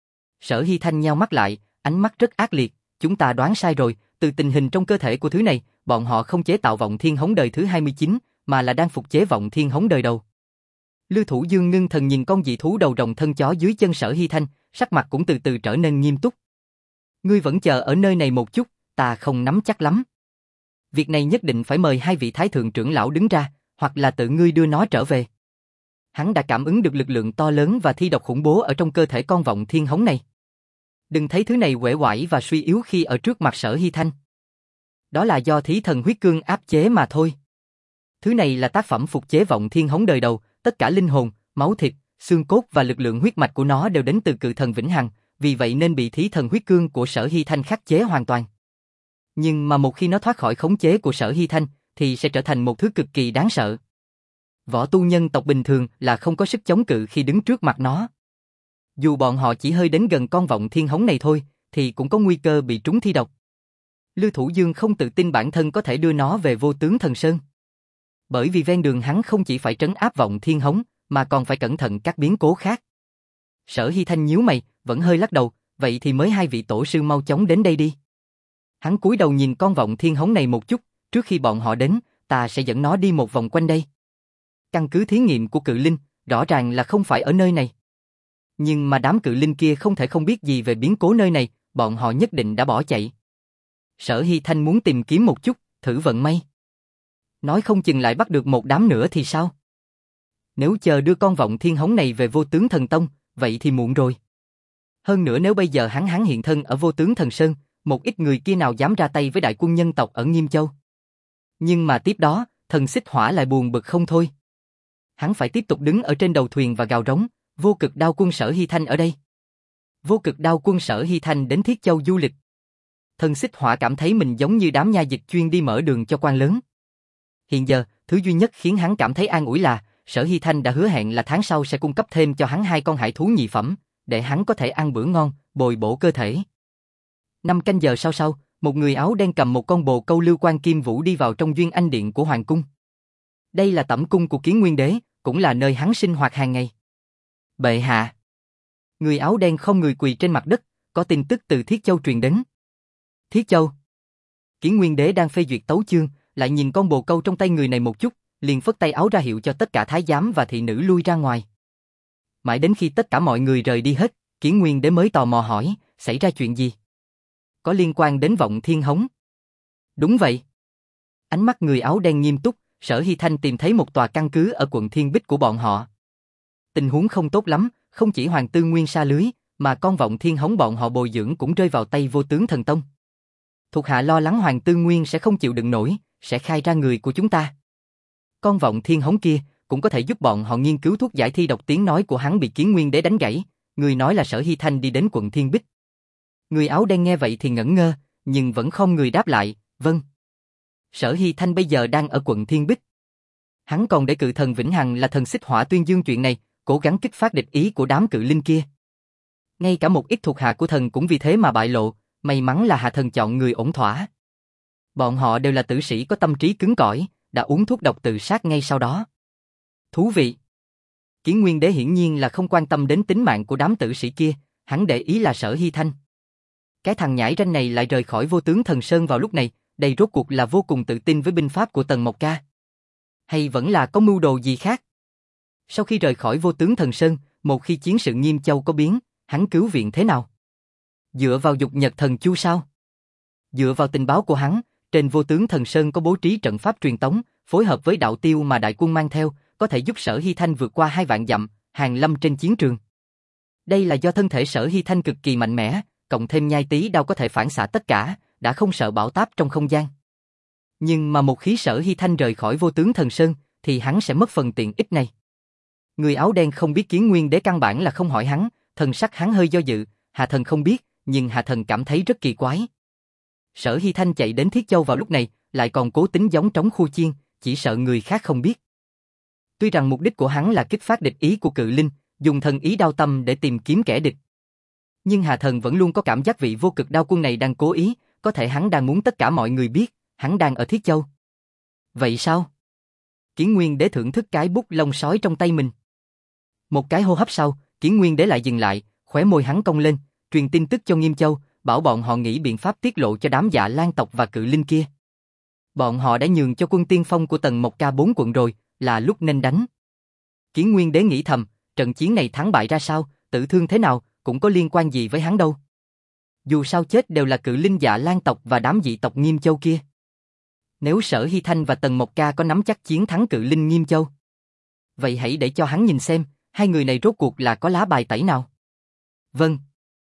Sở Hy Thanh nheo mắt lại, ánh mắt rất ác liệt, chúng ta đoán sai rồi, từ tình hình trong cơ thể của thứ này, bọn họ không chế tạo vọng thiên hống đời thứ hai mươi chín, mà là đang phục chế vọng thiên hống đời đầu. Lưu Thủ Dương ngưng thần nhìn con dị thú đầu rồng thân chó dưới chân Sở Hy Thanh, sắc mặt cũng từ từ trở nên nghiêm túc. Ngươi vẫn chờ ở nơi này một chút, ta không nắm chắc lắm. Việc này nhất định phải mời hai vị thái thượng trưởng lão đứng ra, hoặc là tự ngươi đưa nó trở về. Hắn đã cảm ứng được lực lượng to lớn và thi độc khủng bố ở trong cơ thể con vọng thiên hống này. Đừng thấy thứ này uể oải và suy yếu khi ở trước mặt Sở Hy Thanh. Đó là do thí thần huyết cương áp chế mà thôi. Thứ này là tác phẩm phục chế vọng thiên hống đời đầu, tất cả linh hồn, máu thịt, xương cốt và lực lượng huyết mạch của nó đều đến từ cự thần Vĩnh Hằng, vì vậy nên bị thí thần huyết cương của Sở Hy Thanh khắc chế hoàn toàn. Nhưng mà một khi nó thoát khỏi khống chế của Sở Hy Thanh, thì sẽ trở thành một thứ cực kỳ đáng sợ. Võ tu nhân tộc bình thường là không có sức chống cự khi đứng trước mặt nó. Dù bọn họ chỉ hơi đến gần con vọng thiên hống này thôi, thì cũng có nguy cơ bị trúng thi độc. Lưu Thủ Dương không tự tin bản thân có thể đưa nó về Vô Tướng Thần Sơn. Bởi vì ven đường hắn không chỉ phải trấn áp vọng thiên hống, mà còn phải cẩn thận các biến cố khác. Sở Hy Thanh nhíu mày, vẫn hơi lắc đầu, vậy thì mới hai vị tổ sư mau chóng đến đây đi. Hắn cúi đầu nhìn con vọng thiên hống này một chút, trước khi bọn họ đến, ta sẽ dẫn nó đi một vòng quanh đây. Căn cứ thí nghiệm của cự linh, rõ ràng là không phải ở nơi này. Nhưng mà đám cự linh kia không thể không biết gì về biến cố nơi này, bọn họ nhất định đã bỏ chạy. Sở Hy Thanh muốn tìm kiếm một chút, thử vận may. Nói không chừng lại bắt được một đám nữa thì sao? Nếu chờ đưa con vọng thiên hống này về Vô Tướng Thần Tông, vậy thì muộn rồi. Hơn nữa nếu bây giờ hắn hắn hiện thân ở Vô Tướng Thần Sơn, một ít người kia nào dám ra tay với đại quân nhân tộc ở Nghiêm Châu. Nhưng mà tiếp đó, thần xích hỏa lại buồn bực không thôi. Hắn phải tiếp tục đứng ở trên đầu thuyền và gào rống, vô cực đao quân Sở Hy Thanh ở đây. Vô cực đao quân Sở Hy Thanh đến Thiết Châu du lịch. Thần xích hỏa cảm thấy mình giống như đám nha dịch chuyên đi mở đường cho quan lớn. Hiện giờ, thứ duy nhất khiến hắn cảm thấy an ủi là Sở Hy Thanh đã hứa hẹn là tháng sau sẽ cung cấp thêm cho hắn hai con hải thú nhị phẩm, để hắn có thể ăn bữa ngon, bồi bổ cơ thể. Năm canh giờ sau sau, một người áo đen cầm một con bồ câu lưu quan kim vũ đi vào trong Duyên Anh Điện của Hoàng Cung. Đây là tẩm cung của Kiến Nguyên Đế, cũng là nơi hắn sinh hoạt hàng ngày. Bệ hạ. Người áo đen không người quỳ trên mặt đất, có tin tức từ Thiết Châu truyền đến. Thiết Châu. Kiến Nguyên Đế đang phê duyệt tấu chương, lại nhìn con bồ câu trong tay người này một chút, liền phất tay áo ra hiệu cho tất cả thái giám và thị nữ lui ra ngoài. Mãi đến khi tất cả mọi người rời đi hết, Kiến Nguyên Đế mới tò mò hỏi, xảy ra chuyện gì? Có liên quan đến vọng thiên hống? Đúng vậy. Ánh mắt người áo đen nghiêm túc, Sở Hy Thanh tìm thấy một tòa căn cứ ở quận Thiên Bích của bọn họ. Tình huống không tốt lắm, không chỉ Hoàng Tư Nguyên sa lưới, mà con vọng thiên hống bọn họ bồi dưỡng cũng rơi vào tay Vô Tướng Thần Tông. Thuộc hạ lo lắng Hoàng Tư Nguyên sẽ không chịu đựng nổi, sẽ khai ra người của chúng ta. Con vọng thiên hống kia cũng có thể giúp bọn họ nghiên cứu thuốc giải thi độc. Tiếng nói của hắn bị Kiến Nguyên Đế đánh gãy, người nói là Sở Hy Thanh đi đến quận Thiên Bích. Người áo đen nghe vậy thì ngẩn ngơ, nhưng vẫn không người đáp lại, vâng. Sở Hy Thanh bây giờ đang ở quận Thiên Bích. Hắn còn để cự thần Vĩnh Hằng là thần xích hỏa tuyên dương chuyện này, cố gắng kích phát địch ý của đám cự linh kia. Ngay cả một ít thuộc hạ của thần cũng vì thế mà bại lộ, may mắn là hạ thần chọn người ổn thỏa. Bọn họ đều là tử sĩ có tâm trí cứng cỏi, đã uống thuốc độc tự sát ngay sau đó. Thú vị. Kiến Nguyên Đế hiển nhiên là không quan tâm đến tính mạng của đám tử sĩ kia, hắn để ý là Sở Hy Thanh. Cái thằng nhãi ranh này lại rời khỏi Vô Tướng Thần Sơn vào lúc này, đây rốt cuộc là vô cùng tự tin với binh pháp của Tần Mộc Ca. Hay vẫn là có mưu đồ gì khác? Sau khi rời khỏi Vô Tướng Thần Sơn, một khi chiến sự Nghiêm Châu có biến, hắn cứu viện thế nào? Dựa vào dục nhật thần chu sao? Dựa vào tình báo của hắn, trên Vô Tướng Thần Sơn có bố trí trận pháp truyền tống, phối hợp với đạo tiêu mà đại quân mang theo, có thể giúp Sở Hy Thanh vượt qua hai vạn dặm, hàng lâm trên chiến trường. Đây là do thân thể Sở Hy Thanh cực kỳ mạnh mẽ, cộng thêm nhai tí đao có thể phản xạ tất cả, đã không sợ bão táp trong không gian. Nhưng mà một khi Sở Hy Thanh rời khỏi Vô Tướng Thần Sơn, thì hắn sẽ mất phần tiện ích này. Người áo đen không biết Kiến Nguyên Đế căn bản là không hỏi hắn, thần sắc hắn hơi do dự, hạ thần không biết, nhưng hạ thần cảm thấy rất kỳ quái. Sở Hy Thanh chạy đến Thiết Châu vào lúc này, lại còn cố tính gióng trống khu chiên, chỉ sợ người khác không biết. Tuy rằng mục đích của hắn là kích phát địch ý của cự linh, dùng thần ý đao tâm để tìm kiếm kẻ địch. Nhưng hạ thần vẫn luôn có cảm giác vị vô cực đao quân này đang cố ý, có thể hắn đang muốn tất cả mọi người biết, hắn đang ở Thiết Châu. Vậy sao? Kiến Nguyên Đế thưởng thức cái bút lông sói trong tay mình. Một cái hô hấp sau, Kiến Nguyên Đế lại dừng lại, khóe môi hắn cong lên, truyền tin tức cho Nghiêm Châu, bảo bọn họ nghĩ biện pháp tiết lộ cho đám Dạ Lan tộc và cự linh kia. Bọn họ đã nhường cho quân tiên phong của Tần Mộc Ca bốn quận rồi, là lúc nên đánh. Kiến Nguyên Đế nghĩ thầm, trận chiến này thắng bại ra sao, tử thương thế nào, cũng có liên quan gì với hắn đâu. Dù sao chết đều là cự linh Dạ Lan tộc và đám dị tộc Nghiêm Châu kia. Nếu Sở Hy Thanh và Tần Mộc Ca có nắm chắc chiến thắng cự linh Nghiêm Châu, vậy hãy để cho hắn nhìn xem, hai người này rốt cuộc là có lá bài tẩy nào. Vâng.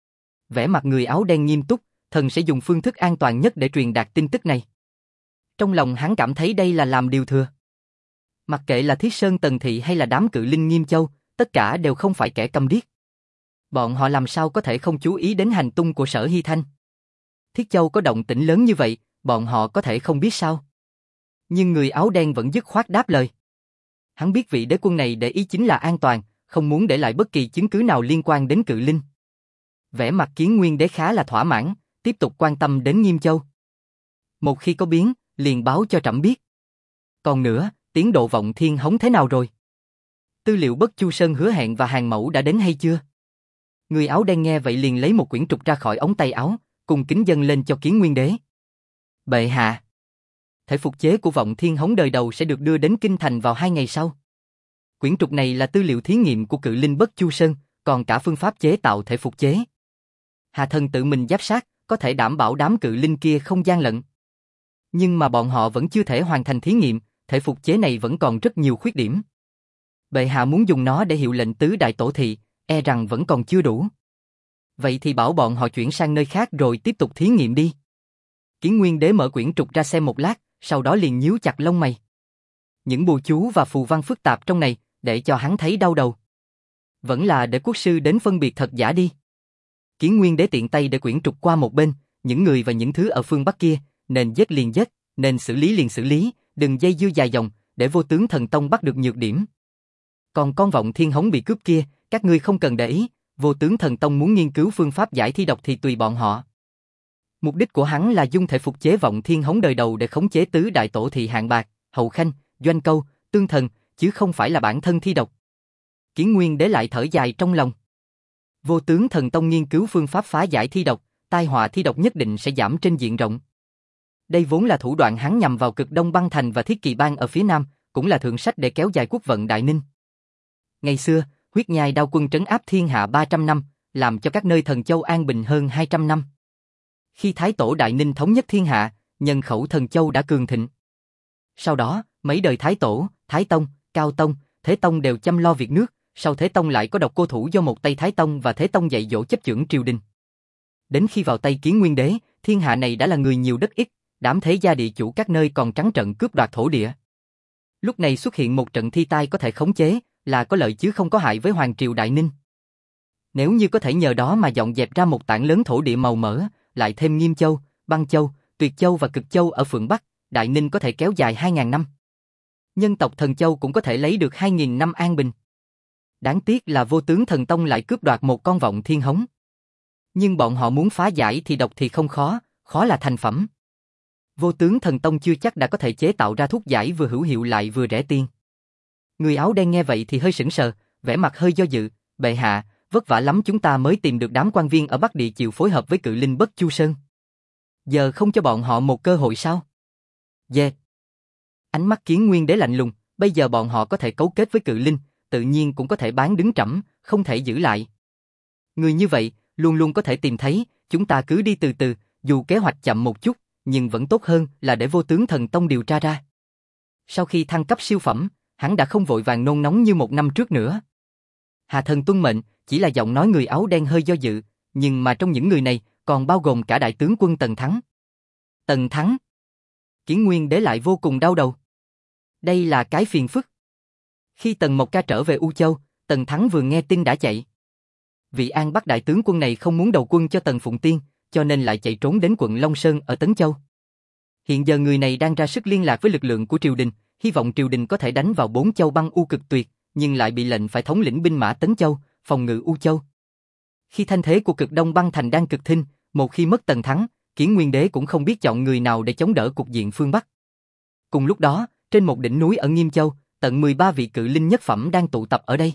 Vẻ mặt người áo đen nghiêm túc, thần sẽ dùng phương thức an toàn nhất để truyền đạt tin tức này. Trong lòng hắn cảm thấy đây là làm điều thừa. Mặc kệ là Thiết Sơn Tần Thị hay là đám cự linh Nghiêm Châu, tất cả đều không phải kẻ câm điếc. Bọn họ làm sao có thể không chú ý đến hành tung của Sở Hy Thanh. Thiết Châu có động tĩnh lớn như vậy, bọn họ có thể không biết sao. Nhưng người áo đen vẫn dứt khoát đáp lời. Hắn biết vị đế quân này để ý chính là an toàn, không muốn để lại bất kỳ chứng cứ nào liên quan đến cự linh. Vẻ mặt Kiến Nguyên Đế khá là thỏa mãn, tiếp tục quan tâm đến Nghiêm Châu. Một khi có biến, liền báo cho trẫm biết. Còn nữa, tiến độ Vọng Thiên Hống thế nào rồi? Tư liệu Bất Chu Sơn hứa hẹn và hàng mẫu đã đến hay chưa? Người áo đen nghe vậy liền lấy một quyển trục ra khỏi ống tay áo, cùng kính dâng lên cho Kiến Nguyên Đế. Bệ hạ, thể phục chế của Vọng Thiên Hống đời đầu sẽ được đưa đến Kinh Thành vào hai ngày sau. Quyển trục này là tư liệu thí nghiệm của cự linh Bất Chu Sơn, còn cả phương pháp chế tạo thể phục chế. Hà thần tự mình giám sát, có thể đảm bảo đám cự linh kia không gian lận. Nhưng mà bọn họ vẫn chưa thể hoàn thành thí nghiệm, thể phục chế này vẫn còn rất nhiều khuyết điểm. Bệ hạ muốn dùng nó để hiệu lệnh tứ đại tổ thị, e rằng vẫn còn chưa đủ. Vậy thì bảo bọn họ chuyển sang nơi khác rồi tiếp tục thí nghiệm đi. Kiến Nguyên Đế mở quyển trục ra xem một lát, sau đó liền nhíu chặt lông mày. Những bùa chú và phù văn phức tạp trong này, để cho hắn thấy đau đầu. Vẫn là để quốc sư đến phân biệt thật giả đi. Kiến Nguyên Đế tiện tay để quyển trục qua một bên, những người và những thứ ở phương Bắc kia, nên giết liền giết, nên xử lý liền xử lý, đừng dây dưa dài dòng, để Vô Tướng Thần Tông bắt được nhược điểm. Còn con Vọng Thiên Hống bị cướp kia, các ngươi không cần để ý, Vô Tướng Thần Tông muốn nghiên cứu phương pháp giải thi độc thì tùy bọn họ. Mục đích của hắn là dung thể phục chế Vọng Thiên Hống đời đầu để khống chế tứ đại tổ thị Hạng Bạc, Hậu Khanh, Doanh Câu, Tương Thần, chứ không phải là bản thân thi độc. Kiến Nguyên Đế lại thở dài trong lòng. Vô Tướng Thần Tông nghiên cứu phương pháp phá giải thi độc, tai họa thi độc nhất định sẽ giảm trên diện rộng. Đây vốn là thủ đoạn hắn nhằm vào Cực Đông Băng Thành và Thiết Kỳ Bang ở phía Nam, cũng là thượng sách để kéo dài quốc vận Đại Ninh. Ngày xưa, huyết nhai đao quân trấn áp thiên hạ ba trăm năm, làm cho các nơi thần châu an bình hơn hai trăm năm. Khi Thái Tổ Đại Ninh thống nhất thiên hạ, nhân khẩu thần châu đã cường thịnh. Sau đó, mấy đời Thái Tổ, Thái Tông, Cao Tông, Thế Tông đều chăm lo việc nước, sau Thế Tông lại có độc cô thủ do một tay Thái Tông và Thế Tông dạy dỗ chấp chưởng triều đình. Đến khi vào tay Kiến Nguyên Đế, thiên hạ này đã là người nhiều đất ít, đám thế gia địa chủ các nơi còn trắng trợn cướp đoạt thổ địa. Lúc này xuất hiện một trận thi tai có thể khống chế, là có lợi chứ không có hại với Hoàng triều Đại Ninh. Nếu như có thể nhờ đó mà dọn dẹp ra một tảng lớn thổ địa màu mỡ, lại thêm Nghiêm Châu, Băng Châu, Tuyệt Châu và Cực Châu ở Phượng Bắc, Đại Ninh có thể kéo dài hai nghìn năm. Nhân tộc Thần Châu cũng có thể lấy được hai nghìn năm an bình. Đáng tiếc là Vô Tướng Thần Tông lại cướp đoạt một con Vọng Thiên Hống. Nhưng bọn họ muốn phá giải thì độc thì không khó, khó là thành phẩm. Vô Tướng Thần Tông chưa chắc đã có thể chế tạo ra thuốc giải vừa hữu hiệu lại vừa rẻ tiền. Người áo đen nghe vậy thì hơi sững sờ, vẻ mặt hơi do dự, bệ hạ, vất vả lắm chúng ta mới tìm được đám quan viên ở Bắc Địa chịu phối hợp với cự linh Bất Chu Sơn. Giờ không cho bọn họ một cơ hội sao? Yeah. Ánh mắt Kiến Nguyên Đế lạnh lùng, bây giờ bọn họ có thể cấu kết với cự linh, tự nhiên cũng có thể bán đứng trẫm, không thể giữ lại. Người như vậy, luôn luôn có thể tìm thấy, chúng ta cứ đi từ từ, dù kế hoạch chậm một chút, nhưng vẫn tốt hơn là để Vô Tướng Thần Tông điều tra ra. Sau khi thăng cấp siêu phẩm, hắn đã không vội vàng nôn nóng như một năm trước nữa. Hà thần tuân mệnh, chỉ là giọng nói người áo đen hơi do dự, nhưng mà trong những người này, còn bao gồm cả đại tướng quân Tần Thắng. Tần Thắng? Kiến Nguyên Đế lại vô cùng đau đầu. Đây là cái phiền phức. Khi Tần Mộc Ca trở về U Châu, Tần Thắng vừa nghe tin đã chạy. Vị An Bắc đại tướng quân này không muốn đầu quân cho Tần Phụng Tiên, cho nên lại chạy trốn đến quận Long Sơn ở Tấn Châu. Hiện giờ người này đang ra sức liên lạc với lực lượng của triều đình, hy vọng triều đình có thể đánh vào bốn châu băng u cực tuyệt, nhưng lại bị lệnh phải thống lĩnh binh mã Tấn Châu, phòng ngự U Châu. Khi thanh thế của Cực Đông Băng Thành đang cực thịnh, một khi mất Tần Thắng, Kiến Nguyên Đế cũng không biết chọn người nào để chống đỡ cục diện phương Bắc. Cùng lúc đó, trên một đỉnh núi ở Nghiêm Châu, tận mười ba vị cự linh nhất phẩm đang tụ tập ở đây.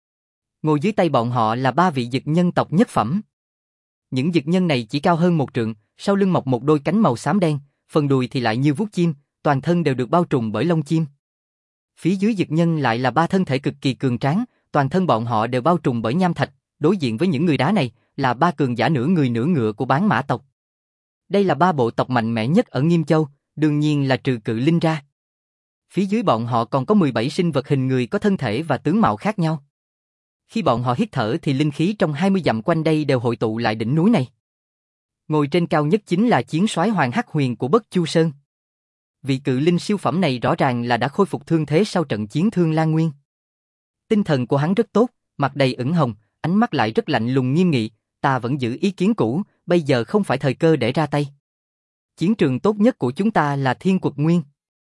Ngồi dưới tay bọn họ là ba vị dực nhân tộc nhất phẩm. Những dực nhân này chỉ cao hơn một trượng, sau lưng mọc một đôi cánh màu xám đen, phần đùi thì lại như vuốt chim, toàn thân đều được bao trùm bởi lông chim. Phía dưới dực nhân lại là ba thân thể cực kỳ cường tráng, toàn thân bọn họ đều bao trùm bởi nham thạch, đối diện với những người đá này là ba cường giả nửa người nửa ngựa của Bán Mã tộc. Đây là ba bộ tộc mạnh mẽ nhất ở Nghiêm Châu, đương nhiên là trừ cự linh ra. Phía dưới bọn họ còn có mười bảy sinh vật hình người có thân thể và tướng mạo khác nhau. Khi bọn họ hít thở thì linh khí trong hai mươi dặm quanh đây đều hội tụ lại đỉnh núi này. Ngồi trên cao nhất chính là chiến soái Hoàng Hắc Huyền của Bất Chu Sơn. vị cự linh siêu phẩm này rõ ràng là đã khôi phục thương thế sau trận chiến Thương Lan Nguyên. Tinh thần của hắn rất tốt, mặt đầy ửng hồng, ánh mắt lại rất lạnh lùng nghiêm nghị, ta vẫn giữ ý kiến cũ, bây giờ không phải thời cơ để ra tay. Chiến trường tốt nhất của chúng ta là Thiên Quật Nguyên.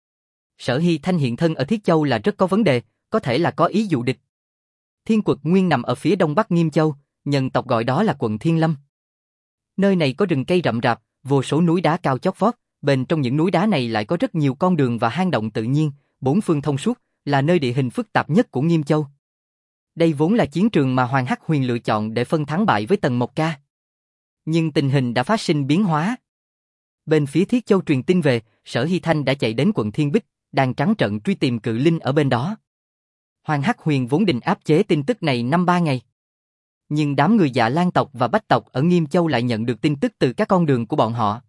Sở Hy Thanh hiện thân ở Thiết Châu là rất có vấn đề, có thể là có ý dụ địch. Thiên Quật Nguyên nằm ở phía đông bắc Nghiêm Châu, nhân tộc gọi đó là quận Thiên Lâm. Nơi này có rừng cây rậm rạp, vô số núi đá cao chót vót, bên trong những núi đá này lại có rất nhiều con đường và hang động tự nhiên, bốn phương thông suốt, là nơi địa hình phức tạp nhất của Nghiêm Châu. Đây vốn là chiến trường mà Hoàng Hắc Huyền lựa chọn để phân thắng bại với Tần Mộc Ca. Nhưng tình hình đã phát sinh biến hóa. Bên phía Thiết Châu truyền tin về, Sở Hy Thanh đã chạy đến quận Thiên Bích, đang trắng trợn truy tìm cự linh ở bên đó. Hoàng Hắc Huyền vốn định áp chế tin tức này năm ba ngày. Nhưng đám người Dạ Lan tộc và Bách tộc ở Nghiêm Châu lại nhận được tin tức từ các con đường của bọn họ.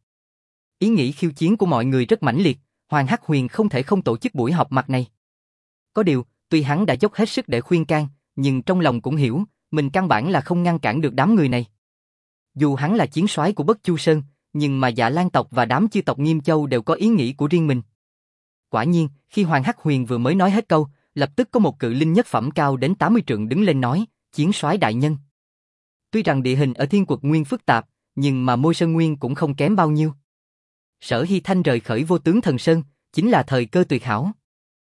Ý nghĩ khiêu chiến của mọi người rất mãnh liệt, Hoàng Hắc Huyền không thể không tổ chức buổi họp mặt này. Có điều, tuy hắn đã dốc hết sức để khuyên can, nhưng trong lòng cũng hiểu, mình căn bản là không ngăn cản được đám người này. Dù hắn là chiến soái của Bất Chu Sơn, nhưng mà Dạ Lan tộc và đám chư tộc Nghiêm Châu đều có ý nghĩ của riêng mình. Quả nhiên, khi Hoàng Hắc Huyền vừa mới nói hết câu, lập tức có một cự linh nhất phẩm cao đến tám mươi trượng đứng lên nói, chiến soái đại nhân. Tuy rằng địa hình ở Thiên Quật Nguyên phức tạp, nhưng mà Môi Sơn Nguyên cũng không kém bao nhiêu. Sở Hy Thanh rời khởi Vô Tướng Thần Sơn, chính là thời cơ tuyệt hảo.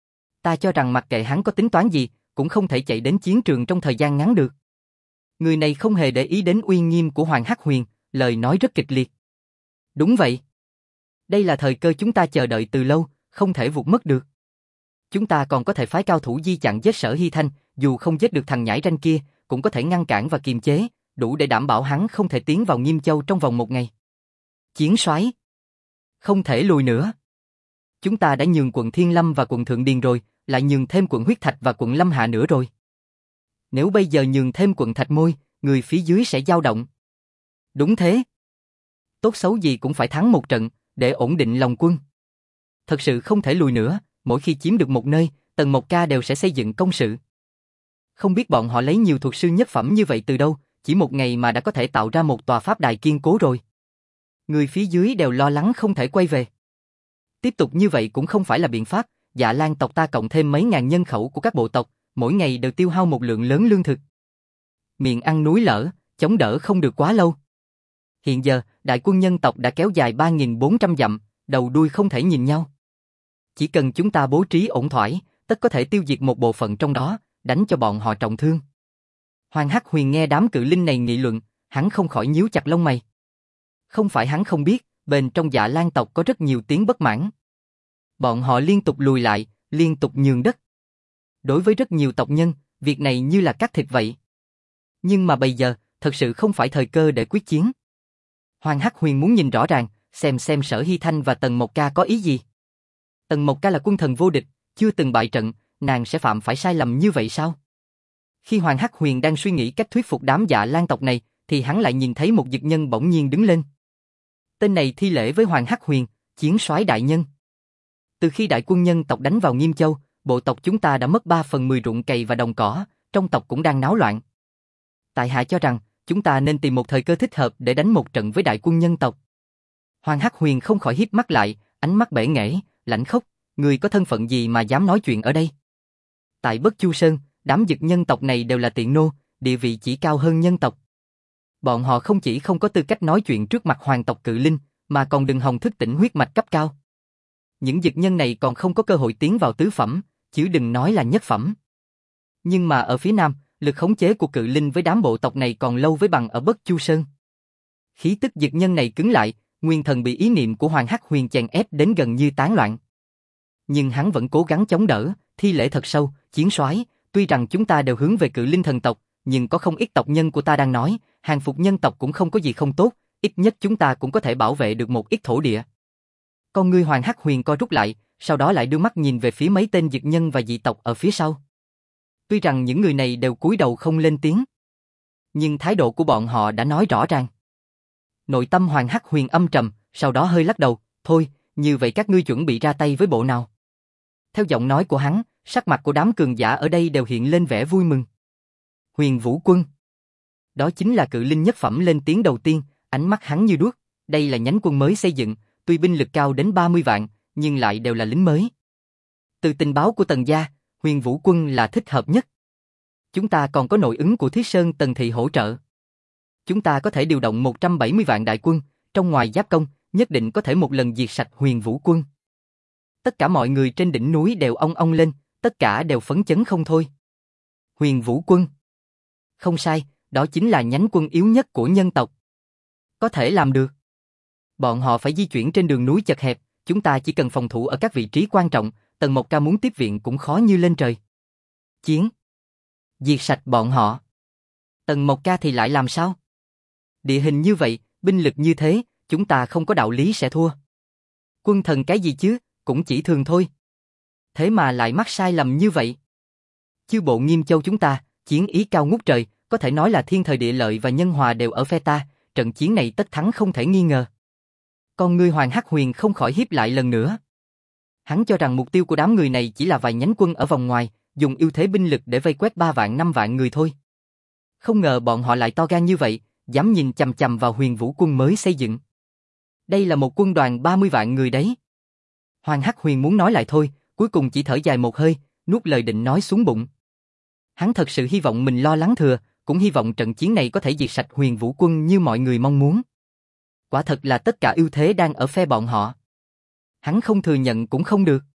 Ta cho rằng mặc kệ hắn có tính toán gì, cũng không thể chạy đến chiến trường trong thời gian ngắn được. Người này không hề để ý đến uy nghiêm của Hoàng Hắc Huyền, lời nói rất kịch liệt. Đúng vậy. Đây là thời cơ chúng ta chờ đợi từ lâu, không thể vụt mất được. Chúng ta còn có thể phái cao thủ di chặn giết Sở Hy Thanh, dù không giết được thằng nhãi ranh kia, cũng có thể ngăn cản và kiềm chế, đủ để đảm bảo hắn không thể tiến vào Nghiêm Châu trong vòng một ngày. Chiến soái, không thể lùi nữa. Chúng ta đã nhường quận Thiên Lâm và quận Thượng Điền rồi, lại nhường thêm quận Huyết Thạch và quận Lâm Hạ nữa rồi. Nếu bây giờ nhường thêm quận Thạch Môi, người phía dưới sẽ dao động. Đúng thế. Tốt xấu gì cũng phải thắng một trận, để ổn định lòng quân. Thật sự không thể lùi nữa, mỗi khi chiếm được một nơi, Tần Mộc Ca đều sẽ xây dựng công sự. Không biết bọn họ lấy nhiều thuật sư nhất phẩm như vậy từ đâu, chỉ một ngày mà đã có thể tạo ra một tòa pháp đài kiên cố rồi. Người phía dưới đều lo lắng không thể quay về. Tiếp tục như vậy cũng không phải là biện pháp, Dạ Lan tộc ta cộng thêm mấy ngàn nhân khẩu của các bộ tộc, mỗi ngày đều tiêu hao một lượng lớn lương thực. Miệng ăn núi lở, chống đỡ không được quá lâu. Hiện giờ, đại quân nhân tộc đã kéo dài ba nghìn bốn trăm dặm, đầu đuôi không thể nhìn nhau. Chỉ cần chúng ta bố trí ổn thỏa, tất có thể tiêu diệt một bộ phận trong đó, đánh cho bọn họ trọng thương. Hoàng Hắc Huyền nghe đám cự linh này nghị luận, hắn không khỏi nhíu chặt lông mày. Không phải hắn không biết, bên trong Dạ Lan tộc có rất nhiều tiếng bất mãn. Bọn họ liên tục lùi lại, liên tục nhường đất. Đối với rất nhiều tộc nhân, việc này như là cắt thịt vậy. Nhưng mà bây giờ, thật sự không phải thời cơ để quyết chiến. Hoàng Hắc Huyền muốn nhìn rõ ràng, xem xem Sở Hy Thanh và Tần Mộc Ca có ý gì. Tần Mộc Ca là quân thần vô địch, chưa từng bại trận, nàng sẽ phạm phải sai lầm như vậy sao? Khi Hoàng Hắc Huyền đang suy nghĩ cách thuyết phục đám Dạ Lan tộc này, thì hắn lại nhìn thấy một dực nhân bỗng nhiên đứng lên. Tên này thi lễ với Hoàng Hắc Huyền, chiến soái đại nhân. Từ khi đại quân nhân tộc đánh vào Nghiêm Châu, bộ tộc chúng ta đã mất ba phần mười ruộng cày và đồng cỏ, trong tộc cũng đang náo loạn. Tại hạ cho rằng, chúng ta nên tìm một thời cơ thích hợp để đánh một trận với đại quân nhân tộc. Hoàng Hắc Huyền không khỏi híp mắt lại, ánh mắt bể nghễ, lạnh khốc, người có thân phận gì mà dám nói chuyện ở đây? Tại Bất Chu Sơn, đám dực nhân tộc này đều là tiện nô, địa vị chỉ cao hơn nhân tộc. Bọn họ không chỉ không có tư cách nói chuyện trước mặt hoàng tộc cự linh, mà còn đừng hòng thức tỉnh huyết mạch cấp cao. Những dực nhân này còn không có cơ hội tiến vào tứ phẩm, chứ đừng nói là nhất phẩm. Nhưng mà ở phía nam, lực khống chế của cự linh với đám bộ tộc này còn lâu với bằng ở Bất Chu Sơn. Khí tức dực nhân này cứng lại, nguyên thần bị ý niệm của Hoàng Hắc Huyền chèn ép đến gần như tán loạn. Nhưng hắn vẫn cố gắng chống đỡ, thi lễ thật sâu, chiến soái, tuy rằng chúng ta đều hướng về cự linh thần tộc, nhưng có không ít tộc nhân của ta đang nói, hàng phục nhân tộc cũng không có gì không tốt, ít nhất chúng ta cũng có thể bảo vệ được một ít thổ địa. Con ngươi Hoàng Hắc Huyền co rút lại, sau đó lại đưa mắt nhìn về phía mấy tên dực nhân và dị tộc ở phía sau. Tuy rằng những người này đều cúi đầu không lên tiếng, nhưng thái độ của bọn họ đã nói rõ ràng. Nội tâm Hoàng Hắc Huyền âm trầm, sau đó hơi lắc đầu, thôi, như vậy các ngươi chuẩn bị ra tay với bộ nào? Theo giọng nói của hắn, sắc mặt của đám cường giả ở đây đều hiện lên vẻ vui mừng. Huyền Vũ Quân. Đó chính là cự linh nhất phẩm lên tiếng đầu tiên, ánh mắt hắn như đuốc, đây là nhánh quân mới xây dựng, tuy binh lực cao đến ba mươi vạn, nhưng lại đều là lính mới. Từ tình báo của Tần gia, Huyền Vũ quân là thích hợp nhất. Chúng ta còn có nội ứng của Thiết Sơn Tần Thị hỗ trợ. Chúng ta có thể điều động một trăm bảy mươi vạn đại quân, trong ngoài giáp công, nhất định có thể một lần diệt sạch Huyền Vũ quân. Tất cả mọi người trên đỉnh núi đều ong ong lên, tất cả đều phấn chấn không thôi. Huyền Vũ quân. Không sai, đó chính là nhánh quân yếu nhất của nhân tộc. Có thể làm được. Bọn họ phải di chuyển trên đường núi chật hẹp, chúng ta chỉ cần phòng thủ ở các vị trí quan trọng, Tần Mộc Ca muốn tiếp viện cũng khó như lên trời. Chiến. Diệt sạch bọn họ. Tần Mộc Ca thì lại làm sao? Địa hình như vậy, binh lực như thế, chúng ta không có đạo lý sẽ thua. Quân thần cái gì chứ, cũng chỉ thường thôi. Thế mà lại mắc sai lầm như vậy. Chư bộ Nghiêm Châu chúng ta, chiến ý cao ngút trời, có thể nói là thiên thời địa lợi và nhân hòa đều ở phe ta, trận chiến này tất thắng không thể nghi ngờ. Con ngươi Hoàng Hắc Huyền không khỏi hiếp lại lần nữa. Hắn cho rằng mục tiêu của đám người này chỉ là vài nhánh quân ở vòng ngoài, dùng ưu thế binh lực để vây quét ba vạn năm vạn người thôi. Không ngờ bọn họ lại to gan như vậy, dám nhìn chằm chằm vào Huyền Vũ quân mới xây dựng. Đây là một quân đoàn ba mươi vạn người đấy. Hoàng Hắc Huyền muốn nói lại thôi, cuối cùng chỉ thở dài một hơi, nuốt lời định nói xuống bụng. Hắn thật sự hy vọng mình lo lắng thừa, cũng hy vọng trận chiến này có thể diệt sạch Huyền Vũ quân như mọi người mong muốn. Quả thật là tất cả ưu thế đang ở phe bọn họ. Hắn không thừa nhận cũng không được.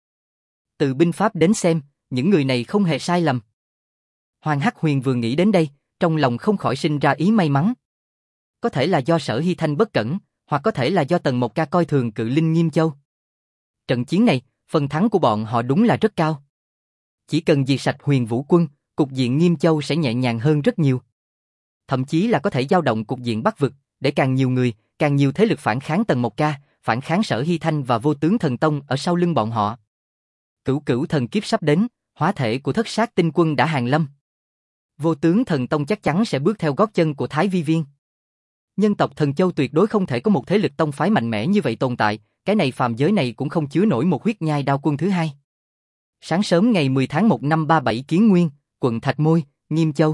Từ binh pháp đến xem, những người này không hề sai lầm. Hoàng Hắc Huyền vừa nghĩ đến đây, trong lòng không khỏi sinh ra ý may mắn. Có thể là do Sở Hy Thanh bất cẩn, hoặc có thể là do Tần Mộc Ca coi thường cự linh Nghiêm Châu. Trận chiến này, phần thắng của bọn họ đúng là rất cao. Chỉ cần diệt sạch Huyền Vũ quân, cục diện Nghiêm Châu sẽ nhẹ nhàng hơn rất nhiều. Thậm chí là có thể dao động cục diện Bắc vực, để càng nhiều người, càng nhiều thế lực phản kháng Tần Mộc Ca, phản kháng Sở Hy Thanh và Vô Tướng Thần Tông ở sau lưng bọn họ. Cửu cửu thần kiếp sắp đến, hóa thể của Thất Sát Tinh Quân đã hàng lâm. Vô Tướng Thần Tông chắc chắn sẽ bước theo gót chân của Thái Vi Viên. Nhân tộc Thần Châu tuyệt đối không thể có một thế lực tông phái mạnh mẽ như vậy tồn tại, cái này phàm giới này cũng không chứa nổi một huyết nhai đao quân thứ hai. Sáng sớm ngày mười tháng một năm ba bảy Kiến Nguyên, quận Thạch Môi, Nghiêm Châu.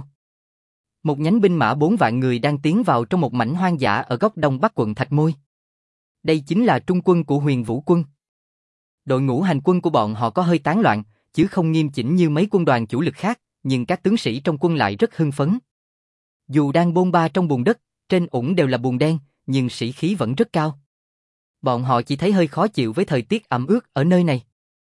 Một nhánh binh mã bốn vạn người đang tiến vào trong một mảnh hoang dã ở góc đông bắc quận Thạch Môi. Đây chính là trung quân của Huyền Vũ quân. Đội ngũ hành quân của bọn họ có hơi tán loạn, chứ không nghiêm chỉnh như mấy quân đoàn chủ lực khác, nhưng các tướng sĩ trong quân lại rất hưng phấn. Dù đang bôn ba trong bùn đất, trên ủng đều là bùn đen, nhưng sĩ khí vẫn rất cao. Bọn họ chỉ thấy hơi khó chịu với thời tiết ẩm ướt ở nơi này.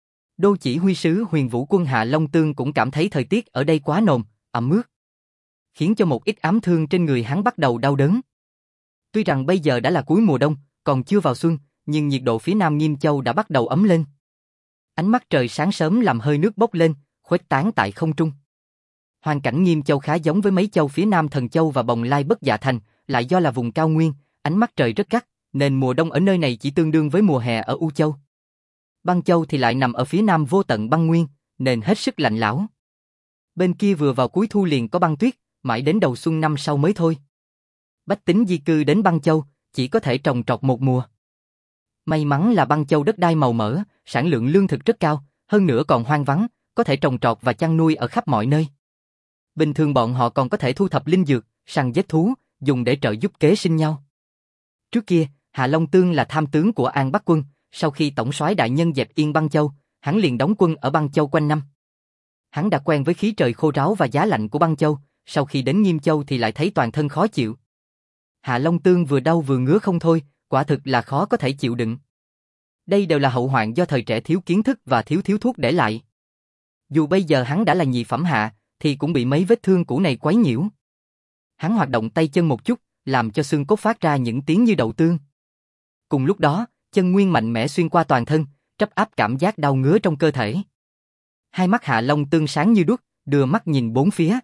Đô chỉ huy sứ Huyền Vũ quân Hạ Long Tương cũng cảm thấy thời tiết ở đây quá nồm, ẩm ướt, khiến cho một ít ám thương trên người hắn bắt đầu đau đớn. Tuy rằng bây giờ đã là cuối mùa đông, còn chưa vào xuân, nhưng nhiệt độ phía nam Nghiêm Châu đã bắt đầu ấm lên. Ánh mắt trời sáng sớm làm hơi nước bốc lên, khuếch tán tại không trung. Hoàn cảnh Nghiêm Châu khá giống với mấy châu phía nam Thần Châu và Bồng Lai Bất Dạ Thành, lại do là vùng cao nguyên, ánh mắt trời rất gắt, nên mùa đông ở nơi này chỉ tương đương với mùa hè ở U Châu. Băng Châu thì lại nằm ở phía nam vô tận băng nguyên, nên hết sức lạnh lẽo. Bên kia vừa vào cuối thu liền có băng tuyết, mãi đến đầu xuân năm sau mới thôi. Bách tính di cư đến Băng Châu, chỉ có thể trồng trọt một mùa. May mắn là Băng Châu đất đai màu mỡ, sản lượng lương thực rất cao, hơn nữa còn hoang vắng, có thể trồng trọt và chăn nuôi ở khắp mọi nơi. Bình thường bọn họ còn có thể thu thập linh dược, săn giết thú, dùng để trợ giúp kế sinh nhau. Trước kia, Hạ Long Tương là tham tướng của An Bắc quân, sau khi tổng soái đại nhân dẹp yên Băng Châu, hắn liền đóng quân ở Băng Châu quanh năm. Hắn đã quen với khí trời khô ráo và giá lạnh của Băng Châu, sau khi đến Nghiêm Châu thì lại thấy toàn thân khó chịu. Hạ Long Tương vừa đau vừa ngứa không thôi, quả thực là khó có thể chịu đựng. Đây đều là hậu hoạn do thời trẻ thiếu kiến thức và thiếu thiếu thuốc để lại. Dù bây giờ hắn đã là nhị phẩm hạ, thì cũng bị mấy vết thương cũ này quấy nhiễu. Hắn hoạt động tay chân một chút, làm cho xương cốt phát ra những tiếng như đậu tương. Cùng lúc đó, chân nguyên mạnh mẽ xuyên qua toàn thân, trấp áp cảm giác đau ngứa trong cơ thể. Hai mắt Hạ Long Tương sáng như đuốc, đưa mắt nhìn bốn phía.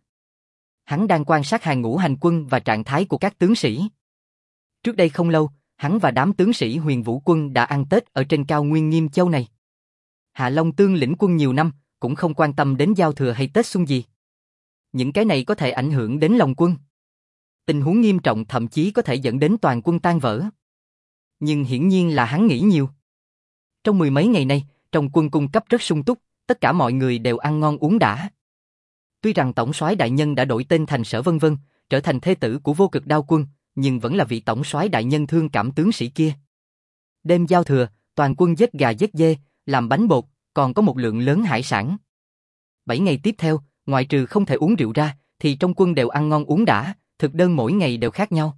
Hắn đang quan sát hàng ngũ hành quân và trạng thái của các tướng sĩ. Trước đây không lâu, hắn và đám tướng sĩ Huyền Vũ quân đã ăn Tết ở trên cao nguyên Nghiêm Châu này. Hạ Long Tương lĩnh quân nhiều năm, cũng không quan tâm đến giao thừa hay Tết xuân gì. Những cái này có thể ảnh hưởng đến lòng quân. Tình huống nghiêm trọng thậm chí có thể dẫn đến toàn quân tan vỡ. Nhưng hiển nhiên là hắn nghĩ nhiều. Trong mười mấy ngày nay, trong quân cung cấp rất sung túc, tất cả mọi người đều ăn ngon uống đã. Tuy rằng tổng soái đại nhân đã đổi tên thành Sở Vân Vân, trở thành thê tử của Vô Cực Đao quân, nhưng vẫn là vị tổng soái đại nhân thương cảm tướng sĩ kia. Đêm giao thừa, toàn quân giết gà giết dê, làm bánh bột, còn có một lượng lớn hải sản. Bảy ngày tiếp theo, ngoại trừ không thể uống rượu ra, thì trong quân đều ăn ngon uống đã, thực đơn mỗi ngày đều khác nhau.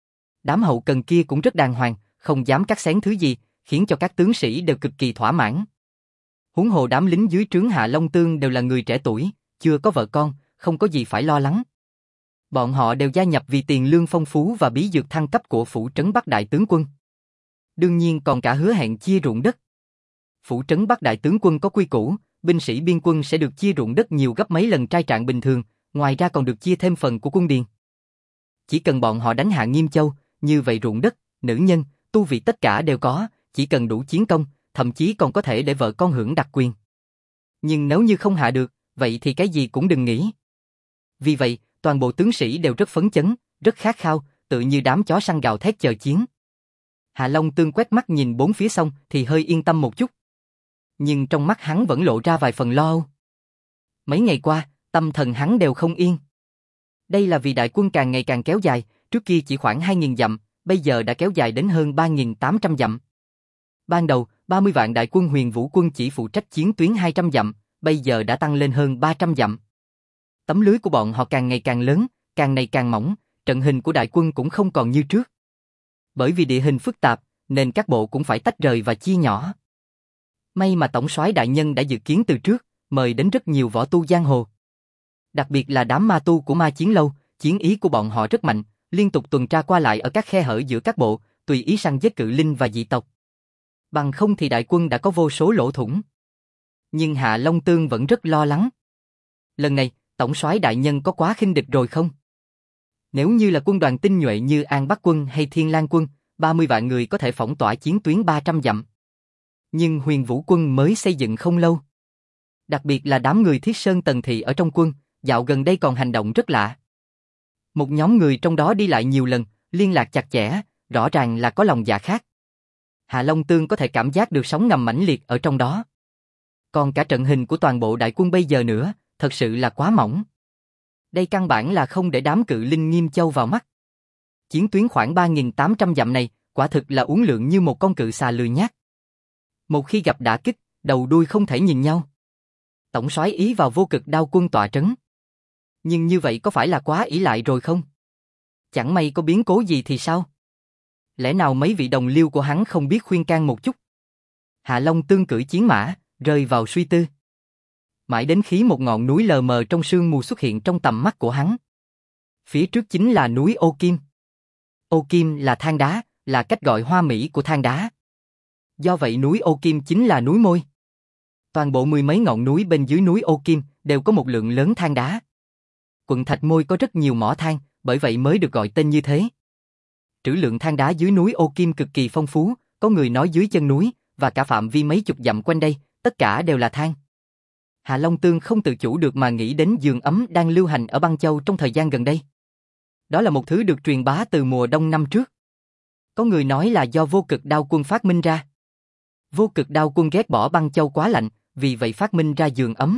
Đám hậu cần kia cũng rất đàng hoàng, không dám cắt xén thứ gì, khiến cho các tướng sĩ đều cực kỳ thỏa mãn. Huống hồ đám lính dưới trướng Hạ Long Tương đều là người trẻ tuổi, chưa có vợ con, không có gì phải lo lắng. Bọn họ đều gia nhập vì tiền lương phong phú và bí dược thăng cấp của phủ trấn Bắc đại tướng quân. Đương nhiên còn cả hứa hẹn chia ruộng đất. Phủ trấn Bắc đại tướng quân có quy củ, binh sĩ biên quân sẽ được chia ruộng đất nhiều gấp mấy lần trai trạng bình thường, ngoài ra còn được chia thêm phần của quân điền. Chỉ cần bọn họ đánh hạ Nghiêm Châu, như vậy ruộng đất, nữ nhân, tu vị tất cả đều có, chỉ cần đủ chiến công, thậm chí còn có thể để vợ con hưởng đặc quyền. Nhưng nếu như không hạ được, vậy thì cái gì cũng đừng nghĩ. Vì vậy, toàn bộ tướng sĩ đều rất phấn chấn, rất khát khao, tự như đám chó săn gào thét chờ chiến. Hạ Long Tương quét mắt nhìn bốn phía xong thì hơi yên tâm một chút. Nhưng trong mắt hắn vẫn lộ ra vài phần lo âu. Mấy ngày qua, tâm thần hắn đều không yên. Đây là vì đại quân càng ngày càng kéo dài, trước kia chỉ khoảng hai nghìn dặm, bây giờ đã kéo dài đến hơn ba nghìn tám trăm dặm. Ban đầu, ba mươi vạn đại quân Huyền Vũ quân chỉ phụ trách chiến tuyến hai trăm dặm, bây giờ đã tăng lên hơn ba trăm dặm. Tấm lưới của bọn họ càng ngày càng lớn, càng ngày càng mỏng, trận hình của đại quân cũng không còn như trước. Bởi vì địa hình phức tạp, nên các bộ cũng phải tách rời và chia nhỏ. May mà tổng soái đại nhân đã dự kiến từ trước, mời đến rất nhiều võ tu giang hồ. Đặc biệt là đám ma tu của Ma Chiến Lâu, chiến ý của bọn họ rất mạnh, liên tục tuần tra qua lại ở các khe hở giữa các bộ, tùy ý săn giết cự linh và dị tộc. Bằng không thì đại quân đã có vô số lỗ thủng. Nhưng Hạ Long Tương vẫn rất lo lắng. Lần này, tổng soái đại nhân có quá khinh địch rồi không? Nếu như là quân đoàn tinh nhuệ như An Bắc quân hay Thiên Lang quân, ba mươi vạn người có thể phỏng tỏa chiến tuyến ba trăm dặm. Nhưng Huyền Vũ quân mới xây dựng không lâu. Đặc biệt là đám người Thiết Sơn Tần Thị ở trong quân, dạo gần đây còn hành động rất lạ. Một nhóm người trong đó đi lại nhiều lần, liên lạc chặt chẽ, rõ ràng là có lòng dạ khác. Hạ Long Tương có thể cảm giác được sóng ngầm mãnh liệt ở trong đó. Còn cả trận hình của toàn bộ đại quân bây giờ nữa, thật sự là quá mỏng. Đây căn bản là không để đám cự linh Nghiêm Châu vào mắt. Chiến tuyến khoảng ba nghìn tám trăm dặm này, quả thực là uốn lượn như một con cự xà lười nhác. Một khi gặp đả kích, đầu đuôi không thể nhìn nhau. Tổng soái ý vào Vô Cực Đao quân tọa trấn. Nhưng như vậy có phải là quá ỷ lại rồi không? Chẳng may có biến cố gì thì sao? Lẽ nào mấy vị đồng liêu của hắn không biết khuyên can một chút? Hạ Long Tương cưỡi chiến mã, rơi vào suy tư. Mãi đến khi một ngọn núi lờ mờ trong sương mù xuất hiện trong tầm mắt của hắn. Phía trước chính là núi Ô Kim. Ô Kim là than đá, là cách gọi hoa mỹ của than đá. Do vậy núi Ô Kim chính là núi môi. Toàn bộ mười mấy ngọn núi bên dưới núi Ô Kim đều có một lượng lớn than đá. Quận Thạch Môi có rất nhiều mỏ than, bởi vậy mới được gọi tên như thế. Trữ lượng than đá dưới núi Ô Kim cực kỳ phong phú, có người nói dưới chân núi, và cả phạm vi mấy chục dặm quanh đây, tất cả đều là than. Hạ Long Tương không tự chủ được mà nghĩ đến giường ấm đang lưu hành ở Băng Châu trong thời gian gần đây. Đó là một thứ được truyền bá từ mùa đông năm trước. Có người nói là do Vô Cực Đao quân phát minh ra. Vô Cực Đao quân ghét bỏ Băng Châu quá lạnh, vì vậy phát minh ra giường ấm.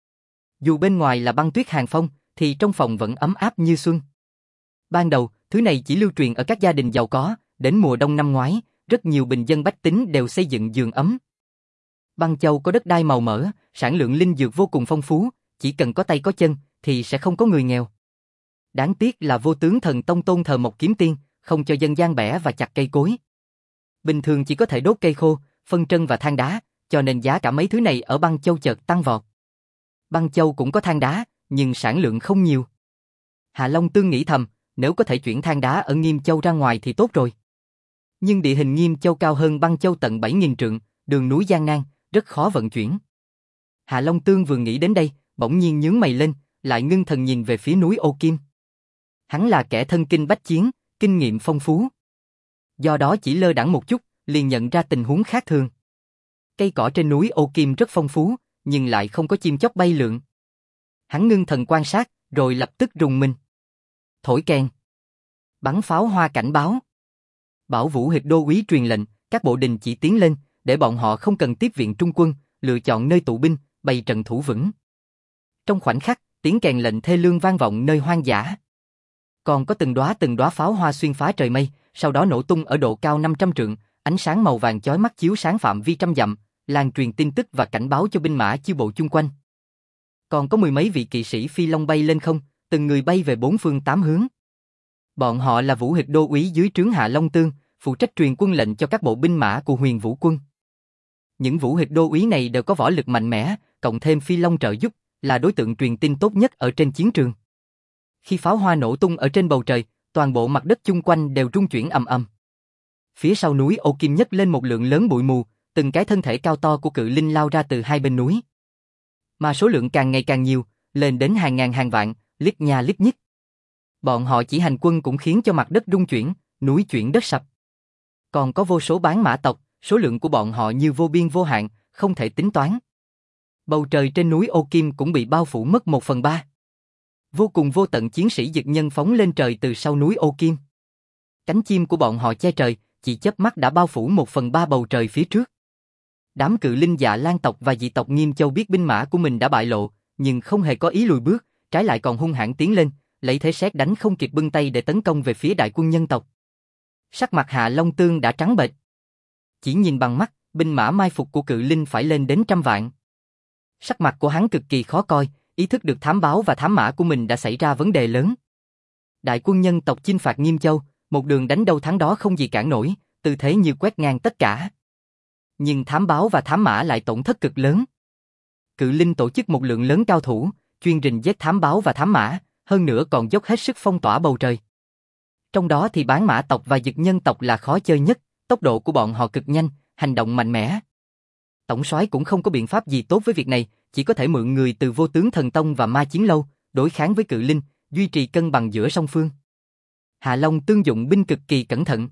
Dù bên ngoài là băng tuyết hàng phong, thì trong phòng vẫn ấm áp như xuân. Ban đầu, thứ này chỉ lưu truyền ở các gia đình giàu có, đến mùa đông năm ngoái, rất nhiều bình dân bách tính đều xây dựng giường ấm. Băng Châu có đất đai màu mỡ, sản lượng linh dược vô cùng phong phú, chỉ cần có tay có chân, thì sẽ không có người nghèo. Đáng tiếc là Vô Tướng Thần Tông tôn thờ Mộc Kiếm Tiên, không cho dân gian bẻ và chặt cây cối. Bình thường chỉ có thể đốt cây khô, phân trân và than đá, cho nên giá cả mấy thứ này ở Băng Châu chợt tăng vọt. Băng Châu cũng có than đá, nhưng sản lượng không nhiều. Hạ Long Tương nghĩ thầm, nếu có thể chuyển than đá ở Nghiêm Châu ra ngoài thì tốt rồi. Nhưng địa hình Nghiêm Châu cao hơn Băng Châu tận bảy nghìn trượng, đường núi gian nan, rất khó vận chuyển. Hạ Long Tương vừa nghĩ đến đây, bỗng nhiên nhướng mày lên, lại ngưng thần nhìn về phía núi Ô Kim. Hắn là kẻ thân kinh bách chiến, kinh nghiệm phong phú. Do đó chỉ lơ đãng một chút, liền nhận ra tình huống khác thường. Cây cỏ trên núi Ô Kim rất phong phú, nhưng lại không có chim chóc bay lượn. Hắn ngưng thần quan sát, rồi lập tức rùng mình. Thổi kèn. Bắn pháo hoa cảnh báo. Bảo Vũ Hịch đô úy truyền lệnh, các bộ đình chỉ tiến lên, để bọn họ không cần tiếp viện trung quân, lựa chọn nơi tụ binh, bày trận thủ vững. Trong khoảnh khắc, tiếng kèn lệnh thê lương vang vọng nơi hoang dã. Còn có từng đóa từng đóa pháo hoa xuyên phá trời mây, sau đó nổ tung ở độ cao năm trăm trượng, Ánh sáng màu vàng chói mắt chiếu sáng phạm vi trăm dặm, lan truyền tin tức và cảnh báo cho binh mã chiêu bộ chung quanh. Còn có mười mấy vị kỵ sĩ phi long bay lên không, từng người bay về bốn phương tám hướng. Bọn họ là Vũ Hịch đô úy dưới trướng Hạ Long Tương, phụ trách truyền quân lệnh cho các bộ binh mã của Huyền Vũ quân. Những Vũ Hịch đô úy này đều có võ lực mạnh mẽ, cộng thêm phi long trợ giúp, là đối tượng truyền tin tốt nhất ở trên chiến trường. Khi pháo hoa nổ tung ở trên bầu trời, toàn bộ mặt đất chung quanh đều rung chuyển ầm ầm. Phía sau núi Ô Kim nhấc lên một lượng lớn bụi mù, từng cái thân thể cao to của cự linh lao ra từ hai bên núi. Mà số lượng càng ngày càng nhiều, lên đến hàng ngàn hàng vạn, lít nha lít nhít. Bọn họ chỉ hành quân cũng khiến cho mặt đất rung chuyển, núi chuyển đất sập. Còn có vô số bán mã tộc, số lượng của bọn họ như vô biên vô hạn, không thể tính toán. Bầu trời trên núi Ô Kim cũng bị bao phủ mất một phần ba. Vô cùng vô tận chiến sĩ dực nhân phóng lên trời từ sau núi Ô Kim. Cánh chim của bọn họ che trời, chỉ chớp mắt đã bao phủ một phần ba bầu trời phía trước. Đám cự linh Dạ Lan tộc và dị tộc Nghiêm Châu biết binh mã của mình đã bại lộ, nhưng không hề có ý lùi bước, trái lại còn hung hãn tiến lên, lấy thế sét đánh không kịp bưng tay để tấn công về phía đại quân nhân tộc. Sắc mặt Hạ Long Tương đã trắng bệch. Chỉ nhìn bằng mắt, binh mã mai phục của cự linh phải lên đến trăm vạn. Sắc mặt của hắn cực kỳ khó coi, ý thức được thám báo và thám mã của mình đã xảy ra vấn đề lớn. Đại quân nhân tộc chinh phạt Nghiêm Châu, một đường đánh đâu thắng đó không gì cản nổi, tư thế như quét ngang tất cả. Nhưng thám báo và thám mã lại tổn thất cực lớn. Cự linh tổ chức một lượng lớn cao thủ, chuyên rình giết thám báo và thám mã, hơn nữa còn dốc hết sức phong tỏa bầu trời. Trong đó thì bán mã tộc và dực nhân tộc là khó chơi nhất, tốc độ của bọn họ cực nhanh, hành động mạnh mẽ. Tổng soái cũng không có biện pháp gì tốt với việc này, chỉ có thể mượn người từ Vô Tướng Thần Tông và Ma Chiến Lâu, đối kháng với cự linh, duy trì cân bằng giữa song phương. Hạ Long Tương dụng binh cực kỳ cẩn thận.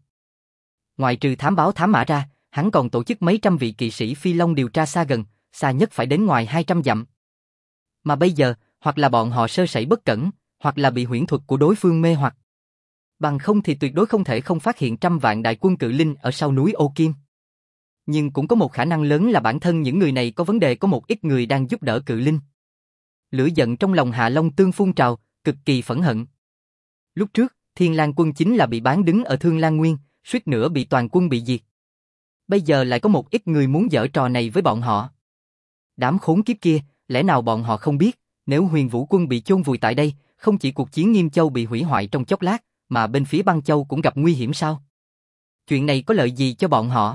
Ngoài trừ thám báo thám mã ra, hắn còn tổ chức mấy trăm vị kỵ sĩ phi long điều tra xa gần, xa nhất phải đến ngoài hai trăm dặm. Mà bây giờ, hoặc là bọn họ sơ sẩy bất cẩn, hoặc là bị huyễn thuật của đối phương mê hoặc. Bằng không thì tuyệt đối không thể không phát hiện trăm vạn đại quân cự linh ở sau núi Ô Kim. Nhưng cũng có một khả năng lớn là bản thân những người này có vấn đề, có một ít người đang giúp đỡ cự linh. Lửa giận trong lòng Hạ Long Tương phun trào, cực kỳ phẫn hận. Lúc trước, Thiên Lang quân chính là bị bán đứng ở Thương Lan Nguyên, suýt nữa bị toàn quân bị diệt. Bây giờ lại có một ít người muốn giở trò này với bọn họ. Đám khốn kiếp kia, lẽ nào bọn họ không biết, nếu Huyền Vũ quân bị chôn vùi tại đây, không chỉ cuộc chiến Nghiêm Châu bị hủy hoại trong chốc lát, mà bên phía Băng Châu cũng gặp nguy hiểm sao? Chuyện này có lợi gì cho bọn họ?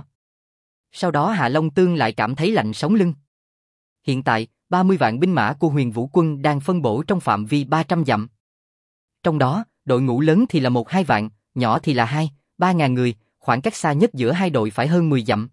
Sau đó Hạ Long Tương lại cảm thấy lạnh sống lưng. Hiện tại, ba mươi vạn binh mã của Huyền Vũ quân đang phân bổ trong phạm vi ba trăm dặm. Trong đó, đội ngũ lớn thì là một hai vạn, nhỏ thì là hai, ba ngàn người, khoảng cách xa nhất giữa hai đội phải hơn mười dặm.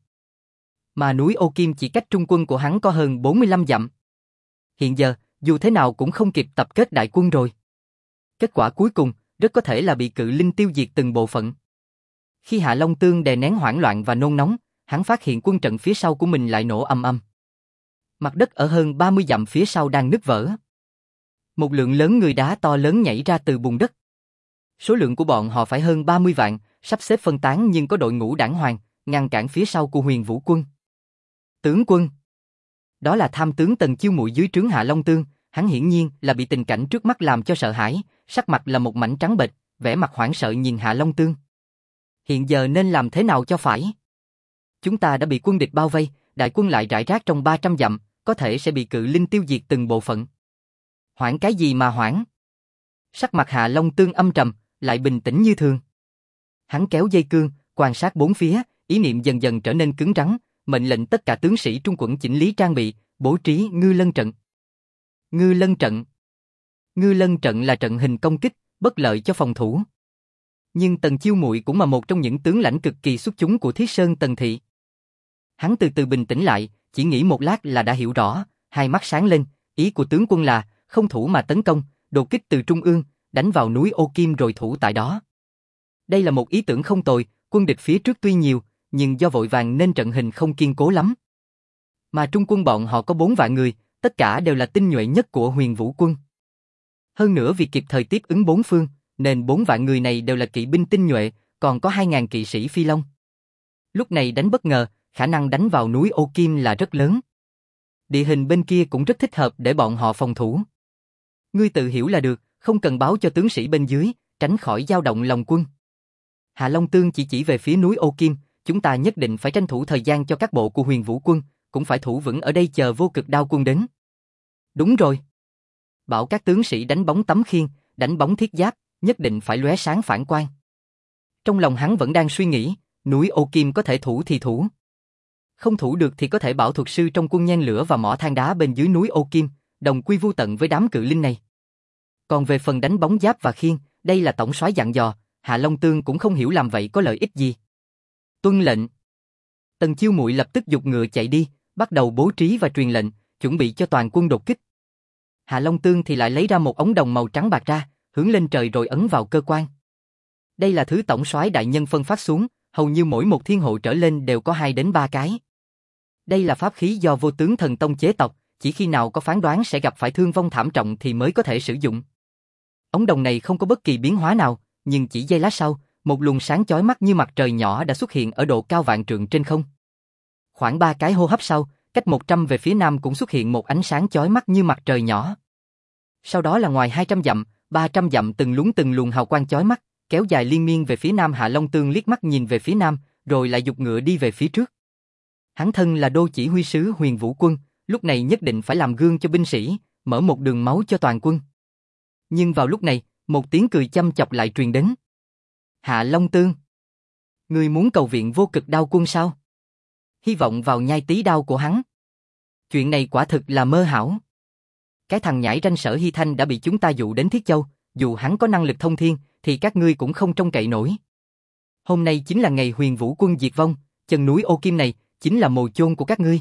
Mà núi Ô Kim chỉ cách trung quân của hắn có hơn bốn mươi lăm dặm. Hiện giờ, dù thế nào cũng không kịp tập kết đại quân rồi. Kết quả cuối cùng, rất có thể là bị cự linh tiêu diệt từng bộ phận. Khi Hạ Long Tương đè nén hoảng loạn và nôn nóng, hắn phát hiện quân trận phía sau của mình lại nổ ầm ầm. Mặt đất ở hơn ba mươi dặm phía sau đang nứt vỡ. Một lượng lớn người đá to lớn nhảy ra từ bùn đất. Số lượng của bọn họ phải hơn ba mươi vạn, sắp xếp phân tán nhưng có đội ngũ đảng hoàng, ngăn cản phía sau của Huyền Vũ quân. Tướng quân. Đó là tham tướng Tần Chiêu Muội dưới trướng Hạ Long Tương, hắn hiển nhiên là bị tình cảnh trước mắt làm cho sợ hãi, sắc mặt là một mảnh trắng bệch, vẻ mặt hoảng sợ nhìn Hạ Long Tương. Hiện giờ nên làm thế nào cho phải? Chúng ta đã bị quân địch bao vây, đại quân lại rải rác trong ba trăm dặm, có thể sẽ bị cự linh tiêu diệt từng bộ phận. Hoảng cái gì mà hoảng? Sắc mặt Hạ Long Tương âm trầm, lại bình tĩnh như thường. Hắn kéo dây cương, quan sát bốn phía, ý niệm dần dần trở nên cứng rắn, mệnh lệnh tất cả tướng sĩ trung quận chỉnh lý trang bị, bố trí ngư lân trận. Ngư lân trận. Ngư lân trận là trận hình công kích, bất lợi cho phòng thủ. Nhưng Tần Chiêu Muội cũng là một trong những tướng lãnh cực kỳ xuất chúng của Thiết Sơn Tần thị. Hắn từ từ bình tĩnh lại, chỉ nghĩ một lát là đã hiểu rõ, hai mắt sáng lên, ý của tướng quân là không thủ mà tấn công, đột kích từ trung ương, đánh vào núi Ô Kim rồi thủ tại đó. Đây là một ý tưởng không tồi, quân địch phía trước tuy nhiều, nhưng do vội vàng nên trận hình không kiên cố lắm. Mà trung quân bọn họ có bốn vạn người, tất cả đều là tinh nhuệ nhất của Huyền Vũ quân. Hơn nữa vì kịp thời tiếp ứng bốn phương, nên bốn vạn người này đều là kỵ binh tinh nhuệ, còn có hai ngàn kỵ sĩ phi long. Lúc này đánh bất ngờ, khả năng đánh vào núi Ô Kim là rất lớn. Địa hình bên kia cũng rất thích hợp để bọn họ phòng thủ. Ngươi tự hiểu là được, không cần báo cho tướng sĩ bên dưới, tránh khỏi dao động lòng quân. Hạ Long Tương chỉ chỉ về phía núi Ô Kim, chúng ta nhất định phải tranh thủ thời gian cho các bộ của Huyền Vũ quân, cũng phải thủ vững ở đây chờ Vô Cực Đao quân đến. Đúng rồi. Bảo các tướng sĩ đánh bóng tấm khiên, đánh bóng thiết giáp, nhất định phải lóe sáng phản quang. Trong lòng hắn vẫn đang suy nghĩ, núi Ô Kim có thể thủ thì thủ. Không thủ được thì có thể bảo thuật sư trong quân nhen lửa và mỏ than đá bên dưới núi Ô Kim, đồng quy vu tận với đám cự linh này. Còn về phần đánh bóng giáp và khiên, đây là tổng soái dặn dò, Hạ Long Tương cũng không hiểu làm vậy có lợi ích gì. Tuân lệnh. Tần Chiêu Muội lập tức giục ngựa chạy đi, bắt đầu bố trí và truyền lệnh, chuẩn bị cho toàn quân đột kích. Hạ Long Tương thì lại lấy ra một ống đồng màu trắng bạc ra, hướng lên trời rồi ấn vào cơ quan. Đây là thứ tổng soái đại nhân phân phát xuống, hầu như mỗi một thiên hộ trở lên đều có hai đến ba cái. Đây là pháp khí do Vô Tướng Thần Tông chế tộc, chỉ khi nào có phán đoán sẽ gặp phải thương vong thảm trọng thì mới có thể sử dụng. Ống đồng này không có bất kỳ biến hóa nào, nhưng chỉ giây lát sau, một luồng sáng chói mắt như mặt trời nhỏ đã xuất hiện ở độ cao vạn trượng trên không. Khoảng ba cái hô hấp sau, cách một trăm về phía nam cũng xuất hiện một ánh sáng chói mắt như mặt trời nhỏ. Sau đó là ngoài hai trăm dặm, ba trăm dặm từng luống từng luồng hào quang chói mắt, kéo dài liên miên về phía nam. Hạ Long Tương liếc mắt nhìn về phía nam, rồi lại giục ngựa đi về phía trước. Hắn thân là đô chỉ huy sứ Huyền Vũ quân, lúc này nhất định phải làm gương cho binh sĩ, mở một đường máu cho toàn quân. Nhưng vào lúc này, một tiếng cười châm chọc lại truyền đến. Hạ Long Tương, ngươi muốn cầu viện Vô Cực Đao quân sao? Hy vọng vào nhai tí đao của hắn. Chuyện này quả thực là mơ hão. Cái thằng nhãi ranh Sở Hy Thanh đã bị chúng ta dụ đến Thiết Châu, dù hắn có năng lực thông thiên, thì các ngươi cũng không trông cậy nổi. Hôm nay chính là ngày Huyền Vũ quân diệt vong, chân núi Ô Kim này chính là mồ chôn của các ngươi.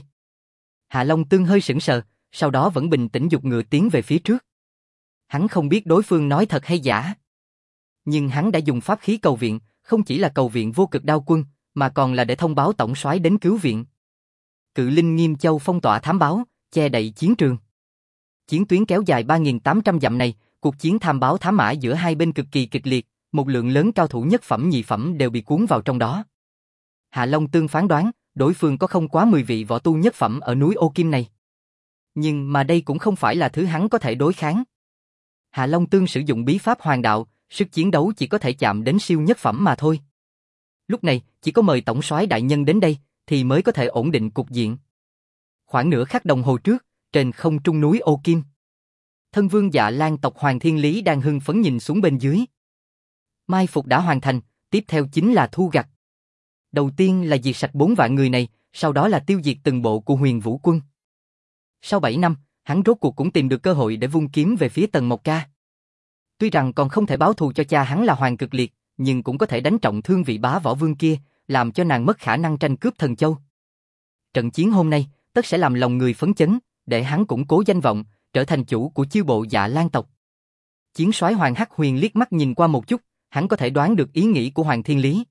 Hạ Long Tương hơi sững sờ, sau đó vẫn bình tĩnh giục ngựa tiến về phía trước. Hắn không biết đối phương nói thật hay giả. Nhưng hắn đã dùng pháp khí cầu viện, không chỉ là cầu viện Vô Cực Đao quân, mà còn là để thông báo tổng soái đến cứu viện. Cự linh Nghiêm Châu phong tỏa thám báo, che đậy chiến trường. Chiến tuyến kéo dài ba nghìn tám trăm dặm này, cuộc chiến tham báo thám mã giữa hai bên cực kỳ kịch liệt, một lượng lớn cao thủ nhất phẩm nhị phẩm đều bị cuốn vào trong đó. Hạ Long Tương phán đoán, đối phương có không quá mười vị võ tu nhất phẩm ở núi Ô Kim này. Nhưng mà đây cũng không phải là thứ hắn có thể đối kháng. Hạ Long Tương sử dụng bí pháp hoàng đạo, sức chiến đấu chỉ có thể chạm đến siêu nhất phẩm mà thôi. Lúc này, chỉ có mời tổng soái đại nhân đến đây, thì mới có thể ổn định cục diện. Khoảng nửa khắc đồng hồ trước, trên không trung núi Ô Kim, thân vương Dạ Lan tộc Hoàng Thiên Lý đang hưng phấn nhìn xuống bên dưới. Mai phục đã hoàn thành, tiếp theo chính là thu gặt. Đầu tiên là diệt sạch bốn vạn người này, sau đó là tiêu diệt từng bộ của Huyền Vũ quân. Sau bảy năm, hắn rốt cuộc cũng tìm được cơ hội để vung kiếm về phía Tần Mộc Ca. Tuy rằng còn không thể báo thù cho cha hắn là Hoàng Cực Liệt, nhưng cũng có thể đánh trọng thương vị bá võ vương kia, làm cho nàng mất khả năng tranh cướp Thần Châu. Trận chiến hôm nay, tất sẽ làm lòng người phấn chấn, để hắn củng cố danh vọng, trở thành chủ của chiêu bộ Dạ Lan tộc. Chiến soái Hoàng Hắc Huyền liếc mắt nhìn qua một chút, hắn có thể đoán được ý nghĩ của Hoàng Thiên Lý.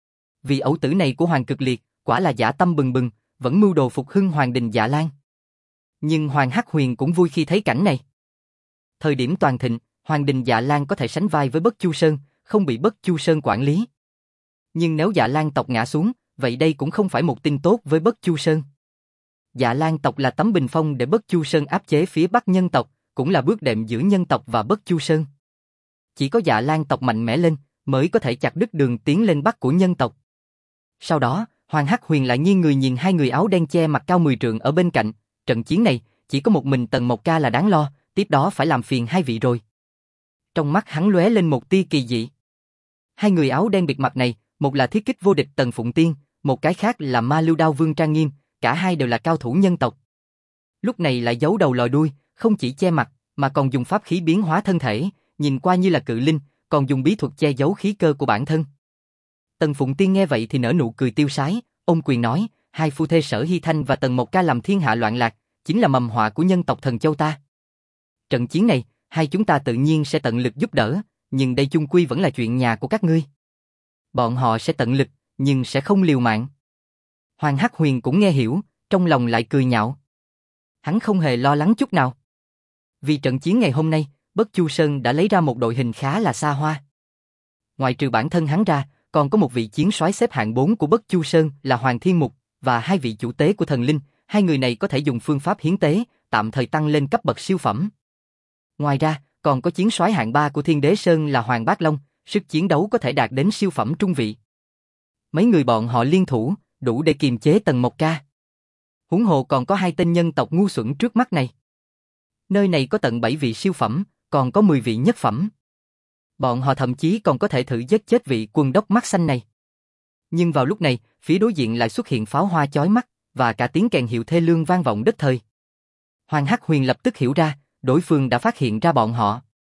Vì ẩu tử này của Hoàng Cực Liệt, quả là dã tâm bừng bừng, vẫn mưu đồ phục hưng Hoàng đình Dạ Lan. Nhưng Hoàng Hắc Huyền cũng vui khi thấy cảnh này. Thời điểm toàn thịnh, Hoàng đình Dạ Lan có thể sánh vai với Bất Chu Sơn, không bị Bất Chu Sơn quản lý. Nhưng nếu Dạ Lan tộc ngã xuống, vậy đây cũng không phải một tin tốt với Bất Chu Sơn. Dạ Lan tộc là tấm bình phong để Bất Chu Sơn áp chế phía Bắc nhân tộc, cũng là bước đệm giữa nhân tộc và Bất Chu Sơn. Chỉ có Dạ Lan tộc mạnh mẽ lên, mới có thể chặt đứt đường tiến lên Bắc của nhân tộc. Sau đó, Hoàng Hắc Huyền lại nghiêng người nhìn hai người áo đen che mặt cao mười trượng ở bên cạnh. Trận chiến này, chỉ có một mình Tần Mộc Ca là đáng lo, tiếp đó phải làm phiền hai vị rồi. Trong mắt hắn lóe lên một tia kỳ dị. Hai người áo đen bịt mặt này, một là thiết kích vô địch Tần Phụng Tiên, một cái khác là Ma Lưu Đao Vương Trang Nghiêm, cả hai đều là cao thủ nhân tộc. Lúc này lại giấu đầu lòi đuôi, không chỉ che mặt, mà còn dùng pháp khí biến hóa thân thể, nhìn qua như là cự linh, còn dùng bí thuật che giấu khí cơ của bản thân. Tần Phụng Tiên nghe vậy thì nở nụ cười tiêu sái, ôm quyền nói, hai phu thê Sở Hy Thanh và Tần Mộc Ca làm thiên hạ loạn lạc, chính là mầm họa của nhân tộc Thần Châu ta. Trận chiến này, hai chúng ta tự nhiên sẽ tận lực giúp đỡ, nhưng đây chung quy vẫn là chuyện nhà của các ngươi. Bọn họ sẽ tận lực, nhưng sẽ không liều mạng. Hoàng Hắc Huyền cũng nghe hiểu, trong lòng lại cười nhạo. Hắn không hề lo lắng chút nào. Vì trận chiến ngày hôm nay, Bất Chu Sơn đã lấy ra một đội hình khá là xa hoa. Ngoài trừ bản thân hắn ra, còn có một vị chiến soái xếp hạng bốn của Bất Chu Sơn là Hoàng Thiên Mục, và hai vị chủ tế của thần linh, hai người này có thể dùng phương pháp hiến tế, tạm thời tăng lên cấp bậc siêu phẩm. Ngoài ra, còn có chiến soái hạng ba của Thiên Đế Sơn là Hoàng Bát Long, sức chiến đấu có thể đạt đến siêu phẩm trung vị. Mấy người bọn họ liên thủ, đủ để kiềm chế Tần Mộc Ca. Huống hồ còn có hai tên nhân tộc ngu xuẩn trước mắt này. Nơi này có tận bảy vị siêu phẩm, còn có mười vị nhất phẩm. Bọn họ thậm chí còn có thể thử giết chết vị quân đốc mắt xanh này. Nhưng vào lúc này, phía đối diện lại xuất hiện pháo hoa chói mắt, và cả tiếng kèn hiệu thê lương vang vọng đất thời. Hoàng Hắc Huyền lập tức hiểu ra, đối phương đã phát hiện ra bọn họ.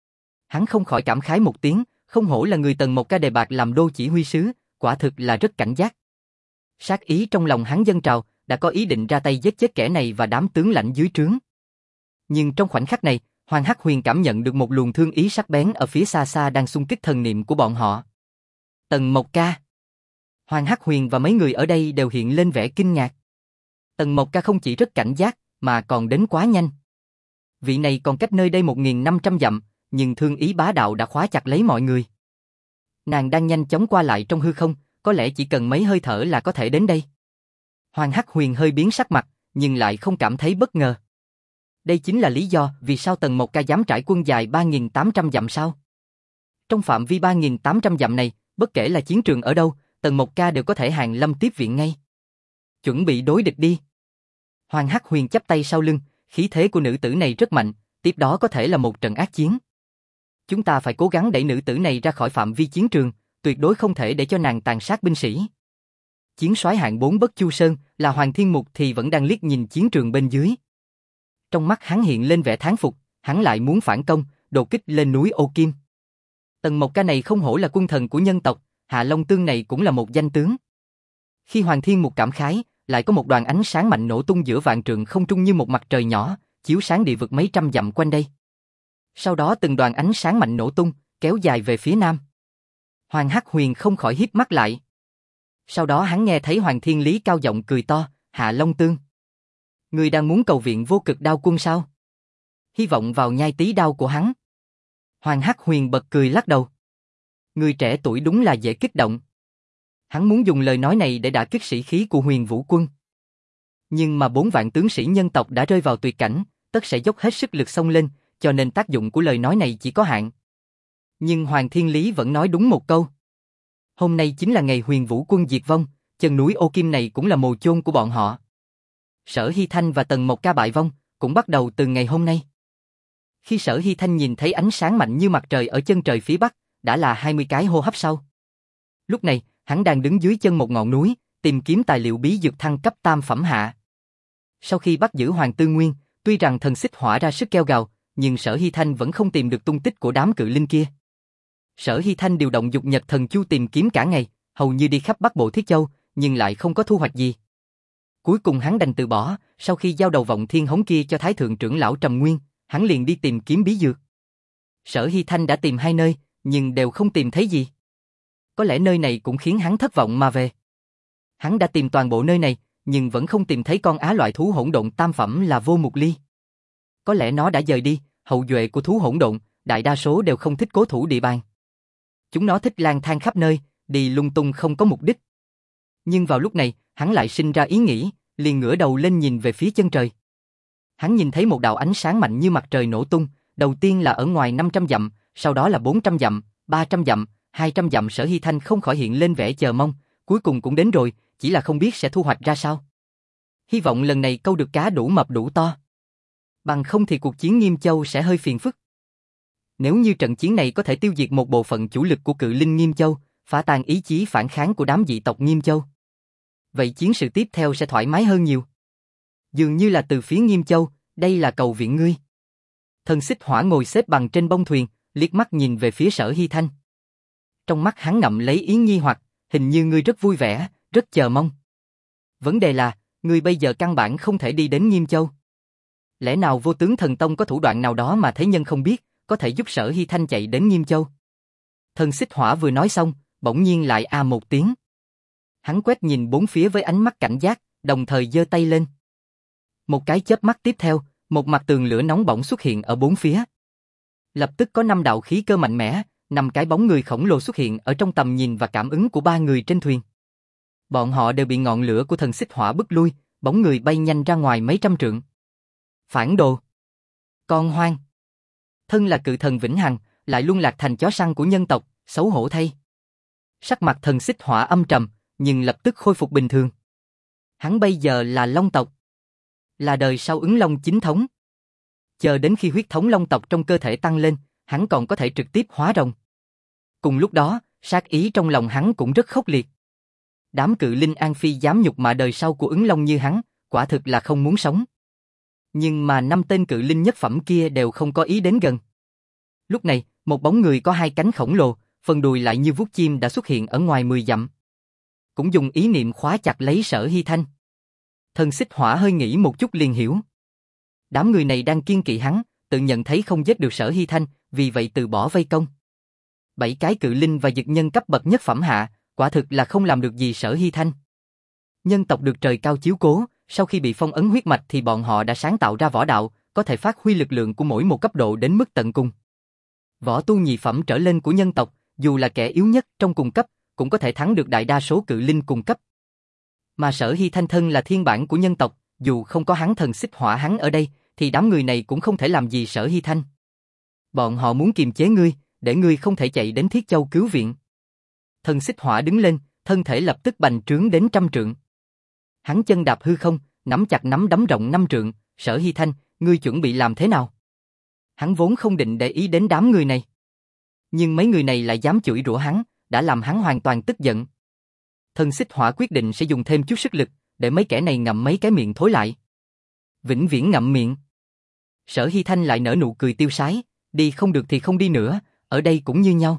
Hắn không khỏi cảm khái một tiếng, không hổ là người Tần Mộc Ca đề bạt làm đô chỉ huy sứ, quả thực là rất cảnh giác. Sát ý trong lòng hắn dâng trào, đã có ý định ra tay giết chết kẻ này và đám tướng lãnh dưới trướng. Nhưng trong khoảnh khắc này, Hoàng Hắc Huyền cảm nhận được một luồng thương ý sắc bén ở phía xa xa đang xung kích thần niệm của bọn họ. Tần Mộc Ca. Hoàng Hắc Huyền và mấy người ở đây đều hiện lên vẻ kinh ngạc. Tần Mộc Ca không chỉ rất cảnh giác, mà còn đến quá nhanh. Vị này còn cách nơi đây một nghìn năm trăm dặm, nhưng thương ý bá đạo đã khóa chặt lấy mọi người. Nàng đang nhanh chóng qua lại trong hư không, có lẽ chỉ cần mấy hơi thở là có thể đến đây. Hoàng Hắc Huyền hơi biến sắc mặt, nhưng lại không cảm thấy bất ngờ. Đây chính là lý do vì sao Tần Mộc Ca dám trải quân dài ba nghìn tám trăm dặm sao? Trong phạm vi ba nghìn tám trăm dặm này, bất kể là chiến trường ở đâu, Tần Mộc Ca đều có thể hàng lâm tiếp viện ngay. Chuẩn bị đối địch đi. Hoàng Hắc Huyền chắp tay sau lưng, khí thế của nữ tử này rất mạnh, tiếp đó có thể là một trận ác chiến. Chúng ta phải cố gắng đẩy nữ tử này ra khỏi phạm vi chiến trường, tuyệt đối không thể để cho nàng tàn sát binh sĩ. Chiến soái hạng bốn Bất Chu Sơn là Hoàng Thiên Mục thì vẫn đang liếc nhìn chiến trường bên dưới. Trong mắt hắn hiện lên vẻ thán phục, hắn lại muốn phản công, đột kích lên núi Ô Kim. Tần Mộc Ca này không hổ là quân thần của nhân tộc, Hạ Long Tương này cũng là một danh tướng. Khi Hoàng Thiên Mục cảm khái, lại có một đoàn ánh sáng mạnh nổ tung giữa vạn trượng không trung như một mặt trời nhỏ, chiếu sáng địa vực mấy trăm dặm quanh đây. Sau đó từng đoàn ánh sáng mạnh nổ tung, kéo dài về phía nam. Hoàng Hắc Huyền không khỏi híp mắt lại. Sau đó hắn nghe thấy Hoàng Thiên Lý cao giọng cười to, Hạ Long Tương. Người đang muốn cầu viện vô cực đao quân sao? Hy vọng vào nhai tí đao của hắn. Hoàng Hắc Huyền bật cười lắc đầu. Người trẻ tuổi đúng là dễ kích động. Hắn muốn dùng lời nói này để đả kích sĩ khí của Huyền Vũ quân. Nhưng mà bốn vạn tướng sĩ nhân tộc đã rơi vào tuyệt cảnh, tất sẽ dốc hết sức lực xông lên, cho nên tác dụng của lời nói này chỉ có hạn. Nhưng Hoàng Thiên Lý vẫn nói đúng một câu. Hôm nay chính là ngày Huyền Vũ quân diệt vong, chân núi Ô Kim này cũng là mồ chôn của bọn họ. Sở Hy Thanh và Tần Mộc Ca bại vong, cũng bắt đầu từ ngày hôm nay. Khi Sở Hy Thanh nhìn thấy ánh sáng mạnh như mặt trời ở chân trời phía bắc, đã là hai mươi cái hô hấp sau. Lúc này, hắn đang đứng dưới chân một ngọn núi, tìm kiếm tài liệu bí dược thăng cấp tam phẩm hạ. Sau khi bắt giữ Hoàng Tư Nguyên, tuy rằng thần xích hỏa ra sức kêu gào, nhưng Sở Hy Thanh vẫn không tìm được tung tích của đám cự linh kia. Sở Hy Thanh điều động dục nhật thần chu tìm kiếm cả ngày, hầu như đi khắp Bắc Bộ Thiết Châu, nhưng lại không có thu hoạch gì. Cuối cùng hắn đành từ bỏ, sau khi giao đầu vọng thiên hống kia cho Thái Thượng trưởng lão Trầm Nguyên, hắn liền đi tìm kiếm bí dược. Sở Hy Thanh đã tìm hai nơi, nhưng đều không tìm thấy gì. Có lẽ nơi này cũng khiến hắn thất vọng mà về. Hắn đã tìm toàn bộ nơi này, nhưng vẫn không tìm thấy con á loại thú hỗn độn tam phẩm là Vô Mục Ly. Có lẽ nó đã dời đi, hậu duệ của thú hỗn độn, đại đa số đều không thích cố thủ địa bàn. Chúng nó thích lang thang khắp nơi, đi lung tung không có mục đích. Nhưng vào lúc này, hắn lại sinh ra ý nghĩ, liền ngửa đầu lên nhìn về phía chân trời. Hắn nhìn thấy một đạo ánh sáng mạnh như mặt trời nổ tung, đầu tiên là ở ngoài năm trăm dặm, sau đó là bốn trăm dặm, ba trăm dặm, hai trăm dặm. Sở Hy Thanh không khỏi hiện lên vẻ chờ mong, cuối cùng cũng đến rồi, chỉ là không biết sẽ thu hoạch ra sao. Hy vọng lần này câu được cá đủ mập đủ to. Bằng không thì cuộc chiến Nghiêm Châu sẽ hơi phiền phức. Nếu như trận chiến này có thể tiêu diệt một bộ phận chủ lực của cự linh Nghiêm Châu, phá tan ý chí phản kháng của đám dị tộc Nghiêm Châu, vậy chiến sự tiếp theo sẽ thoải mái hơn nhiều. Dường như là từ phía Nghiêm Châu, đây là cầu viện ngươi. Thần xích hỏa ngồi xếp bằng trên bông thuyền, liếc mắt nhìn về phía Sở Hy Thanh. Trong mắt hắn ngậm lấy ý nghi hoặc, hình như ngươi rất vui vẻ, rất chờ mong. Vấn đề là, ngươi bây giờ căn bản không thể đi đến Nghiêm Châu. Lẽ nào Vô Tướng Thần Tông có thủ đoạn nào đó mà thế nhân không biết, có thể giúp Sở Hy Thanh chạy đến Nghiêm Châu? Thần xích hỏa vừa nói xong, bỗng nhiên lại a một tiếng. Hắn quét nhìn bốn phía với ánh mắt cảnh giác, đồng thời giơ tay lên. Một cái chớp mắt tiếp theo, một mặt tường lửa nóng bỏng xuất hiện ở bốn phía. Lập tức có năm đạo khí cơ mạnh mẽ, năm cái bóng người khổng lồ xuất hiện ở trong tầm nhìn và cảm ứng của ba người trên thuyền. Bọn họ đều bị ngọn lửa của thần xích hỏa bức lui, bóng người bay nhanh ra ngoài mấy trăm trượng. Phản đồ! Con hoang! Thân là cự thần vĩnh hằng, lại luôn lạc thành chó săn của nhân tộc, xấu hổ thay. Sắc mặt thần xích hỏa âm trầm, nhưng lập tức khôi phục bình thường. Hắn bây giờ là Long tộc, là đời sau Ứng Long chính thống. Chờ đến khi huyết thống Long tộc trong cơ thể tăng lên, hắn còn có thể trực tiếp hóa rồng. Cùng lúc đó, sát ý trong lòng hắn cũng rất khốc liệt. Đám cự linh An Phi dám nhục mạ đời sau của Ứng Long như hắn, quả thực là không muốn sống. Nhưng mà năm tên cự linh nhất phẩm kia đều không có ý đến gần. Lúc này, một bóng người có hai cánh khổng lồ, phần đùi lại như vuốt chim đã xuất hiện ở ngoài mười dặm. Cũng dùng ý niệm khóa chặt lấy Sở Hy Thanh. Thần Xích Hỏa hơi nghĩ một chút liền hiểu. Đám người này đang kiêng kỵ hắn, tự nhận thấy không giết được Sở Hy Thanh, vì vậy từ bỏ vây công. Bảy cái cự linh và dực nhân cấp bậc nhất phẩm hạ, quả thực là không làm được gì Sở Hy Thanh. Nhân tộc được trời cao chiếu cố, sau khi bị phong ấn huyết mạch thì bọn họ đã sáng tạo ra võ đạo, có thể phát huy lực lượng của mỗi một cấp độ đến mức tận cùng. Võ tu nhị phẩm trở lên của nhân tộc, dù là kẻ yếu nhất trong cùng cấp, cũng có thể thắng được đại đa số cự linh cùng cấp. Mà Sở Hy Thanh thân là thiên bản của nhân tộc, dù không có hắn thần xích hỏa hắn ở đây, thì đám người này cũng không thể làm gì Sở Hy Thanh. Bọn họ muốn kiềm chế ngươi, để ngươi không thể chạy đến Thiết Châu cứu viện. Thần xích hỏa đứng lên, thân thể lập tức bành trướng đến trăm trượng. Hắn chân đạp hư không, nắm chặt nắm đấm rộng năm trượng, Sở Hy Thanh, ngươi chuẩn bị làm thế nào? Hắn vốn không định để ý đến đám người này. Nhưng mấy người này lại dám chửi rủa hắn, đã làm hắn hoàn toàn tức giận. Thần xích hỏa quyết định sẽ dùng thêm chút sức lực, để mấy kẻ này ngậm mấy cái miệng thối lại. Vĩnh viễn ngậm miệng. Sở Hy Thanh lại nở nụ cười tiêu sái, đi không được thì không đi nữa, ở đây cũng như nhau.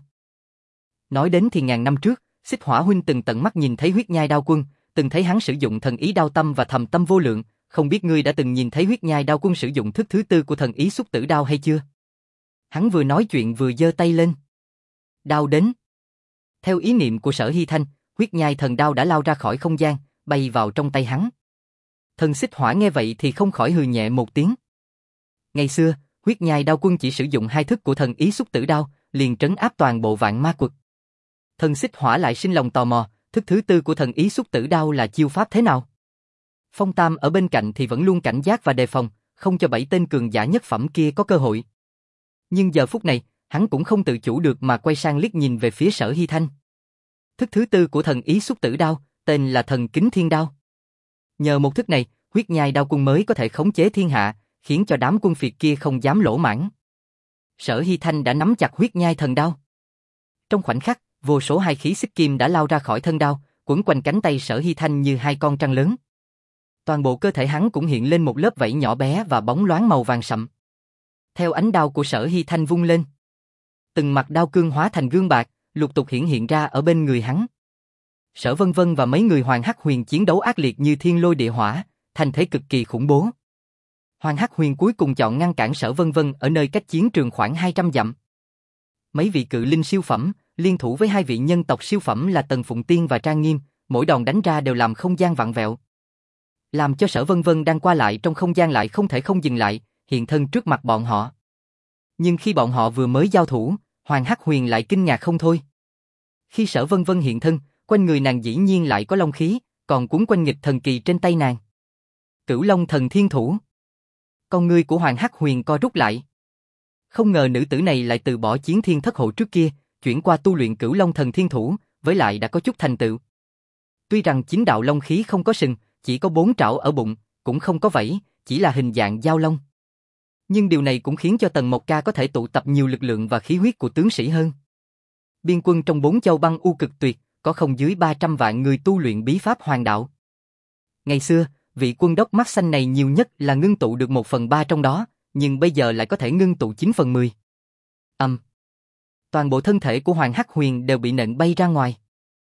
Nói đến thì ngàn năm trước, Xích Hỏa huynh từng tận mắt nhìn thấy huyết nhai đao quân, từng thấy hắn sử dụng thần ý đao tâm và thầm tâm vô lượng, không biết ngươi đã từng nhìn thấy huyết nhai đao quân sử dụng thức thứ tư của thần ý xúc tử đao hay chưa? Hắn vừa nói chuyện vừa giơ tay lên. Đao đến. Theo ý niệm của Sở Hy Thanh, huyết nhai thần đao đã lao ra khỏi không gian, bay vào trong tay hắn. Thần Xích Hỏa nghe vậy thì không khỏi hừ nhẹ một tiếng. Ngày xưa, huyết nhai đao quân chỉ sử dụng hai thức của thần ý xúc tử đao, liền trấn áp toàn bộ vạn ma quật. Thần Xích Hỏa lại sinh lòng tò mò, thức thứ tư của thần ý xúc tử đao là chiêu pháp thế nào? Phong Tam ở bên cạnh thì vẫn luôn cảnh giác và đề phòng, không cho bảy tên cường giả nhất phẩm kia có cơ hội. Nhưng giờ phút này, hắn cũng không tự chủ được mà quay sang liếc nhìn về phía Sở Hy Thanh. Thức thứ tư của thần ý xúc tử đao, tên là thần kính thiên đao. Nhờ một thức này, huyết nhai đao quân mới có thể khống chế thiên hạ, khiến cho đám quân phiệt kia không dám lỗ mãng. Sở Hy Thanh đã nắm chặt huyết nhai thần đao. Trong khoảnh khắc, vô số hai khí xích kim đã lao ra khỏi thân đao, quấn quanh cánh tay Sở Hy Thanh như hai con trăng lớn. Toàn bộ cơ thể hắn cũng hiện lên một lớp vảy nhỏ bé và bóng loáng màu vàng sậm. Theo ánh đao của Sở Hy Thanh vung lên, từng mặt đao cương hóa thành gương bạc, lục tục hiển hiện ra ở bên người hắn. Sở Vân Vân và mấy người Hoàng Hắc Huyền chiến đấu ác liệt như thiên lôi địa hỏa, thành thế cực kỳ khủng bố. Hoàng Hắc Huyền cuối cùng chọn ngăn cản Sở Vân Vân ở nơi cách chiến trường khoảng hai trăm dặm. Mấy vị cự linh siêu phẩm, liên thủ với hai vị nhân tộc siêu phẩm là Tần Phụng Tiên và Trang Nghiêm, mỗi đòn đánh ra đều làm không gian vặn vẹo. Làm cho Sở Vân Vân đang qua lại trong không gian lại không thể không dừng lại, hiện thân trước mặt bọn họ. Nhưng khi bọn họ vừa mới giao thủ, Hoàng Hắc Huyền lại kinh ngạc không thôi. Khi Sở Vân Vân hiện thân, quanh người nàng dĩ nhiên lại có long khí, còn cuốn quanh nghịch thần kỳ trên tay nàng. Cửu Long Thần Thiên Thủ. Con ngươi của Hoàng Hắc Huyền co rút lại. Không ngờ nữ tử này lại từ bỏ chiến thiên thất hộ trước kia, chuyển qua tu luyện Cửu Long Thần Thiên Thủ, với lại đã có chút thành tựu. Tuy rằng chính đạo long khí không có sừng, chỉ có bốn trảo ở bụng, cũng không có vảy, chỉ là hình dạng dao long. Nhưng điều này cũng khiến cho Tần Mộc Ca có thể tụ tập nhiều lực lượng và khí huyết của tướng sĩ hơn. Biên quân trong bốn châu băng u cực tuyệt, có không dưới ba trăm vạn người tu luyện bí pháp hoàng đạo. Ngày xưa, vị quân đốc mắt xanh này nhiều nhất là ngưng tụ được một phần ba trong đó, nhưng bây giờ lại có thể ngưng tụ chín phần mười. Âm. Um. Toàn bộ thân thể của Hoàng Hắc Huyền đều bị nện bay ra ngoài.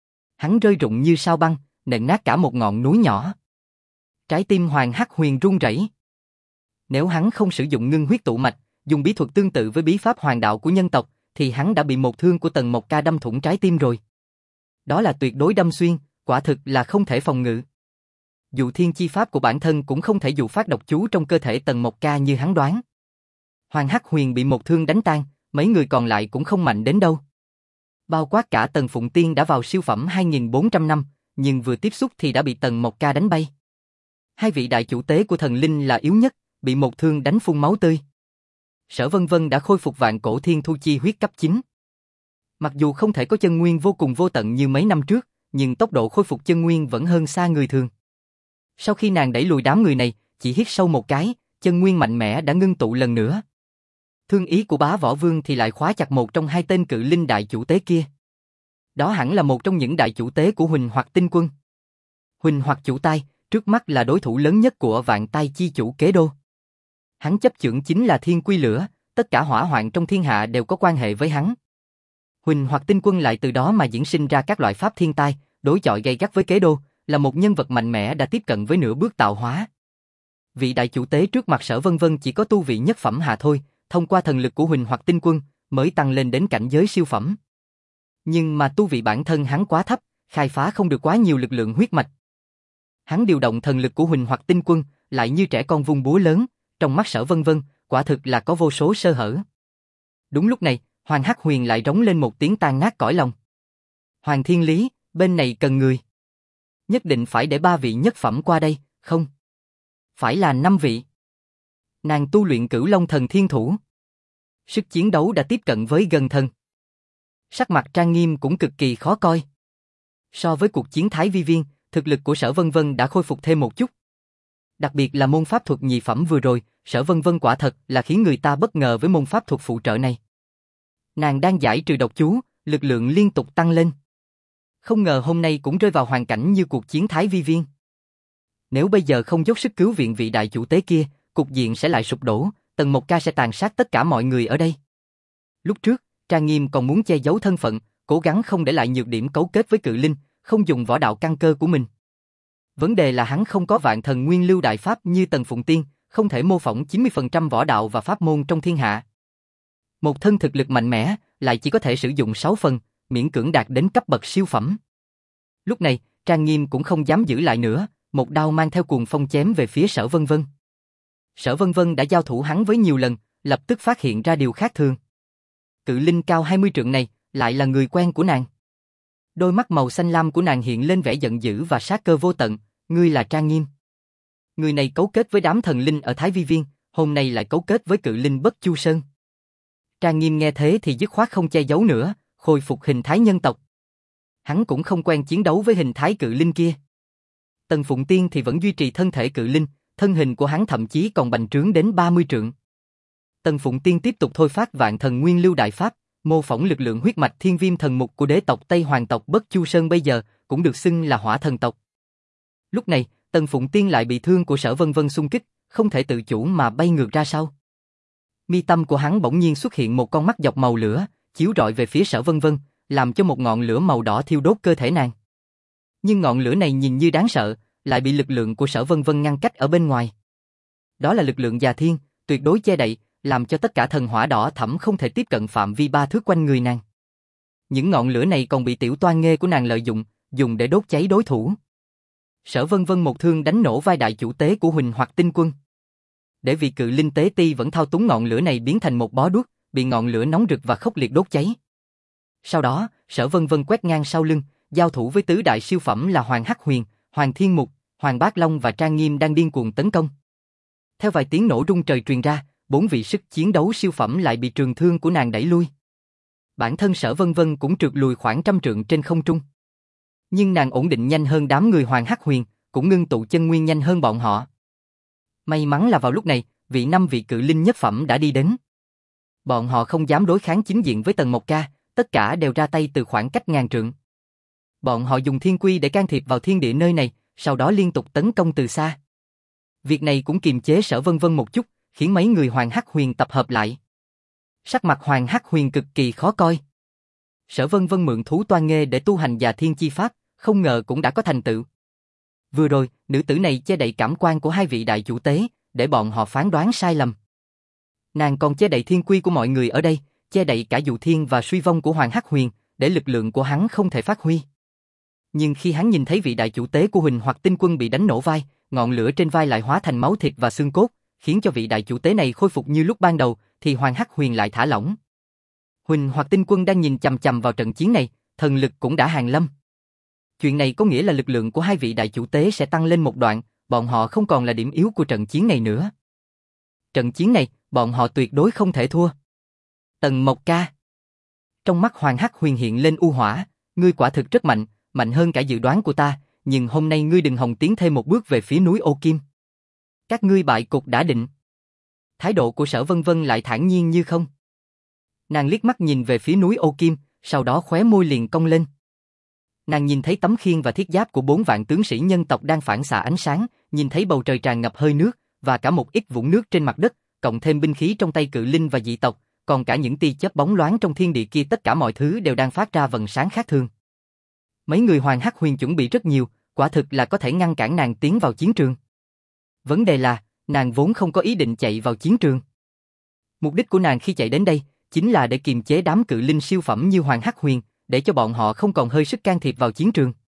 Hắn rơi rụng như sao băng, nện nát cả một ngọn núi nhỏ. Trái tim Hoàng Hắc Huyền run rẩy. Nếu hắn không sử dụng ngưng huyết tụ mạch, dùng bí thuật tương tự với bí pháp hoàng đạo của nhân tộc, thì hắn đã bị một thương của Tần Mộc Ca đâm thủng trái tim rồi. Đó là tuyệt đối đâm xuyên, quả thực là không thể phòng ngự. Dụ thiên chi pháp của bản thân cũng không thể dụ phát độc chú trong cơ thể Tần Mộc Ca như hắn đoán. Hoàng Hắc Huyền bị một thương đánh tan, mấy người còn lại cũng không mạnh đến đâu. Bao quát cả Tần Phụng Tiên đã vào siêu phẩm hai nghìn bốn trăm năm, nhưng vừa tiếp xúc thì đã bị Tần Mộc Ca đánh bay. Hai vị đại chủ tế của thần linh là yếu nhất, bị một thương đánh phun máu tươi. Sở Vân Vân đã khôi phục vạn cổ thiên thu chi huyết cấp chín. Mặc dù không thể có chân nguyên vô cùng vô tận như mấy năm trước, nhưng tốc độ khôi phục chân nguyên vẫn hơn xa người thường. Sau khi nàng đẩy lùi đám người này, chỉ hít sâu một cái, chân nguyên mạnh mẽ đã ngưng tụ lần nữa. Thương ý của Bá Võ Vương thì lại khóa chặt một trong hai tên cự linh đại chủ tế kia. Đó hẳn là một trong những đại chủ tế của Huỳnh Hoặc Tinh Quân. Huỳnh Hoặc chủ tai, trước mắt là đối thủ lớn nhất của Vạn Tai chi chủ Kế Đô. Hắn chấp chưởng chính là thiên quy lửa, tất cả hỏa hoạn trong thiên hạ đều có quan hệ với hắn. Huỳnh Hoặc Tinh Quân lại từ đó mà diễn sinh ra các loại pháp thiên tai, đối chọi gay gắt với Kế Đô, là một nhân vật mạnh mẽ đã tiếp cận với nửa bước tạo hóa. Vị đại chủ tế trước mặt Sở Vân Vân chỉ có tu vị nhất phẩm hạ thôi, thông qua thần lực của Huỳnh Hoặc Tinh Quân mới tăng lên đến cảnh giới siêu phẩm. Nhưng mà tu vị bản thân hắn quá thấp, khai phá không được quá nhiều lực lượng huyết mạch. Hắn điều động thần lực của Huỳnh Hoặc Tinh Quân, lại như trẻ con vung búa lớn, trong mắt Sở Vân Vân, quả thực là có vô số sơ hở. Đúng lúc này, Hoàng Hắc Huyền lại rống lên một tiếng tan nát cõi lòng. Hoàng Thiên Lý, bên này cần người. Nhất định phải để ba vị nhất phẩm qua đây, không? Phải là năm vị. Nàng tu luyện Cửu Long Thần Thiên Thủ. Sức chiến đấu đã tiếp cận với gần thần. Sắc mặt trang nghiêm cũng cực kỳ khó coi. So với cuộc chiến Thái Vi Viên, thực lực của Sở Vân Vân đã khôi phục thêm một chút. Đặc biệt là môn pháp thuật nhị phẩm vừa rồi, Sở Vân Vân quả thật là khiến người ta bất ngờ với môn pháp thuật phụ trợ này. Nàng đang giải trừ độc chú, lực lượng liên tục tăng lên. Không ngờ hôm nay cũng rơi vào hoàn cảnh như cuộc chiến Thái Vi Viên. Nếu bây giờ không dốc sức cứu viện vị đại chủ tế kia, cục diện sẽ lại sụp đổ, Tần Mộc Ca sẽ tàn sát tất cả mọi người ở đây. Lúc trước, Trang Nghiêm còn muốn che giấu thân phận, cố gắng không để lại nhược điểm cấu kết với cự linh, không dùng võ đạo căn cơ của mình. Vấn đề là hắn không có vạn thần nguyên lưu đại pháp như Tần Phụng Tiên, không thể mô phỏng chín mươi phần trăm võ đạo và pháp môn trong thiên hạ. Một thân thực lực mạnh mẽ, lại chỉ có thể sử dụng sáu phần, miễn cưỡng đạt đến cấp bậc siêu phẩm. Lúc này, Trang Nghiêm cũng không dám giữ lại nữa, một đao mang theo cuồng phong chém về phía Sở Vân Vân. Sở Vân Vân đã giao thủ hắn với nhiều lần, lập tức phát hiện ra điều khác thường. Cự linh cao hai mươi trượng này, lại là người quen của nàng. Đôi mắt màu xanh lam của nàng hiện lên vẻ giận dữ và sát cơ vô tận, ngươi là Trang Nghiêm. Người này cấu kết với đám thần linh ở Thái Vi Viên, hôm nay lại cấu kết với cự linh Bất Chu Sơn. Trang Nghiêm nghe thế thì dứt khoát không che giấu nữa, khôi phục hình thái nhân tộc. Hắn cũng không quen chiến đấu với hình thái cự linh kia. Tần Phụng Tiên thì vẫn duy trì thân thể cự linh, thân hình của hắn thậm chí còn bành trướng đến ba mươi trượng. Tần Phụng Tiên tiếp tục thôi phát vạn thần nguyên lưu đại pháp, mô phỏng lực lượng huyết mạch thiên viêm thần mục của đế tộc Tây Hoàng tộc Bất Chu Sơn bây giờ, cũng được xưng là hỏa thần tộc. Lúc này, Tần Phụng Tiên lại bị thương của Sở Vân Vân xung kích, không thể tự chủ mà bay ngược ra sau. Mi tâm của hắn bỗng nhiên xuất hiện một con mắt dọc màu lửa, chiếu rọi về phía Sở Vân Vân, làm cho một ngọn lửa màu đỏ thiêu đốt cơ thể nàng. Nhưng ngọn lửa này nhìn như đáng sợ, lại bị lực lượng của Sở Vân Vân ngăn cách ở bên ngoài. Đó là lực lượng già thiên, tuyệt đối che đậy, làm cho tất cả thần hỏa đỏ thẫm không thể tiếp cận phạm vi ba thước quanh người nàng. Những ngọn lửa này còn bị tiểu toan nghê của nàng lợi dụng, dùng để đốt cháy đối thủ. Sở Vân Vân một thương đánh nổ vai đại chủ tế của Huỳnh Hoặc Tinh Quân. Để vị cự linh tế ti vẫn thao túng ngọn lửa này biến thành một bó đuốc, bị ngọn lửa nóng rực và khốc liệt đốt cháy. Sau đó, Sở Vân Vân quét ngang sau lưng, giao thủ với tứ đại siêu phẩm là Hoàng Hắc Huyền, Hoàng Thiên Mục, Hoàng Bát Long và Trang Nghiêm đang điên cuồng tấn công. Theo vài tiếng nổ rung trời truyền ra, bốn vị sức chiến đấu siêu phẩm lại bị trường thương của nàng đẩy lui. Bản thân Sở Vân Vân cũng trượt lùi khoảng trăm trượng trên không trung. Nhưng nàng ổn định nhanh hơn đám người Hoàng Hắc Huyền, cũng ngưng tụ chân nguyên nhanh hơn bọn họ. May mắn là vào lúc này, vị năm vị cự linh nhất phẩm đã đi đến. Bọn họ không dám đối kháng chính diện với Tần Mộc Ca, tất cả đều ra tay từ khoảng cách ngàn trượng. Bọn họ dùng thiên quy để can thiệp vào thiên địa nơi này, sau đó liên tục tấn công từ xa. Việc này cũng kiềm chế Sở Vân Vân một chút, khiến mấy người Hoàng Hắc Huyền tập hợp lại. Sắc mặt Hoàng Hắc Huyền cực kỳ khó coi. Sở Vân Vân mượn thú toan nghê để tu hành già thiên chi pháp, không ngờ cũng đã có thành tựu. Vừa rồi, nữ tử này che đậy cảm quan của hai vị đại chủ tế, để bọn họ phán đoán sai lầm. Nàng còn che đậy thiên quy của mọi người ở đây, che đậy cả dụ thiên và suy vong của Hoàng Hắc Huyền, để lực lượng của hắn không thể phát huy. Nhưng khi hắn nhìn thấy vị đại chủ tế của Huỳnh Hoặc Tinh Quân bị đánh nổ vai, ngọn lửa trên vai lại hóa thành máu thịt và xương cốt, khiến cho vị đại chủ tế này khôi phục như lúc ban đầu, thì Hoàng Hắc Huyền lại thả lỏng. Huỳnh Hoặc Tinh Quân đang nhìn chằm chằm vào trận chiến này, thần lực cũng đã hàng lâm. Chuyện này có nghĩa là lực lượng của hai vị đại chủ tế sẽ tăng lên một đoạn, bọn họ không còn là điểm yếu của trận chiến này nữa. Trận chiến này, bọn họ tuyệt đối không thể thua. Tần Mộc Ca. Trong mắt Hoàng Hắc Huyền hiện lên u hỏa, ngươi quả thực rất mạnh, mạnh hơn cả dự đoán của ta, nhưng hôm nay ngươi đừng hòng tiến thêm một bước về phía núi Ô Kim. Các ngươi bại cục đã định. Thái độ của Sở Vân Vân lại thản nhiên như không. Nàng liếc mắt nhìn về phía núi Ô Kim, sau đó khóe môi liền cong lên. Nàng nhìn thấy tấm khiên và thiết giáp của bốn vạn tướng sĩ nhân tộc đang phản xạ ánh sáng, nhìn thấy bầu trời tràn ngập hơi nước, và cả một ít vũng nước trên mặt đất, cộng thêm binh khí trong tay cự linh và dị tộc, còn cả những tia chớp bóng loáng trong thiên địa kia, tất cả mọi thứ đều đang phát ra vầng sáng khác thường. Mấy người Hoàng Hắc Huyền chuẩn bị rất nhiều, quả thực là có thể ngăn cản nàng tiến vào chiến trường. Vấn đề là, nàng vốn không có ý định chạy vào chiến trường. Mục đích của nàng khi chạy đến đây, chính là để kiềm chế đám cự linh siêu phẩm như Hoàng Hắc Huyền, để cho bọn họ không còn hơi sức can thiệp vào chiến trường.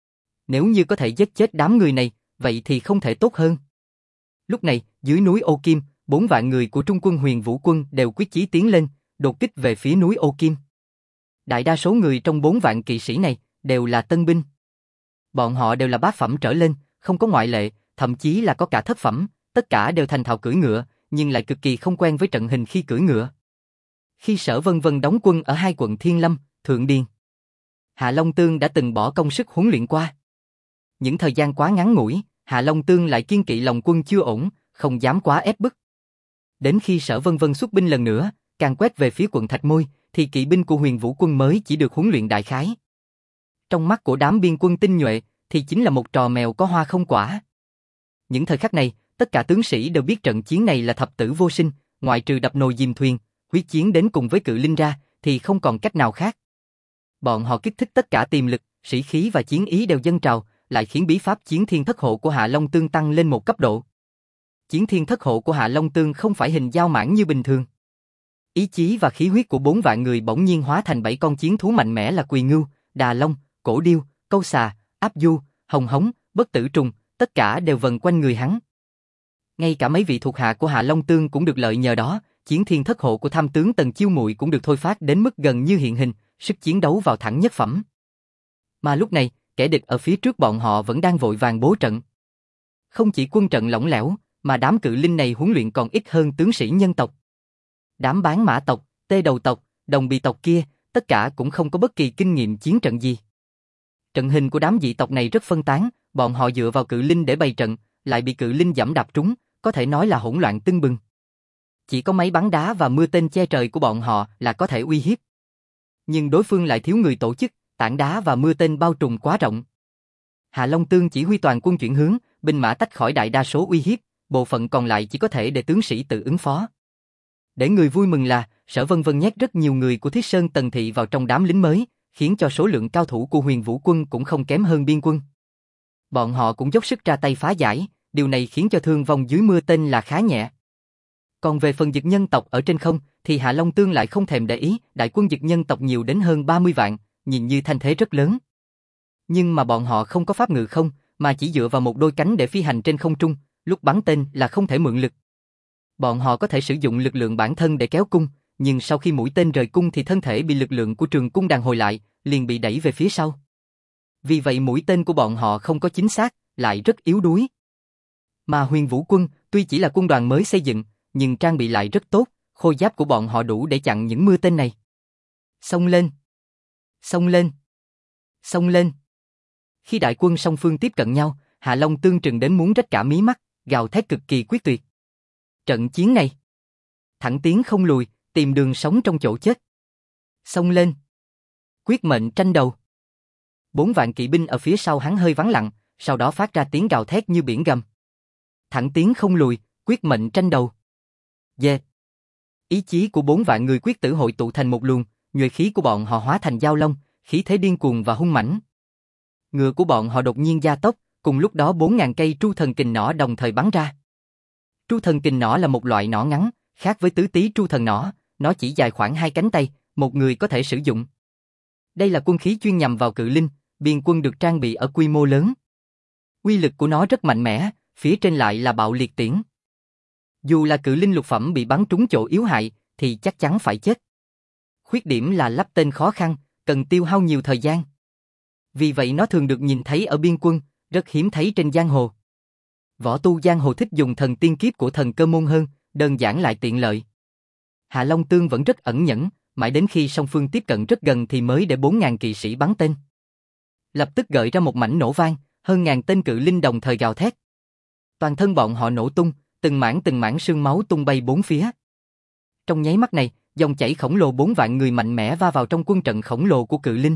Nếu như có thể giết chết đám người này, vậy thì không thể tốt hơn. Lúc này, dưới núi Ô Kim, bốn vạn người của Trung quân Huyền Vũ quân đều quyết chí tiến lên, đột kích về phía núi Ô Kim. Đại đa số người trong bốn vạn kỵ sĩ này đều là tân binh. Bọn họ đều là bát phẩm trở lên, không có ngoại lệ, thậm chí là có cả thất phẩm, tất cả đều thành thạo cưỡi ngựa, nhưng lại cực kỳ không quen với trận hình khi cưỡi ngựa. Khi Sở Vân Vân đóng quân ở hai quận Thiên Lâm, Thượng Điền, Hạ Long Tương đã từng bỏ công sức huấn luyện qua. Những thời gian quá ngắn ngủi, Hạ Long Tương lại kiên kỵ lòng quân chưa ổn, không dám quá ép bức. Đến khi Sở Vân Vân xuất binh lần nữa, càng quét về phía quận Thạch Môi, thì kỵ binh của Huyền Vũ quân mới chỉ được huấn luyện đại khái. Trong mắt của đám biên quân tinh nhuệ, thì chính là một trò mèo có hoa không quả. Những thời khắc này, tất cả tướng sĩ đều biết trận chiến này là thập tử vô sinh, ngoại trừ đập nồi dìm thuyền, huyết chiến đến cùng với cự linh ra, thì không còn cách nào khác. Bọn họ kích thích tất cả tiềm lực, sĩ khí và chiến ý đều dâng trào, lại khiến bí pháp Chiến Thiên Thất Hộ của Hạ Long Tương tăng lên một cấp độ. Chiến Thiên Thất Hộ của Hạ Long Tương không phải hình dao mãng như bình thường. Ý chí và khí huyết của bốn vạn người bỗng nhiên hóa thành bảy con chiến thú mạnh mẽ là Quỳ Ngưu, Đà Long, Cổ Điêu, Câu Xà, Áp Du, Hồng Hống, Bất Tử Trùng, tất cả đều vần quanh người hắn. Ngay cả mấy vị thuộc hạ của Hạ Long Tương cũng được lợi nhờ đó, Chiến Thiên Thất Hộ của tham tướng Tần Chiêu Muội cũng được thôi phát đến mức gần như hiện hình, sức chiến đấu vào thẳng nhất phẩm. Mà lúc này, kẻ địch ở phía trước bọn họ vẫn đang vội vàng bố trận. Không chỉ quân trận lỏng lẻo, mà đám cự linh này huấn luyện còn ít hơn tướng sĩ nhân tộc. Đám bán mã tộc, tê đầu tộc, đồng bì tộc kia, tất cả cũng không có bất kỳ kinh nghiệm chiến trận gì. Trận hình của đám dị tộc này rất phân tán, bọn họ dựa vào cự linh để bày trận, lại bị cự linh giẫm đạp trúng, có thể nói là hỗn loạn tưng bừng. Chỉ có máy bắn đá và mưa tên che trời của bọn họ là có thể uy hiếp. Nhưng đối phương lại thiếu người tổ chức, tảng đá và mưa tên bao trùm quá rộng. Hạ Long Tương chỉ huy toàn quân chuyển hướng, binh mã tách khỏi đại đa số uy hiếp, bộ phận còn lại chỉ có thể để tướng sĩ tự ứng phó. Để người vui mừng là, Sở Vân Vân nhét rất nhiều người của Thiết Sơn Tần Thị vào trong đám lính mới, khiến cho số lượng cao thủ của Huyền Vũ quân cũng không kém hơn biên quân. Bọn họ cũng dốc sức ra tay phá giải, điều này khiến cho thương vong dưới mưa tên là khá nhẹ. Còn về phần dực nhân tộc ở trên không, thì Hạ Long Tương lại không thèm để ý, đại quân dực nhân tộc nhiều đến hơn ba mươi vạn, nhìn như thanh thế rất lớn. Nhưng mà bọn họ không có pháp ngự không, mà chỉ dựa vào một đôi cánh để phi hành trên không trung, lúc bắn tên là không thể mượn lực. Bọn họ có thể sử dụng lực lượng bản thân để kéo cung, nhưng sau khi mũi tên rời cung thì thân thể bị lực lượng của trường cung đàn hồi lại, liền bị đẩy về phía sau. Vì vậy mũi tên của bọn họ không có chính xác, lại rất yếu đuối. Mà Huyền Vũ quân, tuy chỉ là quân đoàn mới xây dựng, nhưng trang bị lại rất tốt, khôi giáp của bọn họ đủ để chặn những mưa tên này. Xông lên! Xông lên! Xông lên! Khi đại quân song phương tiếp cận nhau, Hạ Long Tương trừng đến muốn rách cả mí mắt, gào thét cực kỳ quyết tuyệt. Trận chiến này, thẳng tiến không lùi, tìm đường sống trong chỗ chết. Xông lên! Quyết mệnh tranh đầu! Bốn vạn kỵ binh ở phía sau hắn hơi vắng lặng, sau đó phát ra tiếng gào thét như biển gầm. Thẳng tiến không lùi, quyết mệnh tranh đầu. Yeah. Ý chí của bốn vạn người quyết tử hội tụ thành một luồng, nhuệ khí của bọn họ hóa thành dao long, khí thế điên cuồng và hung mãnh. Ngựa của bọn họ đột nhiên gia tốc, cùng lúc đó bốn ngàn cây tru thần kình nỏ đồng thời bắn ra. Tru thần kình nỏ là một loại nỏ ngắn, khác với tứ tý tru thần nỏ, nó chỉ dài khoảng hai cánh tay, một người có thể sử dụng. Đây là quân khí chuyên nhằm vào cự linh, biên quân được trang bị ở quy mô lớn. Uy lực của nó rất mạnh mẽ, phía trên lại là bạo liệt tiễn. Dù là cự linh lục phẩm bị bắn trúng chỗ yếu hại, thì chắc chắn phải chết. Khuyết điểm là lắp tên khó khăn, cần tiêu hao nhiều thời gian. Vì vậy nó thường được nhìn thấy ở biên quân, rất hiếm thấy trên giang hồ. Võ tu giang hồ thích dùng thần tiên kiếp của thần cơ môn hơn, đơn giản lại tiện lợi. Hạ Long Tương vẫn rất ẩn nhẫn, mãi đến khi song phương tiếp cận rất gần thì mới để bốn ngàn kỵ sĩ bắn tên. lập tức gợi ra một mảnh nổ vang, hơn ngàn tên cự linh đồng thời gào thét. Toàn thân bọn họ nổ tung, từng mảng từng mảng sương máu tung bay bốn phía. Trong nháy mắt này, dòng chảy khổng lồ bốn vạn người mạnh mẽ va vào trong quân trận khổng lồ của cự linh.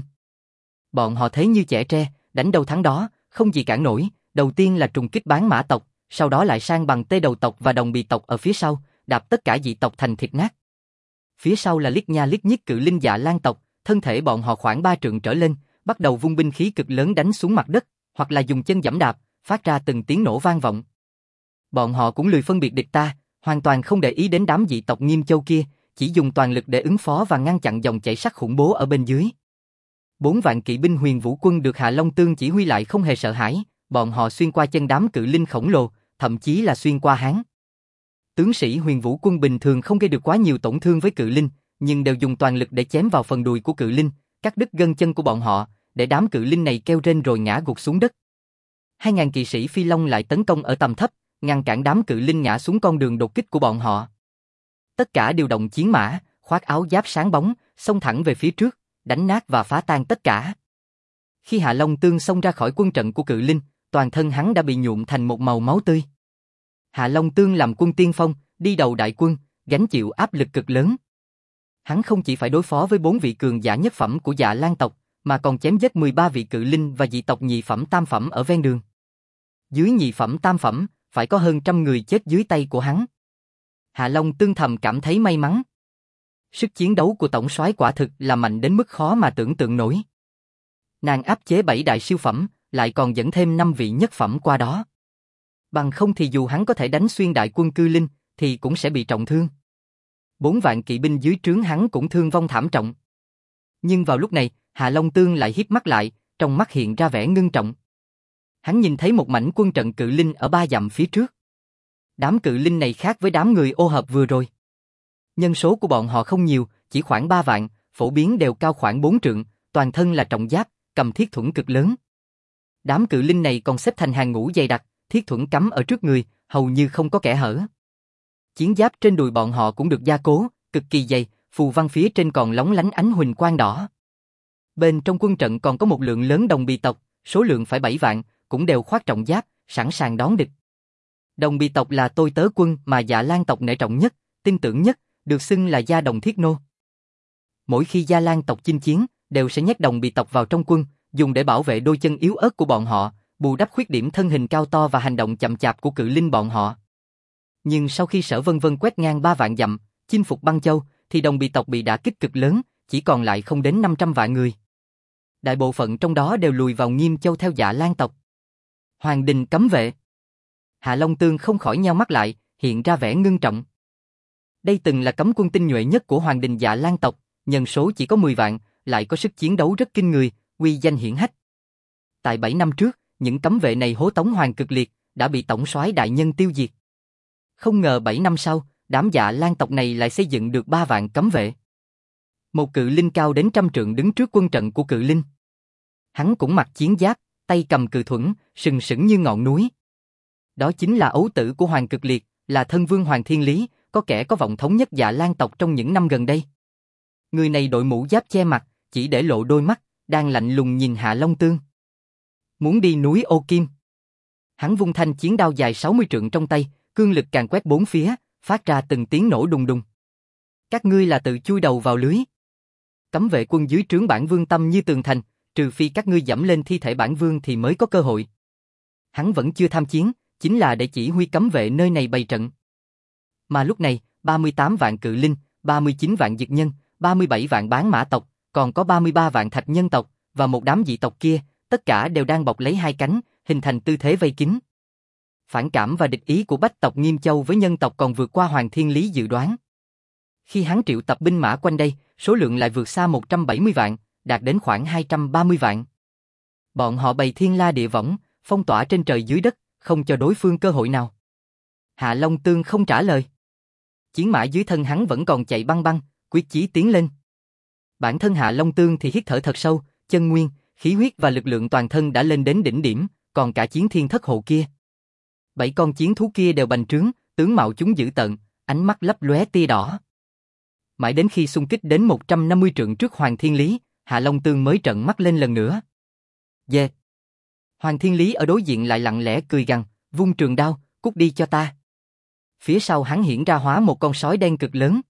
Bọn họ thế như chẻ tre, đánh đâu thắng đó, không gì cản nổi. Đầu tiên là trùng kích bán mã tộc, sau đó lại sang bằng tê đầu tộc và đồng bì tộc ở phía sau, đạp tất cả dị tộc thành thịt nát. Phía sau là liếc nha liếc nhíc cự linh Dạ Lan tộc, thân thể bọn họ khoảng ba trượng trở lên, bắt đầu vung binh khí cực lớn đánh xuống mặt đất, hoặc là dùng chân giẫm đạp, phát ra từng tiếng nổ vang vọng. Bọn họ cũng lười phân biệt địch ta, hoàn toàn không để ý đến đám dị tộc Nghiêm Châu kia, chỉ dùng toàn lực để ứng phó và ngăn chặn dòng chảy sắt khủng bố ở bên dưới. Bốn vạn kỵ binh Huyền Vũ quân được Hạ Long Tương chỉ huy lại không hề sợ hãi, bọn họ xuyên qua chân đám cự linh khổng lồ, thậm chí là xuyên qua hán. Tướng sĩ Huyền Vũ quân bình thường không gây được quá nhiều tổn thương với cự linh, nhưng đều dùng toàn lực để chém vào phần đùi của cự linh, cắt đứt gân chân của bọn họ, để đám cự linh này kêu rên rồi ngã gục xuống đất. Hai ngàn kỵ sĩ Phi Long lại tấn công ở tầm thấp, ngăn cản đám cự linh ngã xuống con đường đột kích của bọn họ. Tất cả điều động chiến mã, khoác áo giáp sáng bóng, xông thẳng về phía trước, đánh nát và phá tan tất cả. Khi Hạ Long Tương xông ra khỏi quân trận của cự linh, toàn thân hắn đã bị nhuộm thành một màu máu tươi. Hạ Long Tương làm quân tiên phong, đi đầu đại quân, gánh chịu áp lực cực lớn. Hắn không chỉ phải đối phó với bốn vị cường giả nhất phẩm của Dạ Lan tộc, mà còn chém giết mười ba vị cự linh và dị tộc nhị phẩm tam phẩm ở ven đường. Dưới nhị phẩm tam phẩm, phải có hơn trăm người chết dưới tay của hắn. Hạ Long Tương thầm cảm thấy may mắn. Sức chiến đấu của tổng soái quả thực là mạnh đến mức khó mà tưởng tượng nổi. Nàng áp chế bảy đại siêu phẩm, lại còn dẫn thêm năm vị nhất phẩm qua đó. Bằng không thì dù hắn có thể đánh xuyên đại quân cư linh, thì cũng sẽ bị trọng thương. Bốn vạn kỵ binh dưới trướng hắn cũng thương vong thảm trọng. Nhưng vào lúc này, Hạ Long Tương lại híp mắt lại, trong mắt hiện ra vẻ ngưng trọng. Hắn nhìn thấy một mảnh quân trận cự linh ở ba dặm phía trước. Đám cự linh này khác với đám người ô hợp vừa rồi. Nhân số của bọn họ không nhiều, chỉ khoảng ba vạn, phổ biến đều cao khoảng bốn trượng, toàn thân là trọng giáp, cầm thiết thuẫn cực lớn. Đám cự linh này còn xếp thành hàng ngũ dày đặc, thiết thuẫn cắm ở trước người, hầu như không có kẽ hở. Chiến giáp trên đùi bọn họ cũng được gia cố, cực kỳ dày, phù văn phía trên còn lóng lánh ánh huỳnh quang đỏ. Bên trong quân trận còn có một lượng lớn đồng bì tộc, số lượng phải bảy vạn, cũng đều khoác trọng giáp, sẵn sàng đón địch. Đồng bì tộc là tôi tớ quân mà Dạ Lan tộc nể trọng nhất, tin tưởng nhất, được xưng là gia đồng thiết nô. Mỗi khi Dạ Lan tộc chinh chiến, đều sẽ nhét đồng bì tộc vào trong quân, dùng để bảo vệ đôi chân yếu ớt của bọn họ, bù đắp khuyết điểm thân hình cao to và hành động chậm chạp của cự linh bọn họ. Nhưng sau khi Sở Vân Vân quét ngang ba vạn dặm, chinh phục Băng Châu, thì đồng bì tộc bị đả kích cực lớn, chỉ còn lại không đến năm trăm vạn người. Đại bộ phận trong đó đều lùi vào Nghiêm Châu theo Dạ Lan tộc. Hoàng đình cấm vệ. Hạ Long Tương không khỏi nheo mắt lại, hiện ra vẻ ngưng trọng. Đây từng là cấm quân tinh nhuệ nhất của Hoàng đình Dạ Lan tộc, nhân số chỉ có mười vạn, lại có sức chiến đấu rất kinh người, uy danh hiển hách. Tại bảy năm trước, những cấm vệ này hố tống hoàng cực liệt, đã bị tổng soái đại nhân tiêu diệt. Không ngờ bảy năm sau, đám Dạ Lan tộc này lại xây dựng được ba vạn cấm vệ. Một cự linh cao đến trăm trượng đứng trước quân trận của cự linh. Hắn cũng mặc chiến giáp, tay cầm cự thuẫn, sừng sững như ngọn núi. Đó chính là ấu tử của Hoàng Cực Liệt, là thân vương Hoàng Thiên Lý, có kẻ có vọng thống nhất Dạ Lan tộc trong những năm gần đây. Người này đội mũ giáp che mặt, chỉ để lộ đôi mắt, đang lạnh lùng nhìn Hạ Long Tương. Muốn đi núi Ô Kim. Hắn vung thanh chiến đao dài sáu mươi trượng trong tay, cương lực càn quét bốn phía, phát ra từng tiếng nổ đùng đùng. Các ngươi là tự chui đầu vào lưới. Cấm vệ quân dưới trướng bản vương tâm như tường thành, trừ phi các ngươi dẫm lên thi thể bản vương thì mới có cơ hội. Hắn vẫn chưa tham chiến, chính là để chỉ huy cấm vệ nơi này bày trận. Mà lúc này, ba mươi tám vạn cự linh, ba mươi chín vạn dực nhân, ba mươi bảy vạn bán mã tộc, còn có ba mươi ba vạn thạch nhân tộc, và một đám dị tộc kia, tất cả đều đang bọc lấy hai cánh, hình thành tư thế vây kín. Phản cảm và địch ý của bách tộc Nghiêm Châu với nhân tộc còn vượt qua Hoàng Thiên Lý dự đoán. Khi hắn triệu tập binh mã quanh đây, số lượng lại vượt xa một trăm bảy mươi vạn, đạt đến khoảng hai trăm ba mươi vạn. Bọn họ bày thiên la địa võng, phong tỏa trên trời dưới đất, không cho đối phương cơ hội nào. Hạ Long Tương không trả lời. Chiến mã dưới thân hắn vẫn còn chạy băng băng, quyết chí tiến lên. Bản thân Hạ Long Tương thì hít thở thật sâu, chân nguyên, khí huyết và lực lượng toàn thân đã lên đến đỉnh điểm, còn cả chiến thiên thất hộ kia. Bảy con chiến thú kia đều bành trướng, tướng mạo chúng dữ tợn, ánh mắt lấp lóe tia đỏ. Mãi đến khi xung kích đến một trăm năm mươi trượng trước Hoàng Thiên Lý, Hạ Long Tương mới trợn mắt lên lần nữa. Dê. Hoàng Thiên Lý ở đối diện lại lặng lẽ cười gằn, vung trường đao, cút đi cho ta. Phía sau hắn hiển ra hóa một con sói đen cực lớn.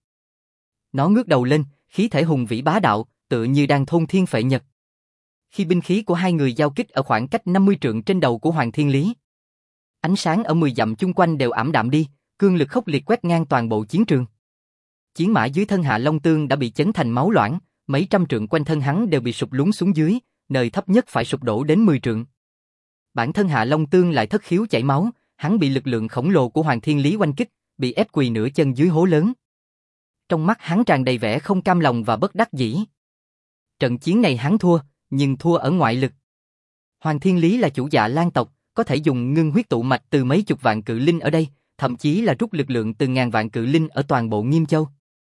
Nó ngước đầu lên, khí thể hùng vĩ bá đạo, tựa như đang thôn thiên phệ nhật. Khi binh khí của hai người giao kích ở khoảng cách năm mươi trượng trên đầu của Hoàng Thiên Lý, ánh sáng ở mười dặm chung quanh đều ảm đạm đi, cương lực khốc liệt quét ngang toàn bộ chiến trường. Chiến mã dưới thân Hạ Long Tương đã bị chấn thành máu loãng, mấy trăm trượng quanh thân hắn đều bị sụp lún xuống dưới, nơi thấp nhất phải sụp đổ đến mười trượng. Bản thân Hạ Long Tương lại thất khiếu chảy máu, hắn bị lực lượng khổng lồ của Hoàng Thiên Lý oanh kích, bị ép quỳ nửa chân dưới hố lớn. Trong mắt hắn tràn đầy vẻ không cam lòng và bất đắc dĩ. Trận chiến này hắn thua, nhưng thua ở ngoại lực. Hoàng Thiên Lý là chủ dạ Lan tộc, có thể dùng ngưng huyết tụ mạch từ mấy chục vạn cự linh ở đây, thậm chí là rút lực lượng từ ngàn vạn cự linh ở toàn bộ Nghiêm Châu.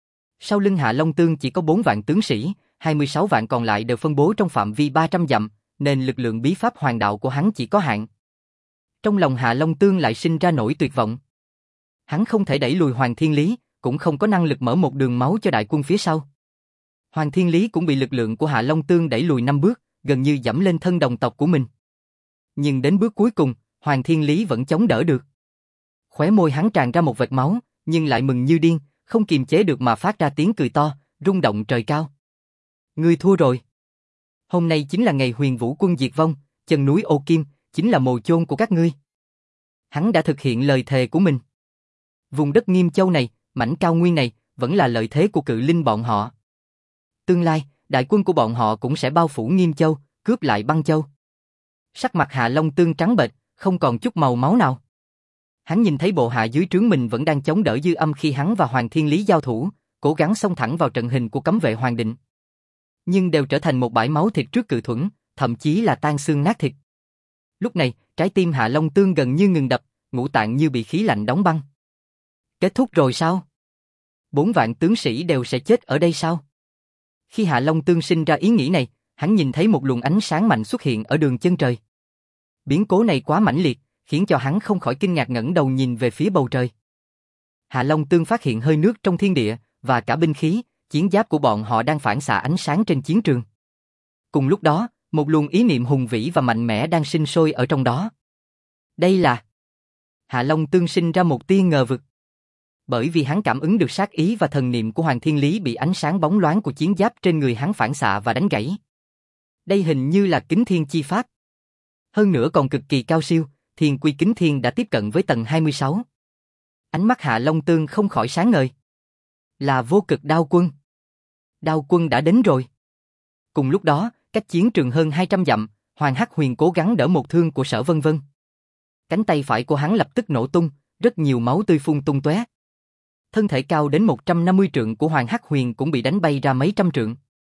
Sau lưng Hạ Long Tương chỉ có bốn vạn tướng sĩ, hai mươi sáu vạn còn lại đều phân bố trong phạm vi ba trăm dặm, nên lực lượng bí pháp hoàng đạo của hắn chỉ có hạn. Trong lòng Hạ Long Tương lại sinh ra nỗi tuyệt vọng. Hắn không thể đẩy lùi Hoàng Thiên Lý, cũng không có năng lực mở một đường máu cho đại quân phía sau. Hoàng Thiên Lý cũng bị lực lượng của Hạ Long Tương đẩy lùi năm bước, gần như dẫm lên thân đồng tộc của mình. Nhưng đến bước cuối cùng, Hoàng Thiên Lý vẫn chống đỡ được. Khóe môi hắn tràn ra một vệt máu, nhưng lại mừng như điên, không kiềm chế được mà phát ra tiếng cười to, rung động trời cao. Ngươi thua rồi. Hôm nay chính là ngày Huyền Vũ quân diệt vong, chân núi Ô Kim chính là mồ chôn của các ngươi. Hắn đã thực hiện lời thề của mình. Vùng đất Nghiêm Châu này, mảnh cao nguyên này, vẫn là lợi thế của cự linh bọn họ. Tương lai, đại quân của bọn họ cũng sẽ bao phủ Nghiêm Châu, cướp lại Băng Châu. Sắc mặt Hạ Long Tương trắng bệch, không còn chút màu máu nào. Hắn nhìn thấy bộ hạ dưới trướng mình vẫn đang chống đỡ dư âm khi hắn và Hoàng Thiên Lý giao thủ, cố gắng xông thẳng vào trận hình của cấm vệ Hoàng Định. Nhưng đều trở thành một bãi máu thịt trước cự thuẫn, thậm chí là tan xương nát thịt. Lúc này, trái tim Hạ Long Tương gần như ngừng đập, ngũ tạng như bị khí lạnh đóng băng. Kết thúc rồi sao? Bốn vạn tướng sĩ đều sẽ chết ở đây sao? Khi Hạ Long Tương sinh ra ý nghĩ này, hắn nhìn thấy một luồng ánh sáng mạnh xuất hiện ở đường chân trời. Biến cố này quá mãnh liệt, khiến cho hắn không khỏi kinh ngạc ngẩng đầu nhìn về phía bầu trời. Hạ Long Tương phát hiện hơi nước trong thiên địa, và cả binh khí, chiến giáp của bọn họ đang phản xạ ánh sáng trên chiến trường. Cùng lúc đó, một luồng ý niệm hùng vĩ và mạnh mẽ đang sinh sôi ở trong đó. Đây là... Hạ Long Tương sinh ra một tia ngờ vực. Bởi vì hắn cảm ứng được sát ý và thần niệm của Hoàng Thiên Lý bị ánh sáng bóng loáng của chiến giáp trên người hắn phản xạ và đánh gãy. Đây hình như là kính thiên chi pháp. Hơn nữa còn cực kỳ cao siêu, Thiên Quy Kính Thiên đã tiếp cận với tầng hai mươi sáu. Ánh mắt Hạ Long Tương không khỏi sáng ngời. Là Vô Cực Đao Quân. Đao Quân đã đến rồi. Cùng lúc đó, cách chiến trường hơn hai trăm dặm, Hoàng Hắc Huyền cố gắng đỡ một thương của Sở Vân Vân. Cánh tay phải của hắn lập tức nổ tung, rất nhiều máu tươi phun tung tóe. Thân thể cao đến một trăm năm mươi trượng của Hoàng Hắc Huyền cũng bị đánh bay ra mấy trăm trượng.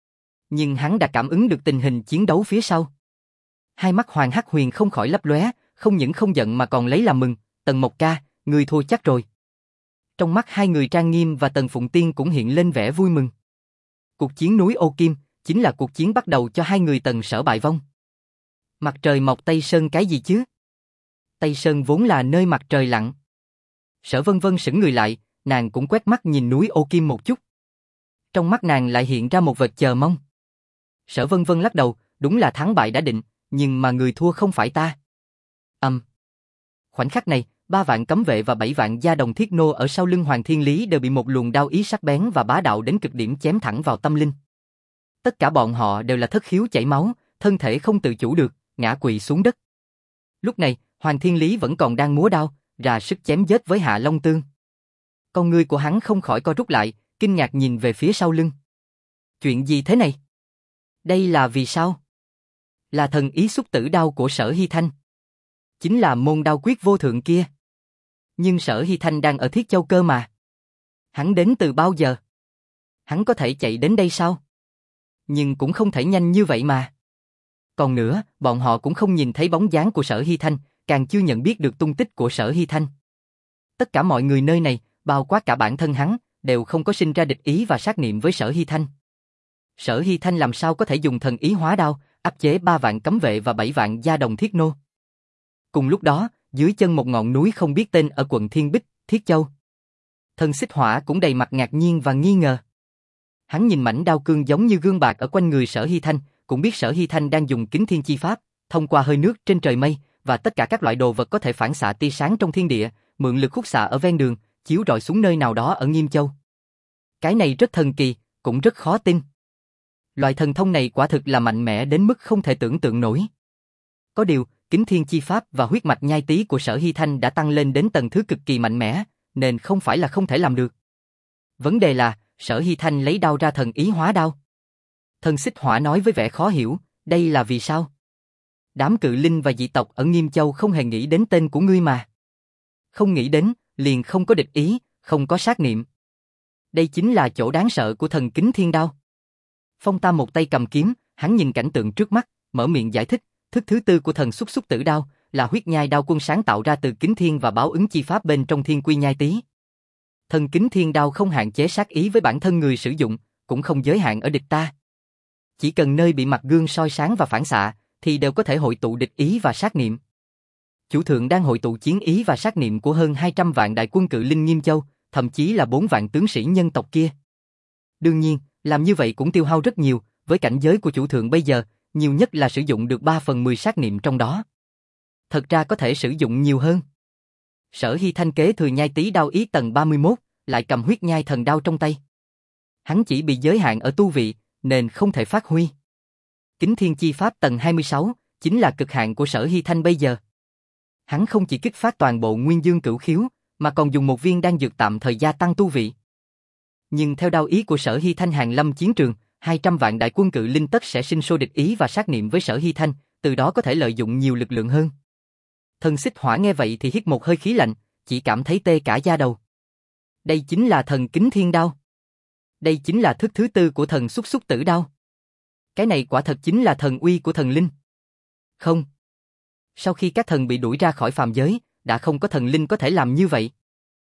Nhưng hắn đã cảm ứng được tình hình chiến đấu phía sau. Hai mắt Hoàng Hắc Huyền không khỏi lấp lóe, không những không giận mà còn lấy làm mừng. Tần Mộc ca, ngươi thua chắc rồi. Trong mắt hai người Trang Nghiêm và Tần Phụng Tiên cũng hiện lên vẻ vui mừng. Cuộc chiến núi Ô Kim chính là cuộc chiến bắt đầu cho hai người Tần Sở bại vong. Mặt trời mọc Tây Sơn cái gì chứ? Tây Sơn vốn là nơi mặt trời lặn. Sở Vân Vân sững người lại, nàng cũng quét mắt nhìn núi Ô Kim một chút. Trong mắt nàng lại hiện ra một vệt chờ mong. Sở Vân Vân lắc đầu, đúng là thắng bại đã định, nhưng mà người thua không phải ta. Âm. Um. Khoảnh khắc này, ba vạn cấm vệ và bảy vạn gia đồng thiết nô ở sau lưng Hoàng Thiên Lý đều bị một luồng đao ý sắc bén và bá đạo đến cực điểm chém thẳng vào tâm linh. Tất cả bọn họ đều là thất khiếu chảy máu, thân thể không tự chủ được, ngã quỵ xuống đất. Lúc này, Hoàng Thiên Lý vẫn còn đang múa đao, ra sức chém giết với Hạ Long Tương. Con ngươi của hắn không khỏi co rút lại, kinh ngạc nhìn về phía sau lưng. Chuyện gì thế này? Đây là vì sao? Là thần ý xúc tử đao của Sở Hy Thanh. Chính là môn đao quyết vô thượng kia. Nhưng Sở Hy Thanh đang ở Thiết Châu cơ mà. Hắn đến từ bao giờ? Hắn có thể chạy đến đây sao? Nhưng cũng không thể nhanh như vậy mà. Còn nữa, bọn họ cũng không nhìn thấy bóng dáng của Sở Hy Thanh, càng chưa nhận biết được tung tích của Sở Hy Thanh. Tất cả mọi người nơi này, bao quát cả bản thân hắn, đều không có sinh ra địch ý và sát niệm với Sở Hy Thanh. Sở Hy Thanh làm sao có thể dùng thần ý hóa đao, áp chế ba vạn cấm vệ và bảy vạn gia đồng thiết nô. Cùng lúc đó, dưới chân một ngọn núi không biết tên ở quận Thiên Bích, Thiết Châu. Thần Xích Hỏa cũng đầy mặt ngạc nhiên và nghi ngờ. Hắn nhìn mảnh đao cương giống như gương bạc ở quanh người Sở Hy Thanh, cũng biết Sở Hy Thanh đang dùng kính thiên chi pháp, thông qua hơi nước trên trời mây và tất cả các loại đồ vật có thể phản xạ tia sáng trong thiên địa, mượn lực khúc xạ ở ven đường, chiếu rọi xuống nơi nào đó ở Nghiêm Châu. Cái này rất thần kỳ, cũng rất khó tin. Loại thần thông này quả thực là mạnh mẽ đến mức không thể tưởng tượng nổi. Có điều, kính thiên chi pháp và huyết mạch nhai tí của Sở Hy Thanh đã tăng lên đến tầng thứ cực kỳ mạnh mẽ, nên không phải là không thể làm được. Vấn đề là, Sở Hy Thanh lấy đao ra thần ý hóa đao. Thần Xích Hỏa nói với vẻ khó hiểu, đây là vì sao? Đám cự linh và dị tộc ở Nghiêm Châu không hề nghĩ đến tên của ngươi mà. Không nghĩ đến, liền không có địch ý, không có sát niệm. Đây chính là chỗ đáng sợ của thần kính thiên đao. Phong Tam một tay cầm kiếm, hắn nhìn cảnh tượng trước mắt, mở miệng giải thích, thức thứ tư của thần xúc xúc tử đao, là huyết nhai đao quân sáng tạo ra từ kính thiên và báo ứng chi pháp bên trong thiên quy nhai tý. Thần kính thiên đao không hạn chế sát ý với bản thân người sử dụng, cũng không giới hạn ở địch ta. Chỉ cần nơi bị mặt gương soi sáng và phản xạ, thì đều có thể hội tụ địch ý và sát niệm. Chủ thượng đang hội tụ chiến ý và sát niệm của hơn hai trăm vạn đại quân cự linh Nghiêm Châu, thậm chí là bốn vạn tướng sĩ nhân tộc kia. Đương nhiên, làm như vậy cũng tiêu hao rất nhiều, với cảnh giới của chủ thượng bây giờ, nhiều nhất là sử dụng được ba phần mười sát niệm trong đó. Thật ra có thể sử dụng nhiều hơn. Sở Hy Thanh kế thừa nhai tý đao ý tầng ba mươi mốt, lại cầm huyết nhai thần đao trong tay. Hắn chỉ bị giới hạn ở tu vị, nên không thể phát huy. Kính thiên chi pháp tầng hai mươi sáu, chính là cực hạn của Sở Hy Thanh bây giờ. Hắn không chỉ kích phát toàn bộ nguyên dương cửu khiếu, mà còn dùng một viên đan dược tạm thời gia tăng tu vị. Nhưng theo đao ý của Sở Hy Thanh hàng lâm chiến trường, hai trăm vạn đại quân cự linh tất sẽ sinh sôi địch ý và sát niệm với Sở Hy Thanh, từ đó có thể lợi dụng nhiều lực lượng hơn. Thần Xích Hỏa nghe vậy thì hít một hơi khí lạnh, chỉ cảm thấy tê cả da đầu. Đây chính là thần kính thiên đao. Đây chính là thức thứ tư của thần xúc xúc tử đao. Cái này quả thật chính là thần uy của thần linh. Không. Sau khi các thần bị đuổi ra khỏi phàm giới, đã không có thần linh có thể làm như vậy.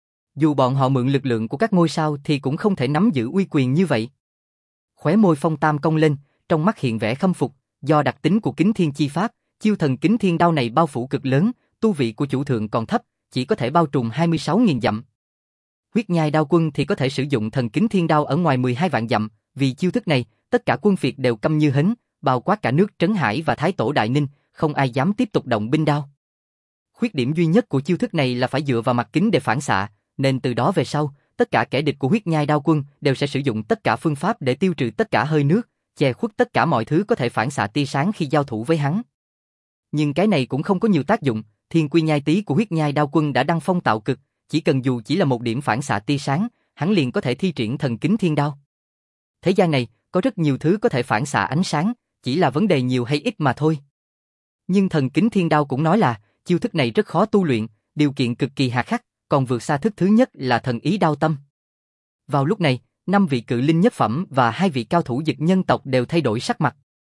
Dù bọn họ mượn lực lượng của các ngôi sao thì cũng không thể nắm giữ uy quyền như vậy. Khóe môi Phong Tam cong lên, trong mắt hiện vẻ khâm phục, do đặc tính của kính thiên chi pháp, chiêu thần kính thiên đao này bao phủ cực lớn, tu vị của chủ thượng còn thấp, chỉ có thể bao trùm hai mươi sáu nghìn dặm. Huyết nhai đao quân thì có thể sử dụng thần kính thiên đao ở ngoài mười hai vạn dặm, vì chiêu thức này, tất cả quân phiệt đều câm như hến, bao quát cả nước Trấn Hải và Thái Tổ Đại Ninh, không ai dám tiếp tục động binh đao. Khuyết điểm duy nhất của chiêu thức này là phải dựa vào mặt kính để phản xạ, nên từ đó về sau, tất cả kẻ địch của huyết nhai đao quân đều sẽ sử dụng tất cả phương pháp để tiêu trừ tất cả hơi nước, che khuất tất cả mọi thứ có thể phản xạ tia sáng khi giao thủ với hắn. Nhưng cái này cũng không có nhiều tác dụng, thiên quy nhai tý của huyết nhai đao quân đã đăng phong tạo cực, chỉ cần dù chỉ là một điểm phản xạ tia sáng, hắn liền có thể thi triển thần kính thiên đao. Thế gian này, có rất nhiều thứ có thể phản xạ ánh sáng, chỉ là vấn đề nhiều hay ít mà thôi. Nhưng thần kính thiên đao cũng nói là, chiêu thức này rất khó tu luyện, điều kiện cực kỳ hà khắc, còn vượt xa thức thứ nhất là thần ý đao tâm. Vào lúc này, năm vị cự linh nhất phẩm và hai vị cao thủ dực nhân tộc đều thay đổi sắc mặt.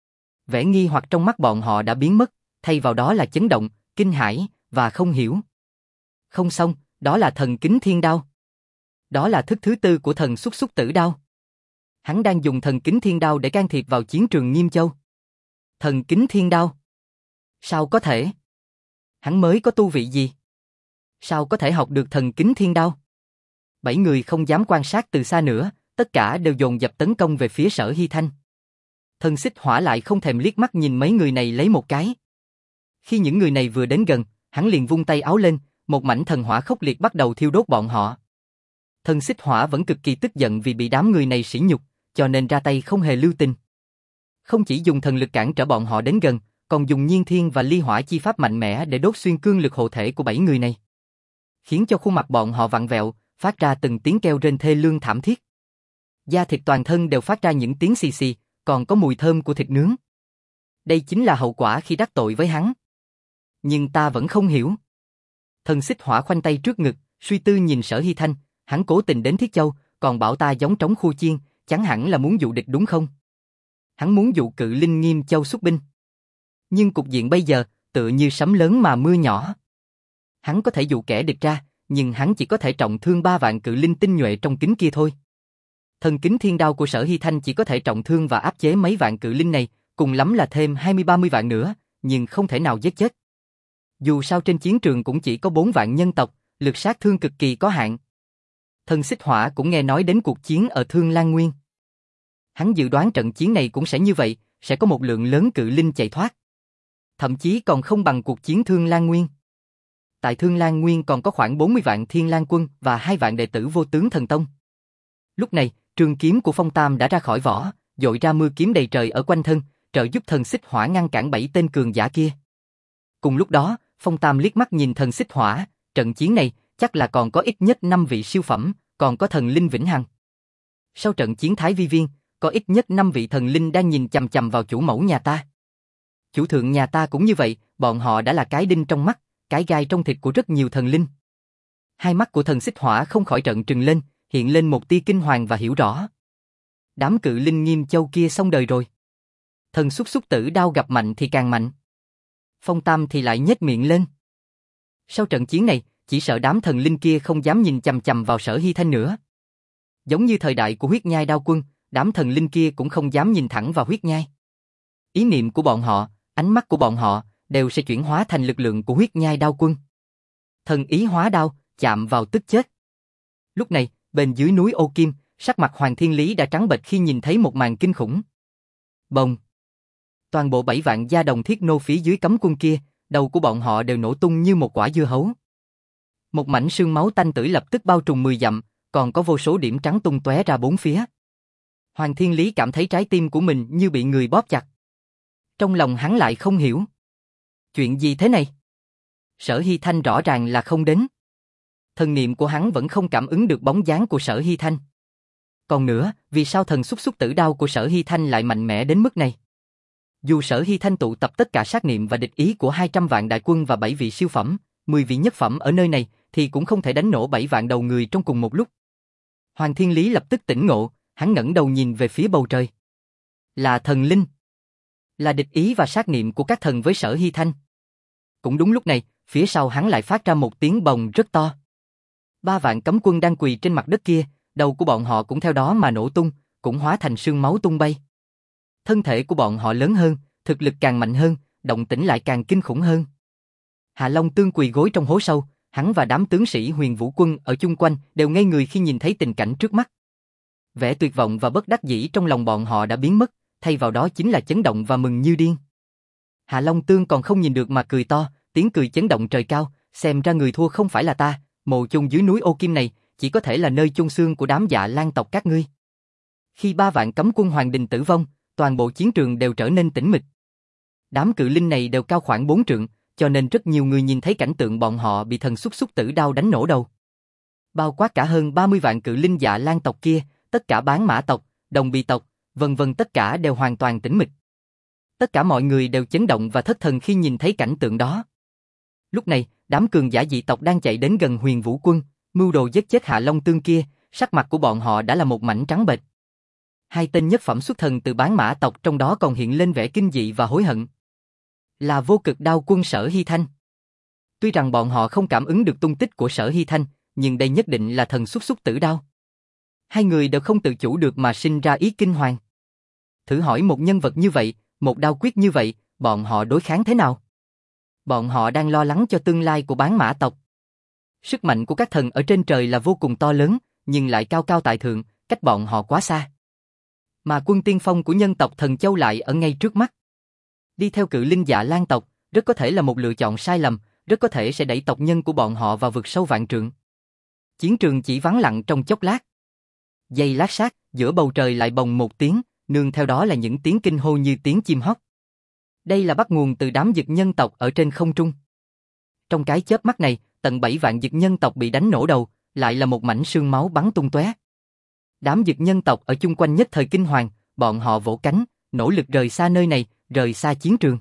Vẻ nghi hoặc trong mắt bọn họ đã biến mất, thay vào đó là chấn động, kinh hãi và không hiểu. Không xong, đó là thần kính thiên đao. Đó là thức thứ tư của thần xúc xúc tử đao. Hắn đang dùng thần kính thiên đao để can thiệp vào chiến trường Nghiêm Châu. Thần kính thiên đao? Sao có thể? Hắn mới có tu vị gì? Sao có thể học được thần kính thiên đao? Bảy người không dám quan sát từ xa nữa, tất cả đều dồn dập tấn công về phía Sở Hy Thanh. Thần Xích Hỏa lại không thèm liếc mắt nhìn mấy người này lấy một cái. Khi những người này vừa đến gần, hắn liền vung tay áo lên, một mảnh thần hỏa khốc liệt bắt đầu thiêu đốt bọn họ. Thần Xích Hỏa vẫn cực kỳ tức giận vì bị đám người này sỉ nhục, cho nên ra tay không hề lưu tình. Không chỉ dùng thần lực cản trở bọn họ đến gần, còn dùng nhiên thiên và ly hỏa chi pháp mạnh mẽ để đốt xuyên cương lực hộ thể của bảy người này, khiến cho khuôn mặt bọn họ vặn vẹo, phát ra từng tiếng kêu rên thê lương thảm thiết. Da thịt toàn thân đều phát ra những tiếng xì xì, còn có mùi thơm của thịt nướng. Đây chính là hậu quả khi đắc tội với hắn. Nhưng ta vẫn không hiểu. Thần Xích Hỏa khoanh tay trước ngực, suy tư nhìn Sở Hy Thanh, hắn cố tình đến Thiết Châu, còn bảo ta giống trống khu chiên, chẳng hẳn là muốn dụ địch đúng không? Hắn muốn dụ cự linh Nghiêm Châu xuất binh. Nhưng cục diện bây giờ, tựa như sấm lớn mà mưa nhỏ. Hắn có thể dụ kẻ địch ra, nhưng hắn chỉ có thể trọng thương ba vạn cự linh tinh nhuệ trong kính kia thôi. Thần kính thiên đao của Sở Hy Thanh chỉ có thể trọng thương và áp chế mấy vạn cự linh này, cùng lắm là thêm hai mươi ba mươi vạn nữa, nhưng không thể nào giết chết. Dù sao trên chiến trường cũng chỉ có bốn vạn nhân tộc, lực sát thương cực kỳ có hạn. Thần Xích Hỏa cũng nghe nói đến cuộc chiến ở Thương Lan Nguyên. Hắn dự đoán trận chiến này cũng sẽ như vậy, sẽ có một lượng lớn cự linh chạy thoát. Thậm chí còn không bằng cuộc chiến Thương Lan Nguyên. Tại Thương Lan Nguyên còn có khoảng bốn mươi vạn Thiên Lang quân và hai vạn đệ tử Vô Tướng Thần Tông. Lúc này, trường kiếm của Phong Tam đã ra khỏi vỏ, dội ra mưa kiếm đầy trời ở quanh thân, trợ giúp thần xích hỏa ngăn cản bảy tên cường giả kia. Cùng lúc đó, Phong Tam liếc mắt nhìn thần xích hỏa, trận chiến này chắc là còn có ít nhất năm vị siêu phẩm, còn có thần linh vĩnh hằng. Sau trận chiến Thái Vi Viên, có ít nhất năm vị thần linh đang nhìn chằm chằm vào chủ mẫu nhà ta. Chủ thượng nhà ta cũng như vậy, bọn họ đã là cái đinh trong mắt, cái gai trong thịt của rất nhiều thần linh. Hai mắt của thần xích hỏa không khỏi trợn trừng lên, hiện lên một tia kinh hoàng và hiểu rõ. Đám cự linh Nghiêm Châu kia xong đời rồi. Thần xúc xúc tử đao gặp mạnh thì càng mạnh. Phong Tam thì lại nhếch miệng lên. Sau trận chiến này, chỉ sợ đám thần linh kia không dám nhìn chằm chằm vào Sở Hy Thanh nữa. Giống như thời đại của huyết nhai đao quân, đám thần linh kia cũng không dám nhìn thẳng vào huyết nhai. Ý niệm của bọn họ, ánh mắt của bọn họ, đều sẽ chuyển hóa thành lực lượng của huyết nhai đao quân. Thần ý hóa đao, chạm vào tức chết. Lúc này, bên dưới núi Ô Kim, sắc mặt Hoàng Thiên Lý đã trắng bệch khi nhìn thấy một màn kinh khủng. Bồng! Toàn bộ bảy vạn gia đồng thiết nô phía dưới cấm quân kia, đầu của bọn họ đều nổ tung như một quả dưa hấu. Một mảnh sương máu tanh tưởi lập tức bao trùm mười dặm, còn có vô số điểm trắng tung tóe ra bốn phía. Hoàng Thiên Lý cảm thấy trái tim của mình như bị người bóp chặt. Trong lòng hắn lại không hiểu. Chuyện gì thế này? Sở Hy Thanh rõ ràng là không đến. Thần niệm của hắn vẫn không cảm ứng được bóng dáng của Sở Hy Thanh. Còn nữa, vì sao thần xúc xúc tử đao của Sở Hy Thanh lại mạnh mẽ đến mức này? Dù Sở Hy Thanh tụ tập tất cả sát niệm và địch ý của hai trăm vạn đại quân và bảy vị siêu phẩm, mười vị nhất phẩm ở nơi này, thì cũng không thể đánh nổ bảy vạn đầu người trong cùng một lúc. Hoàng Thiên Lý lập tức tỉnh ngộ, hắn ngẩng đầu nhìn về phía bầu trời. Là thần linh. Là địch ý và sát niệm của các thần với Sở Hy Thanh. Cũng đúng lúc này, phía sau hắn lại phát ra một tiếng bồng rất to. Ba vạn cấm quân đang quỳ trên mặt đất kia, đầu của bọn họ cũng theo đó mà nổ tung, cũng hóa thành sương máu tung bay. Thân thể của bọn họ lớn hơn, thực lực càng mạnh hơn, động tĩnh lại càng kinh khủng hơn. Hạ Long Tương quỳ gối trong hố sâu, hắn và đám tướng sĩ Huyền Vũ quân ở chung quanh đều ngây người khi nhìn thấy tình cảnh trước mắt. Vẻ tuyệt vọng và bất đắc dĩ trong lòng bọn họ đã biến mất, thay vào đó chính là chấn động và mừng như điên. Hạ Long Tương còn không nhìn được mà cười to, tiếng cười chấn động trời cao, xem ra người thua không phải là ta, mồ chôn dưới núi Ô Kim này, chỉ có thể là nơi chôn xương của đám Dạ Lan tộc các ngươi. Khi ba vạn cấm quân Hoàng Đình tử vong, toàn bộ chiến trường đều trở nên tĩnh mịch. Đám cự linh này đều cao khoảng bốn trượng, cho nên rất nhiều người nhìn thấy cảnh tượng bọn họ bị thần xúc xúc tử đao đánh nổ đầu. Bao quát cả hơn ba mươi vạn cự linh Dạ Lan tộc kia, tất cả bán mã tộc, đồng bì tộc, vân vân tất cả đều hoàn toàn tĩnh mịch. Tất cả mọi người đều chấn động và thất thần khi nhìn thấy cảnh tượng đó. Lúc này, đám cường giả dị tộc đang chạy đến gần Huyền Vũ quân, mưu đồ giết chết Hạ Long Tương kia, sắc mặt của bọn họ đã là một mảnh trắng bệch. Hai tên nhất phẩm xuất thần từ bán mã tộc trong đó còn hiện lên vẻ kinh dị và hối hận. Là Vô Cực Đao quân Sở Hy Thanh. Tuy rằng bọn họ không cảm ứng được tung tích của Sở Hy Thanh, nhưng đây nhất định là thần xúc xúc tử đao. Hai người đều không tự chủ được mà sinh ra ý kinh hoàng. Thử hỏi một nhân vật như vậy, một đao quyết như vậy, bọn họ đối kháng thế nào? Bọn họ đang lo lắng cho tương lai của bán mã tộc. Sức mạnh của các thần ở trên trời là vô cùng to lớn, nhưng lại cao cao tại thượng, cách bọn họ quá xa. Mà quân tiên phong của nhân tộc Thần Châu lại ở ngay trước mắt. Đi theo cự linh Dạ Lan tộc, rất có thể là một lựa chọn sai lầm, rất có thể sẽ đẩy tộc nhân của bọn họ vào vực sâu vạn trượng. Chiến trường chỉ vắng lặng trong chốc lát. Giây lát sát, giữa bầu trời lại bồng một tiếng, nương theo đó là những tiếng kinh hô như tiếng chim hót. Đây là bắt nguồn từ đám dực nhân tộc ở trên không trung. Trong cái chớp mắt này, tận bảy vạn dực nhân tộc bị đánh nổ đầu, lại là một mảnh sương máu bắn tung tóe. Đám dực nhân tộc ở chung quanh nhất thời kinh hoàng, bọn họ vỗ cánh, nỗ lực rời xa nơi này, rời xa chiến trường.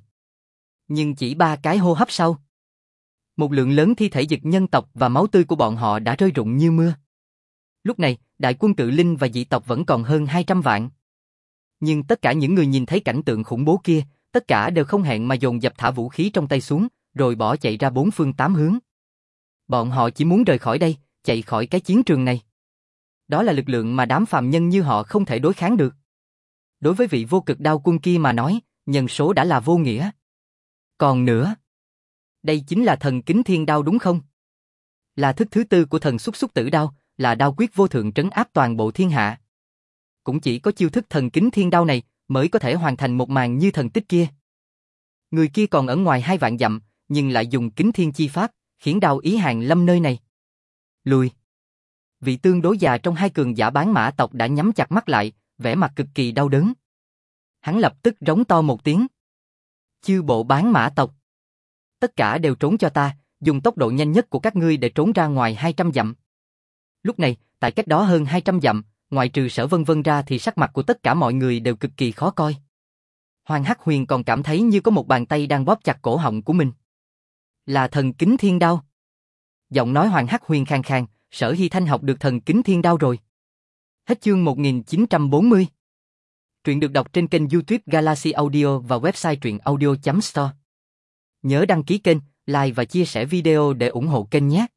Nhưng chỉ ba cái hô hấp sau, một lượng lớn thi thể dực nhân tộc và máu tươi của bọn họ đã rơi rụng như mưa. Lúc này, đại quân cự linh và dị tộc vẫn còn hơn hai trăm vạn. Nhưng tất cả những người nhìn thấy cảnh tượng khủng bố kia, tất cả đều không hẹn mà dồn dập thả vũ khí trong tay xuống, rồi bỏ chạy ra bốn phương tám hướng. Bọn họ chỉ muốn rời khỏi đây, chạy khỏi cái chiến trường này. Đó là lực lượng mà đám phàm nhân như họ không thể đối kháng được. Đối với vị Vô Cực Đao quân kia mà nói, nhân số đã là vô nghĩa. Còn nữa, đây chính là thần Kính Thiên Đao đúng không? Là thức thứ tư của thần xúc xúc tử đao, là đao quyết vô thượng trấn áp toàn bộ thiên hạ. Cũng chỉ có chiêu thức thần Kính Thiên Đao này mới có thể hoàn thành một màn như thần tích kia. Người kia còn ở ngoài hai vạn dặm, nhưng lại dùng kính thiên chi pháp, khiến đao ý hàng lâm nơi này. Lùi. Vị tương đối già trong hai cường giả bán mã tộc đã nhắm chặt mắt lại, vẻ mặt cực kỳ đau đớn. Hắn lập tức rống to một tiếng. Chư bộ bán mã tộc. Tất cả đều trốn cho ta, dùng tốc độ nhanh nhất của các ngươi để trốn ra ngoài hai trăm dặm. Lúc này, tại cách đó hơn hai trăm dặm, ngoại trừ Sở Vân Vân ra thì sắc mặt của tất cả mọi người đều cực kỳ khó coi. Hoàng Hắc Huyền còn cảm thấy như có một bàn tay đang bóp chặt cổ họng của mình. Là thần kính thiên đao. Giọng nói Hoàng Hắc Huyền khàn khàn, Sở Hy Thanh học được thần kính thiên đao rồi. Hết chương một nghìn chín trăm bốn mươi. Truyện được đọc trên kênh YouTube Galaxy Audio và website truyện audio chấm store. Nhớ đăng ký kênh, like và chia sẻ video để ủng hộ kênh nhé.